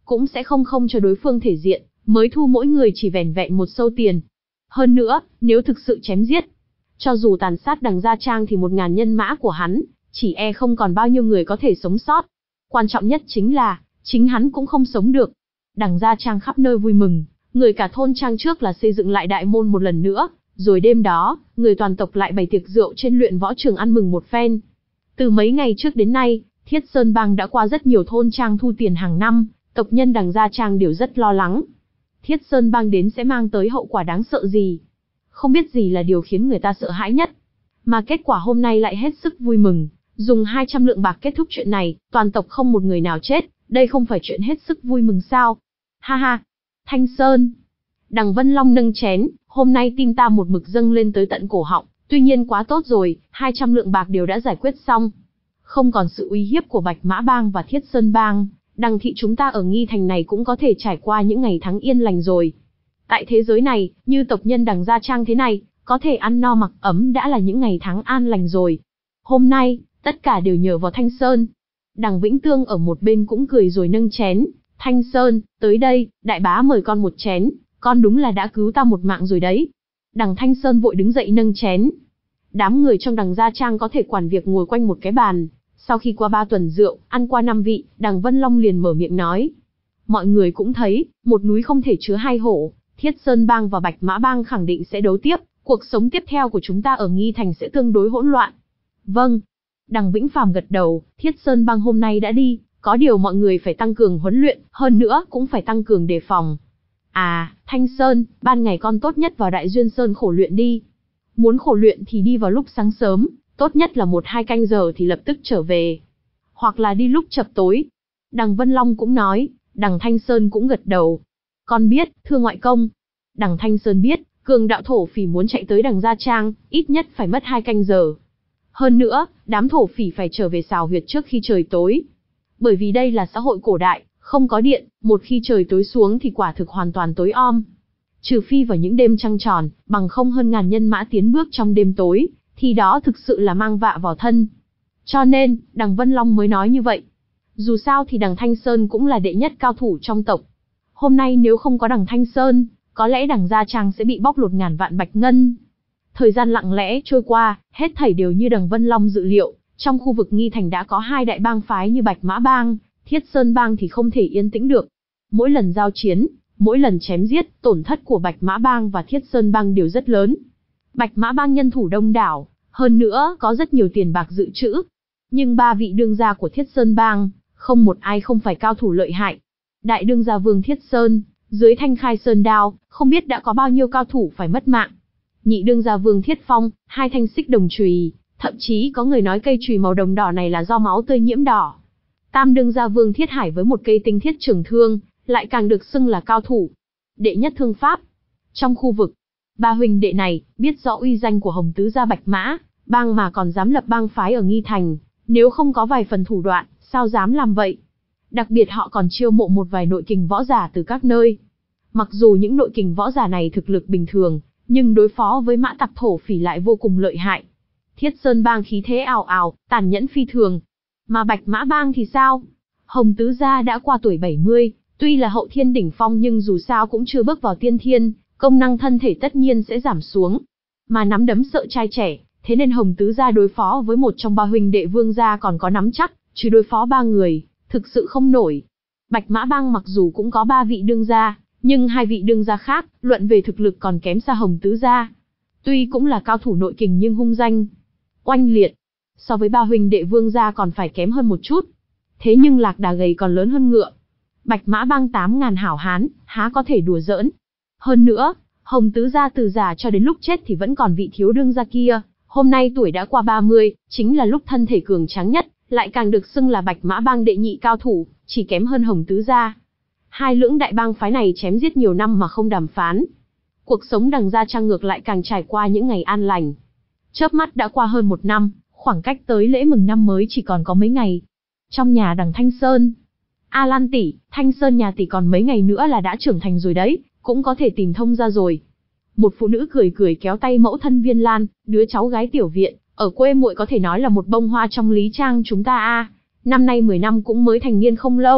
cũng sẽ không không cho đối phương thể diện, mới thu mỗi người chỉ vẻn vẹn một sâu tiền. Hơn nữa, nếu thực sự chém giết, cho dù tàn sát Đằng Gia Trang thì một ngàn nhân mã của hắn, chỉ e không còn bao nhiêu người có thể sống sót. Quan trọng nhất chính là, chính hắn cũng không sống được. Đằng Gia Trang khắp nơi vui mừng, người cả thôn Trang trước là xây dựng lại đại môn một lần nữa, rồi đêm đó, người toàn tộc lại bày tiệc rượu trên luyện võ trường ăn mừng một phen. Từ mấy ngày trước đến nay, Thiết Sơn Bang đã qua rất nhiều thôn Trang thu tiền hàng năm, tộc nhân Đằng Gia Trang đều rất lo lắng. Thiết Sơn Bang đến sẽ mang tới hậu quả đáng sợ gì? Không biết gì là điều khiến người ta sợ hãi nhất. Mà kết quả hôm nay lại hết sức vui mừng, dùng hai trăm lượng bạc kết thúc chuyện này, toàn tộc không một người nào chết, đây không phải chuyện hết sức vui mừng sao? Ha ha! Thanh Sơn! Đằng Vân Long nâng chén, hôm nay tim ta một mực dâng lên tới tận cổ họng, tuy nhiên quá tốt rồi, hai trăm lượng bạc đều đã giải quyết xong. Không còn sự uy hiếp của Bạch Mã Bang và Thiết Sơn Bang, Đằng thị chúng ta ở Nghi Thành này cũng có thể trải qua những ngày tháng yên lành rồi. Tại thế giới này, như tộc nhân Đằng Gia Trang thế này, có thể ăn no mặc ấm đã là những ngày tháng an lành rồi. Hôm nay, tất cả đều nhờ vào Thanh Sơn. Đằng Vĩnh Tương ở một bên cũng cười rồi nâng chén. Thanh Sơn, tới đây, đại bá mời con một chén, con đúng là đã cứu ta một mạng rồi đấy. Đằng Thanh Sơn vội đứng dậy nâng chén. Đám người trong Đằng Gia Trang có thể quản việc ngồi quanh một cái bàn. Sau khi qua ba tuần rượu, ăn qua năm vị, Đằng Vân Long liền mở miệng nói. Mọi người cũng thấy, một núi không thể chứa hai hổ, Thiết Sơn Bang và Bạch Mã Bang khẳng định sẽ đấu tiếp, cuộc sống tiếp theo của chúng ta ở Nghi Thành sẽ tương đối hỗn loạn. Vâng. Đằng Vĩnh Phàm gật đầu, Thiết Sơn Bang hôm nay đã đi, có điều mọi người phải tăng cường huấn luyện, hơn nữa cũng phải tăng cường đề phòng. À, Thanh Sơn, ban ngày con tốt nhất vào Đại Duyên Sơn khổ luyện đi. Muốn khổ luyện thì đi vào lúc sáng sớm, tốt nhất là một hai canh giờ thì lập tức trở về. Hoặc là đi lúc chập tối. Đằng Vân Long cũng nói, Đằng Thanh Sơn cũng gật đầu. Con biết, thưa ngoại công. Đằng Thanh Sơn biết, cường đạo thổ phỉ muốn chạy tới Đằng Gia Trang, ít nhất phải mất hai canh giờ. Hơn nữa, đám thổ phỉ phải trở về xào huyệt trước khi trời tối. Bởi vì đây là xã hội cổ đại, không có điện, một khi trời tối xuống thì quả thực hoàn toàn tối om. Trừ phi vào những đêm trăng tròn, bằng không hơn ngàn nhân mã tiến bước trong đêm tối, thì đó thực sự là mang vạ vào thân. Cho nên, Đằng Vân Long mới nói như vậy. Dù sao thì Đằng Thanh Sơn cũng là đệ nhất cao thủ trong tộc. Hôm nay nếu không có Đằng Thanh Sơn, có lẽ Đằng Gia Trang sẽ bị bóc lột ngàn vạn bạch ngân. Thời gian lặng lẽ trôi qua, hết thảy đều như Đằng Vân Long dự liệu, trong khu vực Nghi Thành đã có hai đại bang phái như Bạch Mã Bang, Thiết Sơn Bang thì không thể yên tĩnh được. Mỗi lần giao chiến, mỗi lần chém giết, tổn thất của Bạch Mã Bang và Thiết Sơn Bang đều rất lớn. Bạch Mã Bang nhân thủ đông đảo, hơn nữa có rất nhiều tiền bạc dự trữ. Nhưng ba vị đương gia của Thiết Sơn Bang, không một ai không phải cao thủ lợi hại. Đại đương gia Vương Thiết Sơn, dưới Thanh Khai Sơn đao, không biết đã có bao nhiêu cao thủ phải mất mạng. Nhị đương gia Vương Thiết Phong, hai thanh xích đồng chùy, thậm chí có người nói cây chùy màu đồng đỏ này là do máu tươi nhiễm đỏ. Tam đương gia Vương Thiết Hải với một cây tinh thiết trường thương, lại càng được xưng là cao thủ. Đệ nhất thương pháp. Trong khu vực, ba huynh đệ này, biết rõ uy danh của Hồng Tứ gia Bạch Mã Bang mà còn dám lập bang phái ở Nghi Thành, nếu không có vài phần thủ đoạn, sao dám làm vậy? Đặc biệt họ còn chiêu mộ một vài nội kình võ giả từ các nơi. Mặc dù những nội kình võ giả này thực lực bình thường, nhưng đối phó với mã tặc thổ phỉ lại vô cùng lợi hại. Thiết Sơn Bang khí thế ào ào, tàn nhẫn phi thường. Mà Bạch Mã Bang thì sao? Hồng Tứ gia đã qua tuổi bảy mươi, tuy là hậu thiên đỉnh phong nhưng dù sao cũng chưa bước vào tiên thiên, công năng thân thể tất nhiên sẽ giảm xuống. Mà nắm đấm sợ trai trẻ, thế nên Hồng Tứ gia đối phó với một trong ba huynh đệ Vương gia còn có nắm chắc, chứ đối phó ba người, thực sự không nổi. Bạch Mã Bang mặc dù cũng có ba vị đương gia, nhưng hai vị đương gia khác, luận về thực lực còn kém xa Hồng Tứ gia. Tuy cũng là cao thủ nội kình nhưng hung danh, oanh liệt, so với ba huynh đệ Vương gia còn phải kém hơn một chút. Thế nhưng lạc đà gầy còn lớn hơn ngựa. Bạch Mã Bang tám ngàn hảo hán, há có thể đùa giỡn. Hơn nữa, Hồng Tứ gia từ già cho đến lúc chết thì vẫn còn vị thiếu đương gia kia. Hôm nay tuổi đã qua ba mươi, chính là lúc thân thể cường tráng nhất, lại càng được xưng là Bạch Mã Bang đệ nhị cao thủ, chỉ kém hơn Hồng Tứ gia. Hai lưỡng đại bang phái này chém giết nhiều năm mà không đàm phán. Cuộc sống Đằng Gia Trang ngược lại càng trải qua những ngày an lành. Chớp mắt đã qua hơn một năm, khoảng cách tới lễ mừng năm mới chỉ còn có mấy ngày. Trong nhà Đằng Thanh Sơn, A Lan tỷ, Thanh Sơn nhà tỷ còn mấy ngày nữa là đã trưởng thành rồi đấy, cũng có thể tìm thông ra rồi. Một phụ nữ cười cười kéo tay mẫu thân Viên Lan, đứa cháu gái tiểu viện, ở quê muội có thể nói là một bông hoa trong Lý Trang chúng ta a. Năm nay mười năm cũng mới thành niên không lâu,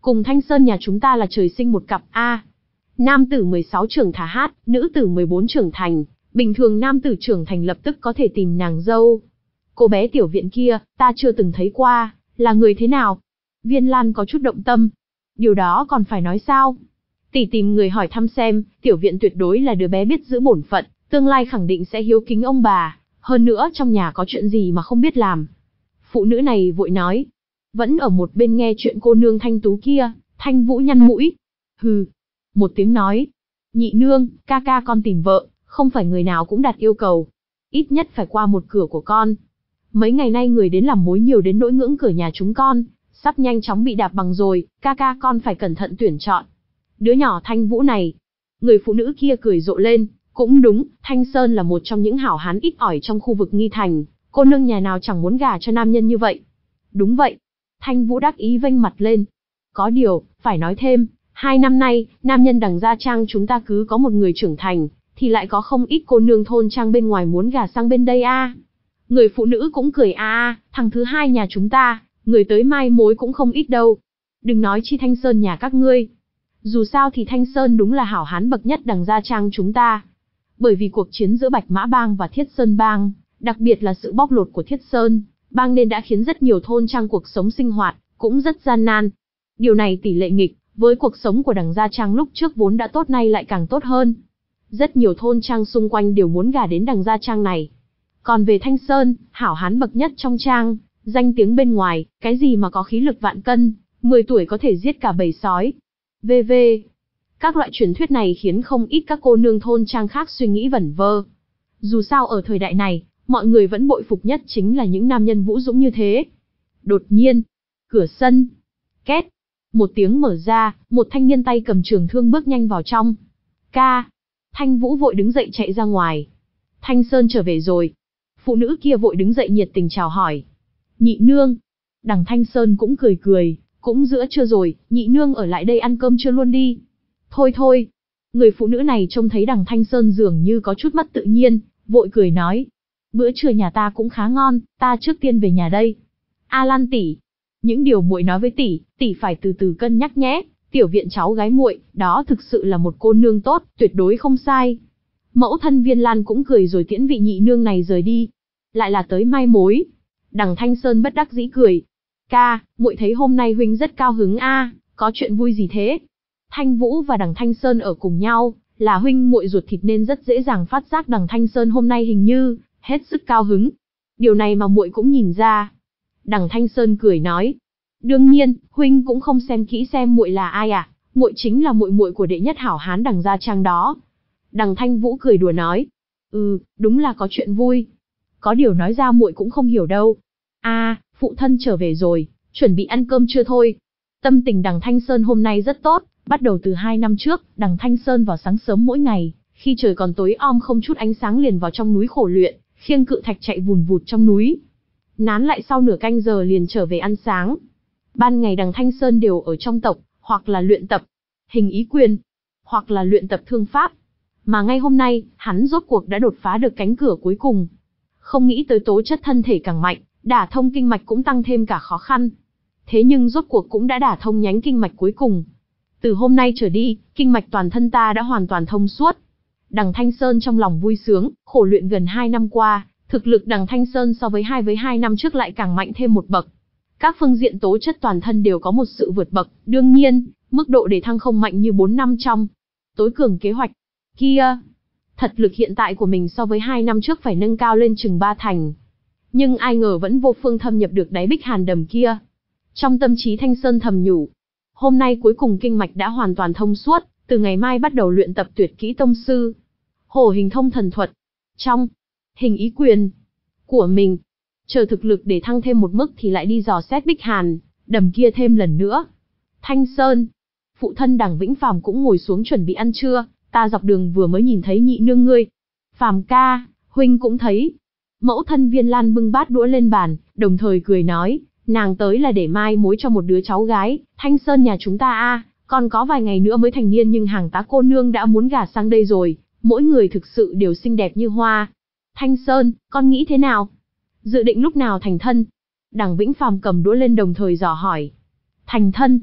cùng Thanh Sơn nhà chúng ta là trời sinh một cặp a. Nam tử mười sáu trưởng thả hát, nữ tử mười bốn trưởng thành, bình thường nam tử trưởng thành lập tức có thể tìm nàng dâu. Cô bé tiểu viện kia, ta chưa từng thấy qua, là người thế nào? Viên Lan có chút động tâm. Điều đó còn phải nói sao? Tỷ tìm người hỏi thăm xem, tiểu viện tuyệt đối là đứa bé biết giữ bổn phận, tương lai khẳng định sẽ hiếu kính ông bà, hơn nữa trong nhà có chuyện gì mà không biết làm. Phụ nữ này vội nói. Vẫn ở một bên nghe chuyện cô nương thanh tú kia, Thanh Vũ nhăn mũi. Hừ. Một tiếng nói. Nhị nương, ca ca con tìm vợ, không phải người nào cũng đặt yêu cầu. Ít nhất phải qua một cửa của con. Mấy ngày nay người đến làm mối nhiều đến nỗi ngưỡng cửa nhà chúng con, sắp nhanh chóng bị đạp bằng rồi, ca ca con phải cẩn thận tuyển chọn. Đứa nhỏ Thanh Vũ này. Người phụ nữ kia cười rộ lên. Cũng đúng, Thanh Sơn là một trong những hảo hán ít ỏi trong khu vực Nghi Thành, cô nương nhà nào chẳng muốn gả cho nam nhân như vậy. Đúng vậy. Thanh Vũ đắc ý vênh mặt lên. Có điều, phải nói thêm, hai năm nay, nam nhân đằng gia trang chúng ta cứ có một người trưởng thành, thì lại có không ít cô nương thôn trang bên ngoài muốn gả sang bên đây a. Người phụ nữ cũng cười a a, thằng thứ hai nhà chúng ta, người tới mai mối cũng không ít đâu. Đừng nói chi Thanh Sơn nhà các ngươi. Dù sao thì Thanh Sơn đúng là hảo hán bậc nhất đằng gia trang chúng ta. Bởi vì cuộc chiến giữa Bạch Mã Bang và Thiết Sơn Bang, đặc biệt là sự bóc lột của Thiết Sơn Bang nên đã khiến rất nhiều thôn trang cuộc sống sinh hoạt cũng rất gian nan. Điều này tỷ lệ nghịch với cuộc sống của đằng gia trang lúc trước vốn đã tốt nay lại càng tốt hơn. Rất nhiều thôn trang xung quanh đều muốn gả đến đằng gia trang này. Còn về Thanh Sơn, hảo hán bậc nhất trong trang, danh tiếng bên ngoài, cái gì mà có khí lực vạn cân, mười tuổi có thể giết cả bầy sói. vv. Các loại truyền thuyết này khiến không ít các cô nương thôn trang khác suy nghĩ vẩn vơ. Dù sao ở thời đại này, mọi người vẫn bội phục nhất chính là những nam nhân vũ dũng như thế. Đột nhiên, cửa sân, két, một tiếng mở ra, một thanh niên tay cầm trường thương bước nhanh vào trong. Ca, Thanh Vũ vội đứng dậy chạy ra ngoài. Thanh Sơn trở về rồi. Phụ nữ kia vội đứng dậy nhiệt tình chào hỏi. Nhị nương. Đằng Thanh Sơn cũng cười cười, cũng giữa trưa rồi, nhị nương ở lại đây ăn cơm trưa luôn đi. Thôi thôi. Người phụ nữ này trông thấy đằng Thanh Sơn dường như có chút mất tự nhiên, vội cười nói. Bữa trưa nhà ta cũng khá ngon, ta trước tiên về nhà đây. A Lan tỷ, những điều muội nói với tỷ, tỷ phải từ từ cân nhắc nhé. Tiểu viện cháu gái muội, đó thực sự là một cô nương tốt, tuyệt đối không sai. Mẫu thân Viên Lan cũng cười rồi tiễn vị nhị nương này rời đi. Lại là tới mai mối. Đằng Thanh Sơn bất đắc dĩ cười. Ca, muội thấy hôm nay huynh rất cao hứng a, có chuyện vui gì thế? Thanh Vũ và đằng Thanh Sơn ở cùng nhau, là huynh muội ruột thịt nên rất dễ dàng phát giác đằng Thanh Sơn hôm nay hình như hết sức cao hứng. Điều này mà muội cũng nhìn ra. Đằng Thanh Sơn cười nói. Đương nhiên, huynh cũng không xem kỹ xem muội là ai à, muội chính là muội muội của đệ nhất hảo hán đằng gia trang đó. Đằng Thanh Vũ cười đùa nói. Ừ, đúng là có chuyện vui. Có điều nói ra muội cũng không hiểu đâu. À, phụ thân trở về rồi, chuẩn bị ăn cơm trưa thôi. Tâm tình đằng Thanh Sơn hôm nay rất tốt, bắt đầu từ hai năm trước, đằng Thanh Sơn vào sáng sớm mỗi ngày, khi trời còn tối om không chút ánh sáng liền vào trong núi khổ luyện, khiêng cự thạch chạy vùn vụt trong núi. Nán lại sau nửa canh giờ liền trở về ăn sáng. Ban ngày đằng Thanh Sơn đều ở trong tộc, hoặc là luyện tập hình ý quyền, hoặc là luyện tập thương pháp. Mà ngay hôm nay, hắn rốt cuộc đã đột phá được cánh cửa cuối cùng. Không nghĩ tới tố chất thân thể càng mạnh, đả thông kinh mạch cũng tăng thêm cả khó khăn. Thế nhưng rốt cuộc cũng đã đả thông nhánh kinh mạch cuối cùng. Từ hôm nay trở đi, kinh mạch toàn thân ta đã hoàn toàn thông suốt. Đằng Thanh Sơn trong lòng vui sướng, khổ luyện gần hai năm qua, thực lực đằng Thanh Sơn so với hai với hai năm trước lại càng mạnh thêm một bậc. Các phương diện tố chất toàn thân đều có một sự vượt bậc, đương nhiên, mức độ để thăng không mạnh như bốn năm trong tối cường kế hoạch. Kia, thật lực hiện tại của mình so với hai năm trước phải nâng cao lên chừng ba thành. Nhưng ai ngờ vẫn vô phương thâm nhập được đáy bích hàn đầm kia. Trong tâm trí Thanh Sơn thầm nhủ, hôm nay cuối cùng kinh mạch đã hoàn toàn thông suốt, từ ngày mai bắt đầu luyện tập tuyệt kỹ tông sư. Hổ hình thông thần thuật, trong hình ý quyền của mình. Chờ thực lực để thăng thêm một mức thì lại đi dò xét bích hàn đầm kia thêm lần nữa. Thanh Sơn, phụ thân đằng Vĩnh Phàm cũng ngồi xuống chuẩn bị ăn trưa, ta dọc đường vừa mới nhìn thấy nhị nương ngươi. Phàm ca, huynh cũng thấy. Mẫu thân Viên Lan bưng bát đũa lên bàn, đồng thời cười nói, nàng tới là để mai mối cho một đứa cháu gái, Thanh Sơn nhà chúng ta a, còn có vài ngày nữa mới thành niên nhưng hàng tá cô nương đã muốn gả sang đây rồi, mỗi người thực sự đều xinh đẹp như hoa. Thanh Sơn, con nghĩ thế nào? Dự định lúc nào thành thân? Đằng Vĩnh Phàm cầm đũa lên đồng thời dò hỏi. Thành thân?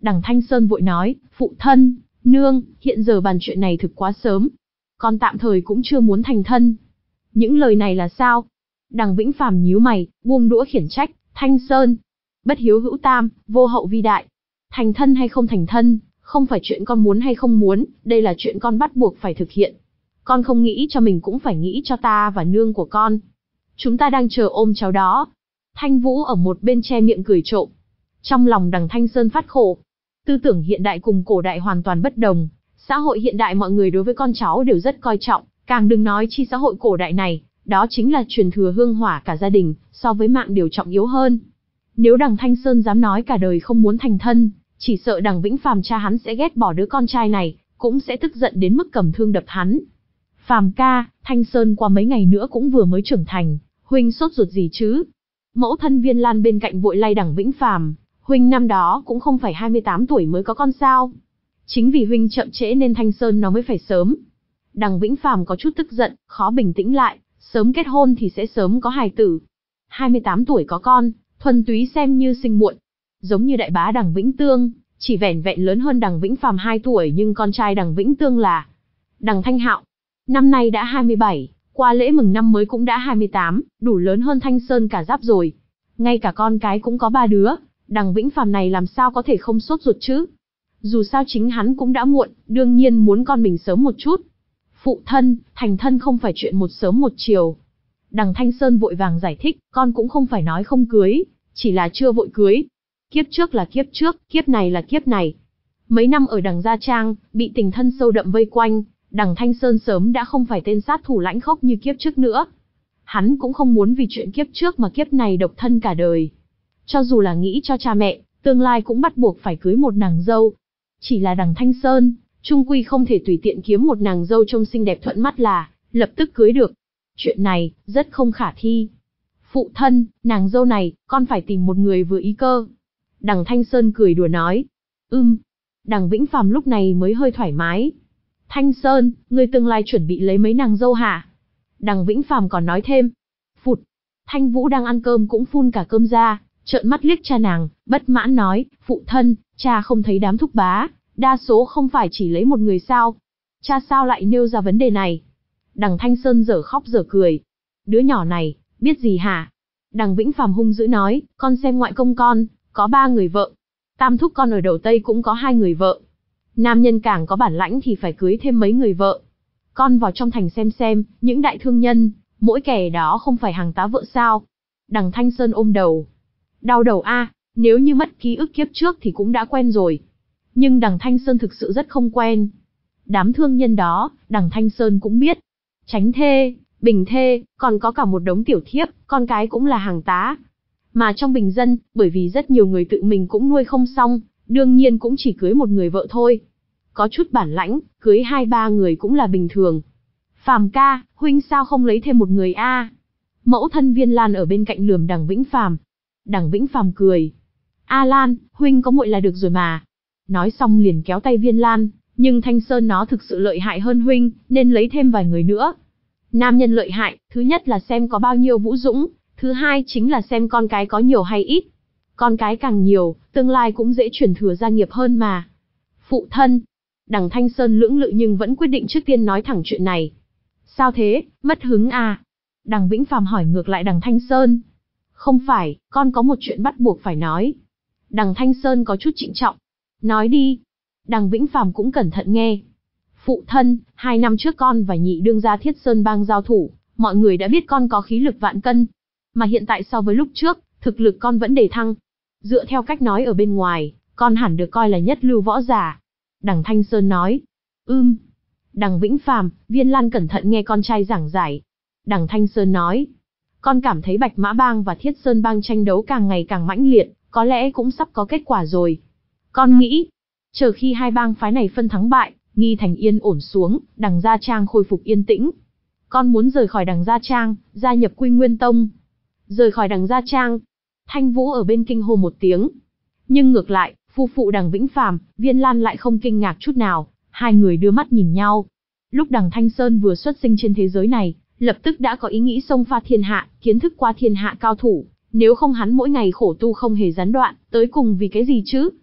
Đằng Thanh Sơn vội nói, phụ thân, nương, hiện giờ bàn chuyện này thực quá sớm. Con tạm thời cũng chưa muốn thành thân. Những lời này là sao? Đằng Vĩnh Phàm nhíu mày, buông đũa khiển trách, Thanh Sơn. Bất hiếu hữu tam, vô hậu vi đại. Thành thân hay không thành thân, không phải chuyện con muốn hay không muốn, đây là chuyện con bắt buộc phải thực hiện. Con không nghĩ cho mình cũng phải nghĩ cho ta và nương của con. Chúng ta đang chờ ôm cháu đó. Thanh Vũ ở một bên che miệng cười trộm. Trong lòng đằng Thanh Sơn phát khổ. Tư tưởng hiện đại cùng cổ đại hoàn toàn bất đồng. Xã hội hiện đại mọi người đối với con cháu đều rất coi trọng, càng đừng nói chi xã hội cổ đại này, đó chính là truyền thừa hương hỏa cả gia đình, so với mạng đều trọng yếu hơn. Nếu đằng Thanh Sơn dám nói cả đời không muốn thành thân, chỉ sợ đằng Vĩnh Phàm cha hắn sẽ ghét bỏ đứa con trai này, cũng sẽ tức giận đến mức cầm thương đập hắn. Phàm ca, Thanh Sơn qua mấy ngày nữa cũng vừa mới trưởng thành, huynh sốt ruột gì chứ? Mẫu thân Viên Lan bên cạnh vội lay đằng Vĩnh Phàm, huynh năm đó cũng không phải hai mươi tám tuổi mới có con sao? Chính vì huynh chậm trễ nên Thanh Sơn nó mới phải sớm. Đằng Vĩnh Phàm có chút tức giận, khó bình tĩnh lại, sớm kết hôn thì sẽ sớm có hài tử. hai mươi tám tuổi có con, thuần túy xem như sinh muộn. Giống như đại bá đằng Vĩnh Tương, chỉ vẻn vẹn lớn hơn đằng Vĩnh Phàm hai tuổi nhưng con trai đằng Vĩnh Tương là đằng Thanh Hạo. Năm nay đã hai mươi bảy, qua lễ mừng năm mới cũng đã hai mươi tám, đủ lớn hơn Thanh Sơn cả giáp rồi. Ngay cả con cái cũng có ba đứa, đằng Vĩnh Phàm này làm sao có thể không sốt ruột chứ? Dù sao chính hắn cũng đã muộn, đương nhiên muốn con mình sớm một chút. Phụ thân, thành thân không phải chuyện một sớm một chiều. Đằng Thanh Sơn vội vàng giải thích, con cũng không phải nói không cưới, chỉ là chưa vội cưới. Kiếp trước là kiếp trước, kiếp này là kiếp này. Mấy năm ở đằng Gia Trang, bị tình thân sâu đậm vây quanh, đằng Thanh Sơn sớm đã không phải tên sát thủ lãnh khốc như kiếp trước nữa. Hắn cũng không muốn vì chuyện kiếp trước mà kiếp này độc thân cả đời. Cho dù là nghĩ cho cha mẹ, tương lai cũng bắt buộc phải cưới một nàng dâu. Chỉ là đằng Thanh Sơn, trung quy không thể tùy tiện kiếm một nàng dâu trông xinh đẹp thuận mắt là, lập tức cưới được. Chuyện này, rất không khả thi. Phụ thân, nàng dâu này, con phải tìm một người vừa ý cơ. Đằng Thanh Sơn cười đùa nói. Ừm. Đằng Vĩnh Phàm lúc này mới hơi thoải mái. Thanh Sơn, ngươi tương lai chuẩn bị lấy mấy nàng dâu hả? Đằng Vĩnh Phàm còn nói thêm. Phụt. Thanh Vũ đang ăn cơm cũng phun cả cơm ra, trợn mắt liếc cha nàng, bất mãn nói, phụ thân, cha không thấy đám thúc bá, đa số không phải chỉ lấy một người sao? Cha sao lại nêu ra vấn đề này? Đằng Thanh Sơn dở khóc dở cười. Đứa nhỏ này, biết gì hả? Đằng Vĩnh Phàm hung dữ nói, con xem ngoại công con, có ba người vợ. Tam thúc con ở đầu Tây cũng có hai người vợ. Nam nhân càng có bản lãnh thì phải cưới thêm mấy người vợ. Con vào trong thành xem xem, những đại thương nhân, mỗi kẻ đó không phải hàng tá vợ sao? Đằng Thanh Sơn ôm đầu. Đau đầu a, nếu như mất ký ức kiếp trước thì cũng đã quen rồi. Nhưng đằng Thanh Sơn thực sự rất không quen. Đám thương nhân đó, đằng Thanh Sơn cũng biết. Chánh thê, bình thê, còn có cả một đống tiểu thiếp, con cái cũng là hàng tá. Mà trong bình dân, bởi vì rất nhiều người tự mình cũng nuôi không xong, đương nhiên cũng chỉ cưới một người vợ thôi. Có chút bản lãnh, cưới hai ba người cũng là bình thường. Phàm ca, huynh sao không lấy thêm một người a? Mẫu thân Viên Lan ở bên cạnh lườm đằng Vĩnh Phàm. Đằng Vĩnh Phàm cười. A Lan, huynh có muội là được rồi mà. Nói xong liền kéo tay Viên Lan, nhưng Thanh Sơn nó thực sự lợi hại hơn huynh, nên lấy thêm vài người nữa. Nam nhân lợi hại, thứ nhất là xem có bao nhiêu vũ dũng, thứ hai chính là xem con cái có nhiều hay ít. Con cái càng nhiều, tương lai cũng dễ chuyển thừa gia nghiệp hơn mà. Phụ thân. Đằng Thanh Sơn lưỡng lự nhưng vẫn quyết định trước tiên nói thẳng chuyện này. Sao thế, mất hứng à? Đằng Vĩnh Phàm hỏi ngược lại đằng Thanh Sơn. Không phải, con có một chuyện bắt buộc phải nói. Đằng Thanh Sơn có chút trịnh trọng. Nói đi. Đằng Vĩnh Phàm cũng cẩn thận nghe. Phụ thân, hai năm trước con và nhị đương gia Thiết Sơn bang giao thủ, mọi người đã biết con có khí lực vạn cân. Mà hiện tại so với lúc trước, thực lực con vẫn đề thăng. Dựa theo cách nói ở bên ngoài, con hẳn được coi là nhất lưu võ giả. Đằng Thanh Sơn nói. Ưm. Đằng Vĩnh Phàm, Viên Lan cẩn thận nghe con trai giảng giải. Đằng Thanh Sơn nói. Con cảm thấy Bạch Mã Bang và Thiết Sơn Bang tranh đấu càng ngày càng mãnh liệt, có lẽ cũng sắp có kết quả rồi. Con nghĩ, chờ khi hai bang phái này phân thắng bại, Nghi Thành yên ổn xuống, đằng Gia Trang khôi phục yên tĩnh. Con muốn rời khỏi đằng Gia Trang, gia nhập Quy Nguyên Tông. Rời khỏi đằng Gia Trang. Thanh Vũ ở bên kinh hô một tiếng. Nhưng ngược lại, phu phụ đằng Vĩnh Phàm, Viên Lan lại không kinh ngạc chút nào, hai người đưa mắt nhìn nhau. Lúc đằng Thanh Sơn vừa xuất sinh trên thế giới này, lập tức đã có ý nghĩ xông pha thiên hạ, kiến thức qua thiên hạ cao thủ, nếu không hắn mỗi ngày khổ tu không hề gián đoạn, tới cùng vì cái gì chứ?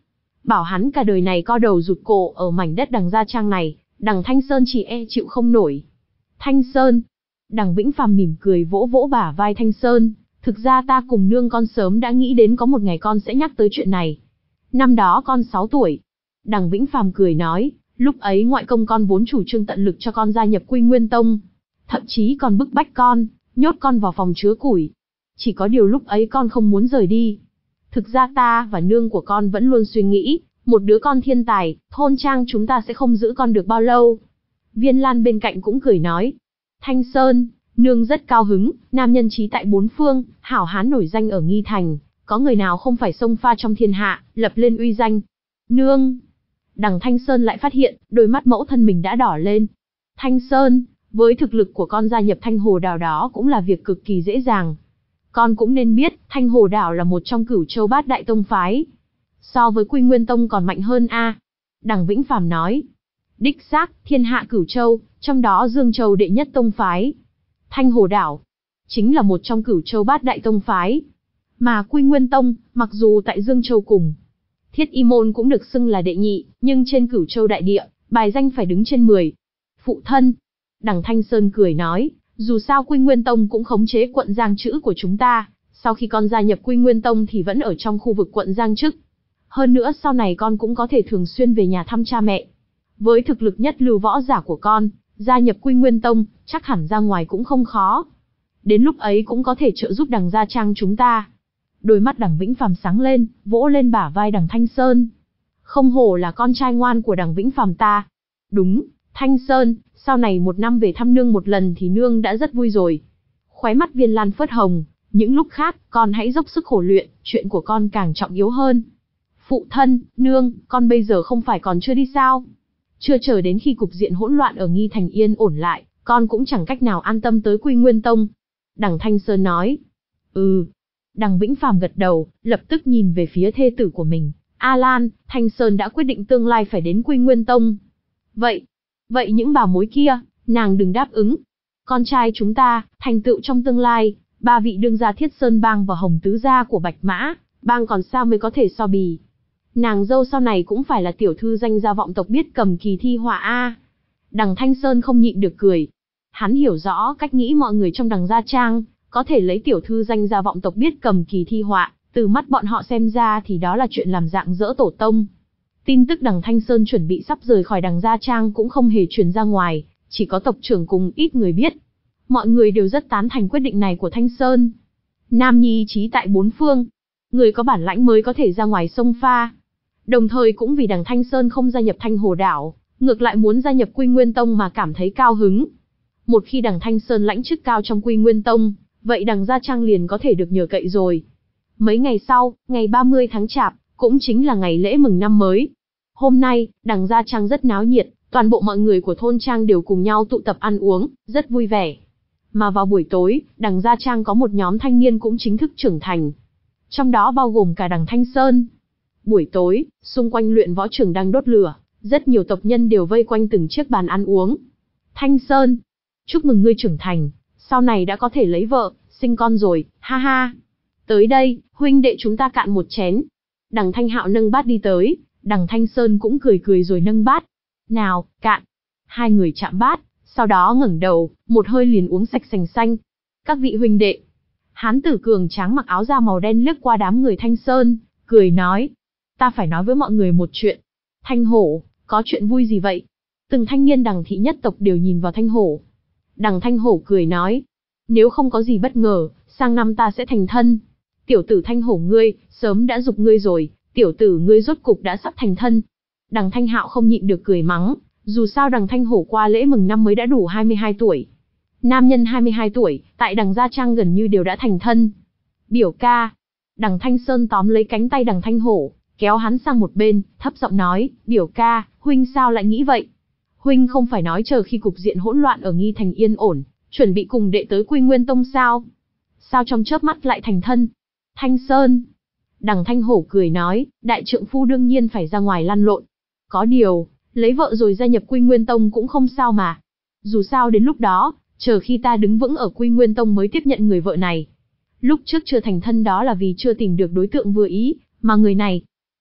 bảo hắn cả đời này co đầu rụt cổ ở mảnh đất Đằng Gia Trang này, Đằng Thanh Sơn chỉ e chịu không nổi. Thanh Sơn. Đằng Vĩnh Phàm mỉm cười vỗ vỗ bả vai Thanh Sơn, thực ra ta cùng nương con sớm đã nghĩ đến có một ngày con sẽ nhắc tới chuyện này. Năm đó con sáu tuổi. Đằng Vĩnh Phàm cười nói, lúc ấy ngoại công con vốn chủ trương tận lực cho con gia nhập Quy Nguyên Tông, thậm chí còn bức bách con, nhốt con vào phòng chứa củi. Chỉ có điều lúc ấy con không muốn rời đi. Thực ra ta và nương của con vẫn luôn suy nghĩ, một đứa con thiên tài, thôn trang chúng ta sẽ không giữ con được bao lâu. Viên Lan bên cạnh cũng cười nói, Thanh Sơn, nương rất cao hứng, nam nhân trí tại bốn phương, hảo hán nổi danh ở Nghi Thành, có người nào không phải xông pha trong thiên hạ, lập lên uy danh. Nương. Đằng Thanh Sơn lại phát hiện, đôi mắt mẫu thân mình đã đỏ lên. Thanh Sơn, với thực lực của con gia nhập Thanh Hồ Đảo đó cũng là việc cực kỳ dễ dàng. Con cũng nên biết, Thanh Hồ Đảo là một trong cửu châu bát đại tông phái. So với Quy Nguyên Tông còn mạnh hơn a. Đằng Vĩnh Phàm nói. Đích xác, thiên hạ cửu châu, trong đó Dương Châu đệ nhất tông phái. Thanh Hồ Đảo, chính là một trong cửu châu bát đại tông phái. Mà Quy Nguyên Tông, mặc dù tại Dương Châu cùng Thiết Y Môn cũng được xưng là đệ nhị, nhưng trên cửu châu đại địa, bài danh phải đứng trên mười. Phụ thân. Đằng Thanh Sơn cười nói, dù sao Quy Nguyên Tông cũng khống chế quận Giang Trữ của chúng ta, sau khi con gia nhập Quy Nguyên Tông thì vẫn ở trong khu vực quận Giang Trữ. Hơn nữa sau này con cũng có thể thường xuyên về nhà thăm cha mẹ. Với thực lực nhất lưu võ giả của con, gia nhập Quy Nguyên Tông, chắc hẳn ra ngoài cũng không khó. Đến lúc ấy cũng có thể trợ giúp Đằng Gia Trang chúng ta. Đôi mắt Đằng Vĩnh Phàm sáng lên, vỗ lên bả vai Đằng Thanh Sơn. Không hổ là con trai ngoan của Đằng Vĩnh Phàm ta. Đúng, Thanh Sơn, sau này một năm về thăm nương một lần thì nương đã rất vui rồi. Khóe mắt Viên Lan phớt hồng, những lúc khác, con hãy dốc sức khổ luyện, chuyện của con càng trọng yếu hơn. Phụ thân, nương, con bây giờ không phải còn chưa đi sao? Chưa chờ đến khi cục diện hỗn loạn ở Nghi Thành yên ổn lại, con cũng chẳng cách nào an tâm tới Quy Nguyên Tông. Đằng Thanh Sơn nói. Ừ. Đằng Vĩnh Phàm gật đầu, lập tức nhìn về phía thê tử của mình. A Lan, Thanh Sơn đã quyết định tương lai phải đến Quy Nguyên Tông. Vậy, vậy những bà mối kia, nàng đừng đáp ứng. Con trai chúng ta, thành tựu trong tương lai, ba vị đương gia Thiết Sơn Bang và Hồng Tứ Gia của Bạch Mã, Bang còn sao mới có thể so bì. Nàng dâu sau này cũng phải là tiểu thư danh gia vọng tộc biết cầm kỳ thi họa a. Đằng Thanh Sơn không nhịn được cười. Hắn hiểu rõ cách nghĩ mọi người trong Đằng Gia Trang, có thể lấy tiểu thư danh gia vọng tộc biết cầm kỳ thi họa, từ mắt bọn họ xem ra thì đó là chuyện làm dạng dỡ tổ tông. Tin tức Đằng Thanh Sơn chuẩn bị sắp rời khỏi Đằng Gia Trang cũng không hề truyền ra ngoài, chỉ có tộc trưởng cùng ít người biết. Mọi người đều rất tán thành quyết định này của Thanh Sơn. Nam nhi trí tại bốn phương, người có bản lãnh mới có thể ra ngoài sông pha. Đồng thời cũng vì Đằng Thanh Sơn không gia nhập Thanh Hồ Đảo, ngược lại muốn gia nhập Quy Nguyên Tông mà cảm thấy cao hứng. Một khi Đằng Thanh Sơn lãnh chức cao trong Quy Nguyên Tông, vậy Đằng Gia Trang liền có thể được nhờ cậy rồi. Mấy ngày sau, ngày ba mươi tháng Chạp, cũng chính là ngày lễ mừng năm mới. Hôm nay, Đằng Gia Trang rất náo nhiệt, toàn bộ mọi người của thôn trang đều cùng nhau tụ tập ăn uống, rất vui vẻ. Mà vào buổi tối, Đằng Gia Trang có một nhóm thanh niên cũng chính thức trưởng thành. Trong đó bao gồm cả Đằng Thanh Sơn. Buổi tối, xung quanh luyện võ trường đang đốt lửa, rất nhiều tộc nhân đều vây quanh từng chiếc bàn ăn uống. Thanh Sơn, chúc mừng ngươi trưởng thành, sau này đã có thể lấy vợ, sinh con rồi, ha ha. Tới đây, huynh đệ chúng ta cạn một chén. Đằng Thanh Hạo nâng bát đi tới, Đằng Thanh Sơn cũng cười cười rồi nâng bát. Nào, cạn. Hai người chạm bát, sau đó ngẩng đầu, một hơi liền uống sạch sành xanh. Các vị huynh đệ. Hán tử cường tráng mặc áo da màu đen liếc qua đám người Thanh Sơn, cười nói. Ta phải nói với mọi người một chuyện. Thanh Hổ, có chuyện vui gì vậy? Từng thanh niên Đằng thị nhất tộc đều nhìn vào Thanh Hổ. Đằng Thanh Hổ cười nói. Nếu không có gì bất ngờ, sang năm ta sẽ thành thân. Tiểu tử Thanh Hổ ngươi, sớm đã giục ngươi rồi, tiểu tử ngươi rốt cục đã sắp thành thân. Đằng Thanh Hạo không nhịn được cười mắng, dù sao Đằng Thanh Hổ qua lễ mừng năm mới đã đủ hai mươi hai tuổi. Nam nhân hai mươi hai tuổi, tại Đằng Gia Trang gần như đều đã thành thân. Biểu ca. Đằng Thanh Sơn tóm lấy cánh tay Đằng Thanh Hổ, kéo hắn sang một bên, thấp giọng nói, biểu ca, huynh sao lại nghĩ vậy? Huynh không phải nói chờ khi cục diện hỗn loạn ở Nghi Thành yên ổn, chuẩn bị cùng đệ tới Quy Nguyên Tông sao? Sao trong chớp mắt lại thành thân? Thanh Sơn. Đằng Thanh Hổ cười nói, đại trượng phu đương nhiên phải ra ngoài lăn lộn. Có điều, lấy vợ rồi gia nhập Quy Nguyên Tông cũng không sao mà. Dù sao đến lúc đó, chờ khi ta đứng vững ở Quy Nguyên Tông mới tiếp nhận người vợ này. Lúc trước chưa thành thân đó là vì chưa tìm được đối tượng vừa ý, mà người này.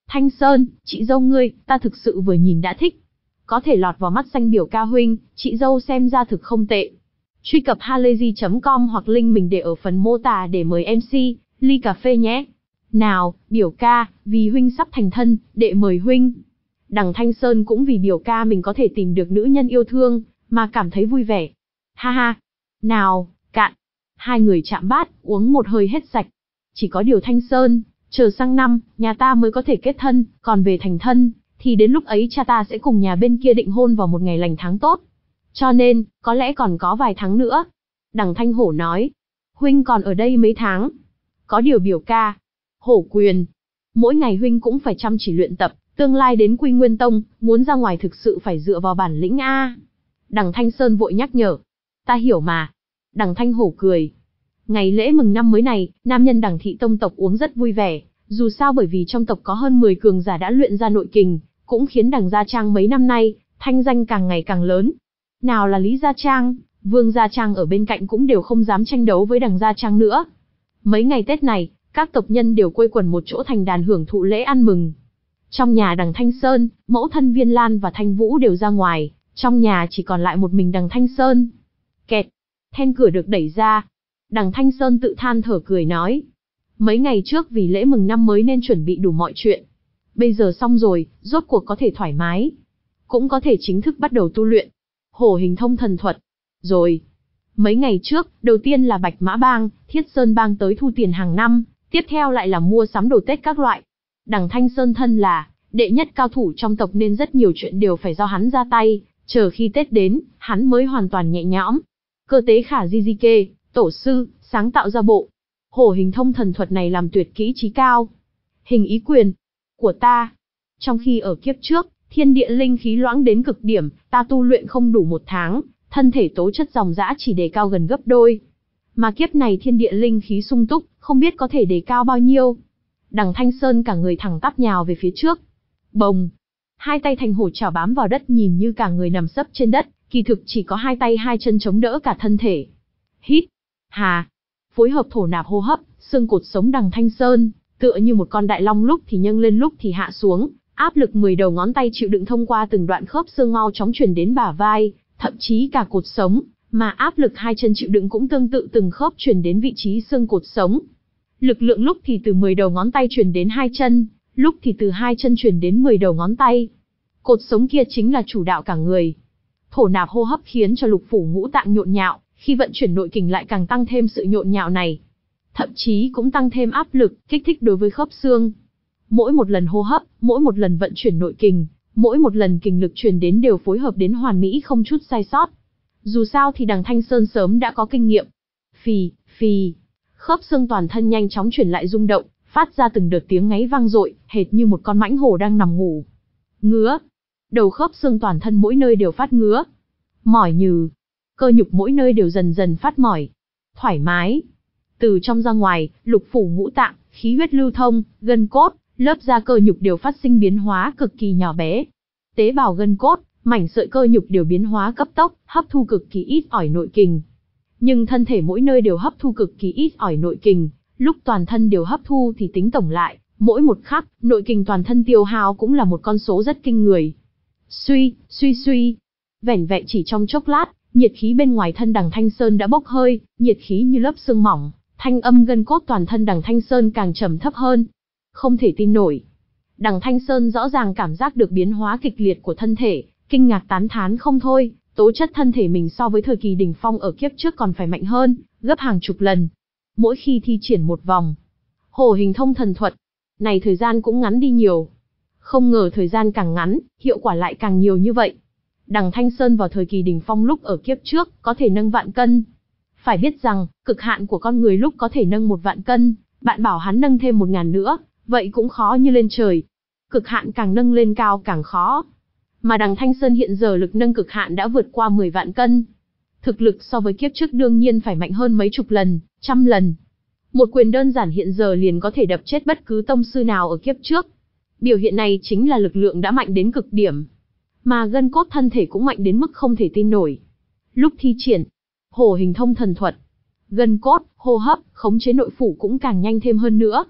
Thanh Sơn, chị dâu ngươi, ta thực sự vừa nhìn đã thích. Có thể lọt vào mắt danh biểu ca huynh, chị dâu xem ra thực không tệ. Truy cập halayzi chấm com hoặc link mình để ở phần mô tả để mời em xê, ly cà phê nhé. Nào, biểu ca, vì huynh sắp thành thân, đệ mời huynh. Đằng Thanh Sơn cũng vì biểu ca mình có thể tìm được nữ nhân yêu thương, mà cảm thấy vui vẻ. Ha ha. Nào, cạn. Hai người chạm bát, uống một hơi hết sạch. Chỉ có điều Thanh Sơn, chờ sang năm, nhà ta mới có thể kết thân, còn về thành thân, thì đến lúc ấy cha ta sẽ cùng nhà bên kia định hôn vào một ngày lành tháng tốt. Cho nên, có lẽ còn có vài tháng nữa. Đằng Thanh Hổ nói, huynh còn ở đây mấy tháng. Có điều biểu ca, Hổ Quyền, mỗi ngày huynh cũng phải chăm chỉ luyện tập, tương lai đến Quy Nguyên Tông, muốn ra ngoài thực sự phải dựa vào bản lĩnh a. Đằng Thanh Sơn vội nhắc nhở, ta hiểu mà. Đằng Thanh Hổ cười. Ngày lễ mừng năm mới này, nam nhân Đằng thị tông tộc uống rất vui vẻ, dù sao bởi vì trong tộc có hơn mười cường giả đã luyện ra nội kình, cũng khiến Đằng Gia Trang mấy năm nay, thanh danh càng ngày càng lớn. Nào là Lý Gia Trang, Vương Gia Trang ở bên cạnh cũng đều không dám tranh đấu với Đằng Gia Trang nữa. Mấy ngày Tết này, các tộc nhân đều quây quần một chỗ thành đàn hưởng thụ lễ ăn mừng. Trong nhà Đằng Thanh Sơn, mẫu thân Viên Lan và Thanh Vũ đều ra ngoài, trong nhà chỉ còn lại một mình Đằng Thanh Sơn. Kẹt, then cửa được đẩy ra. Đằng Thanh Sơn tự than thở cười nói, mấy ngày trước vì lễ mừng năm mới nên chuẩn bị đủ mọi chuyện. Bây giờ xong rồi, rốt cuộc có thể thoải mái. Cũng có thể chính thức bắt đầu tu luyện. Hổ hình thông thần thuật. Rồi. Mấy ngày trước, đầu tiên là Bạch Mã Bang, Thiết Sơn Bang tới thu tiền hàng năm, tiếp theo lại là mua sắm đồ Tết các loại. Đằng Thanh Sơn thân là đệ nhất cao thủ trong tộc nên rất nhiều chuyện đều phải do hắn ra tay, chờ khi Tết đến, hắn mới hoàn toàn nhẹ nhõm. Cơ tế khả di di kê, tổ sư, sáng tạo ra bộ hổ hình thông thần thuật này làm tuyệt kỹ chí cao. Hình ý quyền của ta. Trong khi ở kiếp trước, thiên địa linh khí loãng đến cực điểm, ta tu luyện không đủ một tháng, thân thể tố chất dòng dã chỉ đề cao gần gấp đôi. Mà kiếp này thiên địa linh khí sung túc, không biết có thể đề cao bao nhiêu. Đằng Thanh Sơn cả người thẳng tắp nhào về phía trước. Bồng! Hai tay thành hổ chảo bám vào đất nhìn như cả người nằm sấp trên đất, kỳ thực chỉ có hai tay hai chân chống đỡ cả thân thể. Hít! Hà! Phối hợp thổ nạp hô hấp, xương cột sống Đằng Thanh Sơn, tựa như một con đại long lúc thì nhâng lên lúc thì hạ xuống, áp lực mười đầu ngón tay chịu đựng thông qua từng đoạn khớp xương mau chóng truyền đến bả vai, thậm chí cả cột sống, mà áp lực hai chân chịu đựng cũng tương tự từng khớp truyền đến vị trí xương cột sống. Lực lượng lúc thì từ mười đầu ngón tay truyền đến hai chân, lúc thì từ hai chân truyền đến mười đầu ngón tay. Cột sống kia chính là chủ đạo cả người. Thổ nạp hô hấp khiến cho lục phủ ngũ tạng nhộn nhạo, khi vận chuyển nội kình lại càng tăng thêm sự nhộn nhạo này. Thậm chí cũng tăng thêm áp lực, kích thích đối với khớp xương. Mỗi một lần hô hấp, mỗi một lần vận chuyển nội kình, mỗi một lần kình lực truyền đến đều phối hợp đến hoàn mỹ không chút sai sót. Dù sao thì Đằng Thanh Sơn sớm đã có kinh nghiệm. Phì, phì, khớp xương toàn thân nhanh chóng chuyển lại rung động, phát ra từng đợt tiếng ngáy vang dội, hệt như một con mãnh hổ đang nằm ngủ. Ngứa, đầu khớp xương toàn thân mỗi nơi đều phát ngứa. Mỏi nhừ, cơ nhục mỗi nơi đều dần dần phát mỏi. Thoải mái. Từ trong ra ngoài, lục phủ ngũ tạng, khí huyết lưu thông, gân cốt, lớp da cơ nhục đều phát sinh biến hóa cực kỳ nhỏ bé. Tế bào gân cốt, mảnh sợi cơ nhục đều biến hóa cấp tốc, hấp thu cực kỳ ít ỏi nội kình. Nhưng thân thể mỗi nơi đều hấp thu cực kỳ ít ỏi nội kình, lúc toàn thân đều hấp thu thì tính tổng lại, mỗi một khắc, nội kình toàn thân tiêu hao cũng là một con số rất kinh người. Suy, suy suy. Vẻn vẹn chỉ trong chốc lát, nhiệt khí bên ngoài thân Đằng Thanh Sơn đã bốc hơi, nhiệt khí như lớp sương mỏng, thanh âm gân cốt toàn thân Đằng Thanh Sơn càng trầm thấp hơn. Không thể tin nổi. Đằng Thanh Sơn rõ ràng cảm giác được biến hóa kịch liệt của thân thể, kinh ngạc tán thán không thôi, tố chất thân thể mình so với thời kỳ đỉnh phong ở kiếp trước còn phải mạnh hơn, gấp hàng chục lần. Mỗi khi thi triển một vòng hổ hình thông thần thuật, này thời gian cũng ngắn đi nhiều. Không ngờ thời gian càng ngắn, hiệu quả lại càng nhiều như vậy. Đằng Thanh Sơn vào thời kỳ đỉnh phong lúc ở kiếp trước, có thể nâng vạn cân. Phải biết rằng, cực hạn của con người lúc có thể nâng một vạn cân, bạn bảo hắn nâng thêm một ngàn nữa, vậy cũng khó như lên trời. Cực hạn càng nâng lên cao càng khó. Mà Đằng Thanh Sơn hiện giờ lực nâng cực hạn đã vượt qua mười vạn cân. Thực lực so với kiếp trước đương nhiên phải mạnh hơn mấy chục lần, trăm lần. Một quyền đơn giản hiện giờ liền có thể đập chết bất cứ tông sư nào ở kiếp trước. Biểu hiện này chính là lực lượng đã mạnh đến cực điểm. Mà gân cốt thân thể cũng mạnh đến mức không thể tin nổi. Lúc thi triển hổ hình thông thần thuật, gân cốt, hô hấp, khống chế nội phủ cũng càng nhanh thêm hơn nữa.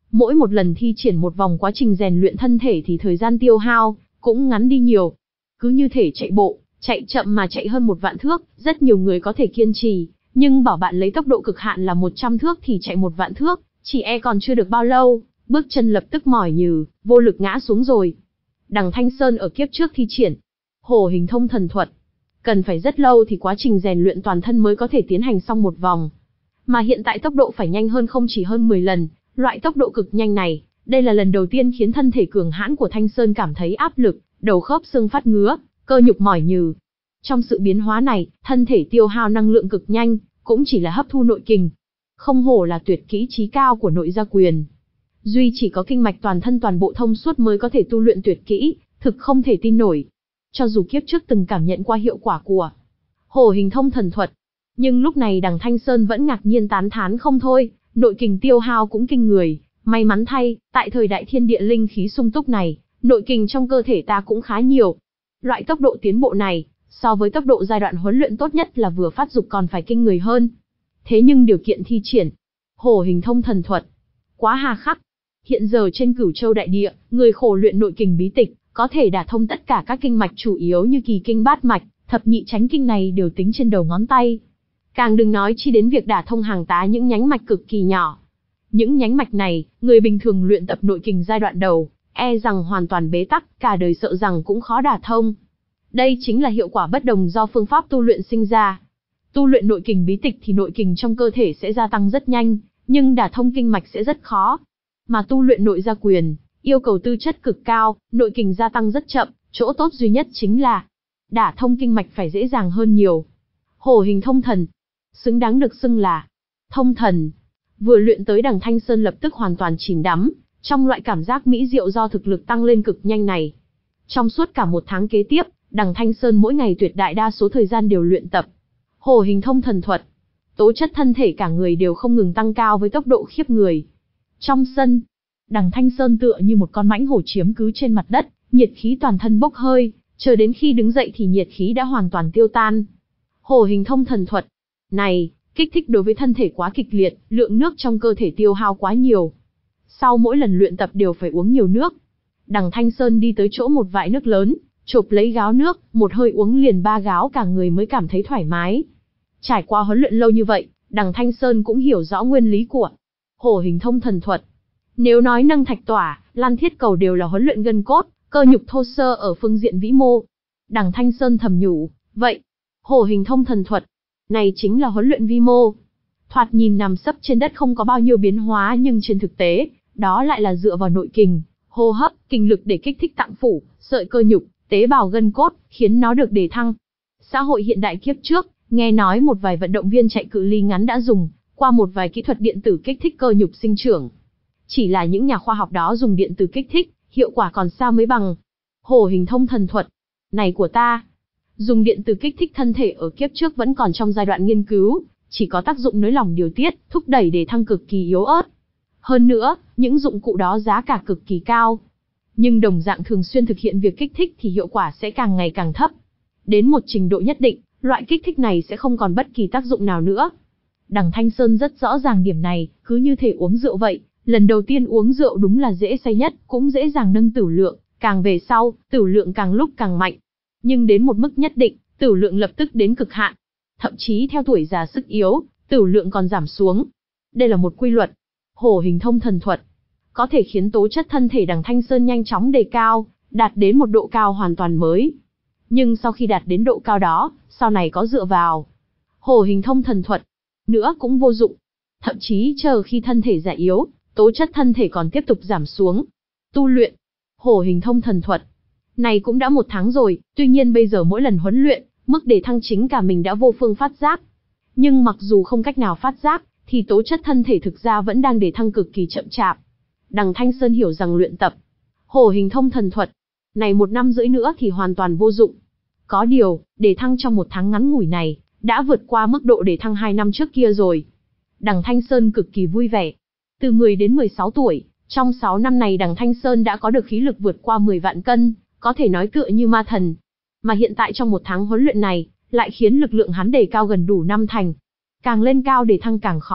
Mỗi một lần thi triển một vòng quá trình rèn luyện thân thể thì thời gian tiêu hao cũng ngắn đi nhiều. Cứ như thể chạy bộ, chạy chậm mà chạy hơn một vạn thước, rất nhiều người có thể kiên trì, nhưng bảo bạn lấy tốc độ cực hạn là một trăm thước thì chạy một vạn thước, chỉ e còn chưa được bao lâu, bước chân lập tức mỏi nhừ, vô lực ngã xuống rồi. Đằng Thanh Sơn ở kiếp trước thi triển Hổ Hình Thông Thần Thuật, cần phải rất lâu thì quá trình rèn luyện toàn thân mới có thể tiến hành xong một vòng. Mà hiện tại tốc độ phải nhanh hơn không chỉ hơn mười lần, loại tốc độ cực nhanh này, đây là lần đầu tiên khiến thân thể cường hãn của Thanh Sơn cảm thấy áp lực, đầu khớp xương phát ngứa, cơ nhục mỏi nhừ. Trong sự biến hóa này, thân thể tiêu hao năng lượng cực nhanh, cũng chỉ là hấp thu nội kình. Không hổ là tuyệt kỹ chí cao của nội gia quyền. Duy chỉ có kinh mạch toàn thân toàn bộ thông suốt mới có thể tu luyện tuyệt kỹ, thực không thể tin nổi. Cho dù kiếp trước từng cảm nhận qua hiệu quả của Hổ Hình Thông Thần Thuật, nhưng lúc này đằng Thanh Sơn vẫn ngạc nhiên tán thán không thôi, nội kình tiêu hao cũng kinh người. May mắn thay, tại thời đại thiên địa linh khí sung túc này, nội kình trong cơ thể ta cũng khá nhiều. Loại tốc độ tiến bộ này, so với tốc độ giai đoạn huấn luyện tốt nhất là vừa phát dục còn phải kinh người hơn. Thế nhưng điều kiện thi triển Hổ Hình Thông Thần Thuật quá hà khắc. Hiện giờ trên Cửu Châu đại địa, người khổ luyện nội kình bí tịch, có thể đả thông tất cả các kinh mạch chủ yếu như kỳ kinh bát mạch, thập nhị chánh kinh này đều tính trên đầu ngón tay. Càng đừng nói chi đến việc đả thông hàng tá những nhánh mạch cực kỳ nhỏ. Những nhánh mạch này, người bình thường luyện tập nội kình giai đoạn đầu, e rằng hoàn toàn bế tắc, cả đời sợ rằng cũng khó đả thông. Đây chính là hiệu quả bất đồng do phương pháp tu luyện sinh ra. Tu luyện nội kình bí tịch thì nội kình trong cơ thể sẽ gia tăng rất nhanh, nhưng đả thông kinh mạch sẽ rất khó. Mà tu luyện nội gia quyền, yêu cầu tư chất cực cao, nội kình gia tăng rất chậm, chỗ tốt duy nhất chính là đả thông kinh mạch phải dễ dàng hơn nhiều. Hổ Hình Thông Thần, xứng đáng được xưng là thông thần. Vừa luyện tới đằng Thanh Sơn lập tức hoàn toàn chìm đắm trong loại cảm giác mỹ diệu do thực lực tăng lên cực nhanh này. Trong suốt cả một tháng kế tiếp, đằng Thanh Sơn mỗi ngày tuyệt đại đa số thời gian đều luyện tập Hổ Hình Thông Thần Thuật. Tố chất thân thể cả người đều không ngừng tăng cao với tốc độ khiếp người. Trong sân, đằng Thanh Sơn tựa như một con mãnh hổ chiếm cứ trên mặt đất, nhiệt khí toàn thân bốc hơi, chờ đến khi đứng dậy thì nhiệt khí đã hoàn toàn tiêu tan. Hổ Hình Thông Thần Thuật này, kích thích đối với thân thể quá kịch liệt, lượng nước trong cơ thể tiêu hao quá nhiều. Sau mỗi lần luyện tập đều phải uống nhiều nước. Đằng Thanh Sơn đi tới chỗ một vại nước lớn, chộp lấy gáo nước, một hơi uống liền ba gáo cả người mới cảm thấy thoải mái. Trải qua huấn luyện lâu như vậy, đằng Thanh Sơn cũng hiểu rõ nguyên lý của Hổ Hình Thông Thần Thuật. Nếu nói nâng thạch tỏa, lăn thiết cầu đều là huấn luyện gân cốt, cơ nhục thô sơ ở phương diện vĩ mô. Đằng Thanh Sơn thầm nhủ, vậy, Hổ Hình Thông Thần Thuật này chính là huấn luyện vi mô. Thoạt nhìn nằm sấp trên đất không có bao nhiêu biến hóa, nhưng trên thực tế, đó lại là dựa vào nội kình, hô hấp, kinh lực để kích thích tạng phủ, sợi cơ nhục, tế bào gân cốt, khiến nó được đề thăng. Xã hội hiện đại kiếp trước, nghe nói một vài vận động viên chạy cự ly ngắn đã dùng qua một vài kỹ thuật điện tử kích thích cơ nhục sinh trưởng. Chỉ là những nhà khoa học đó dùng điện tử kích thích, hiệu quả còn xa mới bằng Hổ Hình Thông Thần Thuật này của ta. Dùng điện tử kích thích thân thể ở kiếp trước vẫn còn trong giai đoạn nghiên cứu, chỉ có tác dụng nới lỏng điều tiết, thúc đẩy để thăng cực kỳ yếu ớt. Hơn nữa, những dụng cụ đó giá cả cực kỳ cao. Nhưng đồng dạng thường xuyên thực hiện việc kích thích thì hiệu quả sẽ càng ngày càng thấp. Đến một trình độ nhất định, loại kích thích này sẽ không còn bất kỳ tác dụng nào nữa. Đằng Thanh Sơn rất rõ ràng điểm này, cứ như thể uống rượu vậy. Lần đầu tiên uống rượu đúng là dễ say nhất, cũng dễ dàng nâng tửu lượng, càng về sau, tửu lượng càng lúc càng mạnh. Nhưng đến một mức nhất định, tửu lượng lập tức đến cực hạn. Thậm chí theo tuổi già sức yếu, tửu lượng còn giảm xuống. Đây là một quy luật. Hổ Hình Thông Thần Thuật có thể khiến tố chất thân thể đằng Thanh Sơn nhanh chóng đề cao, đạt đến một độ cao hoàn toàn mới. Nhưng sau khi đạt đến độ cao đó, sau này có dựa vào Hổ Hình Thông Thần Thuật nữa cũng vô dụng. Thậm chí chờ khi thân thể già yếu, tố chất thân thể còn tiếp tục giảm xuống. Tu luyện Hổ Hình Thông Thần Thuật này cũng đã một tháng rồi, tuy nhiên bây giờ mỗi lần huấn luyện, mức đề thăng chính cả mình đã vô phương phát giác. Nhưng mặc dù không cách nào phát giác, thì tố chất thân thể thực ra vẫn đang đề thăng cực kỳ chậm chạp. Đằng Thanh Sơn hiểu rằng luyện tập Hổ Hình Thông Thần Thuật này một năm rưỡi nữa thì hoàn toàn vô dụng. Có điều, đề thăng trong một tháng ngắn ngủi này, đã vượt qua mức độ đề thăng hai năm trước kia rồi. Đằng Thanh Sơn cực kỳ vui vẻ. Từ mười đến mười sáu tuổi, trong sáu năm này đằng Thanh Sơn đã có được khí lực vượt qua mười vạn cân, có thể nói tựa như ma thần. Mà hiện tại trong một tháng huấn luyện này, lại khiến lực lượng hắn đề cao gần đủ năm thành. Càng lên cao đề thăng càng khó,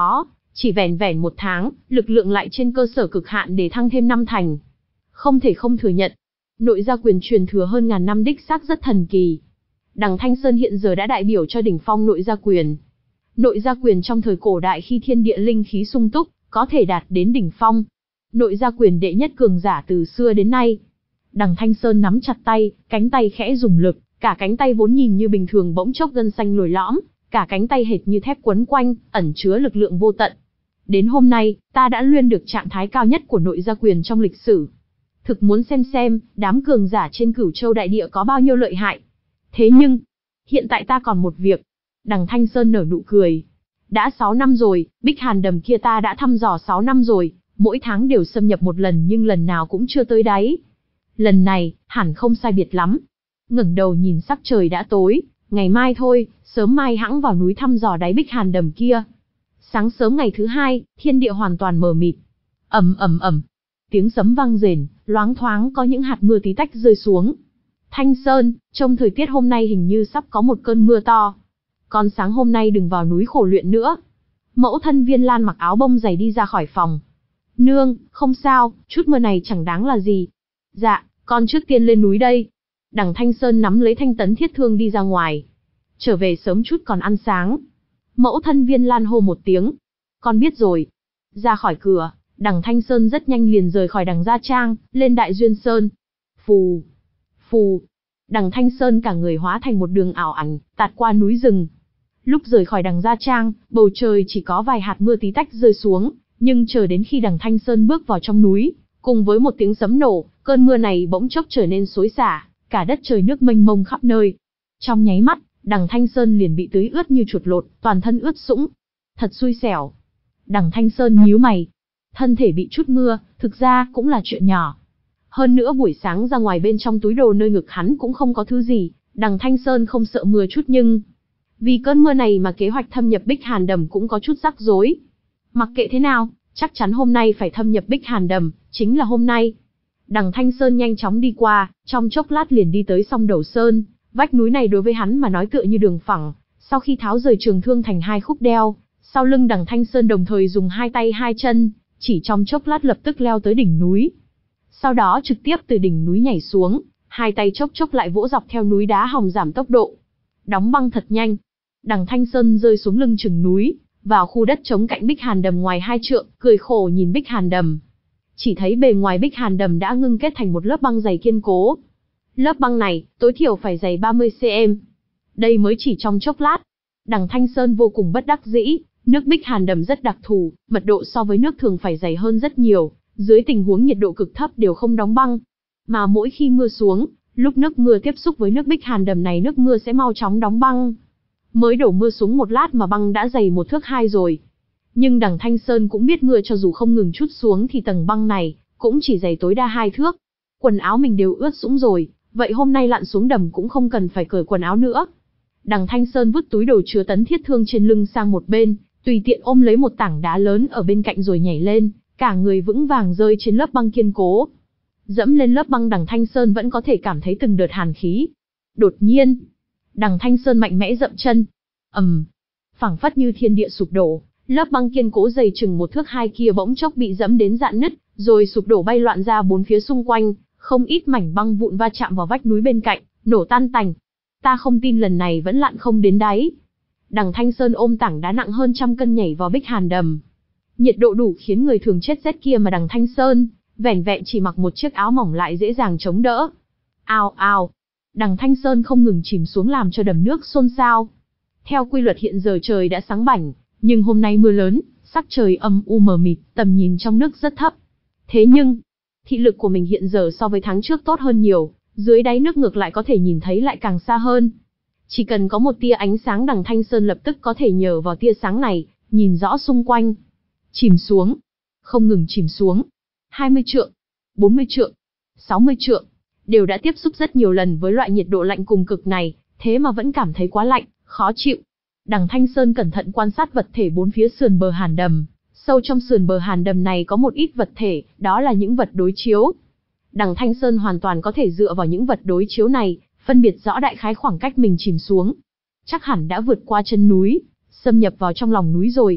Chỉ vẻn vẻn một tháng, lực lượng lại trên cơ sở cực hạn để thăng thêm năm thành. Không thể không thừa nhận, nội gia quyền truyền thừa hơn ngàn năm đích xác rất thần kỳ. Đằng Thanh Sơn hiện giờ đã đại biểu cho đỉnh phong nội gia quyền. Nội gia quyền trong thời cổ đại khi thiên địa linh khí sung túc, có thể đạt đến đỉnh phong. Nội gia quyền đệ nhất cường giả từ xưa đến nay. Đằng Thanh Sơn nắm chặt tay, cánh tay khẽ dùng lực, cả cánh tay vốn nhìn như bình thường bỗng chốc gân xanh lồi lõm, cả cánh tay hệt như thép quấn quanh, ẩn chứa lực lượng vô tận. Đến hôm nay, ta đã luyện được trạng thái cao nhất của nội gia quyền trong lịch sử. Thực muốn xem xem, đám cường giả trên Cửu Châu đại địa có bao nhiêu lợi hại. Thế nhưng, hiện tại ta còn một việc. Đằng Thanh Sơn nở nụ cười. Đã sáu năm rồi, Bích Hàn đầm kia ta đã thăm dò sáu năm rồi, mỗi tháng đều xâm nhập một lần nhưng lần nào cũng chưa tới đáy. Lần này, hẳn không sai biệt lắm. Ngẩng đầu nhìn sắc trời đã tối, ngày mai thôi, sớm mai hãng vào núi thăm dò đáy Bích Hàn đầm kia. Sáng sớm ngày thứ hai, thiên địa hoàn toàn mờ mịt. Ầm ầm ầm, tiếng sấm vang rền, loáng thoáng có những hạt mưa tí tách rơi xuống. Thanh Sơn, trông thời tiết hôm nay hình như sắp có một cơn mưa to. Con sáng hôm nay đừng vào núi khổ luyện nữa. Mẫu thân Viên Lan mặc áo bông dày đi ra khỏi phòng. Nương, không sao, chút mưa này chẳng đáng là gì. Dạ, con trước tiên lên núi đây. Đằng Thanh Sơn nắm lấy thanh tấn thiết thương đi ra ngoài. Trở về sớm chút còn ăn sáng. Mẫu thân Viên Lan hô một tiếng. Con biết rồi. Ra khỏi cửa, đằng Thanh Sơn rất nhanh liền rời khỏi đằng Gia Trang, lên Đại Duyên Sơn. Phù, phù. Đằng Thanh Sơn cả người hóa thành một đường ảo ảnh, tạt qua núi rừng. Lúc rời khỏi đằng Gia Trang, bầu trời chỉ có vài hạt mưa tí tách rơi xuống, nhưng chờ đến khi đằng Thanh Sơn bước vào trong núi, cùng với một tiếng sấm nổ, cơn mưa này bỗng chốc trở nên xối xả, cả đất trời nước mênh mông khắp nơi. Trong nháy mắt, đằng Thanh Sơn liền bị tưới ướt như chuột lột, toàn thân ướt sũng. Thật xui xẻo. Đằng Thanh Sơn nhíu mày. Thân thể bị chút mưa, thực ra cũng là chuyện nhỏ. Hơn nữa buổi sáng ra ngoài bên trong túi đồ nơi ngực hắn cũng không có thứ gì, đằng Thanh Sơn không sợ mưa chút nhưng... Vì cơn mưa này mà kế hoạch thâm nhập Bích Hàn đầm cũng có chút rắc rối. Mặc kệ thế nào, chắc chắn hôm nay phải thâm nhập Bích Hàn đầm, chính là hôm nay. Đằng Thanh Sơn nhanh chóng đi qua, trong chốc lát liền đi tới Song Đầu Sơn. Vách núi này đối với hắn mà nói tựa như đường phẳng, sau khi tháo rời trường thương thành hai khúc đeo, sau lưng đằng Thanh Sơn đồng thời dùng hai tay hai chân, chỉ trong chốc lát lập tức leo tới đỉnh núi. Sau đó trực tiếp từ đỉnh núi nhảy xuống, hai tay chốc chốc lại vỗ dọc theo núi đá hòng giảm tốc độ. Đóng băng thật nhanh. Đằng Thanh Sơn rơi xuống lưng chừng núi, vào khu đất trống cạnh Bích Hàn đầm ngoài hai trượng, cười khổ nhìn Bích Hàn đầm. Chỉ thấy bề ngoài Bích Hàn đầm đã ngưng kết thành một lớp băng dày kiên cố. Lớp băng này, tối thiểu phải dày ba mươi xăng-ti-mét. Đây mới chỉ trong chốc lát. Đằng Thanh Sơn vô cùng bất đắc dĩ, nước Bích Hàn đầm rất đặc thù, mật độ so với nước thường phải dày hơn rất nhiều, dưới tình huống nhiệt độ cực thấp đều không đóng băng. Mà mỗi khi mưa xuống, lúc nước mưa tiếp xúc với nước Bích Hàn đầm này nước mưa sẽ mau chóng đóng băng. Mới đổ mưa xuống một lát mà băng đã dày một thước hai rồi. Nhưng đằng Thanh Sơn cũng biết mưa cho dù không ngừng chút xuống thì tầng băng này cũng chỉ dày tối đa hai thước. Quần áo mình đều ướt sũng rồi, vậy hôm nay lặn xuống đầm cũng không cần phải cởi quần áo nữa. Đằng Thanh Sơn vứt túi đồ chứa tấn thiết thương trên lưng sang một bên, tùy tiện ôm lấy một tảng đá lớn ở bên cạnh rồi nhảy lên, cả người vững vàng rơi trên lớp băng kiên cố. Dẫm lên lớp băng đằng Thanh Sơn vẫn có thể cảm thấy từng đợt hàn khí. Đột nhiên, đằng Thanh Sơn mạnh mẽ dậm chân. ầm, um, phảng phất như thiên địa sụp đổ, lớp băng kiên cố dày chừng một thước hai kia bỗng chốc bị dẫm đến rạn nứt, rồi sụp đổ bay loạn ra bốn phía xung quanh, không ít mảnh băng vụn va chạm vào vách núi bên cạnh, nổ tan tành. Ta không tin lần này vẫn lặn không đến đáy. Đằng Thanh Sơn ôm tảng đá nặng hơn trăm cân nhảy vào Bích Hàn đầm. Nhiệt độ đủ khiến người thường chết rét kia mà đằng Thanh Sơn, vẻn vẹn chỉ mặc một chiếc áo mỏng lại dễ dàng chống đỡ. Ao ao. Đằng Thanh Sơn không ngừng chìm xuống làm cho đầm nước xôn xao. Theo quy luật hiện giờ trời đã sáng bảnh, nhưng hôm nay mưa lớn, sắc trời âm u mờ mịt, tầm nhìn trong nước rất thấp. Thế nhưng, thị lực của mình hiện giờ so với tháng trước tốt hơn nhiều, dưới đáy nước ngược lại có thể nhìn thấy lại càng xa hơn. Chỉ cần có một tia ánh sáng đằng Thanh Sơn lập tức có thể nhờ vào tia sáng này, nhìn rõ xung quanh. Chìm xuống, không ngừng chìm xuống. hai mươi trượng, bốn mươi trượng, sáu mươi trượng, đều đã tiếp xúc rất nhiều lần với loại nhiệt độ lạnh cùng cực này, thế mà vẫn cảm thấy quá lạnh, khó chịu. Đằng Thanh Sơn cẩn thận quan sát vật thể bốn phía sườn bờ hàn đầm. Sâu trong sườn bờ hàn đầm này có một ít vật thể, đó là những vật đối chiếu. Đằng Thanh Sơn hoàn toàn có thể dựa vào những vật đối chiếu này, phân biệt rõ đại khái khoảng cách mình chìm xuống. Chắc hẳn đã vượt qua chân núi, xâm nhập vào trong lòng núi rồi.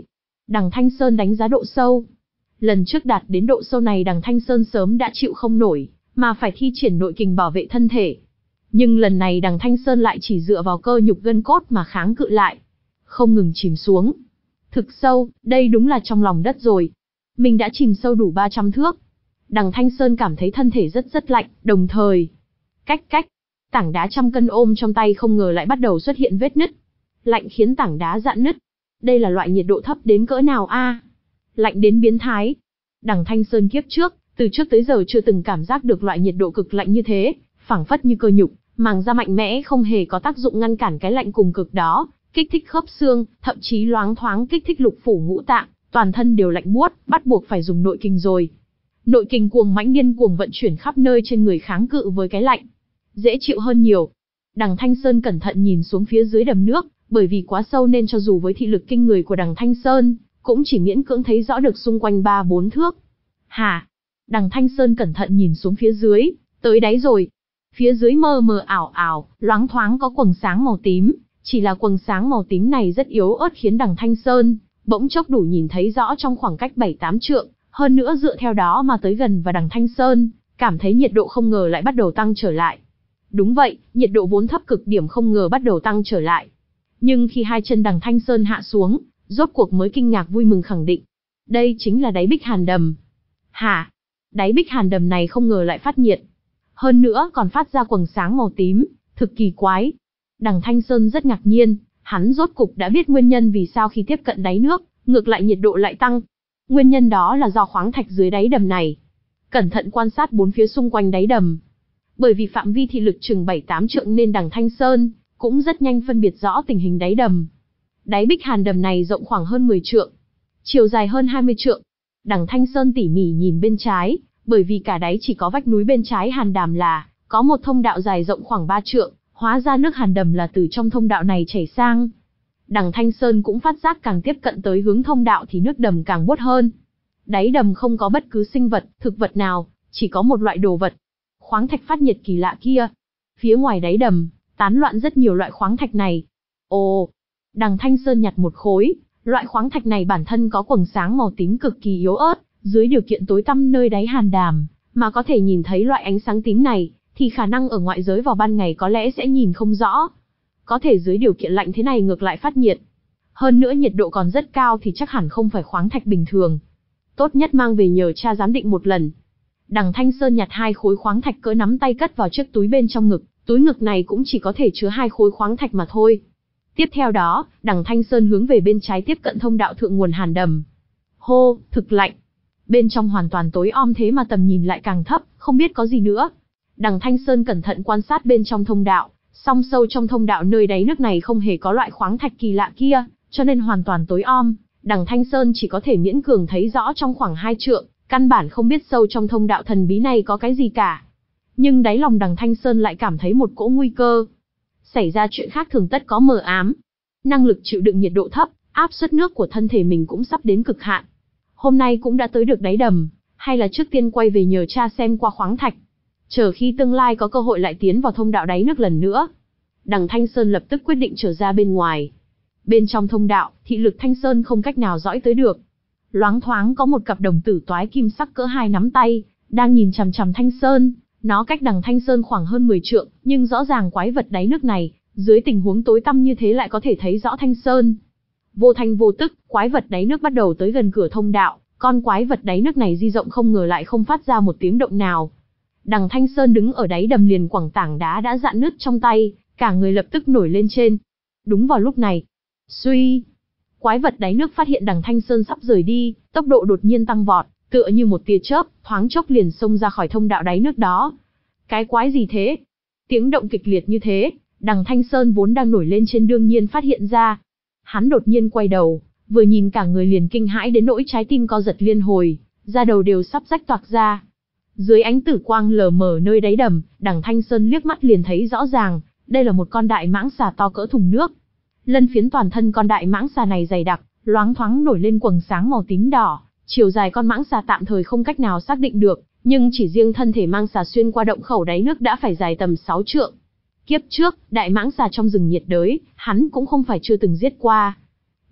Đằng Thanh Sơn đánh giá độ sâu. Lần trước đạt đến độ sâu này đằng Thanh Sơn sớm đã chịu không nổi, mà phải thi triển nội kình bảo vệ thân thể. Nhưng lần này đằng Thanh Sơn lại chỉ dựa vào cơ nhục gân cốt mà kháng cự lại. Không ngừng chìm xuống. Thực sâu, đây đúng là trong lòng đất rồi. Mình đã chìm sâu đủ ba trăm thước. Đằng Thanh Sơn cảm thấy thân thể rất rất lạnh, đồng thời. Cách cách, tảng đá trăm cân ôm trong tay không ngờ lại bắt đầu xuất hiện vết nứt. Lạnh khiến tảng đá rạn nứt. Đây là loại nhiệt độ thấp đến cỡ nào a? Lạnh đến biến thái. Đằng Thanh Sơn kiếp trước, từ trước tới giờ chưa từng cảm giác được loại nhiệt độ cực lạnh như thế, phảng phất như cơ nhục, màng da mạnh mẽ không hề có tác dụng ngăn cản cái lạnh cùng cực đó, kích thích khớp xương, thậm chí loáng thoáng kích thích lục phủ ngũ tạng, toàn thân đều lạnh buốt, bắt buộc phải dùng nội kình rồi. Nội kình cuồng mãnh điên cuồng vận chuyển khắp nơi trên người kháng cự với cái lạnh. Dễ chịu hơn nhiều. Đằng Thanh Sơn cẩn thận nhìn xuống phía dưới đầm nước, bởi vì quá sâu nên cho dù với thị lực kinh người của đằng Thanh Sơn, cũng chỉ miễn cưỡng thấy rõ được xung quanh ba bốn thước. Hả? Đằng Thanh Sơn cẩn thận nhìn xuống phía dưới, tới đáy rồi. Phía dưới mơ mờ ảo ảo, loáng thoáng có quầng sáng màu tím, chỉ là quầng sáng màu tím này rất yếu ớt khiến đằng Thanh Sơn bỗng chốc đủ nhìn thấy rõ trong khoảng cách bảy tám trượng, hơn nữa dựa theo đó mà tới gần và đằng Thanh Sơn cảm thấy nhiệt độ không ngờ lại bắt đầu tăng trở lại. Đúng vậy, nhiệt độ vốn thấp cực điểm không ngờ bắt đầu tăng trở lại. Nhưng khi hai chân đằng Thanh Sơn hạ xuống, rốt cuộc mới kinh ngạc vui mừng khẳng định. Đây chính là đáy Bích Hàn Đầm. Hả? Đáy Bích Hàn Đầm này không ngờ lại phát nhiệt. Hơn nữa còn phát ra quầng sáng màu tím, thực kỳ quái. Đằng Thanh Sơn rất ngạc nhiên, hắn rốt cục đã biết nguyên nhân vì sao khi tiếp cận đáy nước, ngược lại nhiệt độ lại tăng. Nguyên nhân đó là do khoáng thạch dưới đáy đầm này. Cẩn thận quan sát bốn phía xung quanh đáy đầm. Bởi vì phạm vi thị lực chừng bảy tám trượng nên đằng Thanh Sơn cũng rất nhanh phân biệt rõ tình hình đáy đầm. Đáy Bích Hàn Đầm này rộng khoảng hơn mười trượng, chiều dài hơn hai mươi trượng. Đằng Thanh Sơn tỉ mỉ nhìn bên trái, bởi vì cả đáy chỉ có vách núi bên trái hàn đàm là có một thông đạo dài rộng khoảng ba trượng, hóa ra nước hàn đầm là từ trong thông đạo này chảy sang. Đằng Thanh Sơn cũng phát giác càng tiếp cận tới hướng thông đạo thì nước đầm càng buốt hơn. Đáy đầm không có bất cứ sinh vật, thực vật nào, chỉ có một loại đồ vật. Khoáng thạch phát nhiệt kỳ lạ kia. Phía ngoài đáy đầm, tán loạn rất nhiều loại khoáng thạch này. Ồ! Đằng Thanh Sơn nhặt một khối, loại khoáng thạch này bản thân có quầng sáng màu tím cực kỳ yếu ớt, dưới điều kiện tối tăm nơi đáy hàn đàm, mà có thể nhìn thấy loại ánh sáng tím này, thì khả năng ở ngoại giới vào ban ngày có lẽ sẽ nhìn không rõ. Có thể dưới điều kiện lạnh thế này ngược lại phát nhiệt. Hơn nữa nhiệt độ còn rất cao thì chắc hẳn không phải khoáng thạch bình thường. Tốt nhất mang về nhờ cha giám định một lần. Đằng Thanh Sơn nhặt hai khối khoáng thạch cỡ nắm tay cất vào chiếc túi bên trong ngực, túi ngực này cũng chỉ có thể chứa hai khối khoáng thạch mà thôi. Tiếp theo đó, đằng Thanh Sơn hướng về bên trái tiếp cận thông đạo thượng nguồn hàn đầm. Hô, thực lạnh. Bên trong hoàn toàn tối om thế mà tầm nhìn lại càng thấp, không biết có gì nữa. Đằng Thanh Sơn cẩn thận quan sát bên trong thông đạo, song sâu trong thông đạo nơi đáy nước này không hề có loại khoáng thạch kỳ lạ kia, cho nên hoàn toàn tối om. Đằng Thanh Sơn chỉ có thể miễn cường thấy rõ trong khoảng hai trượng, căn bản không biết sâu trong thông đạo thần bí này có cái gì cả. Nhưng đáy lòng đằng Thanh Sơn lại cảm thấy một cỗ nguy cơ. Xảy ra chuyện khác thường tất có mờ ám. Năng lực chịu đựng nhiệt độ thấp, áp suất nước của thân thể mình cũng sắp đến cực hạn. Hôm nay cũng đã tới được đáy đầm, hay là trước tiên quay về nhờ cha xem qua khoáng thạch. Chờ khi tương lai có cơ hội lại tiến vào thông đạo đáy nước lần nữa. Đằng Thanh Sơn lập tức quyết định trở ra bên ngoài. Bên trong thông đạo, thị lực Thanh Sơn không cách nào dõi tới được. Loáng thoáng có một cặp đồng tử toái kim sắc cỡ hai nắm tay, đang nhìn chằm chằm Thanh Sơn. Nó cách đằng Thanh Sơn khoảng hơn mười trượng, nhưng rõ ràng quái vật đáy nước này, dưới tình huống tối tăm như thế lại có thể thấy rõ Thanh Sơn. Vô thanh vô tức, quái vật đáy nước bắt đầu tới gần cửa thông đạo, con quái vật đáy nước này di rộng không ngờ lại không phát ra một tiếng động nào. Đằng Thanh Sơn đứng ở đáy đầm liền quẳng tảng đá đã rạn nứt trong tay, cả người lập tức nổi lên trên. Đúng vào lúc này, suy, quái vật đáy nước phát hiện đằng Thanh Sơn sắp rời đi, tốc độ đột nhiên tăng vọt, tựa như một tia chớp, thoáng chốc liền xông ra khỏi thông đạo đáy nước đó. Cái quái gì thế? Tiếng động kịch liệt như thế, đằng Thanh Sơn vốn đang nổi lên trên đương nhiên phát hiện ra. Hắn đột nhiên quay đầu, vừa nhìn cả người liền kinh hãi đến nỗi trái tim co giật liên hồi, da đầu đều sắp rách toạc ra. Dưới ánh tử quang lờ mờ nơi đáy đầm, đằng Thanh Sơn liếc mắt liền thấy rõ ràng, đây là một con đại mãng xà to cỡ thùng nước. Lân phiến toàn thân con đại mãng xà này dày đặc, loáng thoáng nổi lên quầng sáng màu tím đỏ. Chiều dài con mãng xà tạm thời không cách nào xác định được, nhưng chỉ riêng thân thể mang xà xuyên qua động khẩu đáy nước đã phải dài tầm sáu trượng. Kiếp trước, đại mãng xà trong rừng nhiệt đới, hắn cũng không phải chưa từng giết qua.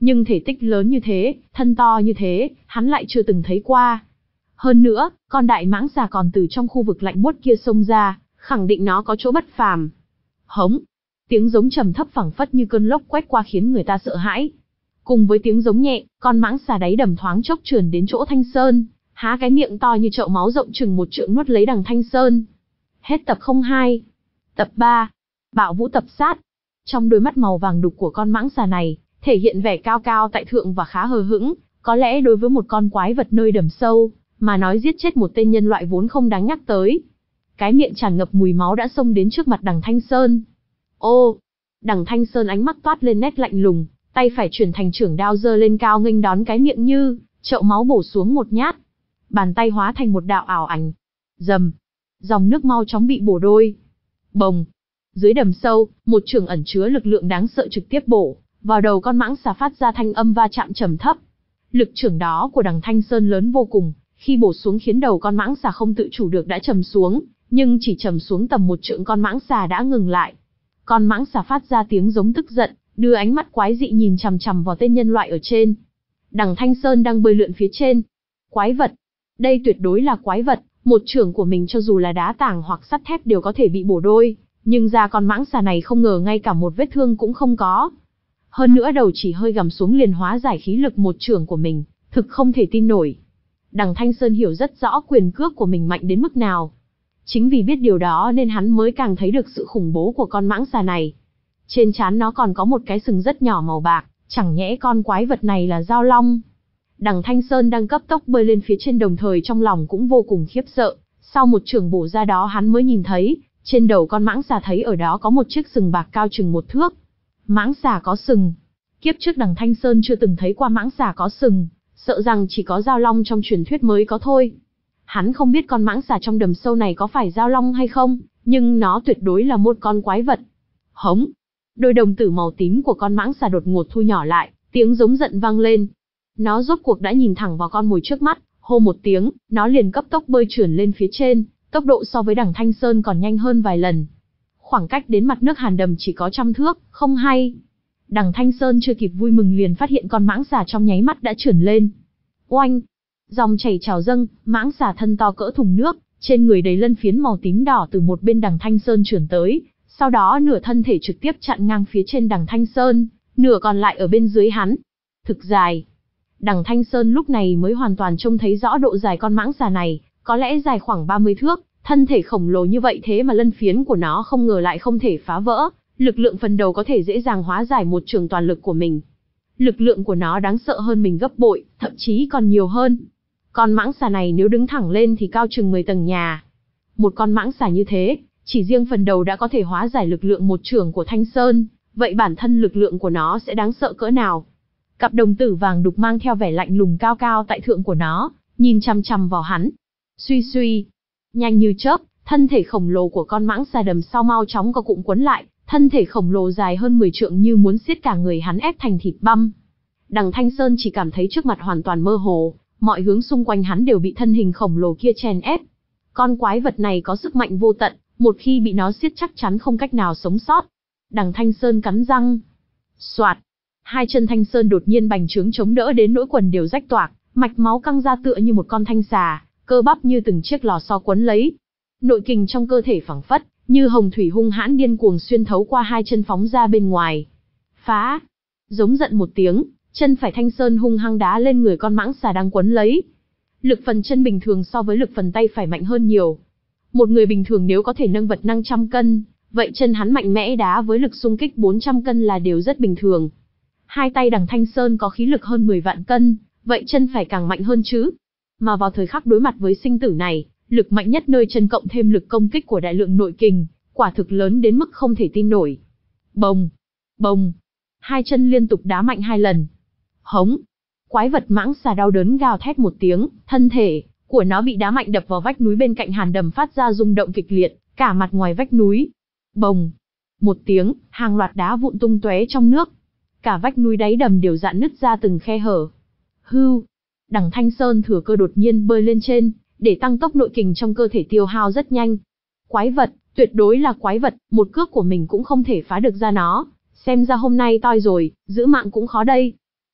Nhưng thể tích lớn như thế, thân to như thế, hắn lại chưa từng thấy qua. Hơn nữa, con đại mãng xà còn từ trong khu vực lạnh buốt kia xông ra, khẳng định nó có chỗ bất phàm. Hống! Tiếng giống trầm thấp phảng phất như cơn lốc quét qua khiến người ta sợ hãi. Cùng với tiếng giống nhẹ, con mãng xà đáy đầm thoáng chốc trườn đến chỗ Thanh Sơn, há cái miệng to như chậu máu rộng chừng một trượng nuốt lấy đằng Thanh Sơn. Hết tập không hai. Tập ba. Bạo vũ tập sát. Trong đôi mắt màu vàng đục của con mãng xà này, thể hiện vẻ cao cao tại thượng và khá hờ hững, có lẽ đối với một con quái vật nơi đầm sâu, mà nói giết chết một tên nhân loại vốn không đáng nhắc tới. Cái miệng tràn ngập mùi máu đã xông đến trước mặt đằng Thanh Sơn. Ô! Đằng Thanh Sơn ánh mắt toát lên nét lạnh lùng, tay phải chuyển thành chưởng đao giơ lên cao nghênh đón cái miệng như chậu máu bổ xuống một nhát. Bàn tay hóa thành một đạo ảo ảnh. Rầm! Dòng nước mau chóng bị bổ đôi. Bồng! Dưới đầm sâu, một chưởng ẩn chứa lực lượng đáng sợ trực tiếp bổ vào đầu con mãng xà, phát ra thanh âm va chạm trầm thấp. Lực chưởng đó của đằng Thanh Sơn lớn vô cùng, khi bổ xuống khiến đầu con mãng xà không tự chủ được đã trầm xuống, nhưng chỉ trầm xuống tầm một trượng con mãng xà đã ngừng lại. Con mãng xà phát ra tiếng giống tức giận, đưa ánh mắt quái dị nhìn chằm chằm vào tên nhân loại ở trên. Đằng Thanh Sơn đang bơi lượn phía trên. Quái vật! Đây tuyệt đối là quái vật, một chưởng của mình cho dù là đá tảng hoặc sắt thép đều có thể bị bổ đôi, nhưng da con mãng xà này không ngờ ngay cả một vết thương cũng không có. Hơn nữa đầu chỉ hơi gằm xuống liền hóa giải khí lực một chưởng của mình, thực không thể tin nổi. Đằng Thanh Sơn hiểu rất rõ quyền cước của mình mạnh đến mức nào. Chính vì biết điều đó nên hắn mới càng thấy được sự khủng bố của con mãng xà này. Trên trán nó còn có một cái sừng rất nhỏ màu bạc, chẳng nhẽ con quái vật này là Dao Long. Đằng Thanh Sơn đang cấp tốc bơi lên phía trên, đồng thời trong lòng cũng vô cùng khiếp sợ. Sau một chưởng bổ ra đó hắn mới nhìn thấy, trên đầu con mãng xà thấy ở đó có một chiếc sừng bạc cao chừng một thước. Mãng xà có sừng. Kiếp trước đằng Thanh Sơn chưa từng thấy qua mãng xà có sừng, sợ rằng chỉ có Dao Long trong truyền thuyết mới có thôi. Hắn không biết con mãng xà trong đầm sâu này có phải Dao Long hay không, nhưng nó tuyệt đối là một con quái vật. Hống! Đôi đồng tử màu tím của con mãng xà đột ngột thu nhỏ lại, tiếng giống giận vang lên. Nó rốt cuộc đã nhìn thẳng vào con mồi trước mắt, hô một tiếng, nó liền cấp tốc bơi trườn lên phía trên, tốc độ so với đằng Thanh Sơn còn nhanh hơn vài lần. Khoảng cách đến mặt nước hàn đầm chỉ có trăm thước, không hay. Đằng Thanh Sơn chưa kịp vui mừng liền phát hiện con mãng xà trong nháy mắt đã trườn lên. Oanh! Dòng chảy trào dâng, mãng xà thân to cỡ thùng nước, trên người đầy lân phiến màu tím đỏ từ một bên đằng Thanh Sơn trườn tới, sau đó nửa thân thể trực tiếp chặn ngang phía trên đằng Thanh Sơn, nửa còn lại ở bên dưới hắn. Thực dài. Đằng Thanh Sơn lúc này mới hoàn toàn trông thấy rõ độ dài con mãng xà này, có lẽ dài khoảng ba mươi thước, thân thể khổng lồ như vậy thế mà lân phiến của nó không ngờ lại không thể phá vỡ, lực lượng phần đầu có thể dễ dàng hóa giải một trường toàn lực của mình. Lực lượng của nó đáng sợ hơn mình gấp bội, thậm chí còn nhiều hơn. Con mãng xà này nếu đứng thẳng lên thì cao chừng mười tầng nhà. Một con mãng xà như thế, chỉ riêng phần đầu đã có thể hóa giải lực lượng một chưởng của Thanh Sơn, vậy bản thân lực lượng của nó sẽ đáng sợ cỡ nào? Cặp đồng tử vàng đục mang theo vẻ lạnh lùng cao cao tại thượng của nó, nhìn chằm chằm vào hắn. Suy suy, nhanh như chớp, thân thể khổng lồ của con mãng xà đầm sau mau chóng co cụm quấn lại, thân thể khổng lồ dài hơn mười trượng như muốn siết cả người hắn ép thành thịt băm. Đằng Thanh Sơn chỉ cảm thấy trước mặt hoàn toàn mơ hồ, mọi hướng xung quanh hắn đều bị thân hình khổng lồ kia chèn ép. Con quái vật này có sức mạnh vô tận, một khi bị nó siết chắc chắn không cách nào sống sót. Đằng Thanh Sơn cắn răng. Soạt, hai chân Thanh Sơn đột nhiên bành trướng chống đỡ đến nỗi quần đều rách toạc, mạch máu căng ra tựa như một con thanh xà, cơ bắp như từng chiếc lò xo quấn lấy. Nội kình trong cơ thể phảng phất như hồng thủy hung hãn điên cuồng xuyên thấu qua hai chân phóng ra bên ngoài. Phá! Giống giận một tiếng, chân phải Thanh Sơn hung hăng đá lên người con mãng xà đang quấn lấy. Lực phần chân bình thường so với lực phần tay phải mạnh hơn nhiều. Một người bình thường nếu có thể nâng vật nặng trăm cân, vậy chân hắn mạnh mẽ đá với lực xung kích bốn trăm cân là điều rất bình thường. Hai tay đằng Thanh Sơn có khí lực hơn mười vạn cân, vậy chân phải càng mạnh hơn chứ. Mà vào thời khắc đối mặt với sinh tử này, lực mạnh nhất nơi chân cộng thêm lực công kích của đại lượng nội kình, quả thực lớn đến mức không thể tin nổi. Bồng! Bồng! Hai chân liên tục đá mạnh hai lần. Hống! Quái vật mãng xà đau đớn gào thét một tiếng, thân thể của nó bị đá mạnh đập vào vách núi bên cạnh hàn đầm phát ra rung động kịch liệt, cả mặt ngoài vách núi. Bồng! Một tiếng, hàng loạt đá vụn tung tóe trong nước. Cả vách núi đáy đầm đều rạn nứt ra từng khe hở. Hưu! Đằng Thanh Sơn thừa cơ đột nhiên bơi lên trên, để tăng tốc nội kình trong cơ thể tiêu hao rất nhanh. Quái vật, tuyệt đối là quái vật, một cước của mình cũng không thể phá được ra nó. Xem ra hôm nay toi rồi, giữ mạng cũng khó đây.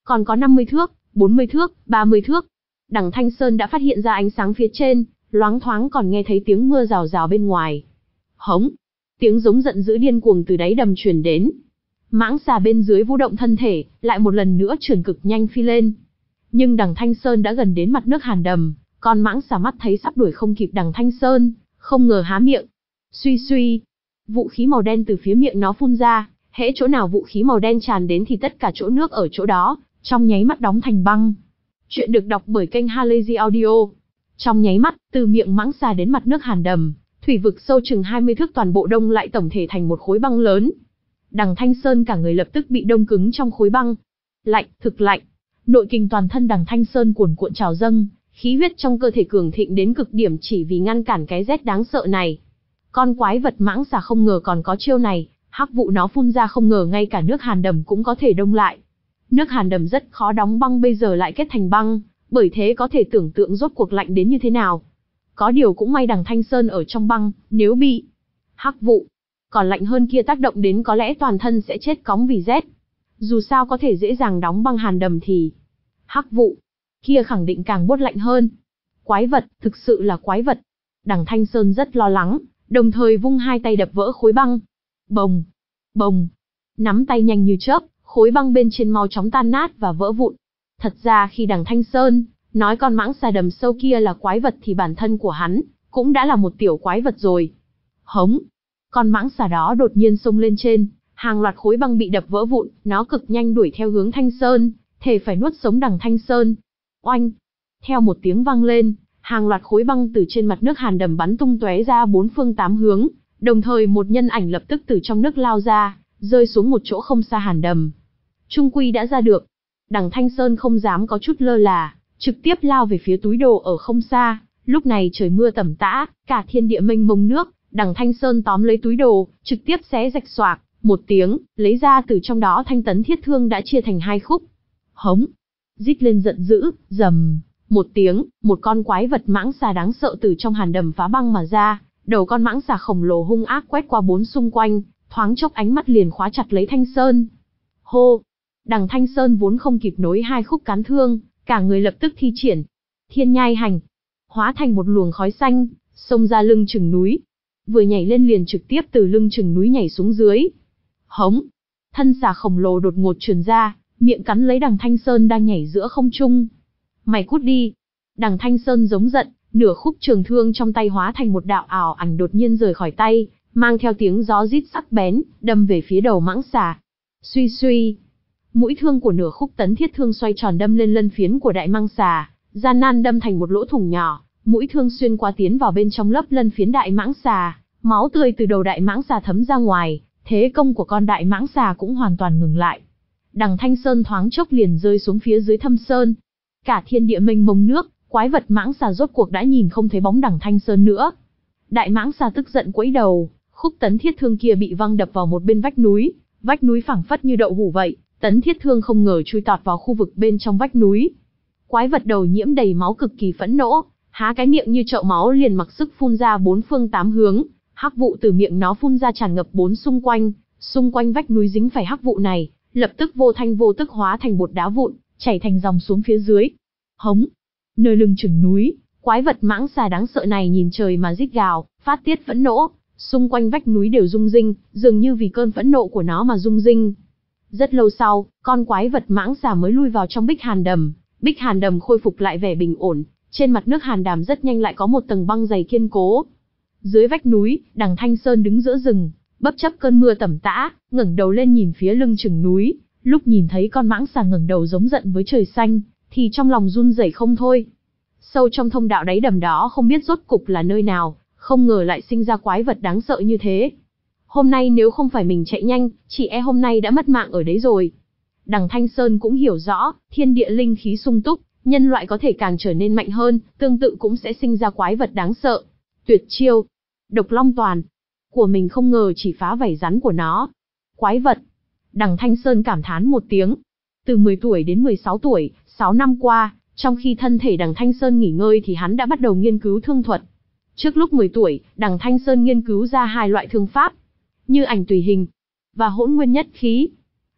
Còn có năm mươi thước, bốn mươi thước, ba mươi thước. Đằng Thanh Sơn đã phát hiện ra ánh sáng phía trên, loáng thoáng còn nghe thấy tiếng mưa rào rào bên ngoài. Hống! Tiếng giống giận dữ điên cuồng từ đáy đầm truyền đến. Mãng xà bên dưới vũ động thân thể, lại một lần nữa trườn cực nhanh phi lên. Nhưng đằng Thanh Sơn đã gần đến mặt nước hàn đầm, con mãng xà mắt thấy sắp đuổi không kịp đằng Thanh Sơn, không ngờ há miệng. Suy suy, vũ khí màu đen từ phía miệng nó phun ra, hễ chỗ nào vũ khí màu đen tràn đến thì tất cả chỗ nước ở chỗ đó, trong nháy mắt đóng thành băng. Chuyện được đọc bởi kênh Halazy Audio. Trong nháy mắt, từ miệng mãng xà đến mặt nước hàn đầm, thủy vực sâu chừng hai mươi thước toàn bộ đông lại tổng thể thành một khối băng lớn. Đằng Thanh Sơn cả người lập tức bị đông cứng trong khối băng. Lạnh, thực lạnh. Nội kình toàn thân đằng Thanh Sơn cuồn cuộn trào dâng, khí huyết trong cơ thể cường thịnh đến cực điểm chỉ vì ngăn cản cái rét đáng sợ này. Con quái vật mãng xà không ngờ còn có chiêu này, hắc vụ nó phun ra không ngờ ngay cả nước hàn đầm cũng có thể đông lại. Nước hàn đầm rất khó đóng băng bây giờ lại kết thành băng, bởi thế có thể tưởng tượng rốt cuộc lạnh đến như thế nào. Có điều cũng may đằng Thanh Sơn ở trong băng, nếu bị hắc vụ còn lạnh hơn kia tác động đến có lẽ toàn thân sẽ chết cóng vì rét. Dù sao có thể dễ dàng đóng băng hàn đầm thì hắc vụ kia khẳng định càng buốt lạnh hơn. Quái vật, thực sự là quái vật. Đằng Thanh Sơn rất lo lắng, đồng thời vung hai tay đập vỡ khối băng. Bồng, bồng, nắm tay nhanh như chớp, khối băng bên trên mau chóng tan nát và vỡ vụn. Thật ra khi đằng Thanh Sơn nói con mãng xà đầm sâu kia là quái vật thì bản thân của hắn cũng đã là một tiểu quái vật rồi. Hống! Con mãng xà đó đột nhiên xông lên trên, hàng loạt khối băng bị đập vỡ vụn, nó cực nhanh đuổi theo hướng Thanh Sơn, thề phải nuốt sống đằng Thanh Sơn. Oanh! Theo một tiếng vang lên, hàng loạt khối băng từ trên mặt nước hàn đầm bắn tung tóe ra bốn phương tám hướng, đồng thời một nhân ảnh lập tức từ trong nước lao ra, rơi xuống một chỗ không xa hàn đầm. Trung quy đã ra được. Đằng Thanh Sơn không dám có chút lơ là, trực tiếp lao về phía túi đồ ở không xa. Lúc này trời mưa tầm tã, cả thiên địa mênh mông nước, đằng Thanh Sơn tóm lấy túi đồ, trực tiếp xé rạch xoạc, một tiếng, lấy ra từ trong đó thanh tấn thiết thương đã chia thành hai khúc. Hống! Rít lên giận dữ, rầm, một tiếng, một con quái vật mãng xà đáng sợ từ trong hàn đầm phá băng mà ra, đầu con mãng xà khổng lồ hung ác quét qua bốn xung quanh, thoáng chốc ánh mắt liền khóa chặt lấy Thanh Sơn. Hô! Đằng Thanh Sơn vốn không kịp nối hai khúc cán thương, cả người lập tức thi triển Thiên Nhai Hành, hóa thành một luồng khói xanh, xông ra lưng chừng núi. Vừa nhảy lên liền trực tiếp từ lưng chừng núi nhảy xuống dưới. Hống! Thân xà khổng lồ đột ngột trườn ra, miệng cắn lấy đằng Thanh Sơn đang nhảy giữa không trung. Mày cút đi! Đằng Thanh Sơn giống giận, nửa khúc trường thương trong tay hóa thành một đạo ảo ảnh đột nhiên rời khỏi tay, mang theo tiếng gió rít sắc bén, đâm về phía đầu mãng xà. Suy suy! Mũi thương của nửa khúc tấn thiết thương xoay tròn đâm lên lân phiến của đại mãng xà, gian nan đâm thành một lỗ thủng nhỏ, mũi thương xuyên qua tiến vào bên trong lớp lân phiến đại mãng xà, máu tươi từ đầu đại mãng xà thấm ra ngoài, thế công của con đại mãng xà cũng hoàn toàn ngừng lại. Đằng Thanh Sơn thoáng chốc liền rơi xuống phía dưới thâm sơn. Cả thiên địa mênh mông nước, quái vật mãng xà rốt cuộc đã nhìn không thấy bóng đằng Thanh Sơn nữa. Đại mãng xà tức giận quẫy đầu, khúc tấn thiết thương kia bị văng đập vào một bên vách núi, vách núi phẳng phất như đậu hũ vậy. Tấn thiết thương không ngờ chui tọt vào khu vực bên trong vách núi. Quái vật đầu nhiễm đầy máu cực kỳ phẫn nộ, há cái miệng như chậu máu liền mặc sức phun ra bốn phương tám hướng, hắc vụ từ miệng nó phun ra tràn ngập bốn xung quanh, xung quanh vách núi dính phải hắc vụ này, lập tức vô thanh vô tức hóa thành bột đá vụn, chảy thành dòng xuống phía dưới. Hống! Nơi lưng chừng núi, quái vật mãng xà đáng sợ này nhìn trời mà rít gào, phát tiết phẫn nộ, xung quanh vách núi đều rung rinh, dường như vì cơn phẫn nộ của nó mà rung rinh. Rất lâu sau, con quái vật mãng xà mới lui vào trong bích hàn đầm, bích hàn đầm khôi phục lại vẻ bình ổn, trên mặt nước hàn đàm rất nhanh lại có một tầng băng dày kiên cố. Dưới vách núi, đằng Thanh Sơn đứng giữa rừng, bất chấp cơn mưa tầm tã, ngẩng đầu lên nhìn phía lưng chừng núi, lúc nhìn thấy con mãng xà ngẩng đầu giống giận với trời xanh, thì trong lòng run rẩy không thôi. Sâu trong thông đạo đáy đầm đó không biết rốt cục là nơi nào, không ngờ lại sinh ra quái vật đáng sợ như thế. Hôm nay nếu không phải mình chạy nhanh, chỉ e hôm nay đã mất mạng ở đấy rồi. Đằng Thanh Sơn cũng hiểu rõ, thiên địa linh khí sung túc, nhân loại có thể càng trở nên mạnh hơn, tương tự cũng sẽ sinh ra quái vật đáng sợ. Tuyệt chiêu, Độc Long Toàn, của mình không ngờ chỉ phá vảy rắn của nó. Quái vật. Đằng Thanh Sơn cảm thán một tiếng. Từ mười tuổi đến mười sáu tuổi, sáu năm qua, trong khi thân thể đằng Thanh Sơn nghỉ ngơi thì hắn đã bắt đầu nghiên cứu thương thuật. Trước lúc mười tuổi, đằng Thanh Sơn nghiên cứu ra hai loại thương pháp, như ảnh tùy hình và hỗn nguyên nhất khí.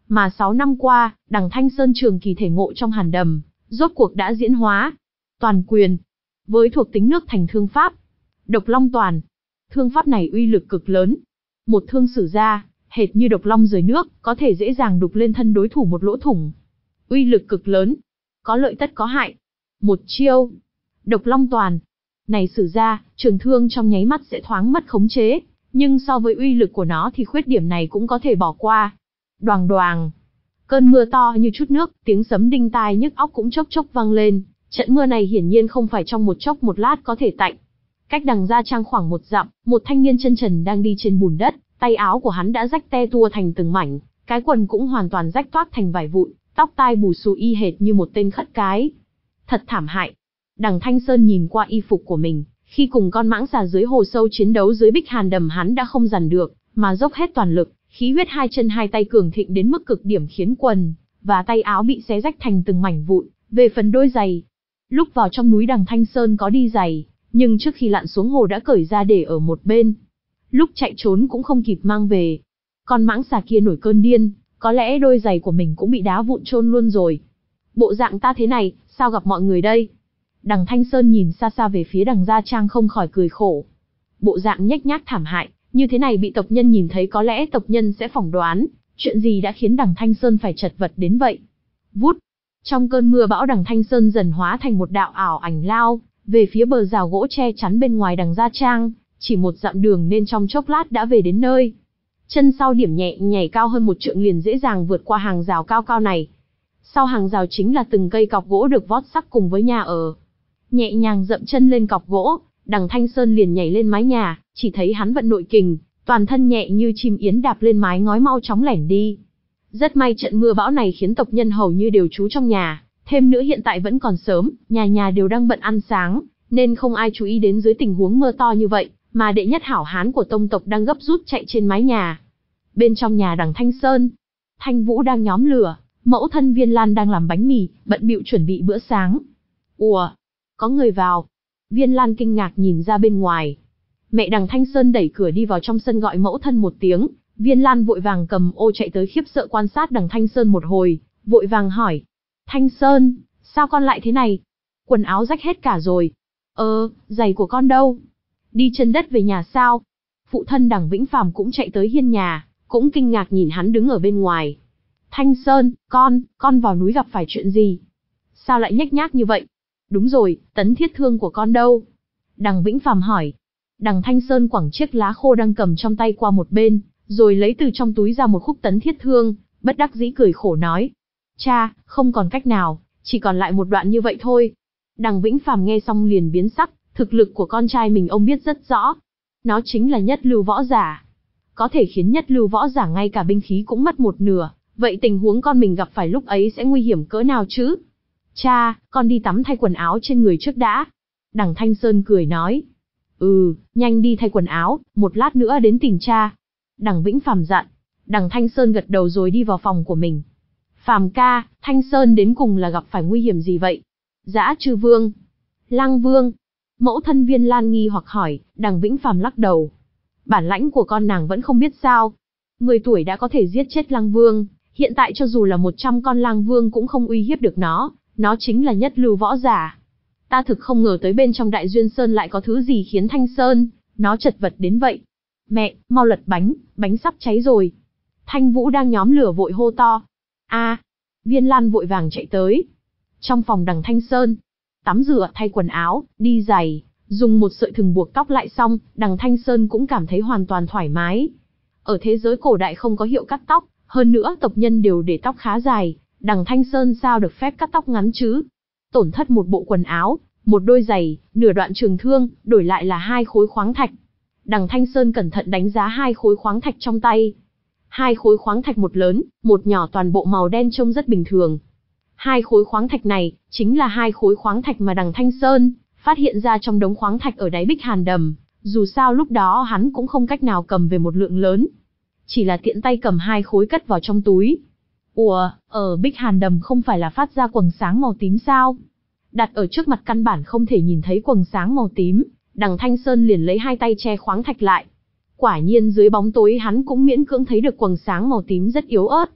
Mà sáu năm qua, đằng Thanh Sơn trường kỳ thể ngộ trong hàn đầm, rốt cuộc đã diễn hóa. Toàn quyền. Với thuộc tính nước thành thương pháp. Độc long toàn. Thương pháp này uy lực cực lớn. Một thương sử ra, hệt như độc long rời nước, có thể dễ dàng đục lên thân đối thủ một lỗ thủng. Uy lực cực lớn. Có lợi tất có hại. Một chiêu. Độc long toàn. Này sử ra, trường thương trong nháy mắt sẽ thoáng mất khống chế. Nhưng so với uy lực của nó thì khuyết điểm này cũng có thể bỏ qua. Đoàng đoàng. Cơn mưa to như chút nước, tiếng sấm đinh tai nhức óc cũng chốc chốc vang lên. Trận mưa này hiển nhiên không phải trong một chốc một lát có thể tạnh. Cách đằng Gia Trang khoảng một dặm, một thanh niên chân trần đang đi trên bùn đất, tay áo của hắn đã rách te tua thành từng mảnh, cái quần cũng hoàn toàn rách toác thành vải vụn, tóc tai bù xù y hệt như một tên khất cái. Thật thảm hại. Đằng Thanh Sơn nhìn qua y phục của mình, khi cùng con mãng xà dưới hồ sâu chiến đấu dưới bích hàn đầm hắn đã không dằn được, mà dốc hết toàn lực, khí huyết hai chân hai tay cường thịnh đến mức cực điểm khiến quần và tay áo bị xé rách thành từng mảnh vụn. Về phần đôi giày, lúc vào trong núi đằng Thanh Sơn có đi giày, nhưng trước khi lặn xuống hồ đã cởi ra để ở một bên. Lúc chạy trốn cũng không kịp mang về. Con mãng xà kia nổi cơn điên, có lẽ đôi giày của mình cũng bị đá vụn chôn luôn rồi. Bộ dạng ta thế này, sao gặp mọi người đây? Đằng Thanh Sơn nhìn xa xa về phía đằng Gia Trang không khỏi cười khổ. Bộ dạng nhếch nhác thảm hại, như thế này bị tộc nhân nhìn thấy có lẽ tộc nhân sẽ phỏng đoán, chuyện gì đã khiến đằng Thanh Sơn phải chật vật đến vậy. Vút! Trong cơn mưa bão đằng Thanh Sơn dần hóa thành một đạo ảo ảnh lao, về phía bờ rào gỗ che chắn bên ngoài đằng Gia Trang, chỉ một dặm đường nên trong chốc lát đã về đến nơi. Chân sau điểm nhẹ nhảy cao hơn một trượng liền dễ dàng vượt qua hàng rào cao cao này. Sau hàng rào chính là từng cây cọc gỗ được vót sắc cùng với nhà ở. Nhẹ nhàng dậm chân lên cọc gỗ, đằng Thanh Sơn liền nhảy lên mái nhà, chỉ thấy hắn vận nội kình, toàn thân nhẹ như chim yến đạp lên mái ngói mau chóng lẻn đi. Rất may trận mưa bão này khiến tộc nhân hầu như đều trú trong nhà, thêm nữa hiện tại vẫn còn sớm, nhà nhà đều đang bận ăn sáng, nên không ai chú ý đến dưới tình huống mưa to như vậy, mà đệ nhất hảo hán của tông tộc đang gấp rút chạy trên mái nhà. Bên trong nhà đằng Thanh Sơn, Thanh Vũ đang nhóm lửa, mẫu thân Viên Lan đang làm bánh mì, bận bịu chuẩn bị bữa sáng. Ủa, có người vào. Viên Lan kinh ngạc nhìn ra bên ngoài. Mẹ đằng Thanh Sơn đẩy cửa đi vào trong sân gọi mẫu thân một tiếng, Viên Lan vội vàng cầm ô chạy tới khiếp sợ quan sát đằng Thanh Sơn một hồi, vội vàng hỏi. Thanh Sơn, sao con lại thế này? Quần áo rách hết cả rồi. Ờ, giày của con đâu? Đi chân đất về nhà sao? Phụ thân đằng Vĩnh Phàm cũng chạy tới hiên nhà, cũng kinh ngạc nhìn hắn đứng ở bên ngoài. Thanh Sơn, con, con vào núi gặp phải chuyện gì? Sao lại nhếch nhác như vậy? Đúng rồi, tấn thiết thương của con đâu? Đằng Vĩnh Phàm hỏi. Đằng Thanh Sơn quẳng chiếc lá khô đang cầm trong tay qua một bên, rồi lấy từ trong túi ra một khúc tấn thiết thương, bất đắc dĩ cười khổ nói. Cha, không còn cách nào, chỉ còn lại một đoạn như vậy thôi. Đằng Vĩnh Phàm nghe xong liền biến sắc, thực lực của con trai mình ông biết rất rõ. Nó chính là nhất lưu võ giả. Có thể khiến nhất lưu võ giả ngay cả binh khí cũng mất một nửa, vậy tình huống con mình gặp phải lúc ấy sẽ nguy hiểm cỡ nào chứ? Cha, con đi tắm thay quần áo trên người trước đã. Đằng Thanh Sơn cười nói. Ừ, nhanh đi thay quần áo, một lát nữa đến tìm cha. Đằng Vĩnh Phàm dặn. Đằng Thanh Sơn gật đầu rồi đi vào phòng của mình. Phàm ca, Thanh Sơn đến cùng là gặp phải nguy hiểm gì vậy? Dã Trư Vương. Lăng Vương. Mẫu thân Viên Lan nghi hoặc hỏi, đằng Vĩnh Phàm lắc đầu. Bản lãnh của con nàng vẫn không biết sao. Mười tuổi đã có thể giết chết Lăng Vương, hiện tại cho dù là một trăm con Lăng Vương cũng không uy hiếp được nó, nó chính là nhất lưu võ giả. Ta thực không ngờ tới bên trong Đại Duyên Sơn lại có thứ gì khiến Thanh Sơn, nó chật vật đến vậy. Mẹ, mau lật bánh, bánh sắp cháy rồi. Thanh Vũ đang nhóm lửa vội hô to. A, Viên Lan vội vàng chạy tới. Trong phòng đằng Thanh Sơn, tắm rửa, thay quần áo, đi giày, dùng một sợi thừng buộc tóc lại xong, đằng Thanh Sơn cũng cảm thấy hoàn toàn thoải mái. Ở thế giới cổ đại không có hiệu cắt tóc, hơn nữa tộc nhân đều để tóc khá dài, đằng Thanh Sơn sao được phép cắt tóc ngắn chứ? Tổn thất một bộ quần áo, một đôi giày, nửa đoạn trường thương, đổi lại là hai khối khoáng thạch. Đằng Thanh Sơn cẩn thận đánh giá hai khối khoáng thạch trong tay. Hai khối khoáng thạch một lớn, một nhỏ toàn bộ màu đen trông rất bình thường. Hai khối khoáng thạch này, chính là hai khối khoáng thạch mà đằng Thanh Sơn phát hiện ra trong đống khoáng thạch ở đáy bích hàn đầm. Dù sao lúc đó hắn cũng không cách nào cầm về một lượng lớn. Chỉ là tiện tay cầm hai khối cất vào trong túi. Ủa, ở bích hàn đầm không phải là phát ra quầng sáng màu tím sao? Đặt ở trước mặt căn bản không thể nhìn thấy quầng sáng màu tím, đằng Thanh Sơn liền lấy hai tay che khoáng thạch lại. Quả nhiên dưới bóng tối hắn cũng miễn cưỡng thấy được quầng sáng màu tím rất yếu ớt.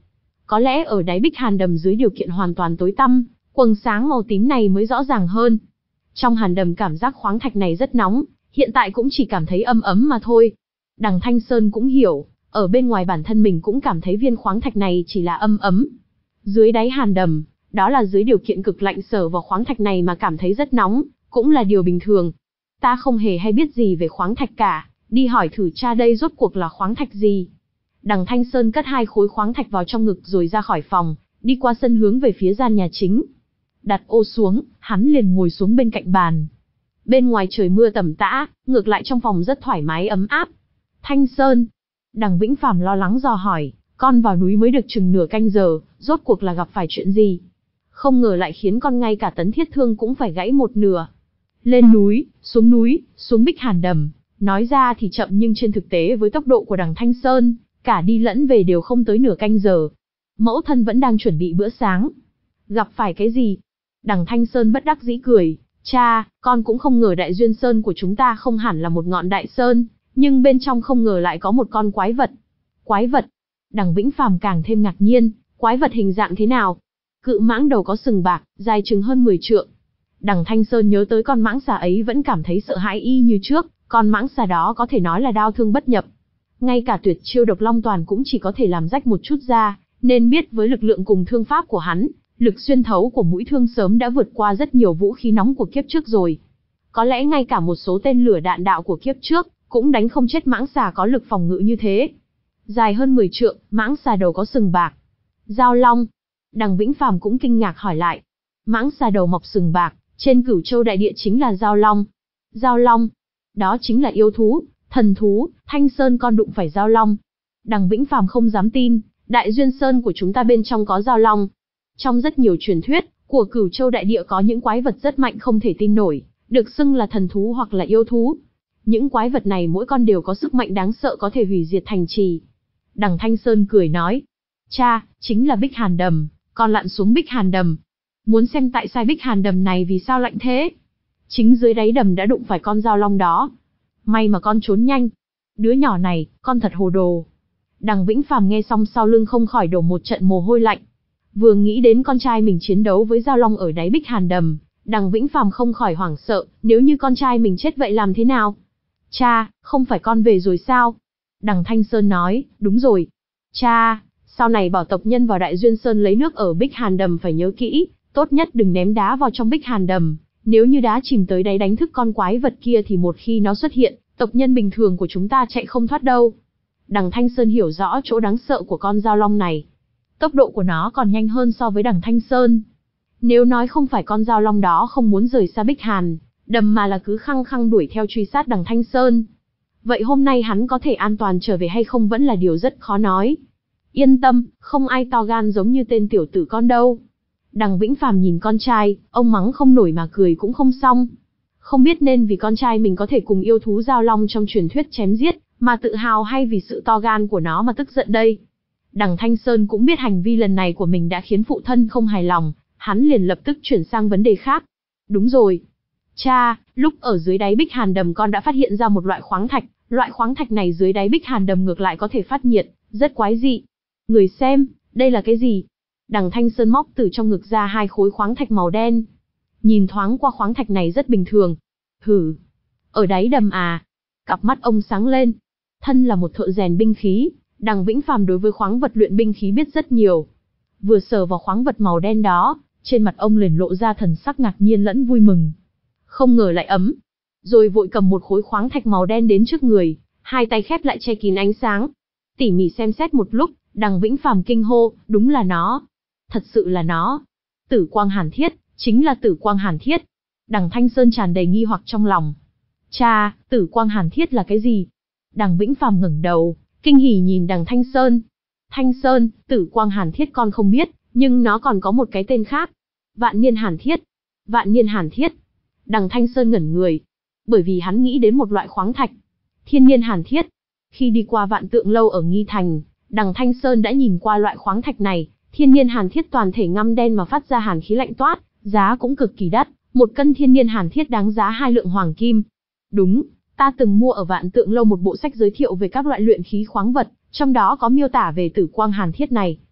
Có lẽ ở đáy Bích Hàn Đầm dưới điều kiện hoàn toàn tối tăm, quầng sáng màu tím này mới rõ ràng hơn. Trong hàn đầm cảm giác khoáng thạch này rất nóng, hiện tại cũng chỉ cảm thấy ấm ấm mà thôi. Đằng Thanh Sơn cũng hiểu, ở bên ngoài bản thân mình cũng cảm thấy viên khoáng thạch này chỉ là âm ấm. Dưới đáy hàn đầm, đó là dưới điều kiện cực lạnh, sở vào khoáng thạch này mà cảm thấy rất nóng, cũng là điều bình thường. Ta không hề hay biết gì về khoáng thạch cả, đi hỏi thử cha đây rốt cuộc là khoáng thạch gì. Đằng Thanh Sơn cất hai khối khoáng thạch vào trong ngực rồi ra khỏi phòng, đi qua sân hướng về phía gian nhà chính. Đặt ô xuống, hắn liền ngồi xuống bên cạnh bàn. Bên ngoài trời mưa tầm tã, ngược lại trong phòng rất thoải mái ấm áp. Thanh Sơn. Đằng Vĩnh Phàm lo lắng dò hỏi, con vào núi mới được chừng nửa canh giờ, rốt cuộc là gặp phải chuyện gì? Không ngờ lại khiến con ngay cả tấn thiết thương cũng phải gãy một nửa. Lên núi, xuống núi, xuống Bích Hàn Đầm, nói ra thì chậm nhưng trên thực tế với tốc độ của đằng Thanh Sơn, cả đi lẫn về đều không tới nửa canh giờ. Mẫu thân vẫn đang chuẩn bị bữa sáng. Gặp phải cái gì? Đằng Thanh Sơn bất đắc dĩ cười, cha, con cũng không ngờ Đại Duyên Sơn của chúng ta không hẳn là một ngọn đại sơn, nhưng bên trong không ngờ lại có một con quái vật. Quái vật? Đằng Vĩnh Phàm càng thêm ngạc nhiên, quái vật hình dạng thế nào? Cự mãng đầu có sừng bạc, dài chừng hơn mười trượng. Đằng Thanh Sơn nhớ tới con mãng xà ấy vẫn cảm thấy sợ hãi y như trước, con mãng xà đó có thể nói là đao thương bất nhập. Ngay cả tuyệt chiêu độc long toàn cũng chỉ có thể làm rách một chút da, nên biết với lực lượng cùng thương pháp của hắn, lực xuyên thấu của mũi thương sớm đã vượt qua rất nhiều vũ khí nóng của kiếp trước rồi. Có lẽ ngay cả một số tên lửa đạn đạo của kiếp trước, cũng đánh không chết mãng xà có lực phòng ngự như thế. Dài hơn mười trượng, mãng xà đầu có sừng bạc. Giao long. Đằng Vĩnh Phàm cũng kinh ngạc hỏi lại. Mãng xà đầu mọc sừng bạc, trên Cửu Châu đại địa chính là giao long. Giao long. Đó chính là yêu thú, thần thú, Thanh Sơn con đụng phải giao long. Đằng Vĩnh Phàm không dám tin, Đại Duyên Sơn của chúng ta bên trong có giao long. Trong rất nhiều truyền thuyết, của Cửu Châu đại địa có những quái vật rất mạnh không thể tin nổi, được xưng là thần thú hoặc là yêu thú. Những quái vật này mỗi con đều có sức mạnh đáng sợ có thể hủy diệt thành trì. Đằng Thanh Sơn cười nói, cha, chính là Bích Hàn Đầm, con lặn xuống Bích Hàn Đầm. Muốn xem tại sao Bích Hàn Đầm này vì sao lạnh thế? Chính dưới đáy đầm đã đụng phải con giao long đó. May mà con trốn nhanh. Đứa nhỏ này, con thật hồ đồ. Đằng Vĩnh Phàm nghe xong sau lưng không khỏi đổ một trận mồ hôi lạnh. Vừa nghĩ đến con trai mình chiến đấu với giao long ở đáy Bích Hàn Đầm, đằng Vĩnh Phàm không khỏi hoảng sợ, nếu như con trai mình chết vậy làm thế nào? Cha, không phải con về rồi sao? Đằng Thanh Sơn nói, đúng rồi. Cha, sau này bảo tộc nhân vào Đại Duyên Sơn lấy nước ở Bích Hàn Đầm phải nhớ kỹ, tốt nhất đừng ném đá vào trong Bích Hàn Đầm. Nếu như đá chìm tới đáy đánh thức con quái vật kia thì một khi nó xuất hiện, tộc nhân bình thường của chúng ta chạy không thoát đâu. Đằng Thanh Sơn hiểu rõ chỗ đáng sợ của con giao long này. Tốc độ của nó còn nhanh hơn so với đằng Thanh Sơn. Nếu nói không phải con giao long đó không muốn rời xa Bích Hàn Đầm mà là cứ khăng khăng đuổi theo truy sát đằng Thanh Sơn, vậy hôm nay hắn có thể an toàn trở về hay không vẫn là điều rất khó nói. Yên tâm, không ai to gan giống như tên tiểu tử con đâu. Đằng Vĩnh Phàm nhìn con trai, ông mắng không nổi mà cười cũng không xong. Không biết nên vì con trai mình có thể cùng yêu thú giao long trong truyền thuyết chém giết, mà tự hào hay vì sự to gan của nó mà tức giận đây. Đằng Thanh Sơn cũng biết hành vi lần này của mình đã khiến phụ thân không hài lòng, hắn liền lập tức chuyển sang vấn đề khác. Đúng rồi. Cha, lúc ở dưới đáy Bích Hàn Đầm con đã phát hiện ra một loại khoáng thạch, loại khoáng thạch này dưới đáy Bích Hàn Đầm ngược lại có thể phát nhiệt, rất quái dị. Người xem, đây là cái gì? Đằng Thanh Sơn móc từ trong ngực ra hai khối khoáng thạch màu đen. Nhìn thoáng qua khoáng thạch này rất bình thường. Hử, ở đáy đầm à? Cặp mắt ông sáng lên. Thân là một thợ rèn binh khí, đằng Vĩnh Phàm đối với khoáng vật luyện binh khí biết rất nhiều. Vừa sờ vào khoáng vật màu đen đó, trên mặt ông liền lộ ra thần sắc ngạc nhiên lẫn vui mừng. Không ngờ lại ấm. Rồi vội cầm một khối khoáng thạch màu đen đến trước người, hai tay khép lại che kín ánh sáng. Tỉ mỉ xem xét một lúc, đằng Vĩnh Phàm kinh hô, đúng là nó. Thật sự là nó. Tử quang hàn thiết, chính là tử quang hàn thiết. Đằng Thanh Sơn tràn đầy nghi hoặc trong lòng. Cha, tử quang hàn thiết là cái gì? Đằng Vĩnh Phàm ngẩng đầu, kinh hỉ nhìn đằng Thanh Sơn. Thanh Sơn, tử quang hàn thiết con không biết, nhưng nó còn có một cái tên khác. Vạn niên hàn thiết. Vạn niên hàn thiết. Đằng Thanh Sơn ngẩn người, bởi vì hắn nghĩ đến một loại khoáng thạch. Thiên niên hàn thiết. Khi đi qua Vạn Tượng Lâu ở Nghi Thành, đằng Thanh Sơn đã nhìn qua loại khoáng thạch này. Thiên niên hàn thiết toàn thể ngăm đen mà phát ra hàn khí lạnh toát, giá cũng cực kỳ đắt, một cân thiên niên hàn thiết đáng giá hai lượng hoàng kim. Đúng, ta từng mua ở Vạn Tượng Lâu một bộ sách giới thiệu về các loại luyện khí khoáng vật, trong đó có miêu tả về tử quang hàn thiết này.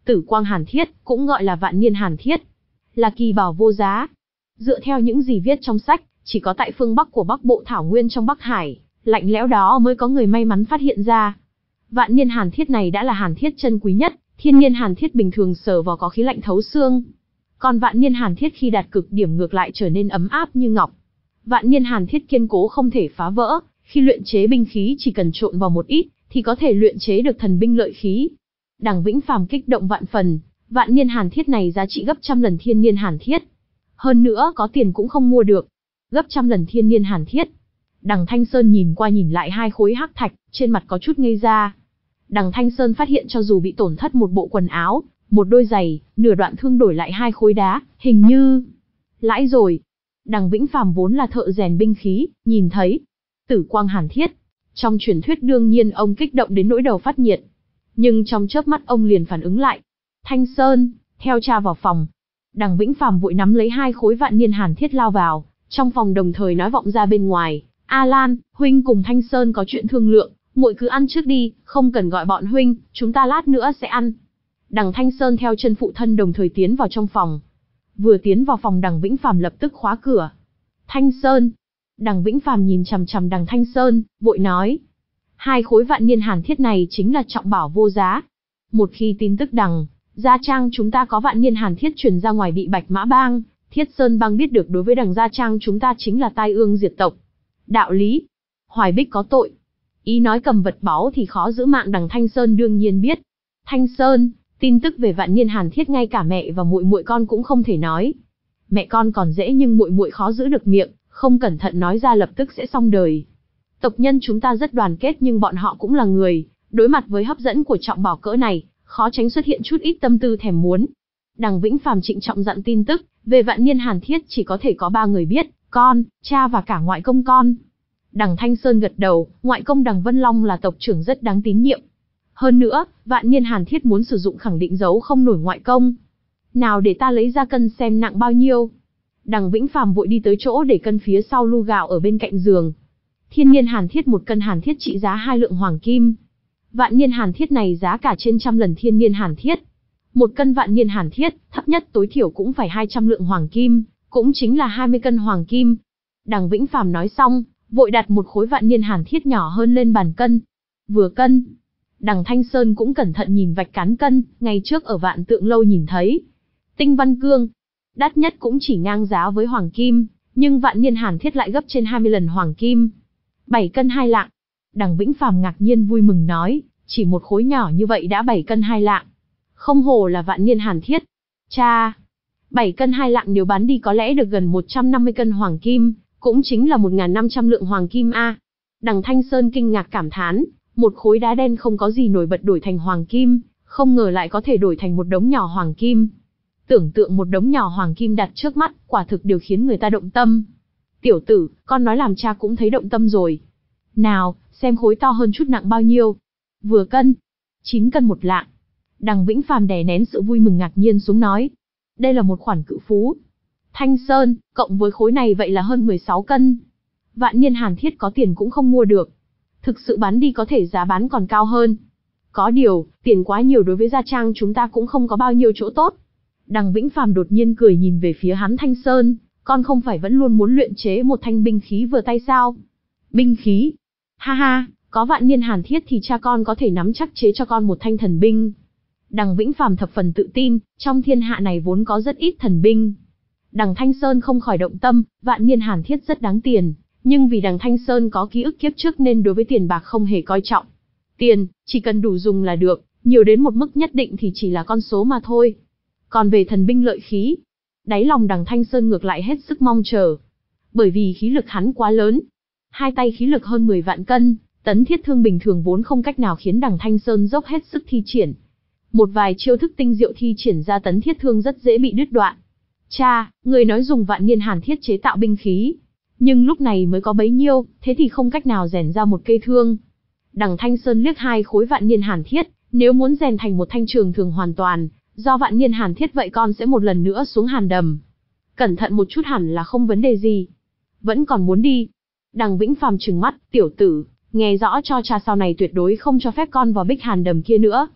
Tử quang hàn thiết, cũng gọi là vạn niên hàn thiết, là kỳ bảo vô giá. Dựa theo những gì viết trong sách, chỉ có tại phương Bắc của Bắc Bộ thảo nguyên trong Bắc Hải, lạnh lẽo đó mới có người may mắn phát hiện ra. Vạn niên hàn thiết này đã là hàn thiết chân quý nhất, thiên niên hàn thiết bình thường sờ vào có khí lạnh thấu xương. Còn vạn niên hàn thiết khi đạt cực điểm ngược lại trở nên ấm áp như ngọc. Vạn niên hàn thiết kiên cố không thể phá vỡ, khi luyện chế binh khí chỉ cần trộn vào một ít, thì có thể luyện chế được thần binh lợi khí. Đằng Vĩnh Phàm kích động vạn phần, vạn niên hàn thiết này giá trị gấp trăm lần thiên niên hàn thiết. Hơn nữa có tiền cũng không mua được. Gấp trăm lần thiên niên hàn thiết. Đằng Thanh Sơn nhìn qua nhìn lại hai khối hắc thạch, trên mặt có chút ngây ra. Đằng Thanh Sơn phát hiện cho dù bị tổn thất một bộ quần áo, một đôi giày, nửa đoạn thương đổi lại hai khối đá, hình như lãi rồi. Đằng Vĩnh Phàm vốn là thợ rèn binh khí, nhìn thấy tử quang hàn thiết, trong truyền thuyết đương nhiên ông kích động đến nỗi đầu phát nhiệt. Nhưng trong chớp mắt ông liền phản ứng lại. Thanh Sơn, theo cha vào phòng. Đằng Vĩnh Phàm vội nắm lấy hai khối vạn niên hàn thiết lao vào, trong phòng đồng thời nói vọng ra bên ngoài. A Lan, huynh cùng Thanh Sơn có chuyện thương lượng, muội cứ ăn trước đi, không cần gọi bọn huynh, chúng ta lát nữa sẽ ăn. Đằng Thanh Sơn theo chân phụ thân đồng thời tiến vào trong phòng. Vừa tiến vào phòng đằng Vĩnh Phàm lập tức khóa cửa. Thanh Sơn. Đằng Vĩnh Phàm nhìn chằm chằm đằng Thanh Sơn, vội nói. Hai khối vạn niên hàn thiết này chính là trọng bảo vô giá. Một khi tin tức đằng Gia Trang chúng ta có vạn niên hàn thiết truyền ra ngoài bị Bạch Mã Bang, Thiết Sơn Bang biết được, đối với đằng Gia Trang chúng ta chính là tai ương diệt tộc. Đạo lý, Hoài Bích có tội. Ý nói cầm vật báu thì khó giữ mạng, đằng Thanh Sơn đương nhiên biết. Thanh Sơn, tin tức về vạn niên hàn thiết ngay cả mẹ và muội muội con cũng không thể nói. Mẹ con còn dễ nhưng muội muội khó giữ được miệng, không cẩn thận nói ra lập tức sẽ xong đời. Tộc nhân chúng ta rất đoàn kết nhưng bọn họ cũng là người, đối mặt với hấp dẫn của trọng bảo cỡ này, khó tránh xuất hiện chút ít tâm tư thèm muốn. Đằng Vĩnh Phàm trịnh trọng dặn tin tức về vạn niên hàn thiết chỉ có thể có ba người biết, con, cha và cả ngoại công con. Đằng Thanh Sơn gật đầu, ngoại công đằng Vân Long là tộc trưởng rất đáng tín nhiệm. Hơn nữa, vạn niên hàn thiết muốn sử dụng khẳng định giấu không nổi ngoại công. Nào để ta lấy ra cân xem nặng bao nhiêu. Đằng Vĩnh Phàm vội đi tới chỗ để cân phía sau lu gạo ở bên cạnh giường. Thiên niên hàn thiết một cân hàn thiết trị giá hai lượng hoàng kim. Vạn niên hàn thiết này giá cả trên trăm lần thiên niên hàn thiết. Một cân vạn niên hàn thiết, thấp nhất tối thiểu cũng phải hai trăm lượng hoàng kim, cũng chính là hai mươi cân hoàng kim. Đằng Vĩnh Phàm nói xong, vội đặt một khối vạn niên hàn thiết nhỏ hơn lên bàn cân. Vừa cân, đằng Thanh Sơn cũng cẩn thận nhìn vạch cán cân, ngày trước ở Vạn Tượng Lâu nhìn thấy. Tinh văn cương, đắt nhất cũng chỉ ngang giá với hoàng kim, nhưng vạn niên hàn thiết lại gấp trên hai mươi lần hoàng kim. bảy cân hai lạng. Đằng Vĩnh Phàm ngạc nhiên vui mừng nói, chỉ một khối nhỏ như vậy đã bảy cân hai lạng. Không hổ là vạn niên hàn thiết. Cha, bảy cân hai lạng nếu bán đi có lẽ được gần một trăm năm mươi cân hoàng kim, cũng chính là một nghìn năm trăm lượng hoàng kim a. Đằng Thanh Sơn kinh ngạc cảm thán, một khối đá đen không có gì nổi bật đổi thành hoàng kim, không ngờ lại có thể đổi thành một đống nhỏ hoàng kim. Tưởng tượng một đống nhỏ hoàng kim đặt trước mắt, quả thực điều khiến người ta động tâm. Tiểu tử, con nói làm cha cũng thấy động tâm rồi. Nào, xem khối to hơn chút nặng bao nhiêu. Vừa cân, chín cân một lạng. Đằng Vĩnh Phàm đè nén sự vui mừng ngạc nhiên xuống nói. Đây là một khoản cự phú. Thanh Sơn, cộng với khối này vậy là hơn mười sáu cân. Vạn niên hàn thiết có tiền cũng không mua được. Thực sự bán đi có thể giá bán còn cao hơn. Có điều, tiền quá nhiều đối với Gia Trang chúng ta cũng không có bao nhiêu chỗ tốt. Đằng Vĩnh Phàm đột nhiên cười nhìn về phía hắn. Thanh Sơn, con không phải vẫn luôn muốn luyện chế một thanh binh khí vừa tay sao? Binh khí? Ha ha, có vạn niên hàn thiết thì cha con có thể nắm chắc chế cho con một thanh thần binh. Đằng Vĩnh Phàm thập phần tự tin, trong thiên hạ này vốn có rất ít thần binh. Đằng Thanh Sơn không khỏi động tâm, vạn niên hàn thiết rất đáng tiền, nhưng vì đằng Thanh Sơn có ký ức kiếp trước nên đối với tiền bạc không hề coi trọng. Tiền, chỉ cần đủ dùng là được, nhiều đến một mức nhất định thì chỉ là con số mà thôi. Còn về thần binh lợi khí, đáy lòng đằng Thanh Sơn ngược lại hết sức mong chờ. Bởi vì khí lực hắn quá lớn. Hai tay khí lực hơn mười vạn cân, tấn thiết thương bình thường vốn không cách nào khiến đằng Thanh Sơn dốc hết sức thi triển. Một vài chiêu thức tinh diệu thi triển ra tấn thiết thương rất dễ bị đứt đoạn. Cha, người nói dùng vạn niên hàn thiết chế tạo binh khí. Nhưng lúc này mới có bấy nhiêu, thế thì không cách nào rèn ra một cây thương. Đằng Thanh Sơn liếc hai khối vạn niên hàn thiết, nếu muốn rèn thành một thanh trường thường hoàn toàn, do vạn niên hàn thiết vậy con sẽ một lần nữa xuống hàn đầm. Cẩn thận một chút hẳn là không vấn đề gì. Vẫn còn muốn đi. Đằng Vĩnh Phàm trừng mắt, tiểu tử, nghe rõ cho cha sau này tuyệt đối không cho phép con vào bích hàn đầm kia nữa.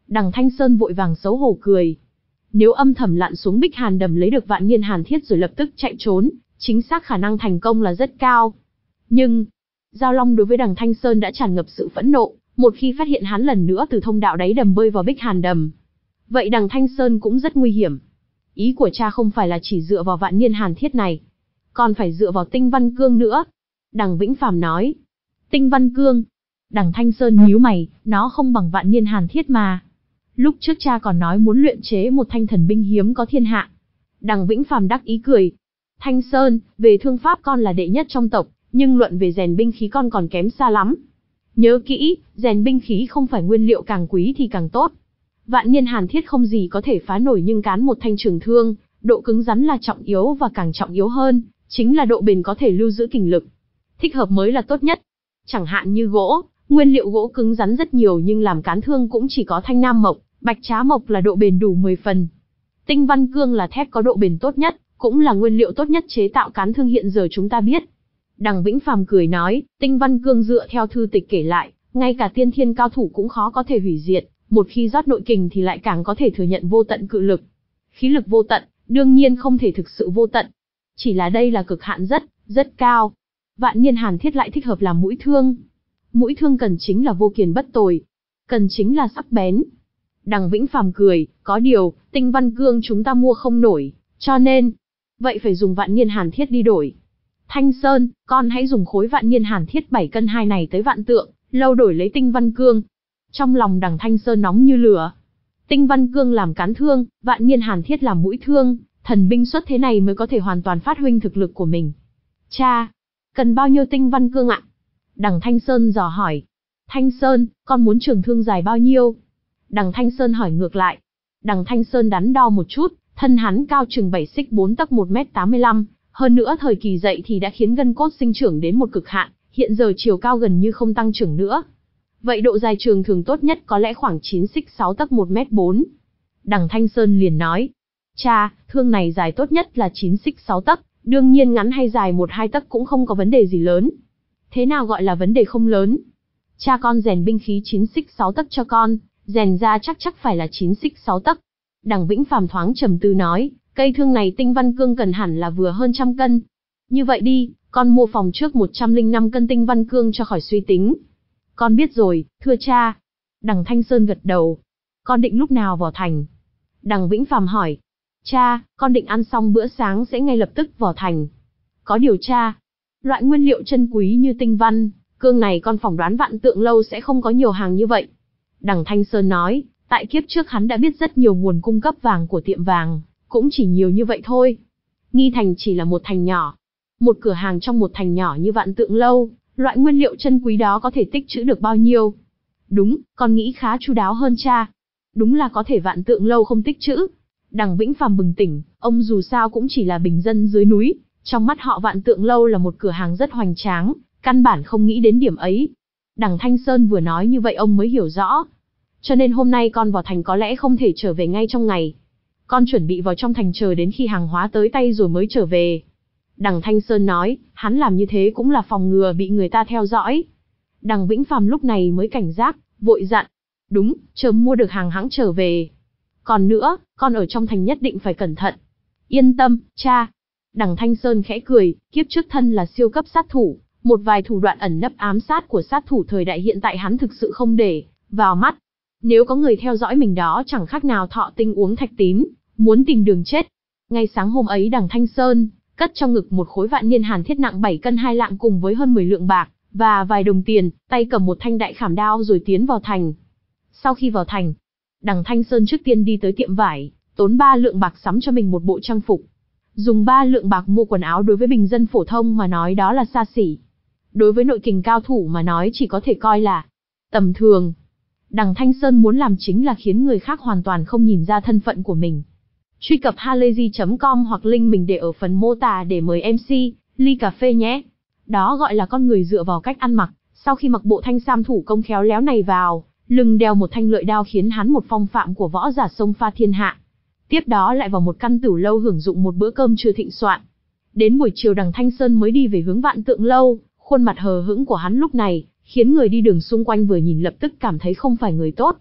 Đằng Thanh Sơn vội vàng xấu hổ cười. Nếu âm thầm lặn xuống Bích Hàn Đầm lấy được vạn niên hàn thiết rồi lập tức chạy trốn, chính xác khả năng thành công là rất cao. Nhưng, Giao Long đối với đằng Thanh Sơn đã tràn ngập sự phẫn nộ, một khi phát hiện hắn lần nữa từ thông đạo đáy đầm bơi vào Bích Hàn Đầm. Vậy đằng Thanh Sơn cũng rất nguy hiểm. Ý của cha không phải là chỉ dựa vào vạn niên hàn thiết này, còn phải dựa vào tinh văn cương nữa. Đằng Vĩnh Phàm nói. Tinh văn cương. Đằng Thanh Sơn nhíu mày, nó không bằng vạn niên hàn thiết mà. Lúc trước cha còn nói muốn luyện chế một thanh thần binh hiếm có thiên hạ. Đằng Vĩnh Phàm đắc ý cười. Thanh Sơn, về thương pháp con là đệ nhất trong tộc, nhưng luận về rèn binh khí con còn kém xa lắm. Nhớ kỹ, rèn binh khí không phải nguyên liệu càng quý thì càng tốt. Vạn niên hàn thiết không gì có thể phá nổi nhưng cán một thanh trường thương, độ cứng rắn là trọng yếu và càng trọng yếu hơn, chính là độ bền có thể lưu giữ kình lực. Thích hợp mới là tốt nhất. Chẳng hạn như gỗ, nguyên liệu gỗ cứng rắn rất nhiều nhưng làm cán thương cũng chỉ có thanh nam mộc, bạch trá mộc là độ bền đủ mười phần. Tinh văn cương là thép có độ bền tốt nhất, cũng là nguyên liệu tốt nhất chế tạo cán thương hiện giờ chúng ta biết. Đằng Vĩnh Phàm cười nói, tinh văn cương dựa theo thư tịch kể lại, ngay cả tiên thiên cao thủ cũng khó có thể hủy diệt, một khi rót nội kình thì lại càng có thể thừa nhận vô tận cự lực. Khí lực vô tận, đương nhiên không thể thực sự vô tận. Chỉ là đây là cực hạn rất, rất cao. Vạn niên hàn thiết lại thích hợp làm mũi thương. Mũi thương cần chính là vô kiền bất tồi, cần chính là sắc bén. Đằng Vĩnh Phàm cười, có điều, tinh văn cương chúng ta mua không nổi, cho nên, vậy phải dùng vạn niên hàn thiết đi đổi. Thanh Sơn, con hãy dùng khối vạn niên hàn thiết bảy cân hai này tới Vạn Tượng Lâu đổi lấy tinh văn cương. Trong lòng đằng Thanh Sơn nóng như lửa. Tinh văn cương làm cán thương, vạn niên hàn thiết làm mũi thương, thần binh xuất thế này mới có thể hoàn toàn phát huy thực lực của mình. Cha, cần bao nhiêu tinh văn cương ạ? Đằng Thanh Sơn dò hỏi. Thanh Sơn, con muốn trường thương dài bao nhiêu? Đằng Thanh Sơn hỏi ngược lại. Đằng Thanh Sơn đắn đo một chút, thân hắn cao chừng bảy xích bốn tấc một mét tám mươi lăm, hơn nữa thời kỳ dậy thì đã khiến gân cốt sinh trưởng đến một cực hạn, hiện giờ chiều cao gần như không tăng trưởng nữa. Vậy độ dài trường thường tốt nhất có lẽ khoảng chín xích sáu tấc một mét bốn. Đằng Thanh Sơn liền nói. Cha, thương này dài tốt nhất là chín xích sáu tấc, đương nhiên ngắn hay dài một hai tấc cũng không có vấn đề gì lớn. Thế nào gọi là vấn đề không lớn? Cha con rèn binh khí chín xích sáu tấc cho con, rèn ra chắc chắc phải là chín xích sáu tấc. Đằng Vĩnh Phàm thoáng trầm tư nói, cây thương này tinh văn cương cần hẳn là vừa hơn trăm cân. Như vậy đi, con mua phòng trước một trăm lẻ năm cân tinh văn cương cho khỏi suy tính. Con biết rồi, thưa cha. Đằng Thanh Sơn gật đầu. Con định lúc nào vào thành? Đằng Vĩnh Phàm hỏi. Cha, con định ăn xong bữa sáng sẽ ngay lập tức vào thành. Có điều cha, loại nguyên liệu chân quý như tinh văn cương này con phỏng đoán Vạn Tượng Lâu sẽ không có nhiều hàng như vậy. Đằng Thanh Sơn nói, tại kiếp trước hắn đã biết rất nhiều nguồn cung cấp vàng của tiệm vàng, cũng chỉ nhiều như vậy thôi. Nghi Thành chỉ là một thành nhỏ. Một cửa hàng trong một thành nhỏ như Vạn Tượng Lâu, loại nguyên liệu chân quý đó có thể tích trữ được bao nhiêu? Đúng, con nghĩ khá chu đáo hơn cha. Đúng là có thể Vạn Tượng Lâu không tích trữ. Đằng Vĩnh Phàm bừng tỉnh, ông dù sao cũng chỉ là bình dân dưới núi, trong mắt họ Vạn Tượng Lâu là một cửa hàng rất hoành tráng, căn bản không nghĩ đến điểm ấy. Đằng Thanh Sơn vừa nói như vậy ông mới hiểu rõ. Cho nên hôm nay con vào thành có lẽ không thể trở về ngay trong ngày. Con chuẩn bị vào trong thành chờ đến khi hàng hóa tới tay rồi mới trở về. Đằng Thanh Sơn nói, hắn làm như thế cũng là phòng ngừa bị người ta theo dõi. Đằng Vĩnh Phàm lúc này mới cảnh giác, vội dặn. Đúng, chờ mua được hàng hãng trở về. Còn nữa, con ở trong thành nhất định phải cẩn thận. Yên tâm, cha. Đằng Thanh Sơn khẽ cười, kiếp trước thân là siêu cấp sát thủ, một vài thủ đoạn ẩn nấp ám sát của sát thủ thời đại hiện tại hắn thực sự không để vào mắt. Nếu có người theo dõi mình đó chẳng khác nào thọ tinh uống thạch tín, muốn tìm đường chết. Ngay sáng hôm ấy đằng Thanh Sơn cất trong ngực một khối vạn niên hàn thiết nặng bảy cân hai lạng cùng với hơn mười lượng bạc, và vài đồng tiền, tay cầm một thanh đại khảm đao rồi tiến vào thành. Sau khi vào thành, đằng Thanh Sơn trước tiên đi tới tiệm vải, tốn ba lượng bạc sắm cho mình một bộ trang phục. Dùng ba lượng bạc mua quần áo đối với bình dân phổ thông mà nói đó là xa xỉ. Đối với nội kình cao thủ mà nói chỉ có thể coi là tầm thường. Đằng Thanh Sơn muốn làm chính là khiến người khác hoàn toàn không nhìn ra thân phận của mình. Truy cập halayzi chấm com hoặc link mình để ở phần mô tả để mời em xê, ly cà phê nhé. Đó gọi là con người dựa vào cách ăn mặc, sau khi mặc bộ thanh sam thủ công khéo léo này vào, lưng đeo một thanh lợi đao khiến hắn một phong phạm của võ giả sông pha thiên hạ. Tiếp đó lại vào một căn tửu lâu hưởng dụng một bữa cơm trưa thịnh soạn. Đến buổi chiều đằng Thanh Sơn mới đi về hướng Vạn Tượng Lâu, khuôn mặt hờ hững của hắn lúc này khiến người đi đường xung quanh vừa nhìn lập tức cảm thấy không phải người tốt.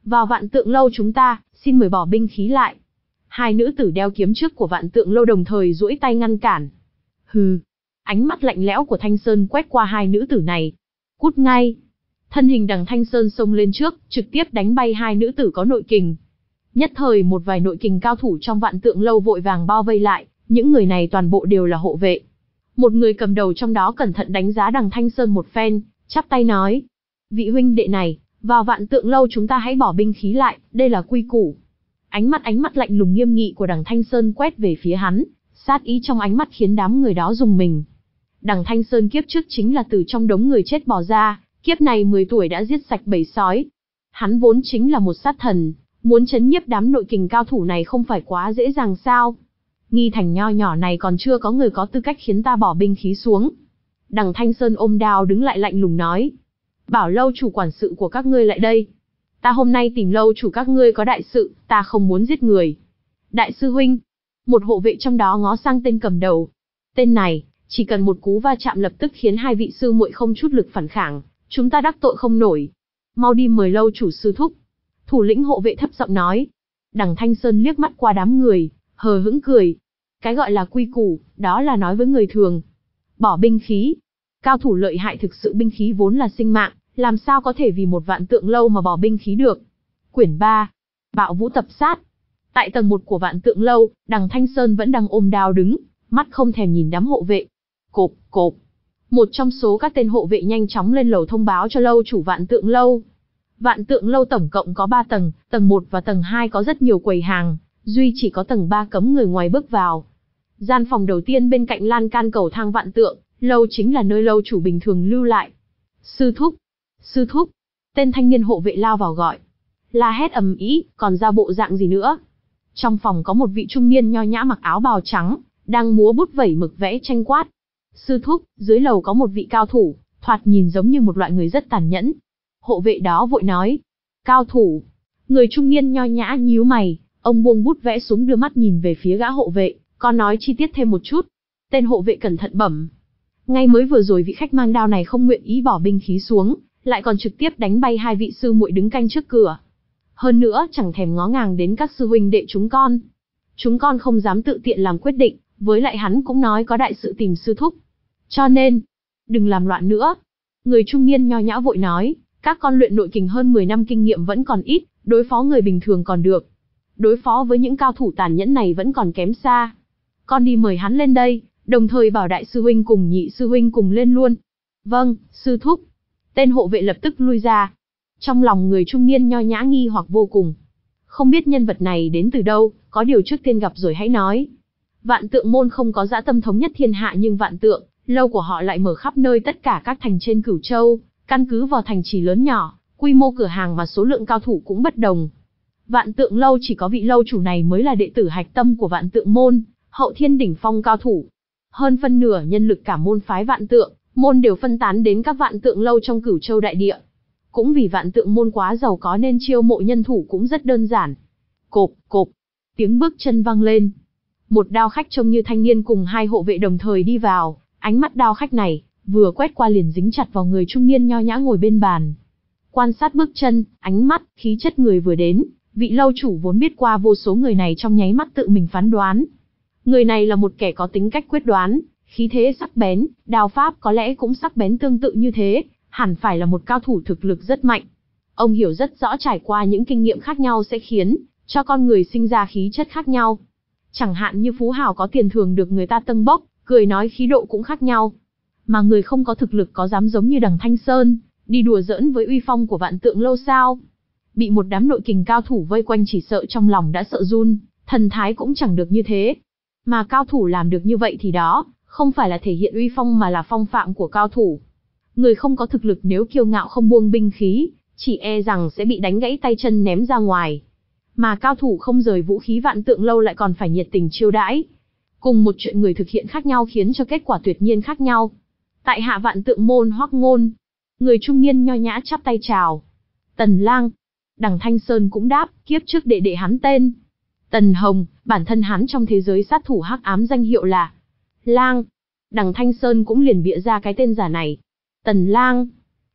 Vào Vạn Tượng Lâu chúng ta, xin mời bỏ binh khí lại. Hai nữ tử đeo kiếm trước của Vạn Tượng Lâu đồng thời duỗi tay ngăn cản. Hừ. Ánh mắt lạnh lẽo của Thanh Sơn quét qua hai nữ tử này. Cút ngay. Thân hình Đằng Thanh Sơn xông lên trước, trực tiếp đánh bay hai nữ tử có nội kình. Nhất thời một vài nội kình cao thủ trong Vạn Tượng Lâu vội vàng bao vây lại, những người này toàn bộ đều là hộ vệ. Một người cầm đầu trong đó cẩn thận đánh giá Đằng Thanh Sơn một phen, chắp tay nói: vị huynh đệ này, vào Vạn Tượng Lâu chúng ta hãy bỏ binh khí lại, đây là quy củ. Ánh mắt ánh mắt lạnh lùng nghiêm nghị của Đằng Thanh Sơn quét về phía hắn, sát ý trong ánh mắt khiến đám người đó rùng mình. Đằng Thanh Sơn kiếp trước chính là từ trong đống người chết bò ra, kiếp này mười tuổi đã giết sạch bầy sói. Hắn vốn chính là một sát thần, muốn chấn nhiếp đám nội kình cao thủ này không phải quá dễ dàng sao? Nghi Thành nho nhỏ này còn chưa có người có tư cách khiến ta bỏ binh khí xuống. Đằng Thanh Sơn ôm đao đứng lại lạnh lùng nói: bảo lâu chủ quản sự của các ngươi lại đây. Ta hôm nay tìm lâu chủ các ngươi có đại sự, ta không muốn giết người. Đại sư huynh. Một hộ vệ trong đó ngó sang tên cầm đầu. Tên này, chỉ cần một cú va chạm lập tức khiến hai vị sư muội không chút lực phản kháng, chúng ta đắc tội không nổi. Mau đi mời lâu chủ sư thúc. Thủ lĩnh hộ vệ thấp giọng nói. Đằng Thanh Sơn liếc mắt qua đám người, hờ hững cười. Cái gọi là quy củ, đó là nói với người thường. Bỏ binh khí. Cao thủ lợi hại thực sự, binh khí vốn là sinh mạng, làm sao có thể vì một Vạn Tượng Lâu mà bỏ binh khí được. Quyển ba. Bạo Vũ tập sát. Tại tầng một của Vạn Tượng Lâu, Đằng Thanh Sơn vẫn đang ôm đao đứng, mắt không thèm nhìn đám hộ vệ. Cộp, cộp. Một trong số các tên hộ vệ nhanh chóng lên lầu thông báo cho lâu chủ Vạn Tượng Lâu. Vạn Tượng Lâu tổng cộng có ba tầng, tầng một và tầng hai có rất nhiều quầy hàng, duy chỉ có tầng ba cấm người ngoài bước vào. Gian phòng đầu tiên bên cạnh lan can cầu thang Vạn Tượng Lâu chính là nơi lâu chủ bình thường lưu lại. Sư thúc, sư thúc. Tên thanh niên hộ vệ lao vào gọi. La hét ầm ĩ, còn ra bộ dạng gì nữa? Trong phòng có một vị trung niên nho nhã mặc áo bào trắng, đang múa bút vẩy mực vẽ tranh quát. Sư thúc, dưới lầu có một vị cao thủ, thoạt nhìn giống như một loại người rất tàn nhẫn. Hộ vệ đó vội nói. Cao thủ. Người trung niên nho nhã nhíu mày, ông buông bút vẽ xuống đưa mắt nhìn về phía gã hộ vệ, còn nói chi tiết thêm một chút. Tên hộ vệ cẩn thận bẩm. Ngay mới vừa rồi vị khách mang đao này không nguyện ý bỏ binh khí xuống, lại còn trực tiếp đánh bay hai vị sư muội đứng canh trước cửa. Hơn nữa chẳng thèm ngó ngàng đến các sư huynh đệ chúng con. Chúng con không dám tự tiện làm quyết định, với lại hắn cũng nói có đại sự tìm sư thúc. Cho nên, đừng làm loạn nữa. Người trung niên nho nhã vội nói, các con luyện nội kình hơn mười năm kinh nghiệm vẫn còn ít, đối phó người bình thường còn được. Đối phó với những cao thủ tàn nhẫn này vẫn còn kém xa. Con đi mời hắn lên đây, đồng thời bảo đại sư huynh cùng nhị sư huynh cùng lên luôn. Vâng, sư thúc. Tên hộ vệ lập tức lui ra. Trong lòng người trung niên nho nhã nghi hoặc vô cùng. Không biết nhân vật này đến từ đâu, có điều trước tiên gặp rồi hãy nói. Vạn Tượng môn không có dã tâm thống nhất thiên hạ, nhưng Vạn Tượng Lâu của họ lại mở khắp nơi tất cả các thành trên Cửu Châu, căn cứ vào thành trì lớn nhỏ, quy mô cửa hàng và số lượng cao thủ cũng bất đồng. Vạn Tượng Lâu chỉ có vị lâu chủ này mới là đệ tử hạch tâm của Vạn Tượng môn, hậu thiên đỉnh phong cao thủ. Hơn phân nửa nhân lực cả môn phái Vạn Tượng môn đều phân tán đến các Vạn Tượng Lâu trong Cửu Châu đại địa. Cũng vì Vạn Tượng môn quá giàu có nên chiêu mộ nhân thủ cũng rất đơn giản. Cộp, cộp, tiếng bước chân vang lên. Một đao khách trông như thanh niên cùng hai hộ vệ đồng thời đi vào, ánh mắt đao khách này vừa quét qua liền dính chặt vào người trung niên nho nhã ngồi bên bàn. Quan sát bước chân, ánh mắt, khí chất người vừa đến, vị lâu chủ vốn biết qua vô số người này trong nháy mắt tự mình phán đoán. Người này là một kẻ có tính cách quyết đoán, khí thế sắc bén, đao pháp có lẽ cũng sắc bén tương tự như thế, hẳn phải là một cao thủ thực lực rất mạnh. Ông hiểu rất rõ trải qua những kinh nghiệm khác nhau sẽ khiến cho con người sinh ra khí chất khác nhau. Chẳng hạn như phú hào có tiền thường được người ta tâng bốc, cười nói khí độ cũng khác nhau. Mà người không có thực lực có dám giống như Đằng Thanh Sơn, đi đùa giỡn với uy phong của Vạn Tượng Lâu sao? Bị một đám nội kình cao thủ vây quanh chỉ sợ trong lòng đã sợ run, thần thái cũng chẳng được như thế. Mà cao thủ làm được như vậy thì đó, không phải là thể hiện uy phong mà là phong phạm của cao thủ. Người không có thực lực nếu kiêu ngạo không buông binh khí, chỉ e rằng sẽ bị đánh gãy tay chân ném ra ngoài. Mà cao thủ không rời vũ khí Vạn Tượng Lâu lại còn phải nhiệt tình chiêu đãi. Cùng một chuyện người thực hiện khác nhau khiến cho kết quả tuyệt nhiên khác nhau. Tại hạ Vạn Tượng môn Hoắc Ngôn. Người trung niên nho nhã chắp tay chào. Tần Lang. Đằng Thanh Sơn cũng đáp, kiếp trước đệ đệ hắn tên Tần Hồng, bản thân hắn trong thế giới sát thủ hắc ám danh hiệu là Lang. Đằng Thanh Sơn cũng liền bịa ra cái tên giả này. Tần Lang.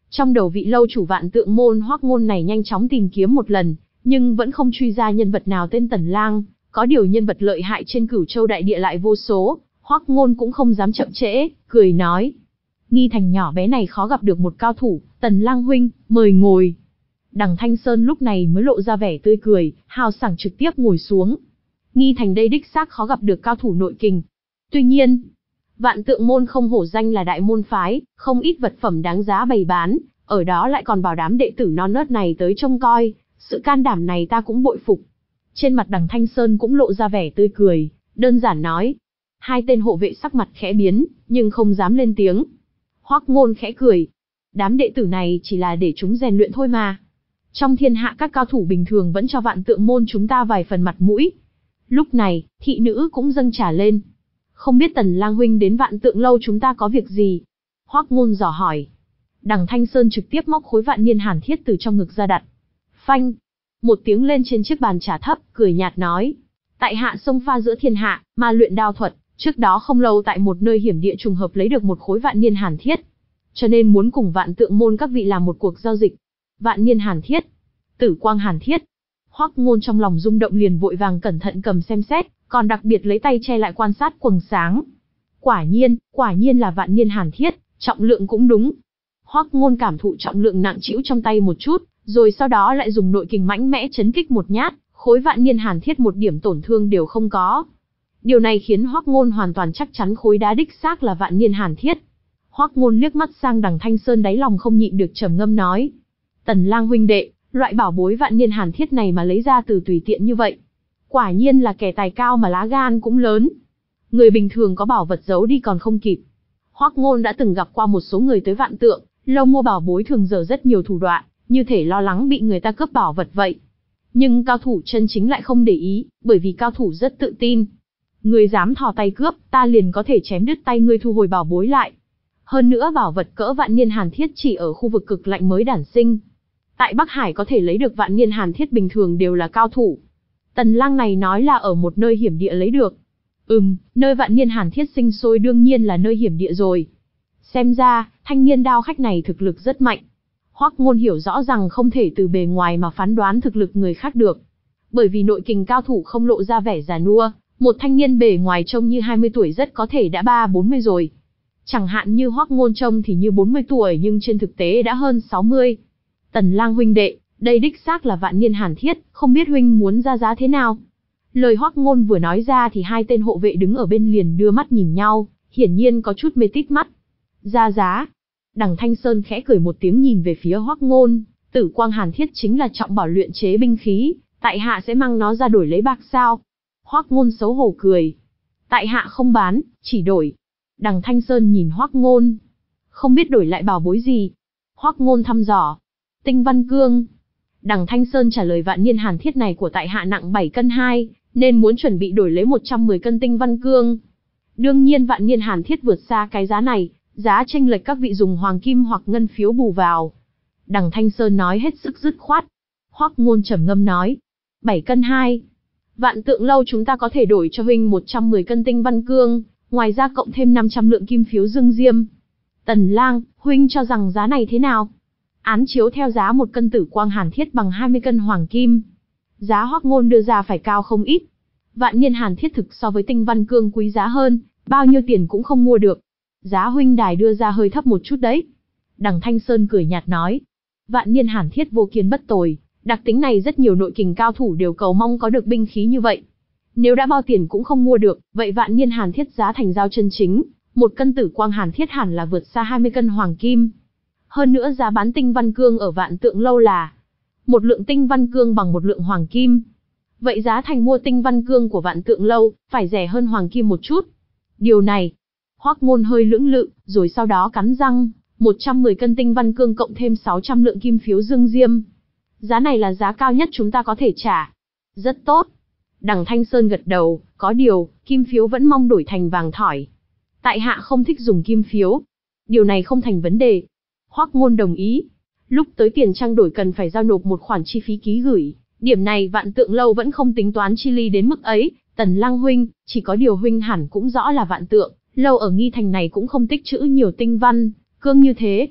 Trong đầu vị lâu chủ Vạn Tượng môn Hoắc Ngôn này nhanh chóng tìm kiếm một lần, nhưng vẫn không truy ra nhân vật nào tên Tần Lang, có điều nhân vật lợi hại trên Cửu Châu đại địa lại vô số, Hoắc Ngôn cũng không dám chậm trễ, cười nói: Nghi Thành nhỏ bé này khó gặp được một cao thủ, Tần Lang huynh, mời ngồi. Đằng Thanh Sơn lúc này mới lộ ra vẻ tươi cười, hào sảng trực tiếp ngồi xuống. Nghi Thành đây đích xác khó gặp được cao thủ nội kình. Tuy nhiên, Vạn Tượng môn không hổ danh là đại môn phái, không ít vật phẩm đáng giá bày bán, ở đó lại còn bảo đám đệ tử non nớt này tới trông coi, sự can đảm này ta cũng bội phục. Trên mặt Đằng Thanh Sơn cũng lộ ra vẻ tươi cười, đơn giản nói. Hai tên hộ vệ sắc mặt khẽ biến, nhưng không dám lên tiếng. Hoắc Ngôn khẽ cười. Đám đệ tử này chỉ là để chúng rèn luyện thôi mà. Trong thiên hạ các cao thủ bình thường vẫn cho Vạn Tượng môn chúng ta vài phần mặt mũi. Lúc này, thị nữ cũng dâng trà lên. Không biết Tần Lang huynh đến Vạn Tượng lâu chúng ta có việc gì? Hoắc Ngôn dò hỏi. Đằng Thanh Sơn trực tiếp móc khối vạn niên hàn thiết từ trong ngực ra đặt. Phanh! Một tiếng lên trên chiếc bàn trà thấp, cười nhạt nói. Tại hạ xông pha giữa thiên hạ, ma luyện đao thuật, trước đó không lâu tại một nơi hiểm địa trùng hợp lấy được một khối vạn niên hàn thiết. Cho nên muốn cùng Vạn Tượng môn các vị làm một cuộc giao dịch. Vạn niên hàn thiết, tử quang hàn thiết. Hoắc Ngôn trong lòng rung động liền vội vàng cẩn thận cầm xem xét, còn đặc biệt lấy tay che lại quan sát quầng sáng. Quả nhiên, quả nhiên là vạn niên hàn thiết, trọng lượng cũng đúng. Hoắc Ngôn cảm thụ trọng lượng nặng trĩu trong tay một chút, rồi sau đó lại dùng nội kình mãnh mẽ chấn kích một nhát, khối vạn niên hàn thiết một điểm tổn thương đều không có. Điều này khiến Hoắc Ngôn hoàn toàn chắc chắn khối đá đích xác là vạn niên hàn thiết. Hoắc Ngôn liếc mắt sang Đằng Thanh Sơn đáy lòng không nhịn được trầm ngâm nói: Tần Lang huynh đệ, loại bảo bối vạn niên hàn thiết này mà lấy ra từ tùy tiện như vậy, quả nhiên là kẻ tài cao mà lá gan cũng lớn. Người bình thường có bảo vật giấu đi còn không kịp. Hoắc Ngôn đã từng gặp qua một số người tới Vạn Tượng lâu mua bảo bối thường dở rất nhiều thủ đoạn, như thể lo lắng bị người ta cướp bảo vật vậy. Nhưng cao thủ chân chính lại không để ý, bởi vì cao thủ rất tự tin. Người dám thò tay cướp, ta liền có thể chém đứt tay ngươi thu hồi bảo bối lại. Hơn nữa bảo vật cỡ vạn niên hàn thiết chỉ ở khu vực cực lạnh mới đản sinh. Tại Bắc Hải có thể lấy được vạn niên hàn thiết bình thường đều là cao thủ. Tần Lang này nói là ở một nơi hiểm địa lấy được. Ừm, nơi vạn niên hàn thiết sinh sôi đương nhiên là nơi hiểm địa rồi. Xem ra, thanh niên đao khách này thực lực rất mạnh. Hoắc Ngôn hiểu rõ rằng không thể từ bề ngoài mà phán đoán thực lực người khác được. Bởi vì nội kình cao thủ không lộ ra vẻ già nua, một thanh niên bề ngoài trông như hai mươi tuổi rất có thể đã ba bốn mươi rồi. Chẳng hạn như Hoắc Ngôn trông thì như bốn mươi tuổi nhưng trên thực tế đã hơn sáu mươi. Tần Lang huynh đệ, đây đích xác là vạn niên hàn thiết, không biết huynh muốn ra giá thế nào? Lời Hoắc Ngôn vừa nói ra thì hai tên hộ vệ đứng ở bên liền đưa mắt nhìn nhau, hiển nhiên có chút mê tít mắt. Ra giá? Đằng Thanh Sơn khẽ cười một tiếng nhìn về phía Hoắc Ngôn, tử quang hàn thiết chính là trọng bảo luyện chế binh khí, tại hạ sẽ mang nó ra đổi lấy bạc sao? Hoắc Ngôn xấu hổ cười. Tại hạ không bán, chỉ đổi. Đằng Thanh Sơn nhìn Hoắc Ngôn. Không biết đổi lại bảo bối gì? Hoắc Ngôn thăm dò. Tinh văn cương. Đằng Thanh Sơn trả lời vạn niên hàn thiết này của tại hạ nặng bảy cân hai, nên muốn chuẩn bị đổi lấy một trăm mười cân tinh văn cương. Đương nhiên vạn niên hàn thiết vượt xa cái giá này, giá chênh lệch các vị dùng hoàng kim hoặc ngân phiếu bù vào. Đằng Thanh Sơn nói hết sức dứt khoát. Hoắc Ngôn trầm ngâm nói. bảy cân hai. Vạn Tượng lâu chúng ta có thể đổi cho huynh một trăm mười cân tinh văn cương, ngoài ra cộng thêm năm trăm lượng kim phiếu dương diêm. Tần Lang, huynh cho rằng giá này thế nào? Án chiếu theo giá một cân tử quang hàn thiết bằng hai mươi cân hoàng kim. Giá Hoắc Ngôn đưa ra phải cao không ít. Vạn niên hàn thiết thực so với tinh văn cương quý giá hơn, bao nhiêu tiền cũng không mua được. Giá huynh đài đưa ra hơi thấp một chút đấy. Đằng Thanh Sơn cười nhạt nói. Vạn niên hàn thiết vô kiên bất tồi, đặc tính này rất nhiều nội kình cao thủ đều cầu mong có được binh khí như vậy. Nếu đã bao tiền cũng không mua được, vậy vạn niên hàn thiết giá thành giao chân chính, một cân tử quang hàn thiết hẳn là vượt xa hai mươi cân hoàng kim. Hơn nữa giá bán tinh văn cương ở Vạn Tượng lâu là một lượng tinh văn cương bằng một lượng hoàng kim. Vậy giá thành mua tinh văn cương của Vạn Tượng lâu phải rẻ hơn hoàng kim một chút. Điều này, Hoắc Ngôn hơi lưỡng lự, rồi sau đó cắn răng, một trăm mười cân tinh văn cương cộng thêm sáu trăm lượng kim phiếu dương diêm. Giá này là giá cao nhất chúng ta có thể trả. Rất tốt. Đằng Thanh Sơn gật đầu, có điều, kim phiếu vẫn mong đổi thành vàng thỏi. Tại hạ không thích dùng kim phiếu. Điều này không thành vấn đề. Hoắc Ngôn đồng ý. Lúc tới tiền trang đổi cần phải giao nộp một khoản chi phí ký gửi. Điểm này Vạn Tượng lâu vẫn không tính toán chi ly đến mức ấy. Tần Lang huynh, chỉ có điều huynh hẳn cũng rõ là Vạn Tượng lâu ở Nghi Thành này cũng không tích trữ nhiều tinh văn cương như thế.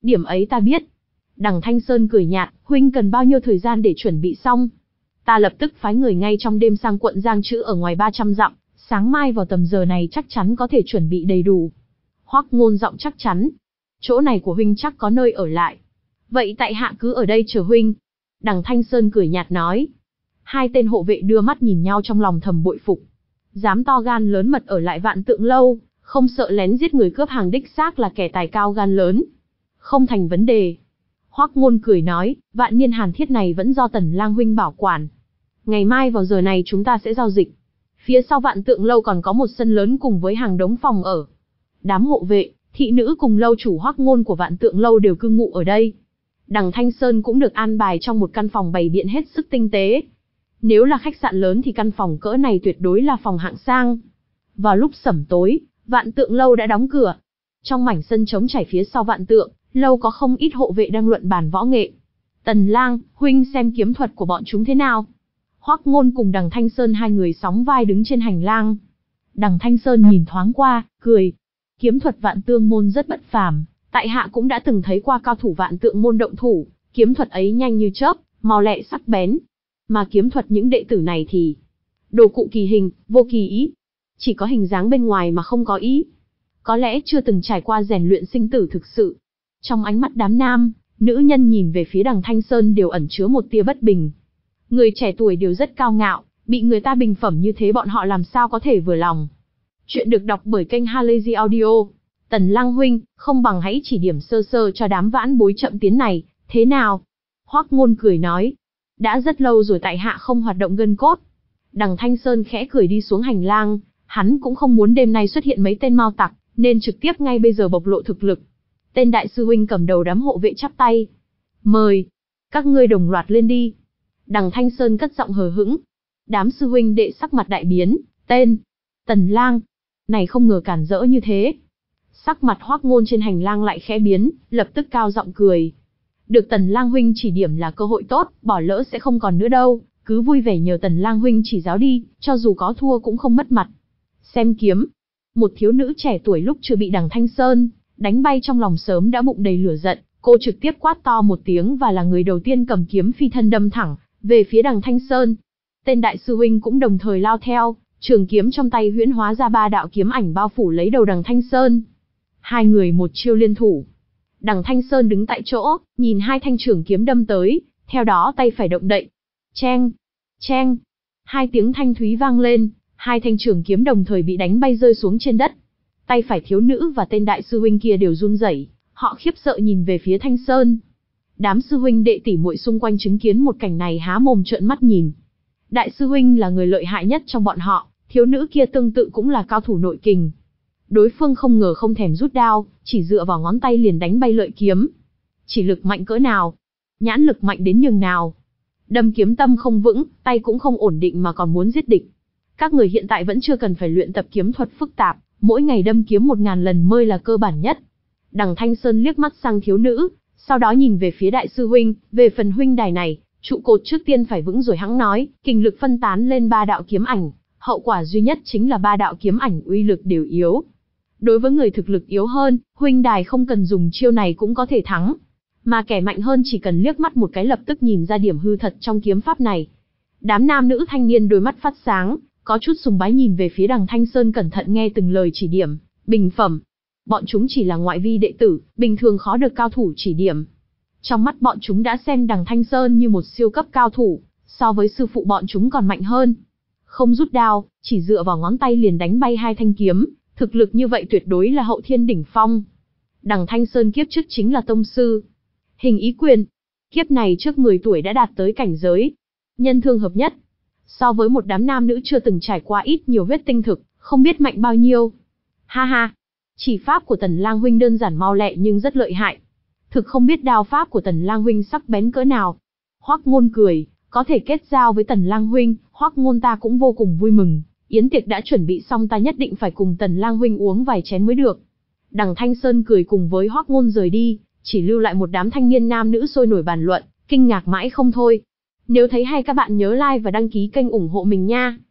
Điểm ấy ta biết. Đằng Thanh Sơn cười nhạt, huynh cần bao nhiêu thời gian để chuẩn bị xong? Ta lập tức phái người ngay trong đêm sang quận Giang Trữ ở ngoài ba trăm dặm, sáng mai vào tầm giờ này chắc chắn có thể chuẩn bị đầy đủ. Hoắc Ngôn giọng chắc chắn. Chỗ này của huynh chắc có nơi ở lại. Vậy tại hạ cứ ở đây chờ huynh. Đằng Thanh Sơn cười nhạt nói. Hai tên hộ vệ đưa mắt nhìn nhau trong lòng thầm bội phục. Dám to gan lớn mật ở lại Vạn Tượng Lâu, không sợ lén giết người cướp hàng đích xác là kẻ tài cao gan lớn. Không thành vấn đề. Hoắc Ngôn cười nói, vạn niên hàn thiết này vẫn do Tần Lang huynh bảo quản. Ngày mai vào giờ này chúng ta sẽ giao dịch. Phía sau Vạn Tượng Lâu còn có một sân lớn cùng với hàng đống phòng ở. Đám hộ vệ, thị nữ cùng lâu chủ Hoắc Ngôn của Vạn Tượng Lâu đều cư ngụ ở đây. Đằng Thanh Sơn cũng được an bài trong một căn phòng bày biện hết sức tinh tế. Nếu là khách sạn lớn thì căn phòng cỡ này tuyệt đối là phòng hạng sang. Vào lúc sẩm tối, Vạn Tượng Lâu đã đóng cửa. Trong mảnh sân trống trải phía sau Vạn Tượng Lâu có không ít hộ vệ đang luận bàn võ nghệ. Tần Lang, huynh xem kiếm thuật của bọn chúng thế nào? Hoắc Ngôn cùng Đằng Thanh Sơn hai người sóng vai đứng trên hành lang. Đằng Thanh Sơn nhìn thoáng qua, cười. Kiếm thuật Vạn Tượng môn rất bất phàm, tại hạ cũng đã từng thấy qua cao thủ Vạn Tượng môn động thủ, kiếm thuật ấy nhanh như chớp, mau lẹ sắc bén. Mà kiếm thuật những đệ tử này thì đồ cụ kỳ hình, vô kỳ ý. Chỉ có hình dáng bên ngoài mà không có ý. Có lẽ chưa từng trải qua rèn luyện sinh tử thực sự. Trong ánh mắt đám nam, nữ nhân nhìn về phía Đằng Thanh Sơn đều ẩn chứa một tia bất bình. Người trẻ tuổi đều rất cao ngạo, bị người ta bình phẩm như thế bọn họ làm sao có thể vừa lòng. Chuyện được đọc bởi kênh Halazy Audio. Tần Lang huynh, không bằng hãy chỉ điểm sơ sơ cho đám vãn bối chậm tiến này, thế nào? Hoắc Ngôn cười nói. Đã rất lâu rồi tại hạ không hoạt động gân cốt. Đằng Thanh Sơn khẽ cười đi xuống hành lang, hắn cũng không muốn đêm nay xuất hiện mấy tên mao tặc, nên trực tiếp ngay bây giờ bộc lộ thực lực. Tên đại sư huynh cầm đầu đám hộ vệ chắp tay. Mời, các ngươi đồng loạt lên đi. Đằng Thanh Sơn cất giọng hờ hững. Đám sư huynh đệ sắc mặt đại biến, tên Tần Lang. Này không ngờ cản rỡ như thế. Sắc mặt Hoắc Ngôn trên hành lang lại khẽ biến, lập tức cao giọng cười. Được Tần Lang huynh chỉ điểm là cơ hội tốt, bỏ lỡ sẽ không còn nữa đâu, cứ vui vẻ nhờ Tần Lang huynh chỉ giáo đi, cho dù có thua cũng không mất mặt. Xem kiếm. Một thiếu nữ trẻ tuổi lúc chưa bị Đằng Thanh Sơn đánh bay trong lòng sớm đã bụng đầy lửa giận, cô trực tiếp quát to một tiếng và là người đầu tiên cầm kiếm phi thân đâm thẳng về phía Đằng Thanh Sơn. Tên đại sư huynh cũng đồng thời lao theo, trường kiếm trong tay huyễn hóa ra ba đạo kiếm ảnh bao phủ lấy đầu Đằng Thanh Sơn. Hai người một chiêu liên thủ. Đằng Thanh Sơn đứng tại chỗ, nhìn hai thanh trường kiếm đâm tới, theo đó tay phải động đậy. Cheng, cheng, hai tiếng thanh thúy vang lên, hai thanh trường kiếm đồng thời bị đánh bay rơi xuống trên đất. Tay phải thiếu nữ và tên đại sư huynh kia đều run rẩy, họ khiếp sợ nhìn về phía Thanh Sơn. Đám sư huynh đệ tỷ muội xung quanh chứng kiến một cảnh này há mồm trợn mắt nhìn. Đại sư huynh là người lợi hại nhất trong bọn họ, thiếu nữ kia tương tự cũng là cao thủ nội kình. Đối phương không ngờ không thèm rút đao, chỉ dựa vào ngón tay liền đánh bay lợi kiếm. Chỉ lực mạnh cỡ nào, nhãn lực mạnh đến nhường nào. Đâm kiếm tâm không vững, tay cũng không ổn định mà còn muốn giết địch. Các người hiện tại vẫn chưa cần phải luyện tập kiếm thuật phức tạp, mỗi ngày đâm kiếm một ngàn lần mới là cơ bản nhất. Đằng Thanh Sơn liếc mắt sang thiếu nữ, sau đó nhìn về phía đại sư huynh, về phần huynh đài này, trụ cột trước tiên phải vững rồi hẵng nói, kình lực phân tán lên ba đạo kiếm ảnh, hậu quả duy nhất chính là ba đạo kiếm ảnh uy lực đều yếu. Đối với người thực lực yếu hơn, huynh đài không cần dùng chiêu này cũng có thể thắng. Mà kẻ mạnh hơn chỉ cần liếc mắt một cái lập tức nhìn ra điểm hư thật trong kiếm pháp này. Đám nam nữ thanh niên đôi mắt phát sáng, có chút sùng bái nhìn về phía Đằng Thanh Sơn cẩn thận nghe từng lời chỉ điểm, bình phẩm. Bọn chúng chỉ là ngoại vi đệ tử, bình thường khó được cao thủ chỉ điểm. Trong mắt bọn chúng đã xem Đằng Thanh Sơn như một siêu cấp cao thủ, so với sư phụ bọn chúng còn mạnh hơn. Không rút đao, chỉ dựa vào ngón tay liền đánh bay hai thanh kiếm, thực lực như vậy tuyệt đối là hậu thiên đỉnh phong. Đằng Thanh Sơn kiếp trước chính là tông sư. Hình ý quyền, kiếp này trước mười tuổi đã đạt tới cảnh giới nhân thương hợp nhất. So với một đám nam nữ chưa từng trải qua ít nhiều huyết tinh thực, không biết mạnh bao nhiêu. Ha ha, chỉ pháp của Tần Lang huynh đơn giản mau lẹ nhưng rất lợi hại. Thực không biết đao pháp của Tần Lang huynh sắc bén cỡ nào. Hoắc Ngôn cười, có thể kết giao với Tần Lang huynh, Hoắc Ngôn ta cũng vô cùng vui mừng. Yến tiệc đã chuẩn bị xong, ta nhất định phải cùng Tần Lang huynh uống vài chén mới được. Đằng Thanh Sơn cười cùng với Hoắc Ngôn rời đi, chỉ lưu lại một đám thanh niên nam nữ sôi nổi bàn luận, kinh ngạc mãi không thôi. Nếu thấy hay các bạn nhớ like và đăng ký kênh ủng hộ mình nha.